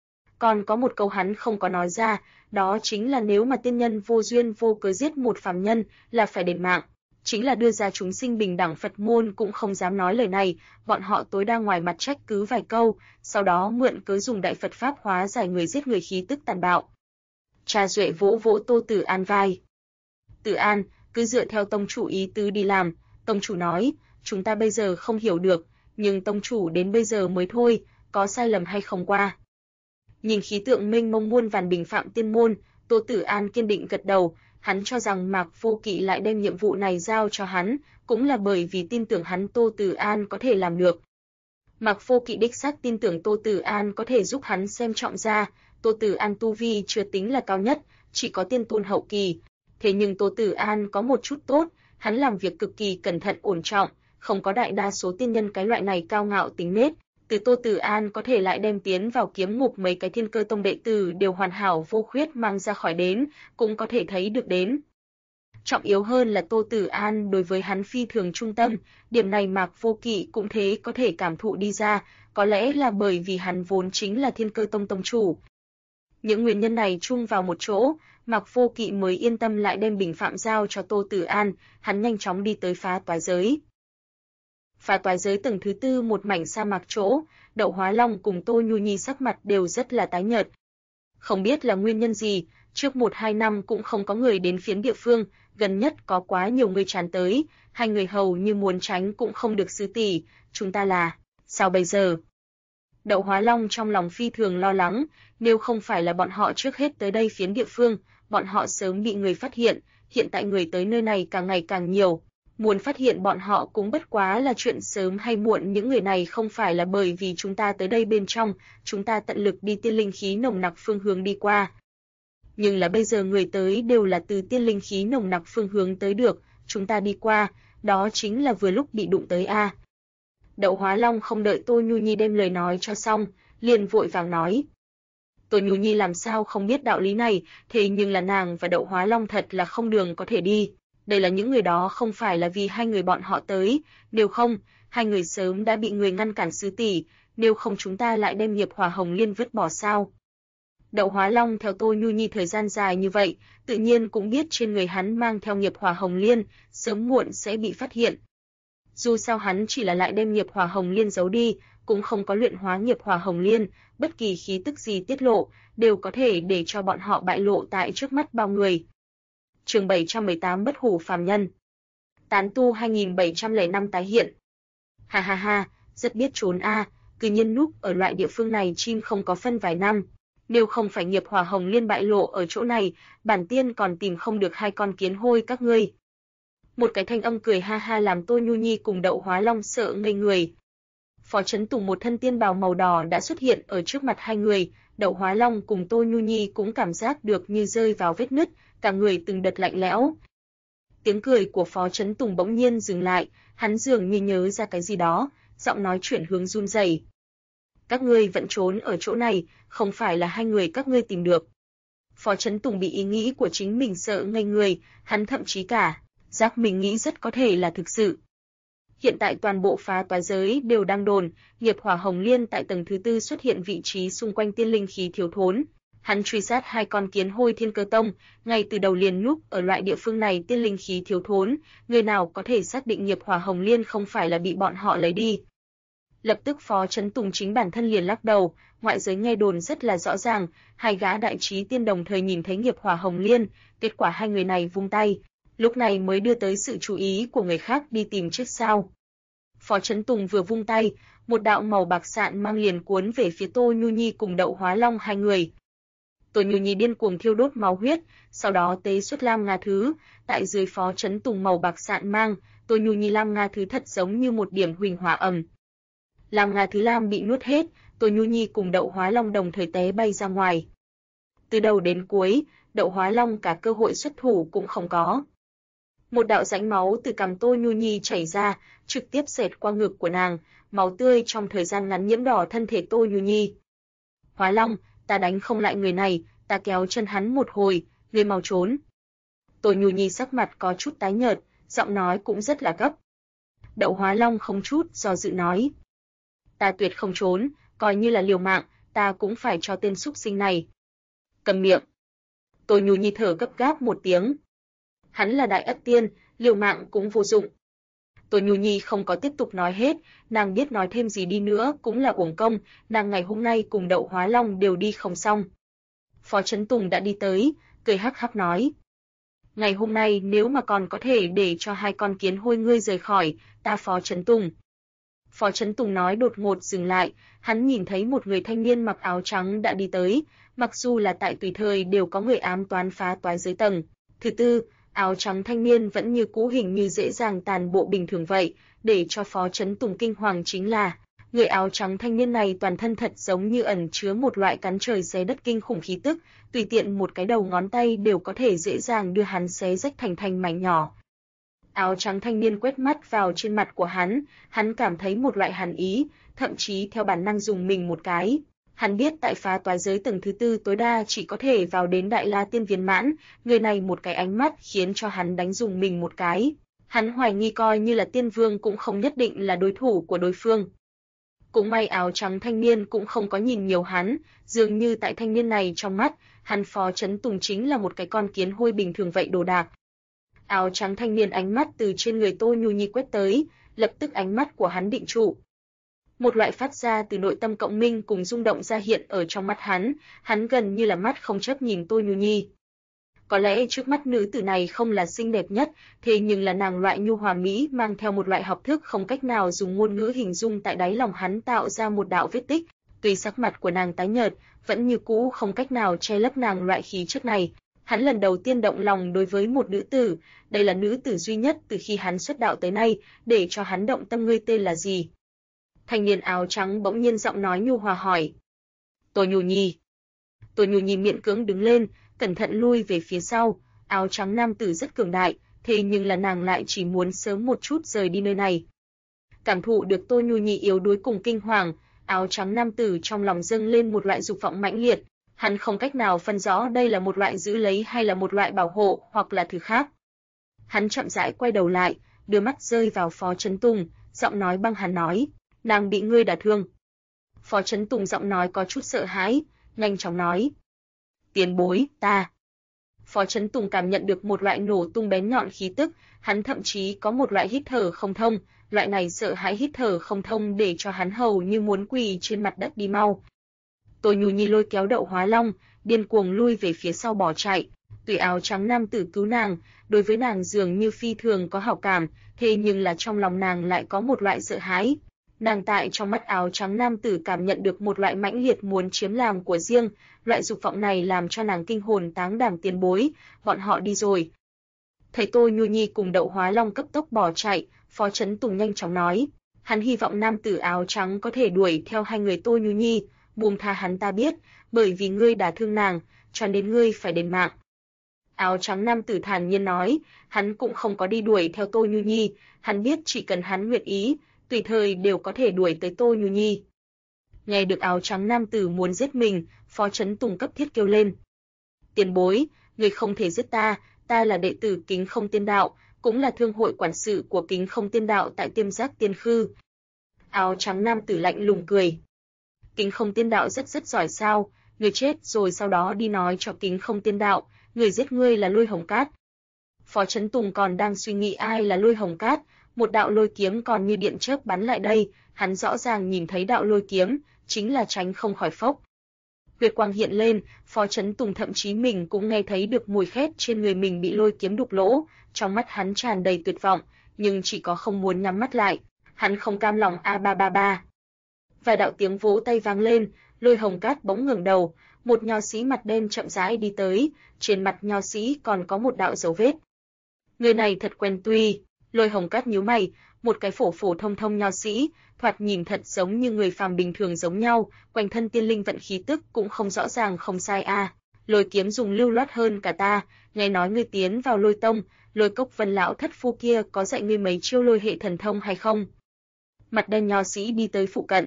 A: Còn có một câu hắn không có nói ra, đó chính là nếu mà tiên nhân vô duyên vô cớ giết một phàm nhân là phải đền mạng. Chính là đưa ra chúng sinh bình đẳng Phật môn cũng không dám nói lời này, bọn họ tối đa ngoài mặt trách cứ vài câu, sau đó mượn cớ dùng đại Phật Pháp hóa giải người giết người khí tức tàn bạo. Cha Duệ vỗ vỗ Tô Tử An vai. Tử An, cứ dựa theo tông chủ ý tứ đi làm, tông chủ nói, chúng ta bây giờ không hiểu được, nhưng tông chủ đến bây giờ mới thôi, có sai lầm hay không qua. Nhìn khí tượng mênh mông muôn vàn Bình Phạm Tiên môn, Tô Tử An kiên định gật đầu, hắn cho rằng Mạc Vô Kỵ lại đem nhiệm vụ này giao cho hắn, cũng là bởi vì tin tưởng hắn Tô Tử An có thể làm được. Mạc Vô Kỵ đích xác tin tưởng Tô Tử An có thể giúp hắn xem trọng ra, Tô Tử An tu vi chưa tính là cao nhất, chỉ có tiên tôn hậu kỳ. Thế nhưng Tô Tử An có một chút tốt, hắn làm việc cực kỳ cẩn thận ổn trọng, không có đại đa số tiên nhân cái loại này cao ngạo tính nết. Từ Tô Tử An có thể lại đem tiến vào kiếm ngục mấy cái Thiên Cơ Tông đệ tử đều hoàn hảo vô khuyết mang ra khỏi đến, cũng có thể thấy được đến. Trọng yếu hơn là Tô Tử An đối với hắn phi thường trung tâm, điểm này Mạc Vô Kỵ cũng thế có thể cảm thụ đi ra, có lẽ là bởi vì hắn vốn chính là Thiên Cơ Tông tông chủ. Những nguyên nhân này chung vào một chỗ, Mạc Vô Kỵ mới yên tâm lại đem Bình Phạm giao cho Tô Tử An, hắn nhanh chóng đi tới phá toái giới. Phá toái giới tầng thứ tư một mảnh sa mạc chỗ, Đậu Hóa Long cùng Tô Nhu Nhi sắc mặt đều rất là tái nhợt. Không biết là nguyên nhân gì, trước 1-2 năm cũng không có người đến phiến địa phương, gần nhất có quá nhiều người tràn tới, hai người hầu như muốn tránh cũng không được sư tỷ, chúng ta là, sao bây giờ? Đậu Hóa Long trong lòng phi thường lo lắng, nếu không phải là bọn họ trước hết tới đây phiến địa phương, bọn họ sớm bị người phát hiện, hiện tại người tới nơi này càng ngày càng nhiều. Muốn phát hiện bọn họ cũng bất quá là chuyện sớm hay muộn, những người này không phải là bởi vì chúng ta tới đây bên trong, chúng ta tận lực đi tiên linh khí nồng nặc phương hướng đi qua. Nhưng là bây giờ người tới đều là từ tiên linh khí nồng nặc phương hướng tới được, chúng ta đi qua, đó chính là vừa lúc bị đụng tới a. Đậu Hóa Long không đợi Tô Nhu Nhi đem lời nói cho xong, liền vội vàng nói. Tô Nhu Nhi làm sao không biết đạo lý này, thế nhưng là nàng và Đậu Hóa Long thật là không đường có thể đi. Đây là những người đó không phải là vì hai người bọn họ tới, nếu không, hai người sớm đã bị người ngăn cản sư tỷ, nếu không chúng ta lại đem nghiệp hỏa hồng liên vứt bỏ sao. Đậu Hóa Long theo Tô Nhu Nhi thời gian dài như vậy, tự nhiên cũng biết trên người hắn mang theo nghiệp hỏa hồng liên, sớm muộn sẽ bị phát hiện. Dù sao hắn chỉ là lại đem nghiệp hỏa hồng liên giấu đi, cũng không có luyện hóa nghiệp hỏa hồng liên, bất kỳ khí tức gì tiết lộ, đều có thể để cho bọn họ bại lộ tại trước mắt bao người. Chương 718 Bất hủ phàm nhân. Tán tu 2705 tái hiện. Ha ha ha, rất biết trốn a, cư nhiên núp ở loại địa phương này chim không có phân vài năm. Nếu không phải nghiệp hỏa hồng liên bại lộ ở chỗ này, bản tiên còn tìm không được hai con kiến hôi các ngươi. Một cái thanh âm cười ha ha làm Tô Nhu Nhi cùng Đậu Hóa Long sợ ngây người. Phó Chấn Tùng một thân tiên bào màu đỏ đã xuất hiện ở trước mặt hai người, Đậu Hóa Long cùng Tô Nhu Nhi cũng cảm giác được như rơi vào vết nứt, cả người từng đợt lạnh lẽo. Tiếng cười của Phó Chấn Tùng bỗng nhiên dừng lại, hắn dường như nhớ ra cái gì đó, giọng nói chuyển hướng run rẩy. Các ngươi vẫn trốn ở chỗ này, không phải là hai người các ngươi tìm được. Phó Chấn Tùng bị ý nghĩ của chính mình sợ ngây người, hắn thậm chí cả giác mình nghĩ rất có thể là thực sự. Hiện tại toàn bộ phá toái giới đều đang đồn, nghiệp hỏa hồng liên tại tầng thứ tư xuất hiện vị trí xung quanh tiên linh khí thiếu thốn. Hắn truy sát hai con kiến hôi Thiên Cơ Tông, ngay từ đầu liền núp ở loại địa phương này tiên linh khí thiếu thốn, người nào có thể xác định nghiệp hỏa hồng liên không phải là bị bọn họ lấy đi. Lập tức Phó Chấn Tùng chính bản thân liền lắc đầu, ngoại giới nghe đồn rất là rõ ràng, hai gã đại trí tiên đồng thời nhìn thấy nghiệp hỏa hồng liên, kết quả hai người này vung tay, lúc này mới đưa tới sự chú ý của người khác đi tìm chiếc sao. Phó Chấn Tùng vừa vung tay, một đạo màu bạc sạn mang liền cuốn về phía Tô Nhu Nhi cùng Đậu Hóa Long hai người. Tô Nhu Nhi điên cuồng thiêu đốt máu huyết, sau đó tế xuất lam nga thứ, tại dưới Phó Chấn Tùng màu bạc sạn mang, Tô Nhu Nhi lam nga thứ thật giống như một điểm huỳnh hỏa ầm. Lam nga thứ lam bị nuốt hết, Tô Nhu Nhi cùng Đậu Hóa Long đồng thời té bay ra ngoài. Từ đầu đến cuối, Đậu Hóa Long cả cơ hội xuất thủ cũng không có. Một đạo rãnh máu từ cằm Tô Nhu Nhi chảy ra, trực tiếp xẹt qua ngực của nàng, máu tươi trong thời gian ngắn nhiễm đỏ thân thể Tô Nhu Nhi. Hóa Long, ta đánh không lại người này, ta kéo chân hắn một hồi, ngươi mau trốn. Tô Nhu Nhi sắc mặt có chút tái nhợt, giọng nói cũng rất là gấp. Đậu Hóa Long không chút do dự nói. Ta tuyệt không trốn, coi như là liều mạng, ta cũng phải cho tên súc sinh này. Cầm miệng. Tô Nhu Nhi thở gấp gáp một tiếng. Hắn là đại ất tiên, liều mạng cũng vô dụng. Tô Nhu Nhi không có tiếp tục nói hết, nàng biết nói thêm gì đi nữa cũng là uổng công, nàng ngày hôm nay cùng Đậu Hóa Long đều đi không xong. Phó Chấn Tùng đã đi tới, cười hắc hắc nói. Ngày hôm nay nếu mà còn có thể để cho hai con kiến hôi ngươi rời khỏi, ta Phó Chấn Tùng. Phó Chấn Tùng nói đột ngột dừng lại, hắn nhìn thấy một người thanh niên mặc áo trắng đã đi tới, mặc dù là tại tùy thời đều có người ám toán phá toái giới tầng. Thứ tư, áo trắng thanh niên vẫn như cũ hình như dễ dàng tàn bộ bình thường vậy, để cho Phó Chấn Tùng kinh hoàng chính là, người áo trắng thanh niên này toàn thân thật giống như ẩn chứa một loại cắn trời xé đất kinh khủng khí tức, tùy tiện một cái đầu ngón tay đều có thể dễ dàng đưa hắn xé rách thành mảnh nhỏ. Áo trắng thanh niên quét mắt vào trên mặt của hắn cảm thấy một loại hàn ý, thậm chí theo bản năng dùng mình một cái. Hắn biết tại phá toái giới tầng thứ tư tối đa chỉ có thể vào đến Đại La Tiên viên mãn, người này một cái ánh mắt khiến cho hắn đánh dùng mình một cái. Hắn hoài nghi coi như là tiên vương cũng không nhất định là đối thủ của đối phương. Cũng may áo trắng thanh niên cũng không có nhìn nhiều hắn, dường như tại thanh niên này trong mắt, hắn Phó Chấn Tùng chính là một cái con kiến hôi bình thường vậy đồ đạc. Áo trắng thanh niên ánh mắt từ trên người Tô Nhu Nhi quét tới, lập tức ánh mắt của hắn định trụ. Một loại phát ra từ nội tâm cộng minh cùng rung động ra hiện ở trong mắt hắn gần như là mắt không chấp nhìn Tô Nhu Nhi. Có lẽ trước mắt nữ tử này không là xinh đẹp nhất, thế nhưng là nàng loại nhu hòa mỹ mang theo một loại học thức không cách nào dùng ngôn ngữ hình dung tại đáy lòng hắn tạo ra một đạo vết tích, tuy sắc mặt của nàng tái nhợt, vẫn như cũ không cách nào che lấp nàng loại khí chất này. Hắn lần đầu tiên động lòng đối với một nữ tử, đây là nữ tử duy nhất từ khi hắn xuất đạo tới nay, để cho hắn động tâm. Ngươi tên là gì? Thanh niên áo trắng bỗng nhiên giọng nói nhu hòa hỏi. Tô Nhu Nhi. Tô Nhu Nhi miễn cưỡng đứng lên, cẩn thận lui về phía sau, áo trắng nam tử rất cường đại, thế nhưng là nàng lại chỉ muốn sớm một chút rời đi nơi này. Cảm thụ được Tô Nhu Nhi yếu đuối cùng kinh hoàng, áo trắng nam tử trong lòng dâng lên một loại dục vọng mãnh liệt, hắn không cách nào phân rõ đây là một loại giữ lấy hay là một loại bảo hộ hoặc là thứ khác. Hắn chậm rãi quay đầu lại, đưa mắt rơi vào Phó Chấn Tùng, giọng nói băng hàn nói, nàng bị ngươi đả thương. Phó Chấn Tùng giọng nói có chút sợ hãi, nhanh chóng nói, tiền bối, ta. Phó Chấn Tùng cảm nhận được một loại nổ tung bén nhọn khí tức, hắn thậm chí có một loại hít thở không thông, loại này sợ hãi hít thở không thông để cho hắn hầu như muốn quỳ trên mặt đất đi mau. Tô Nhu Nhi lôi kéo Đậu Hóa Long, điên cuồng lui về phía sau bỏ chạy. Tuy áo trắng nam tử cứu nàng, đối với nàng dường như phi thường có hảo cảm, thế nhưng là trong lòng nàng lại có một loại sợ hãi. Nàng tại trong mắt áo trắng nam tử cảm nhận được một loại mãnh liệt muốn chiếm làm của riêng, loại dục vọng này làm cho nàng kinh hồn táng đảm. Tiền bối, bọn họ đi rồi. Thấy Tô Nhu Nhi cùng Đậu Hóa Long cấp tốc bỏ chạy, Phó Chấn Tùng nhanh chóng nói, hắn hy vọng nam tử áo trắng có thể đuổi theo hai người Tô Nhu Nhi, buông tha hắn. Ta biết, bởi vì ngươi đả thương nàng, cho nên ngươi phải đền mạng. Áo trắng nam tử thản nhiên nói, hắn cũng không có đi đuổi theo Tô Nhu Nhi, hắn biết chỉ cần hắn nguyện ý, tùy thời đều có thể đuổi tới Tô Nhu Nhi. Nghe được áo trắng nam tử muốn giết mình, Phó Chấn Tùng cấp thiết kêu lên. Tiền bối, ngươi không thể giết ta, ta là đệ tử Kính Không Tiên Đạo, cũng là thương hội quản sự của Kính Không Tiên Đạo tại Tiêm Giác Tiên Khư. Áo trắng nam tử lạnh lùng cười. Kính Không Tiên Đạo rất giỏi sao, ngươi chết rồi sau đó đi nói cho Kính Không Tiên Đạo, người giết ngươi là Lôi Hồng Cát. Phó Chấn Tùng còn đang suy nghĩ ai là Lôi Hồng Cát, một đạo lôi kiếm còn như điện chớp bắn lại đây, hắn rõ ràng nhìn thấy đạo lôi kiếm, chính là tránh không khỏi phốc. Huyết quang hiện lên, Phó Chấn Tùng thậm chí mình cũng nghe thấy được mùi khét trên người mình bị lôi kiếm đục lỗ, trong mắt hắn tràn đầy tuyệt vọng, nhưng chỉ có không muốn nhắm mắt lại, hắn không cam lòng. A ba ba ba. Vài đạo tiếng vỗ tay vang lên, Lôi Hồng Cát bỗng ngẩng đầu, một nho sĩ mặt đen chậm rãi đi tới, trên mặt nho sĩ còn có một đạo dấu vết. Người này thật quen tuy, Lôi Hồng Cát nhíu mày, một cái phổ phổ thông thông nho sĩ, thoạt nhìn thật giống như người phàm bình thường giống nhau, quanh thân tiên linh vận khí tức cũng không rõ ràng. Không sai a, lôi kiếm dùng lưu loát hơn cả ta, nghe nói ngươi tiến vào Lôi Tông, Lôi Cốc Vân lão thất phu kia có dạy ngươi mấy chiêu lôi hệ thần thông hay không? Mặt đen nho sĩ đi tới phụ cận.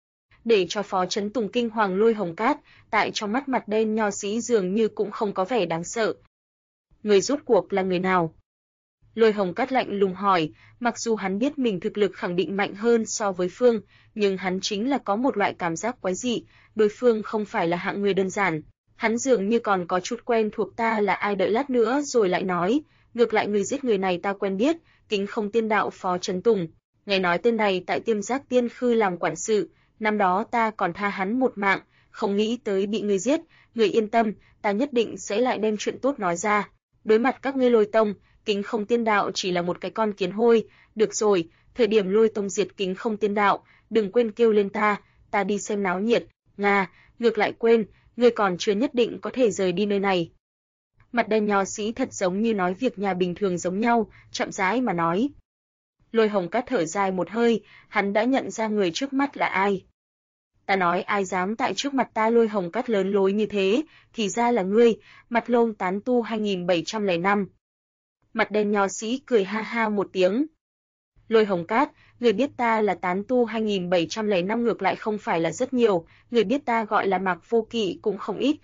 A: Để cho Phó Chấn Tùng kinh hoàng, Lôi Hồng Cát, tại trong mắt mặt đen nho sĩ dường như cũng không có vẻ đáng sợ. Người rốt cuộc là người nào? Lôi Hồng Cát lạnh lùng hỏi, mặc dù hắn biết mình thực lực khẳng định mạnh hơn so với Phương, nhưng hắn chính là có một loại cảm giác quái dị, đối phương không phải là hạng người đơn giản. Hắn dường như còn có chút quen thuộc. Ta là ai? Đợi lát nữa rồi lại nói, ngược lại người giết người này ta quen biết, Kính Không Tiên Đạo Phó Chấn Tùng. Nghe nói tên này tại Tiêm Giác Tiên Khư làm quản sự, năm đó ta còn tha hắn một mạng, không nghĩ tới bị người giết. Người yên tâm, ta nhất định sẽ lại đem chuyện tốt nói ra. Đối mặt các ngươi Lôi Tông, Kính Không Tiên Đạo chỉ là một cái con kiến hôi. Được rồi, thời điểm Lôi Tông diệt Kính Không Tiên Đạo, đừng quên kêu lên ta đi xem náo nhiệt. Nga, ngược lại quên, ngươi còn chưa nhất định có thể rời đi nơi này. Mặt đen nho sĩ thật giống như nói việc nhà bình thường giống nhau, chậm rãi mà nói. Lôi Hồng Cát thở dài một hơi, hắn đã nhận ra người trước mắt là ai. Ta nói ai dám tại trước mặt ta? Lôi Hồng Cát lớn lối như thế, thì ra là ngươi, Mặt Lông Tán Tu 2705. Mặt đen nho sĩ cười ha ha một tiếng. Lôi Hồng Cát, người biết ta là Tán Tu 2705 ngược lại không phải là rất nhiều, người biết ta gọi là Mạc Vô Kỵ cũng không ít.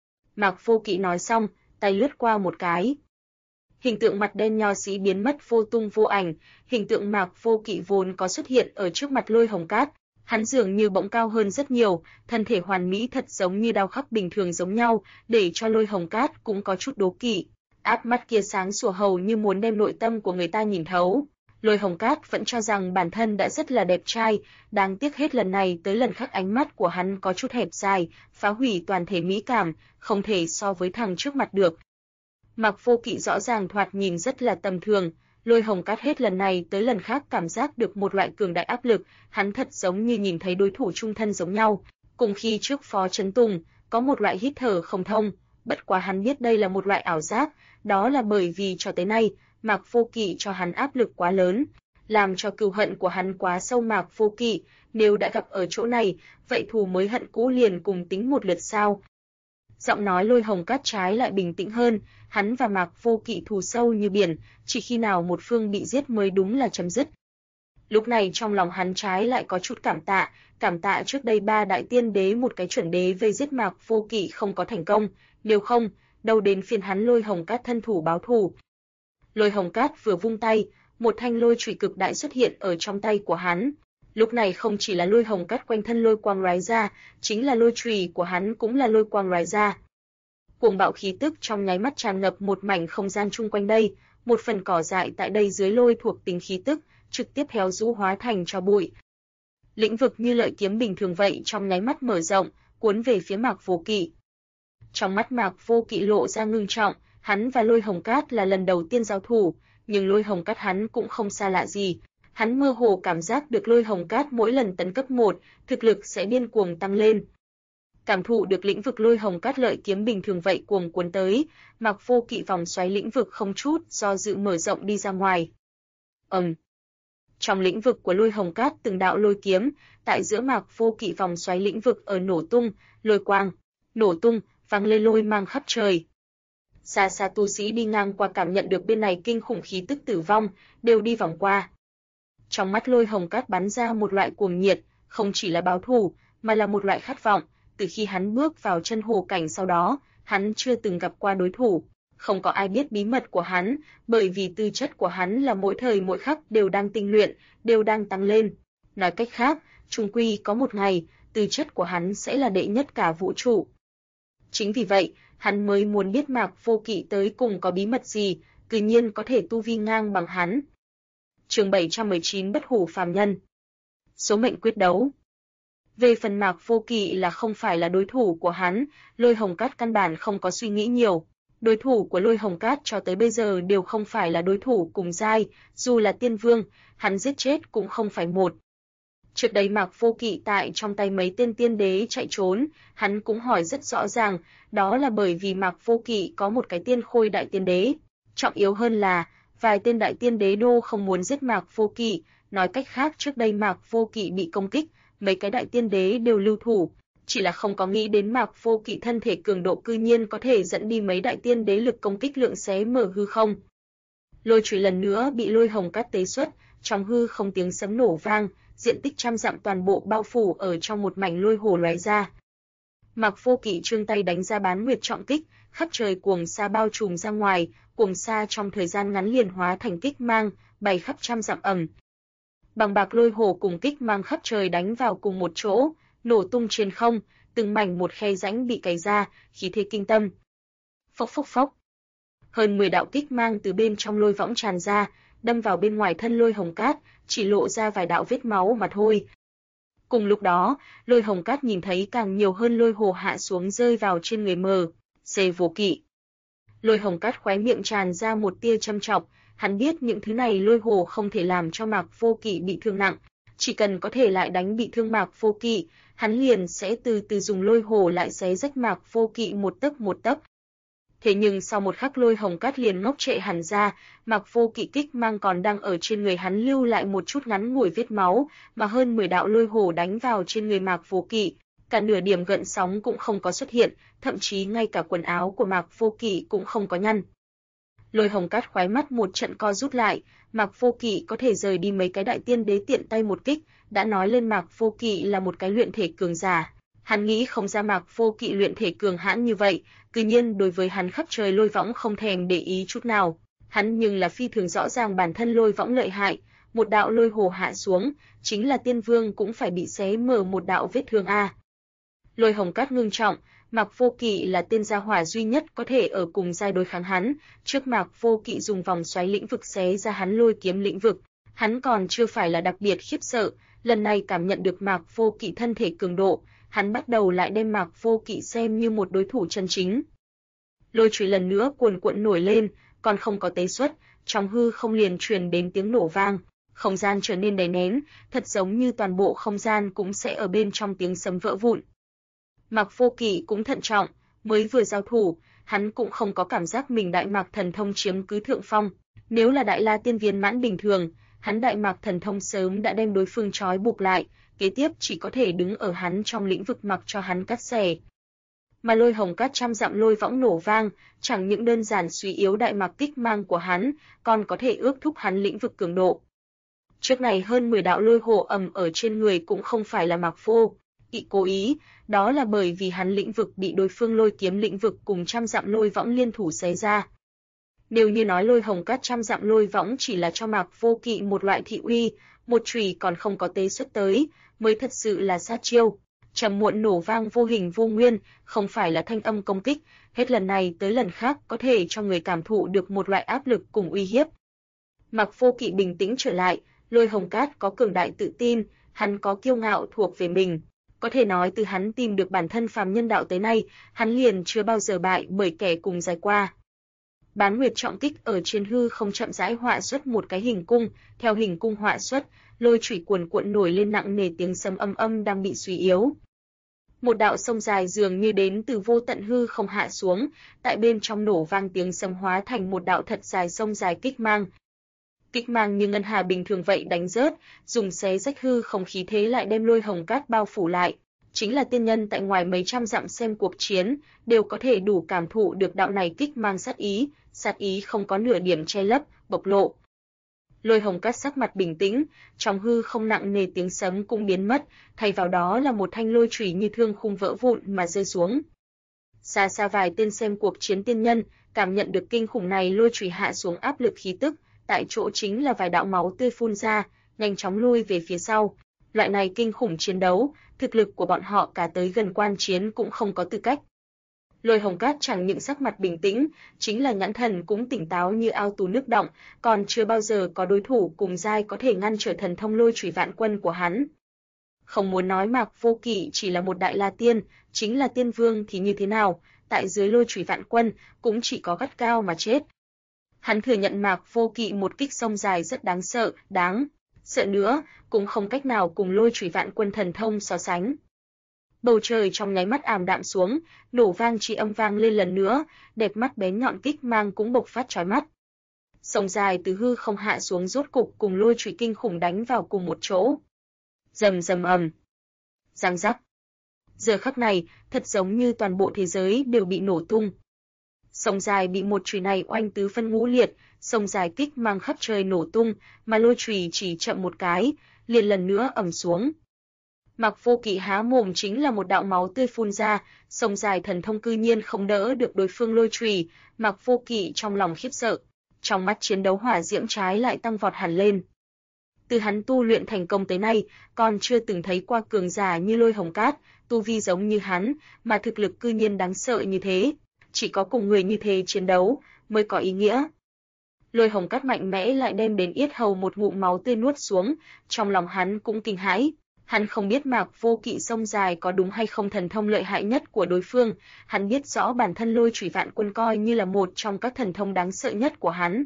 A: Mạc Vô Kỵ nói xong, tay lướt qua một cái. Hình tượng mặt đen nho sĩ biến mất vô tung vô ảnh, hình tượng Mạc Vô Kỵ vốn có xuất hiện ở trước mặt Lôi Hồng Cát. Hắn dường như bỗng cao hơn rất nhiều, thân thể hoàn mỹ thật giống như đao khắc bình thường giống nhau, để cho Lôi Hồng Cát cũng có chút đố kỵ. Áp mắt kia sáng sủa hầu như muốn đem nội tâm của người ta nhìn thấu. Lôi Hồng Cát vẫn cho rằng bản thân đã rất là đẹp trai, đáng tiếc hết lần này tới lần khác ánh mắt của hắn có chút hẹp dài, phá hủy toàn thể mỹ cảm, không thể so với thằng trước mặt được. Mạc Vô Kỵ rõ ràng thoạt nhìn rất là tầm thường, Lôi Hồng Cát hết lần này tới lần khác cảm giác được một loại cường đại áp lực, hắn thật giống như nhìn thấy đối thủ chung thân giống nhau. Cùng khi trước Phó Chấn Tùng, có một loại hít thở không thông, bất quá hắn biết đây là một loại ảo giác, đó là bởi vì cho tới nay, Mạc Vô Kỵ cho hắn áp lực quá lớn, làm cho cừu hận của hắn quá sâu. Mạc Vô Kỵ, nếu đã gặp ở chỗ này, vậy thù mới hận cũ liền cùng tính một lượt sao? Giọng nói Lôi Hồng Cát trái lại bình tĩnh hơn, hắn và Mạc Vô Kỵ thù sâu như biển, chỉ khi nào một phương bị giết mới đúng là chấm dứt. Lúc này trong lòng hắn trái lại có chút cảm tạ trước đây 3 đại tiên đế một cái chuẩn đế vây giết Mạc Vô Kỵ không có thành công, nếu không, đâu đến phiền hắn Lôi Hồng Cát thân thủ báo thù. Lôi Hồng Cát vừa vung tay, một thanh lôi chùy cực đại xuất hiện ở trong tay của hắn. Lúc này không chỉ là Lôi Hồng Cát quanh thân lôi quang lóe ra, chính là lôi chùy của hắn cũng là lôi quang lóe ra. Cuồng bạo khí tức trong nháy mắt tràn ngập một mảnh không gian chung quanh đây, một phần cỏ dại tại đây dưới lôi thuộc tính khí tức, trực tiếp héo rũ hóa thành tro bụi. Lĩnh vực như lợi kiếm bình thường vậy trong nháy mắt mở rộng, cuốn về phía Mạc Vô Kỵ. Trong mắt Mạc Vô Kỵ lộ ra ngưng trọng, hắn và Lôi Hồng Cát là lần đầu tiên giao thủ, nhưng Lôi Hồng Cát hắn cũng không xa lạ gì. Hắn mơ hồ cảm giác được Lôi Hồng Cát mỗi lần tấn cấp 1, thực lực sẽ điên cuồng tăng lên. Cảm thụ được lĩnh vực Lôi Hồng Cát lợi kiếm bình thường vậy cuồng cuốn tới, Mạc Vô Kỵ vòng xoáy lĩnh vực không chút do dự mở rộng đi ra ngoài. Trong lĩnh vực của Lôi Hồng Cát từng đạo lôi kiếm, tại giữa Mạc Vô Kỵ vòng xoáy lĩnh vực ở nổ tung, lôi quang, nổ tung, vang lên lôi mang khắp trời. Xa xa tu sĩ đi ngang qua cảm nhận được bên này kinh khủng khí tức tử vong, đều đi vòng qua. Trong mắt Lôi Hồng Cát bắn ra một loại cuồng nhiệt, không chỉ là báo thù, mà là một loại khát vọng. Từ khi hắn bước vào chân hồ cảnh sau đó, hắn chưa từng gặp qua đối thủ. Không có ai biết bí mật của hắn, bởi vì tư chất của hắn là mỗi thời mỗi khắc đều đang tinh luyện, đều đang tăng lên. Nói cách khác, chung quy có một ngày, tư chất của hắn sẽ là đệ nhất cả vũ trụ. Chính vì vậy, hắn mới muốn biết Mạc Vô Kỵ tới cùng có bí mật gì, tự nhiên có thể tu vi ngang bằng hắn. Chương 719 Bất hủ phàm nhân. Số mệnh quyết đấu. Về phần Mạc Vô Kỵ là không phải là đối thủ của hắn, Lôi Hồng Cát căn bản không có suy nghĩ nhiều. Đối thủ của Lôi Hồng Cát cho tới bây giờ đều không phải là đối thủ cùng giai, dù là tiên vương, hắn giết chết cũng không phải một. Trước đây Mạc Vô Kỵ tại trong tay mấy tên tiên đế chạy trốn, hắn cũng hỏi rất rõ ràng, đó là bởi vì Mạc Vô Kỵ có một cái tiên khôi đại tiên đế. Trọng yếu hơn là, vài tên đại tiên đế đô không muốn giết Mạc Vô Kỵ, nói cách khác trước đây Mạc Vô Kỵ bị công kích, mấy cái đại tiên đế đều lưu thủ, chỉ là không có nghĩ đến Mạc Vô Kỵ thân thể cường độ cư nhiên có thể dẫn đi mấy đại tiên đế lực công kích lượng xé mở hư không. Lôi chùy lần nữa bị Lôi Hồng Cát tế xuất, trong hư không tiếng sấm nổ vang, diện tích trăm dặm toàn bộ bao phủ ở trong một mảnh lôi hồ lóe ra. Mạc Vô Kỵ trương tay đánh ra bán nguyệt trọng kích, khắp trời cuồng sa bao trùm ra ngoài, cuồng sa trong thời gian ngắn liền hóa thành kích mang, bay khắp trăm dặm ầm. Bằng bạc lôi hồ cùng kích mang khắp trời đánh vào cùng một chỗ, nổ tung trên không, từng mảnh một khe rãnh bị cày ra, khí thế kinh tâm. Phốc phốc phốc. Hơn 10 đạo kích mang từ bên trong lôi võng tràn ra, đâm vào bên ngoài thân Lôi Hồng Cát, chỉ lộ ra vài đạo vết máu mà thôi. Cùng lúc đó, Lôi Hồng Cát nhìn thấy càng nhiều hơn lôi hồ hạ xuống rơi vào trên người Vô Kỵ. Lôi Hồng Cát khóe miệng tràn ra một tia châm chọc, hắn biết những thứ này lôi hồ không thể làm cho Mạc Vô Kỵ bị thương nặng, chỉ cần có thể lại đánh bị thương Mạc Vô Kỵ, hắn liền sẽ từ từ dùng lôi hồ lại xé rách Mạc Vô Kỵ một tấc. Thế nhưng sau một khắc Lôi Hồng Cát liền ngốc trệ hẳn ra, Mạc Vô Kỵ kích mang còn đang ở trên người hắn lưu lại một chút ngắn ngủi vết máu, mà hơn 10 đạo lôi hồ đánh vào trên người Mạc Vô Kỵ, cả nửa điểm gợn sóng cũng không có xuất hiện, thậm chí ngay cả quần áo của Mạc Vô Kỵ cũng không có nhăn. Lôi Hồng Cát khóe mắt một trận co rút lại, Mạc Vô Kỵ có thể rời đi mấy cái đại tiên đế tiện tay một kích, đã nói lên Mạc Vô Kỵ là một cái luyện thể cường giả. Hắn nghĩ không ra Mạc Vô Kỵ luyện thể cường hãn như vậy, tuy nhiên đối với hắn khắp trời lôi võng không thèm để ý chút nào. Hắn nhưng là phi thường rõ ràng bản thân lôi võng lợi hại, một đạo lôi hồ hạ xuống, chính là tiên vương cũng phải bị xé mở một đạo vết thương a. Lôi Hồng Cát ngưng trọng, Mạc Vô Kỵ là tên gia hỏa duy nhất có thể ở cùng giai đối kháng hắn, trước Mạc Vô Kỵ dùng vòng xoáy lĩnh vực xé ra hắn lôi kiếm lĩnh vực, hắn còn chưa phải là đặc biệt khiếp sợ, lần này cảm nhận được Mạc Vô Kỵ thân thể cường độ, hắn bắt đầu lại đem Mạc Vô Kỵ xem như một đối thủ chân chính. Lôi chùy lần nữa cuồn cuộn nổi lên, còn không có tế xuất, trong hư không liền truyền đến tiếng nổ vang, không gian trở nên đầy nén, thật giống như toàn bộ không gian cũng sẽ ở bên trong tiếng sấm vỡ vụn. Mạc Vô Kỵ cũng thận trọng, mới vừa giao thủ, hắn cũng không có cảm giác mình Đại Mạc Thần Thông chiếm cứ thượng phong, nếu là Đại La Tiên viên mãn bình thường, hắn Đại Mạc Thần Thông sớm đã đem đối phương trói buộc lại, kế tiếp chỉ có thể đứng ở hắn trong lĩnh vực mặc cho hắn cắt xẻ. Mà Lôi Hồng Cát trăm dặm lôi võng nổ vang, chẳng những đơn giản suy yếu Đại Mạc kích mang của hắn, còn có thể ước thúc hắn lĩnh vực cường độ. Trước này hơn 10 đạo lôi hồ ầm ở trên người cũng không phải là Mạc Vô Kỵ cố ý, đó là bởi vì hắn lĩnh vực bị đối phương lôi kiếm lĩnh vực cùng trăm dặm lôi võng liên thủ xé ra. Nếu như nói Lôi Hồng Cát trăm dặm lôi võng chỉ là cho Mạc Vô Kỵ một loại thị uy, một chùy còn không có tế xuất tới, mới thật sự là sát chiêu. Trầm muộn nổ vang vô hình vô nguyên, không phải là thanh âm công kích, hết lần này tới lần khác có thể cho người cảm thụ được một loại áp lực cùng uy hiếp. Mạc Vô Kỵ bình tĩnh trở lại, Lôi Hồng Cát có cường đại tự tin, hắn có kiêu ngạo thuộc về mình. Có thể nói từ hắn tìm được bản thân phàm nhân đạo tới nay, hắn liền chưa bao giờ bại bởi kẻ cùng giai qua. Bán nguyệt trọng kích ở trên hư không chậm rãi họa xuất một cái hình cung, theo hình cung họa xuất, lôi chủy cuồn cuộn nổi lên nặng nề tiếng sấm âm âm đang bị suy yếu. Một đạo sông dài dường như đến từ vô tận hư không hạ xuống, tại bên trong nổ vang tiếng sấm hóa thành một đạo thật dài sông dài kích mang. Kích mang như ngân hà bình thường vậy đánh rớt, dùng xé rách hư không khí thế lại đem Lôi Hồng Cát bao phủ lại. Chính là tiên nhân tại ngoài mấy trăm dặm xem cuộc chiến, đều có thể đủ cảm thụ được đạo này kích mang sát ý không có nửa điểm che lấp, bộc lộ. Lôi Hồng Cát sắc mặt bình tĩnh, trong hư không nặng nề tiếng sấm cũng biến mất, thay vào đó là một thanh lôi chùy như thương khung vỡ vụn mà rơi xuống. Xa xa vài tên xem cuộc chiến tiên nhân, cảm nhận được kinh khủng này lôi chùy hạ xuống áp lực khí tức, tại chỗ chính là vài đạo máu tươi phun ra, nhanh chóng lui về phía sau. Loại này kinh khủng chiến đấu, thực lực của bọn họ cả tới gần quan chiến cũng không có tư cách. Lôi Hồng Cát chẳng những sắc mặt bình tĩnh, chính là nhãn thần cũng tỉnh táo như ao tù nước đọng, còn chưa bao giờ có đối thủ cùng giai có thể ngăn trở thần thông lôi chủy vạn quân của hắn. Không muốn nói Mạc Vô Kỵ chỉ là một đại la tiên, chính là tiên vương thì như thế nào, tại dưới lôi chủy vạn quân cũng chỉ có gắt cao mà chết. Hắn thừa nhận Mạc Vô Kỵ một kích sông dài rất đáng sợ, sợ nữa, cũng không cách nào cùng lôi chủy vạn quân thần thông so sánh. Bầu trời trong nháy mắt ảm đạm xuống, nổ vang chi âm vang lên lần nữa, đẹp mắt bén nhọn kích mang cũng bộc phát chói mắt. Sông dài từ hư không hạ xuống rốt cục cùng lôi chủy kinh khủng đánh vào cùng một chỗ. Rầm rầm ầm. Răng rắc. Giờ khắc này, thật giống như toàn bộ thế giới đều bị nổ tung. Sông dài bị một chùy này oanh tứ phân ngũ liệt, sông dài kích mang khắp trời nổ tung, mà lôi chùy chỉ chậm một cái, liền lần nữa ầm xuống. Mạc Vô Kỵ há mồm chính là một đạo máu tươi phun ra, sông dài thần thông cư nhiên không đỡ được đối phương lôi chùy, Mạc Vô Kỵ trong lòng khiếp sợ, trong mắt chiến đấu hỏa diễm trái lại tăng vọt hẳn lên. Từ hắn tu luyện thành công tới nay, còn chưa từng thấy qua cường giả như Lôi Hồng Cát, tu vi giống như hắn, mà thực lực cư nhiên đáng sợ như thế, chỉ có cùng người như thế chiến đấu mới có ý nghĩa. Lôi Hồng Cát mạnh mẽ lại đem đến yết hầu một ngụm máu tươi nuốt xuống, trong lòng hắn cũng kinh hãi. Hắn không biết Mạc Vô Kỵ sông dài có đúng hay không thần thông lợi hại nhất của đối phương, hắn biết rõ bản thân lôi chủy vạn quân coi như là một trong các thần thông đáng sợ nhất của hắn.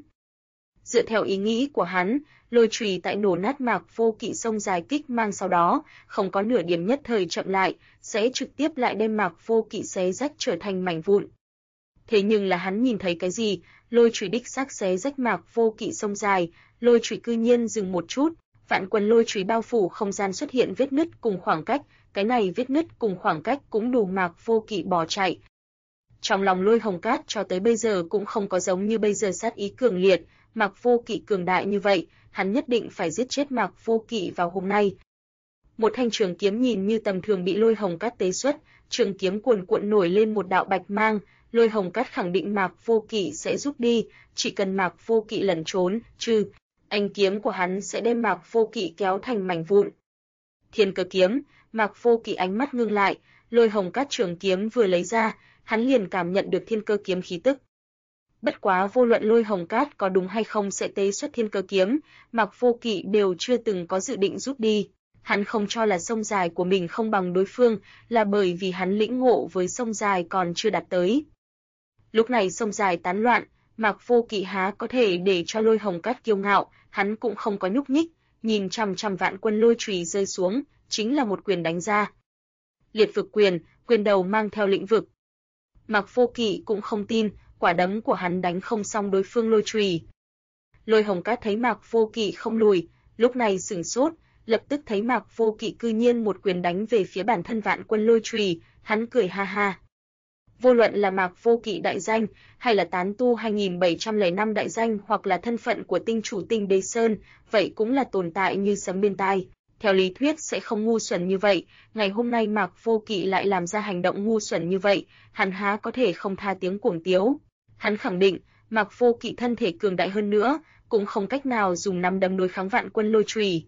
A: Dựa theo ý nghĩ của hắn, lôi chùy tại nổ nát Mạc Vô Kỵ sông dài kích mang sau đó, không có nửa điểm nhất thời chậm lại, sẽ trực tiếp lại đem Mạc Vô Kỵ xé rách trở thành mảnh vụn. Thế nhưng là hắn nhìn thấy cái gì, lôi chùy đích xác xé rách Mạc Vô Kỵ sông dài, lôi chùy cư nhiên dừng một chút, vạn quân lôi chùy bao phủ không gian xuất hiện vết nứt cùng khoảng cách, cái này vết nứt cùng khoảng cách cũng đủ Mạc Vô Kỵ bỏ chạy. Trong lòng Lôi Hồng Cát cho tới bây giờ cũng không có giống như bây giờ sát ý cường liệt, Mạc Vô Kỵ cường đại như vậy, hắn nhất định phải giết chết Mạc Vô Kỵ vào hôm nay. Một thanh trường kiếm nhìn như tầm thường bị Lôi Hồng Cát tế xuất, trường kiếm cuồn cuộn nổi lên một đạo bạch mang, Lôi Hồng Cát khẳng định Mạc Vô Kỵ sẽ rút đi, chỉ cần Mạc Vô Kỵ lẩn trốn, ánh kiếm của hắn sẽ đem Mạc Vô Kỵ kéo thành mảnh vụn. Thiên Cơ kiếm, Mạc Vô Kỵ ánh mắt ngưng lại, Lôi Hồng Cát trường kiếm vừa lấy ra, hắn liền cảm nhận được Thiên Cơ kiếm khí tức. Bất quá vô luận Lôi Hồng Cát có đúng hay không sẽ tế xuất Thiên Cơ kiếm, Mạc Vô Kỵ đều chưa từng có dự định rút đi. Hắn không cho là sông dài của mình không bằng đối phương, là bởi vì hắn lĩnh ngộ với sông dài còn chưa đạt tới. Lúc này sông dài tán loạn, Mạc Vô Kỵ há có thể để cho Lôi Hồng Cát kiêu ngạo, hắn cũng không có nhúc nhích, nhìn chằm chằm vạn quân lôi chùy rơi xuống, chính là một quyền đánh ra. Liệt vực quyền, quyền đầu mang theo lĩnh vực. Mạc Vô Kỵ cũng không tin, quả đấm của hắn đánh không xong đối phương lôi chùy. Lôi Hồng Cát thấy Mạc Vô Kỵ không lùi, lúc này sửng sốt, lập tức thấy Mạc Vô Kỵ cư nhiên một quyền đánh về phía bản thân vạn quân lôi chùy, hắn cười ha ha. Vô luận là Mạc Vô Kỵ đại danh, hay là tán tu 2705 đại danh hoặc là thân phận của tinh chủ Tinh Đế Sơn, vậy cũng là tồn tại như sấm bên tai. Theo lý thuyết sẽ không ngu xuẩn như vậy, ngày hôm nay Mạc Vô Kỵ lại làm ra hành động ngu xuẩn như vậy, hắn há có thể không tha tiếng cuồng tiếu. Hắn khẳng định, Mạc Vô Kỵ thân thể cường đại hơn nữa, cũng không cách nào dùng nắm đấm đối kháng vạn quân lôi chùy.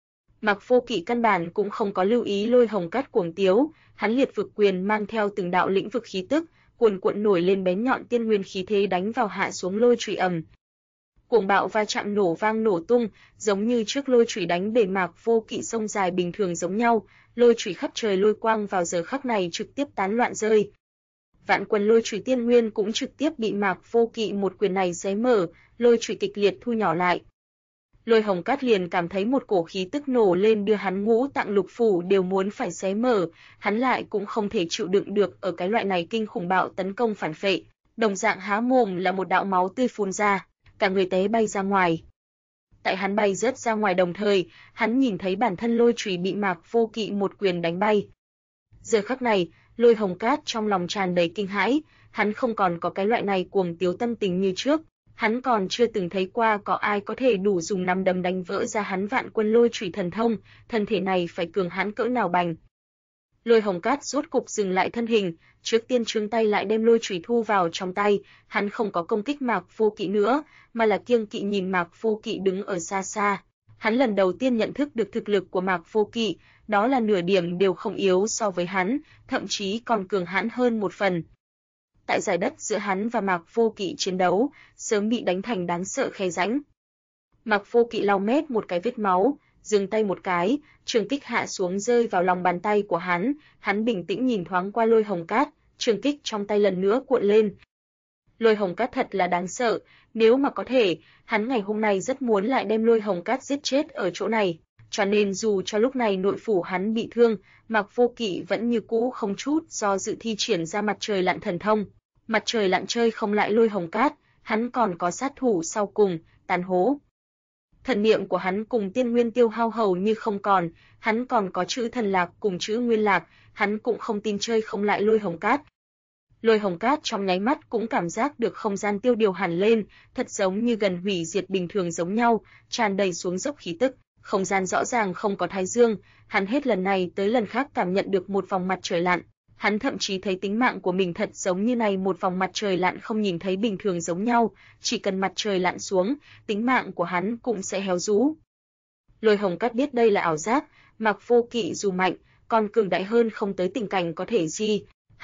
A: Mạc Vô Kỵ căn bản cũng không có lưu ý Lôi Hồng Cát cuồng tiếu, hắn liệt vực quyền mang theo từng đạo lĩnh vực khí tức, cuồn cuộn nổi lên bén nhọn tiên nguyên khí thế đánh vào hạ xuống lôi chùy ầm. Cuồng bạo va chạm nổ vang nổ tung, giống như trước lôi chủy đánh bề Mạc Vô Kỵ sông dài bình thường giống nhau, lôi chủy khắp trời lôi quang vào giờ khắc này trực tiếp tán loạn rơi. Vạn quần lôi chủy tiên nguyên cũng trực tiếp bị Mạc Vô Kỵ một quyền này xé mở, lôi chủy kịch liệt thu nhỏ lại. Lôi Hồng Cát liền cảm thấy một cổ khí tức nổ lên đưa hắn ngũ tạng lục phủ đều muốn phải xé mở, hắn lại cũng không thể chịu đựng được ở cái loại này kinh khủng bạo tấn công phản phệ, đồng dạng há mồm là một đạo máu tươi phun ra, cả người té bay ra ngoài. Tại hắn bay rớt ra ngoài đồng thời, hắn nhìn thấy bản thân lôi chủy bị Mạc Vô Kỵ một quyền đánh bay. Giờ khắc này, Lôi Hồng Cát trong lòng tràn đầy kinh hãi, hắn không còn có cái loại này cuồng tiếu tâm tình như trước, hắn còn chưa từng thấy qua có ai có thể đủ dùng nắm đấm đánh vỡ ra hắn vạn quân lôi chủy thần thông, thân thể này phải cường hãn cỡ nào bành. Lôi Hồng Cát rốt cục dừng lại thân hình, trước tiên trương tay lại đem lôi chủy thu vào trong tay, hắn không có công kích Mạc Vô Kỵ nữa, mà là kiêng kỵ nhìn Mạc Vô Kỵ đứng ở xa xa. Hắn lần đầu tiên nhận thức được thực lực của Mạc Vô Kỵ, đó là nửa điểm đều không yếu so với hắn, thậm chí còn cường hãn hơn một phần. Tại giải đất giữa hắn và Mạc Vô Kỵ chiến đấu, sớm bị đánh thành đáng sợ khe rãnh. Mạc Vô Kỵ lau mét một cái vết máu, dừng tay một cái, trường kích hạ xuống rơi vào lòng bàn tay của hắn bình tĩnh nhìn thoáng qua Lôi Hồng Cát, trường kích trong tay lần nữa cuộn lên. Lôi Hồng Cát thật là đáng sợ, nếu mà có thể, hắn ngày hôm nay rất muốn lại đem Lôi Hồng Cát giết chết ở chỗ này, cho nên dù cho lúc này nội phủ hắn bị thương, Mạc Vô Kỵ vẫn như cũ không chút do dự thi triển ra mặt trời lặn thần thông. Mặt trời lặn chơi không lại Lôi Hồng Cát, hắn còn có sát thủ sau cùng, Tàn Hố. Thần niệm của hắn cùng tiên nguyên tiêu hao hầu như không còn, hắn còn có chữ thần lạc cùng chữ nguyên lạc, hắn cũng không tin chơi không lại Lôi Hồng Cát. Lôi Hồng Cát trong nháy mắt cũng cảm giác được không gian tiêu điều hẳn lên, thật giống như gần hủy diệt bình thường giống nhau, tràn đầy xuống dốc khí tức, không gian rõ ràng không có thái dương, hắn hết lần này tới lần khác cảm nhận được một vòng mặt trời lặn. Hắn thậm chí thấy tính mạng của mình thật giống như này một vòng mặt trời lặn không nhìn thấy bình thường giống nhau, chỉ cần mặt trời lặn xuống, tính mạng của hắn cũng sẽ héo rũ. Lôi Hồng Cát biết đây là ảo giác, Mạc Vô Kỵ dù mạnh, còn cường đại hơn không tới tình cảnh có thể gì.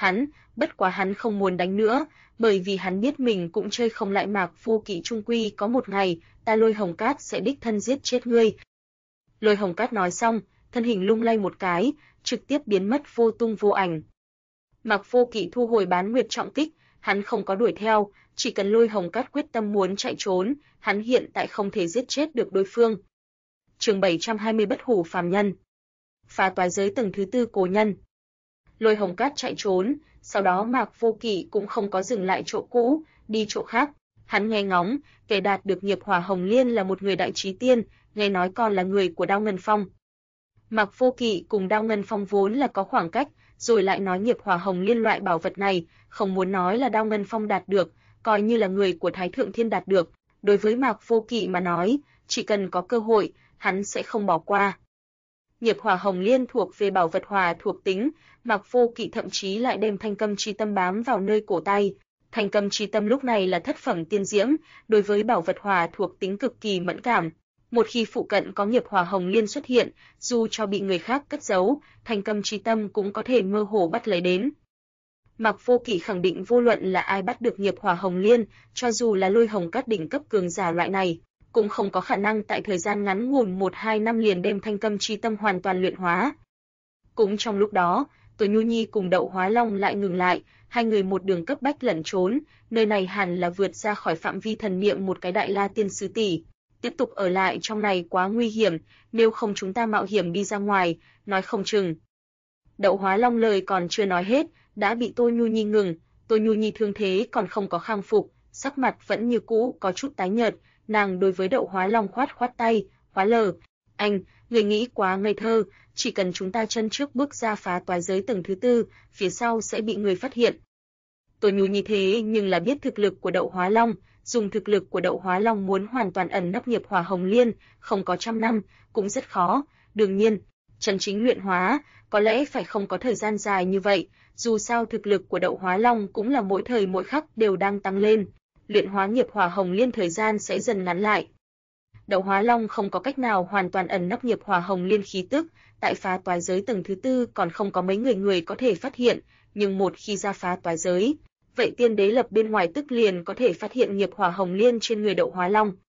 A: Bất quá hắn không muốn đánh nữa, bởi vì hắn biết mình cũng chơi không lại Mạc Vô Kỵ, chung quy có một ngày, ta Lôi Hồng Cát sẽ đích thân giết chết ngươi. Lôi Hồng Cát nói xong, thân hình lung lay một cái, trực tiếp biến mất vô tung vô ảnh. Mạc Vô Kỵ thu hồi Bán Nguyệt trọng kích, hắn không có đuổi theo, chỉ cần Lôi Hồng Cát quyết tâm muốn chạy trốn, hắn hiện tại không thể giết chết được đối phương. Chương 720 Bất Hủ phàm nhân. Phá toái giới tầng thứ 4 cố nhân. Lôi Hồng Cát chạy trốn, sau đó Mạc Vô Kỵ cũng không có dừng lại chỗ cũ, đi chỗ khác. Hắn nghe ngóng, kẻ đạt được nghiệp hỏa hồng liên là một người đại trí tiên, nghe nói còn là người của Đao Ngân Phong. Mạc Vô Kỵ cùng Đao Ngân Phong vốn là có khoảng cách, rồi lại nói nghiệp hỏa hồng liên loại bảo vật này, không muốn nói là Đao Ngân Phong đạt được, coi như là người của Thái Thượng Thiên đạt được. Đối với Mạc Vô Kỵ mà nói, chỉ cần có cơ hội, hắn sẽ không bỏ qua. Nghiệp hỏa hồng liên thuộc về bảo vật hỏa thuộc tính, Mạc Vô Kỵ thậm chí lại đem thanh câm chi tâm bám vào nơi cổ tay. Thanh câm chi tâm lúc này là thất phẩm tiên diễm, đối với bảo vật hỏa thuộc tính cực kỳ mẫn cảm. Một khi phụ cận có nghiệp hỏa hồng liên xuất hiện, dù cho bị người khác cất giấu, thanh câm chi tâm cũng có thể mơ hồ bắt lấy đến. Mạc Vô Kỵ khẳng định vô luận là ai bắt được nghiệp hỏa hồng liên, cho dù là Lôi Hồng Cát đỉnh cấp cường giả loại này, cũng không có khả năng tại thời gian ngắn ngủn 1-2 năm liền đem thanh câm chi tâm hoàn toàn luyện hóa. Cũng trong lúc đó, Tố Nhu Nhi cùng Đậu Hóa Long lại ngừng lại, hai người một đường cấp bách lẩn trốn, nơi này hẳn là vượt ra khỏi phạm vi thần niệm một cái Đại La Tiên Sứ tỷ. Tiếp tục ở lại trong này quá nguy hiểm, nếu không chúng ta mạo hiểm đi ra ngoài, nói không chừng. Đậu Hóa Long lời còn chưa nói hết, đã bị Tô Nhu Nhi ngừng, Tô Nhu Nhi thương thế còn không có khang phục, sắc mặt vẫn như cũ có chút tái nhợt, nàng đối với Đậu Hóa Long khoát khoát tay, Hóa Lờ, anh, người nghĩ quá ngây thơ, chỉ cần chúng ta chân trước bước ra phá toái giới tầng thứ 4, phía sau sẽ bị người phát hiện. Tô Nhu Nhi thế nhưng là biết thực lực của Đậu Hóa Long, dùng thực lực của Đậu Hóa Long muốn hoàn toàn ẩn nấp nghiệp hỏa hồng liên, không có trăm năm, cũng rất khó, đương nhiên, chân chính luyện hóa, có lẽ phải không có thời gian dài như vậy, dù sao thực lực của Đậu Hóa Long cũng là mỗi thời mỗi khắc đều đang tăng lên, luyện hóa nghiệp hỏa hồng liên thời gian sẽ dần ngắn lại. Đậu Hóa Long không có cách nào hoàn toàn ẩn nấp nghiệp hỏa hồng liên khí tức, tại phá toái giới tầng thứ 4 còn không có mấy người có thể phát hiện, nhưng một khi ra phá toái giới, vậy Tiên Đế Lập bên ngoài tức liền có thể phát hiện nghiệp hỏa hồng liên trên người Đậu Hóa Long.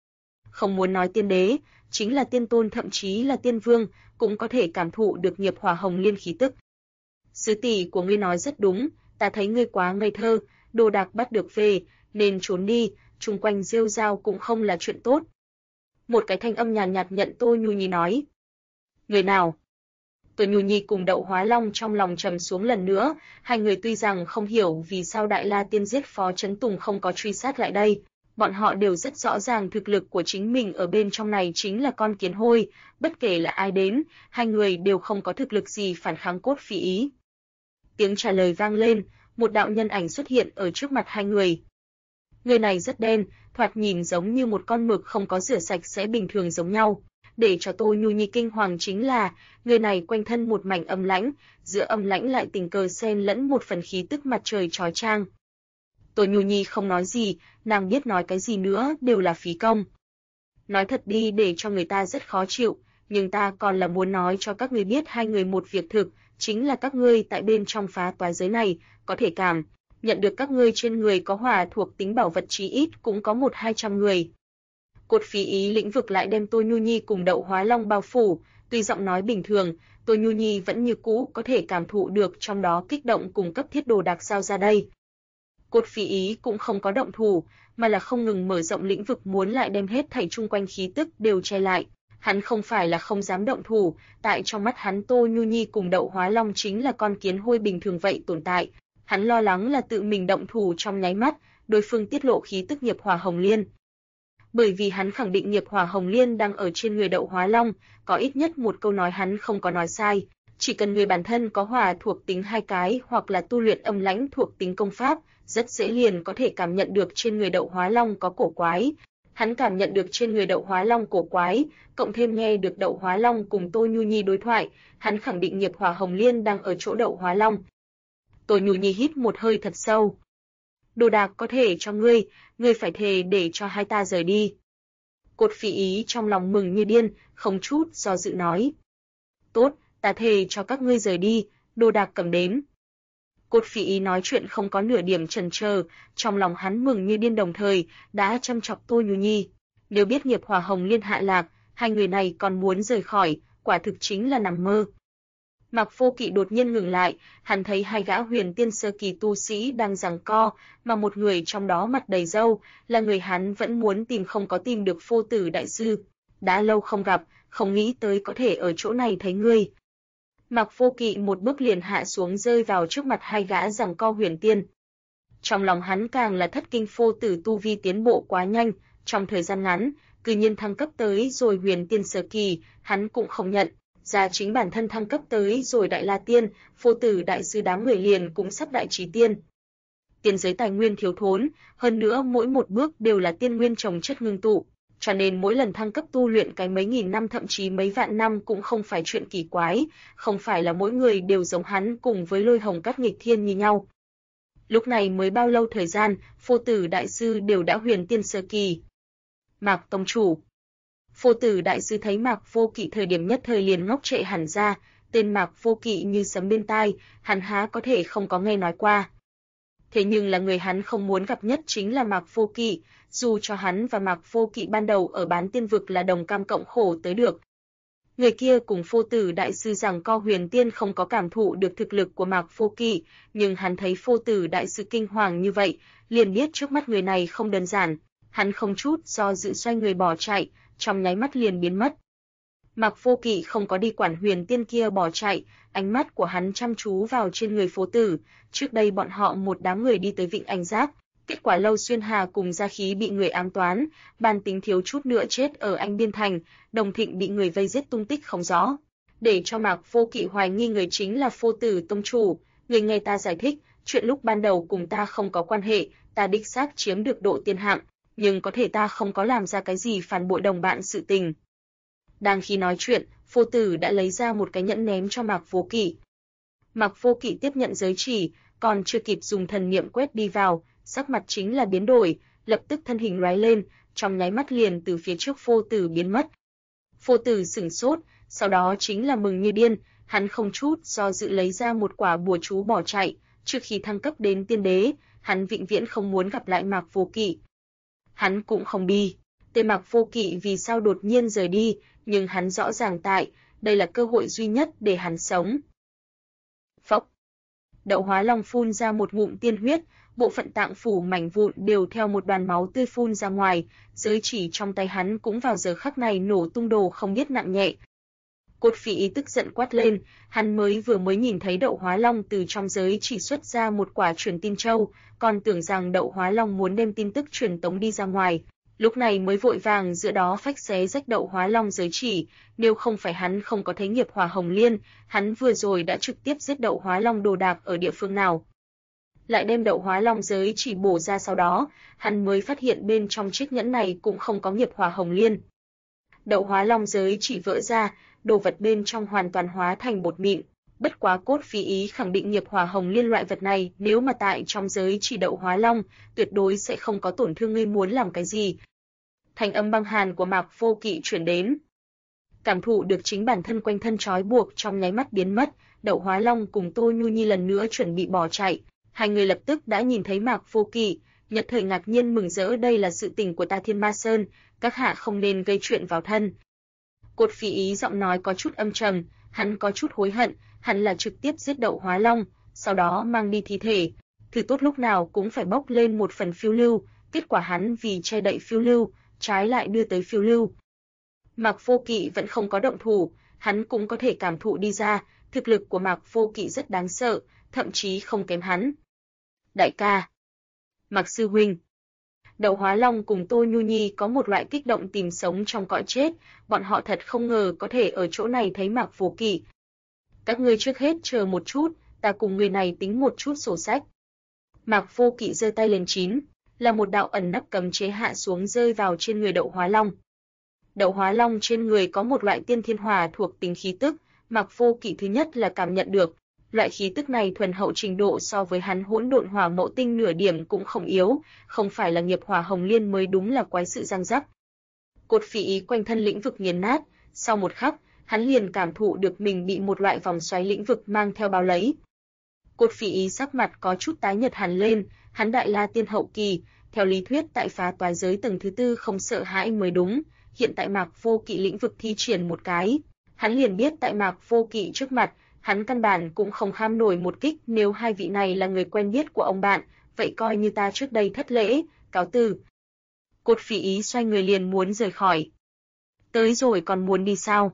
A: Không muốn nói tiên đế, chính là tiên tôn thậm chí là tiên vương, cũng có thể cảm thụ được nghiệp hỏa hồng liên khí tức. Sư tỷ của ngươi nói rất đúng, ta thấy ngươi quá ngây thơ, đồ đạc bắt được về, nên trốn đi, chung quanh rêu rao cũng không là chuyện tốt. Một cái thanh âm nhàn nhạt nhận Tô Nhu Nhi nói. Người nào? Tô Nhu Nhi cùng Đậu Hóa Long trong lòng trầm xuống lần nữa, hai người tuy rằng không hiểu vì sao Đại La Tiên giết Phó Chấn Tùng không có truy sát lại đây, bọn họ đều rất rõ ràng thực lực của chính mình ở bên trong này chính là con kiến hôi, bất kể là ai đến, hai người đều không có thực lực gì phản kháng Cốt Phỉ Ý. Tiếng trả lời vang lên, một đạo nhân ảnh xuất hiện ở trước mặt hai người. Người này rất đen, thoạt nhìn giống như một con mực không có rửa sạch sẽ bình thường giống nhau. Để cho Tô Nhu Nhi kinh hoàng chính là, người này quanh thân một mảnh âm lãnh, giữa âm lãnh lại tình cờ xen lẫn một phần khí tức mặt trời chói chang. Tô Nhu Nhi không nói gì, nàng biết nói cái gì nữa đều là phí công. Nói thật đi để cho người ta rất khó chịu, nhưng ta còn là muốn nói cho các ngươi biết hai người một việc thực, chính là các ngươi tại bên trong phá toái giới này, có thể cảm nhận được các ngươi trên người có hỏa thuộc tính bảo vật chí ít cũng có 100-200 người. Cốt Phỉ Ý lĩnh vực lại đem Tô Nhu Nhi cùng Đậu Hóa Long bao phủ, tuy giọng nói bình thường, Tô Nhu Nhi vẫn như cũ có thể cảm thụ được trong đó kích động cùng cấp thiết đồ đạc sao ra đây. Cốt Phỉ Ý cũng không có động thủ, mà là không ngừng mở rộng lĩnh vực muốn lại đem hết thảy chung quanh khí tức đều che lại. Hắn không phải là không dám động thủ, tại trong mắt hắn Tô Nhu Nhi cùng Đậu Hóa Long chính là con kiến hôi bình thường vậy tồn tại. Hắn lo lắng là tự mình động thủ trong nháy mắt, đối phương tiết lộ khí tức nghiệp hỏa hồng liên. Bởi vì hắn khẳng định nghiệp hỏa hồng liên đang ở trên người Đậu Hóa Long, có ít nhất một câu nói hắn không có nói sai, chỉ cần người bản thân có hỏa thuộc tính 2 cái hoặc là tu luyện âm lãnh thuộc tính công pháp, rất dễ liền có thể cảm nhận được trên người Đậu Hóa Long có cổ quái. Hắn cảm nhận được trên người Đậu Hóa Long cổ quái, cộng thêm nghe được Đậu Hóa Long cùng Tô Nhu Nhi đối thoại, hắn khẳng định nghiệp hỏa hồng liên đang ở chỗ Đậu Hóa Long. Tô Nhu Nhi hít một hơi thật sâu. Đồ đạc có thể cho ngươi phải thề để cho hai ta rời đi. Cốt Phỉ Ý trong lòng mừng như điên, không chút do dự nói. Tốt, ta thề cho các ngươi rời đi, đồ đạc cầm đến. Cốt Phỉ Ý nói chuyện không có nửa điểm chần chờ, trong lòng hắn mừng như điên đồng thời, đã chăm chọc Tô Nhu Nhi. Nếu biết nghiệp hỏa hồng liên hạ lạc, hai người này còn muốn rời khỏi, quả thực chính là nằm mơ. Mạc Vô Kỵ đột nhiên ngừng lại, hắn thấy hai gã huyền tiên sơ kỳ tu sĩ đang giằng co, mà một người trong đó mặt đầy râu, là người hắn vẫn muốn tìm không có tìm được Phô Tử đại sư. Đã lâu không gặp, không nghĩ tới có thể ở chỗ này thấy ngươi. Mạc Vô Kỵ một bước liền hạ xuống rơi vào trước mặt hai gã giằng co huyền tiên. Trong lòng hắn càng là thất kinh, Phô Tử tu vi tiến bộ quá nhanh, trong thời gian ngắn, cư nhiên thăng cấp tới rồi huyền tiên sơ kỳ, hắn cũng không nhận. Ra chính bản thân thăng cấp tới rồi Đại La Tiên, Phô Tử đại sư đám người liền cũng sắp đại trí tiên. Tiên giới tài nguyên thiếu thốn, hơn nữa mỗi một bước đều là tiên nguyên trồng chất ngưng tụ, cho nên mỗi lần thăng cấp tu luyện cái mấy nghìn năm thậm chí mấy vạn năm cũng không phải chuyện kỳ quái, không phải là mỗi người đều giống hắn cùng với Lôi Hồng Các nghịch thiên như nhau. Lúc này mới bao lâu thời gian, Phô Tử đại sư đều đã huyền tiên sơ kỳ. Mạc tông chủ. Phô Tử đại sư thấy Mạc Vô Kỵ thời điểm nhất thời liền ngốc trệ hẳn ra, tên Mạc Vô Kỵ như sấm bên tai, hắn há có thể không có nghe nói qua. Thế nhưng là người hắn không muốn gặp nhất chính là Mạc Vô Kỵ, dù cho hắn và Mạc Vô Kỵ ban đầu ở bán tiên vực là đồng cam cộng khổ tới được. Người kia cùng Phô Tử đại sư rằng co huyền tiên không có cảm thụ được thực lực của Mạc Vô Kỵ, nhưng hắn thấy Phô Tử đại sư kinh hoàng như vậy, liền biết trước mắt người này không đơn giản, hắn không chút do dự xoay người bỏ chạy, trong nháy mắt liền biến mất. Mạc Vô Kỵ không có đi quản huyền tiên kia bỏ chạy, ánh mắt của hắn chăm chú vào trên người Phô Tử. Trước đây bọn họ một đám người đi tới Vịnh Anh Giác, kết quả Lâu Xuyên Hà cùng Gia Khí bị người ám toán, Ban Tính thiếu chút nữa chết ở Anh Biên Thành, Đồng Thịnh bị người vây giết tung tích không rõ. Để cho Mạc Vô Kỵ hoài nghi người chính là Phô Tử tông chủ, người nghe ta giải thích, chuyện lúc ban đầu cùng ta không có quan hệ, ta đích xác chiếm được độ tiên hạng, nhưng có thể ta không có làm ra cái gì phản bội đồng bạn sự tình. Đang khi nói chuyện, Phô Tử đã lấy ra một cái nhẫn ném cho Mạc Vô Kỵ. Mạc Vô Kỵ tiếp nhận giới chỉ, còn chưa kịp dùng thần niệm quét đi vào, sắc mặt chính là biến đổi, lập tức thân hình lóe lên, trong nháy mắt liền từ phía trước Phô Tử biến mất. Phô Tử sửng sốt, sau đó chính là mừng như điên, hắn không chút do dự lấy ra một quả bùa chú bỏ chạy, trước khi thăng cấp đến tiên đế, hắn vĩnh viễn không muốn gặp lại Mạc Vô Kỵ. Hắn cũng không bi. Tề Mạc Vô Kỵ vì sao đột nhiên rời đi, nhưng hắn rõ ràng đây là cơ hội duy nhất để hắn sống. Phốc. Đậu Hóa Long phun ra một ngụm tiên huyết, bộ phận tạng phủ mảnh vụn đều theo một đoàn máu tươi phun ra ngoài, giới chỉ trong tay hắn cũng vào giờ khắc này nổ tung đồ không biết nặng nhẹ. Cốt Phỉ Ý tức giận quát lên, hắn vừa mới nhìn thấy Đậu Hóa Long từ trong giới chỉ xuất ra một quả truyền tin châu, còn tưởng rằng Đậu Hóa Long muốn đem tin tức truyền tống đi ra ngoài, lúc này mới vội vàng giữa đó phách xé rách Đậu Hóa Long giới chỉ, nếu không phải hắn không có thấy nghiệp hỏa hồng liên, hắn vừa rồi đã trực tiếp giết Đậu Hóa Long đồ đạc ở địa phương nào. Lại đem Đậu Hóa Long giới chỉ bổ ra, sau đó, hắn mới phát hiện bên trong chiếc nhẫn này cũng không có nghiệp hỏa hồng liên. Đậu Hóa Long giới chỉ vỡ ra, đồ vật bên trong hoàn toàn hóa thành bột mịn. Bất quá Cốt Phỉ Ý khẳng định nghiệp hỏa hồng liên loại vật này nếu mà tại trong giới chỉ Đậu Hóa Long, tuyệt đối sẽ không có tổn thương. Ngươi muốn làm cái gì? Thanh âm băng hàn của Mạc Vô Kỵ truyền đến. Cảm thụ được chính bản thân quanh thân trói buộc trong nháy mắt biến mất, Đậu Hóa Long cùng Tô Nhu Nhi lần nữa chuẩn bị bỏ chạy. Hai người lập tức đã nhìn thấy Mạc Vô Kỵ, nhất thời ngạc nhiên mừng rỡ, đây là sự tình của ta Thiên Ma Sơn, các hạ không nên gây chuyện vào thân. Cốt Phỉ Ý giọng nói có chút âm trầm, hắn có chút hối hận, hắn là trực tiếp giết Đậu Hóa Long, sau đó mang đi thi thể, thử tốt lúc nào cũng phải bốc lên một phần phiêu lưu, kết quả hắn vì che đậy phiêu lưu, trái lại đưa tới phiêu lưu. Mạc Vô Kỵ vẫn không có động thủ, hắn cũng có thể cảm thụ đi ra, thực lực của Mạc Vô Kỵ rất đáng sợ, thậm chí không kém hắn. Đại ca, Mạc sư huynh. Đậu Hóa Long cùng Tô Nhu Nhi có một loại kích động tìm sống trong cõi chết, bọn họ thật không ngờ có thể ở chỗ này thấy Mạc Vô Kỵ. Các ngươi trước hết chờ một chút, ta cùng người này tính một chút sổ sách. Mạc Vô Kỵ giơ tay lên chín, là một đạo ẩn nấp cấm chế hạ xuống rơi vào trên người Đậu Hóa Long. Đậu Hóa Long trên người có một loại tiên thiên hỏa thuộc tính khí tức, Mạc Vô Kỵ thứ nhất là cảm nhận được. Loại khí tức này thuần hậu trình độ so với hắn Hỗn Độn Hỏa Mẫu Tinh nửa điểm cũng không yếu, không phải là nghiệp hỏa hồng liên mới đúng là quái sự răng rắc. Cốt Phỉ Ý quanh thân lĩnh vực nghiền nát, sau một khắc, hắn liền cảm thụ được mình bị một loại vòng xoáy lĩnh vực mang theo bao lấy. Cốt Phỉ Ý sắc mặt có chút tái nhợt hẳn lên, hắn Đại La Tiên hậu kỳ, theo lý thuyết tại phá toái giới tầng thứ tư không sợ hãi mới đúng, hiện tại Mạc Vô Kỵ lĩnh vực thi triển một cái, hắn liền biết tại Mạc Vô Kỵ trước mặt, hắn căn bản cũng không kham nổi một kích, nếu hai vị này là người quen biết của ông bạn, vậy coi như ta trước đây thất lễ, cáo từ. Cốt Phỉ Ý xoay người liền muốn rời khỏi. Tới rồi còn muốn đi sao?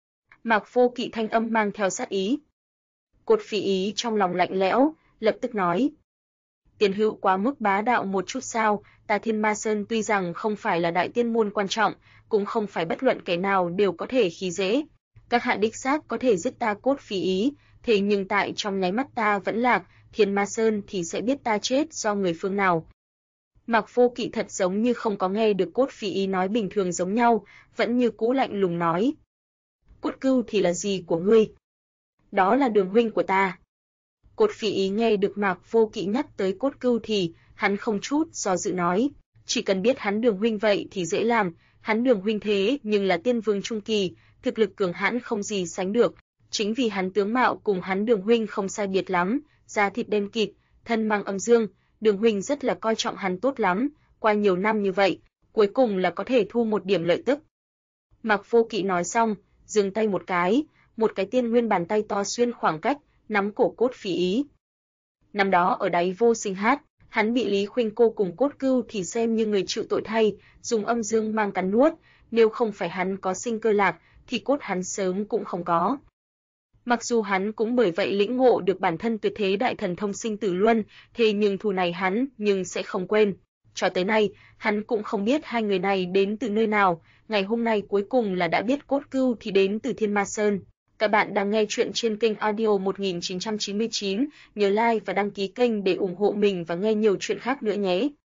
A: Mạc Vô Kỵ thanh âm mang theo sát ý. Cốt Phỉ Ý trong lòng lạnh lẽo, lập tức nói. Tiền hữu quá mức bá đạo một chút sao, ta Thiên Ma Sơn tuy rằng không phải là đại tiên môn quan trọng, cũng không phải bất luận kẻ nào đều có thể khi dễ. Các hạ đích xác có thể giết ta Cốt Phỉ Ý, thế nhưng tại trong nháy mắt ta vẫn lạc, Thiên Ma Sơn thì sẽ biết ta chết do người phương nào. Mạc Vô Kỵ thật giống như không có nghe được Cốt Phỉ Ý nói bình thường giống nhau, vẫn như cũ lạnh lùng nói. Cốt Cưu thì là gì của ngươi? Đó là đường huynh của ta. Cốt Phỉ Ý nghe được Mạc Vô Kỵ nhắc tới Cốt Cưu thì, hắn không chút do dự nói, chỉ cần biết hắn Đường huynh vậy thì dễ làm, hắn Đường huynh thế nhưng là tiên vương trung kỳ, thực lực cường hãn không gì sánh được, chính vì hắn tướng mạo cùng hắn Đường huynh không sai biệt lắm, da thịt đen kịt, thân mang âm dương, Đường huynh rất là coi trọng hắn tốt lắm, qua nhiều năm như vậy, cuối cùng là có thể thu một điểm lợi tức. Mạc Vô Kỵ nói xong, giương tay một cái tiên nguyên bàn tay to xuyên khoảng cách, nắm cổ Cốt Phỉ Ý. Năm đó ở đáy vô sinh hát, hắn bị Lý Khuynh Cô cùng Cốt Cưu thì xem như người chịu tội thay, dùng âm dương mang cắn nuốt, nếu không phải hắn có sinh cơ lạc, thì cốt hắn sớm cũng không có. Mặc dù hắn cũng bởi vậy lĩnh ngộ được bản thân tuyệt thế đại thần thông sinh tử luân, thế nhưng thù này hắn nhưng sẽ không quên. Cho tới nay, hắn cũng không biết hai người này đến từ nơi nào, ngày hôm nay cuối cùng là đã biết Cốt Cưu thì đến từ Thiên Ma Sơn. Các bạn đang nghe chuyện trên kênh audio 1999, nhớ like và đăng ký kênh để ủng hộ mình và nghe nhiều chuyện khác nữa nhé.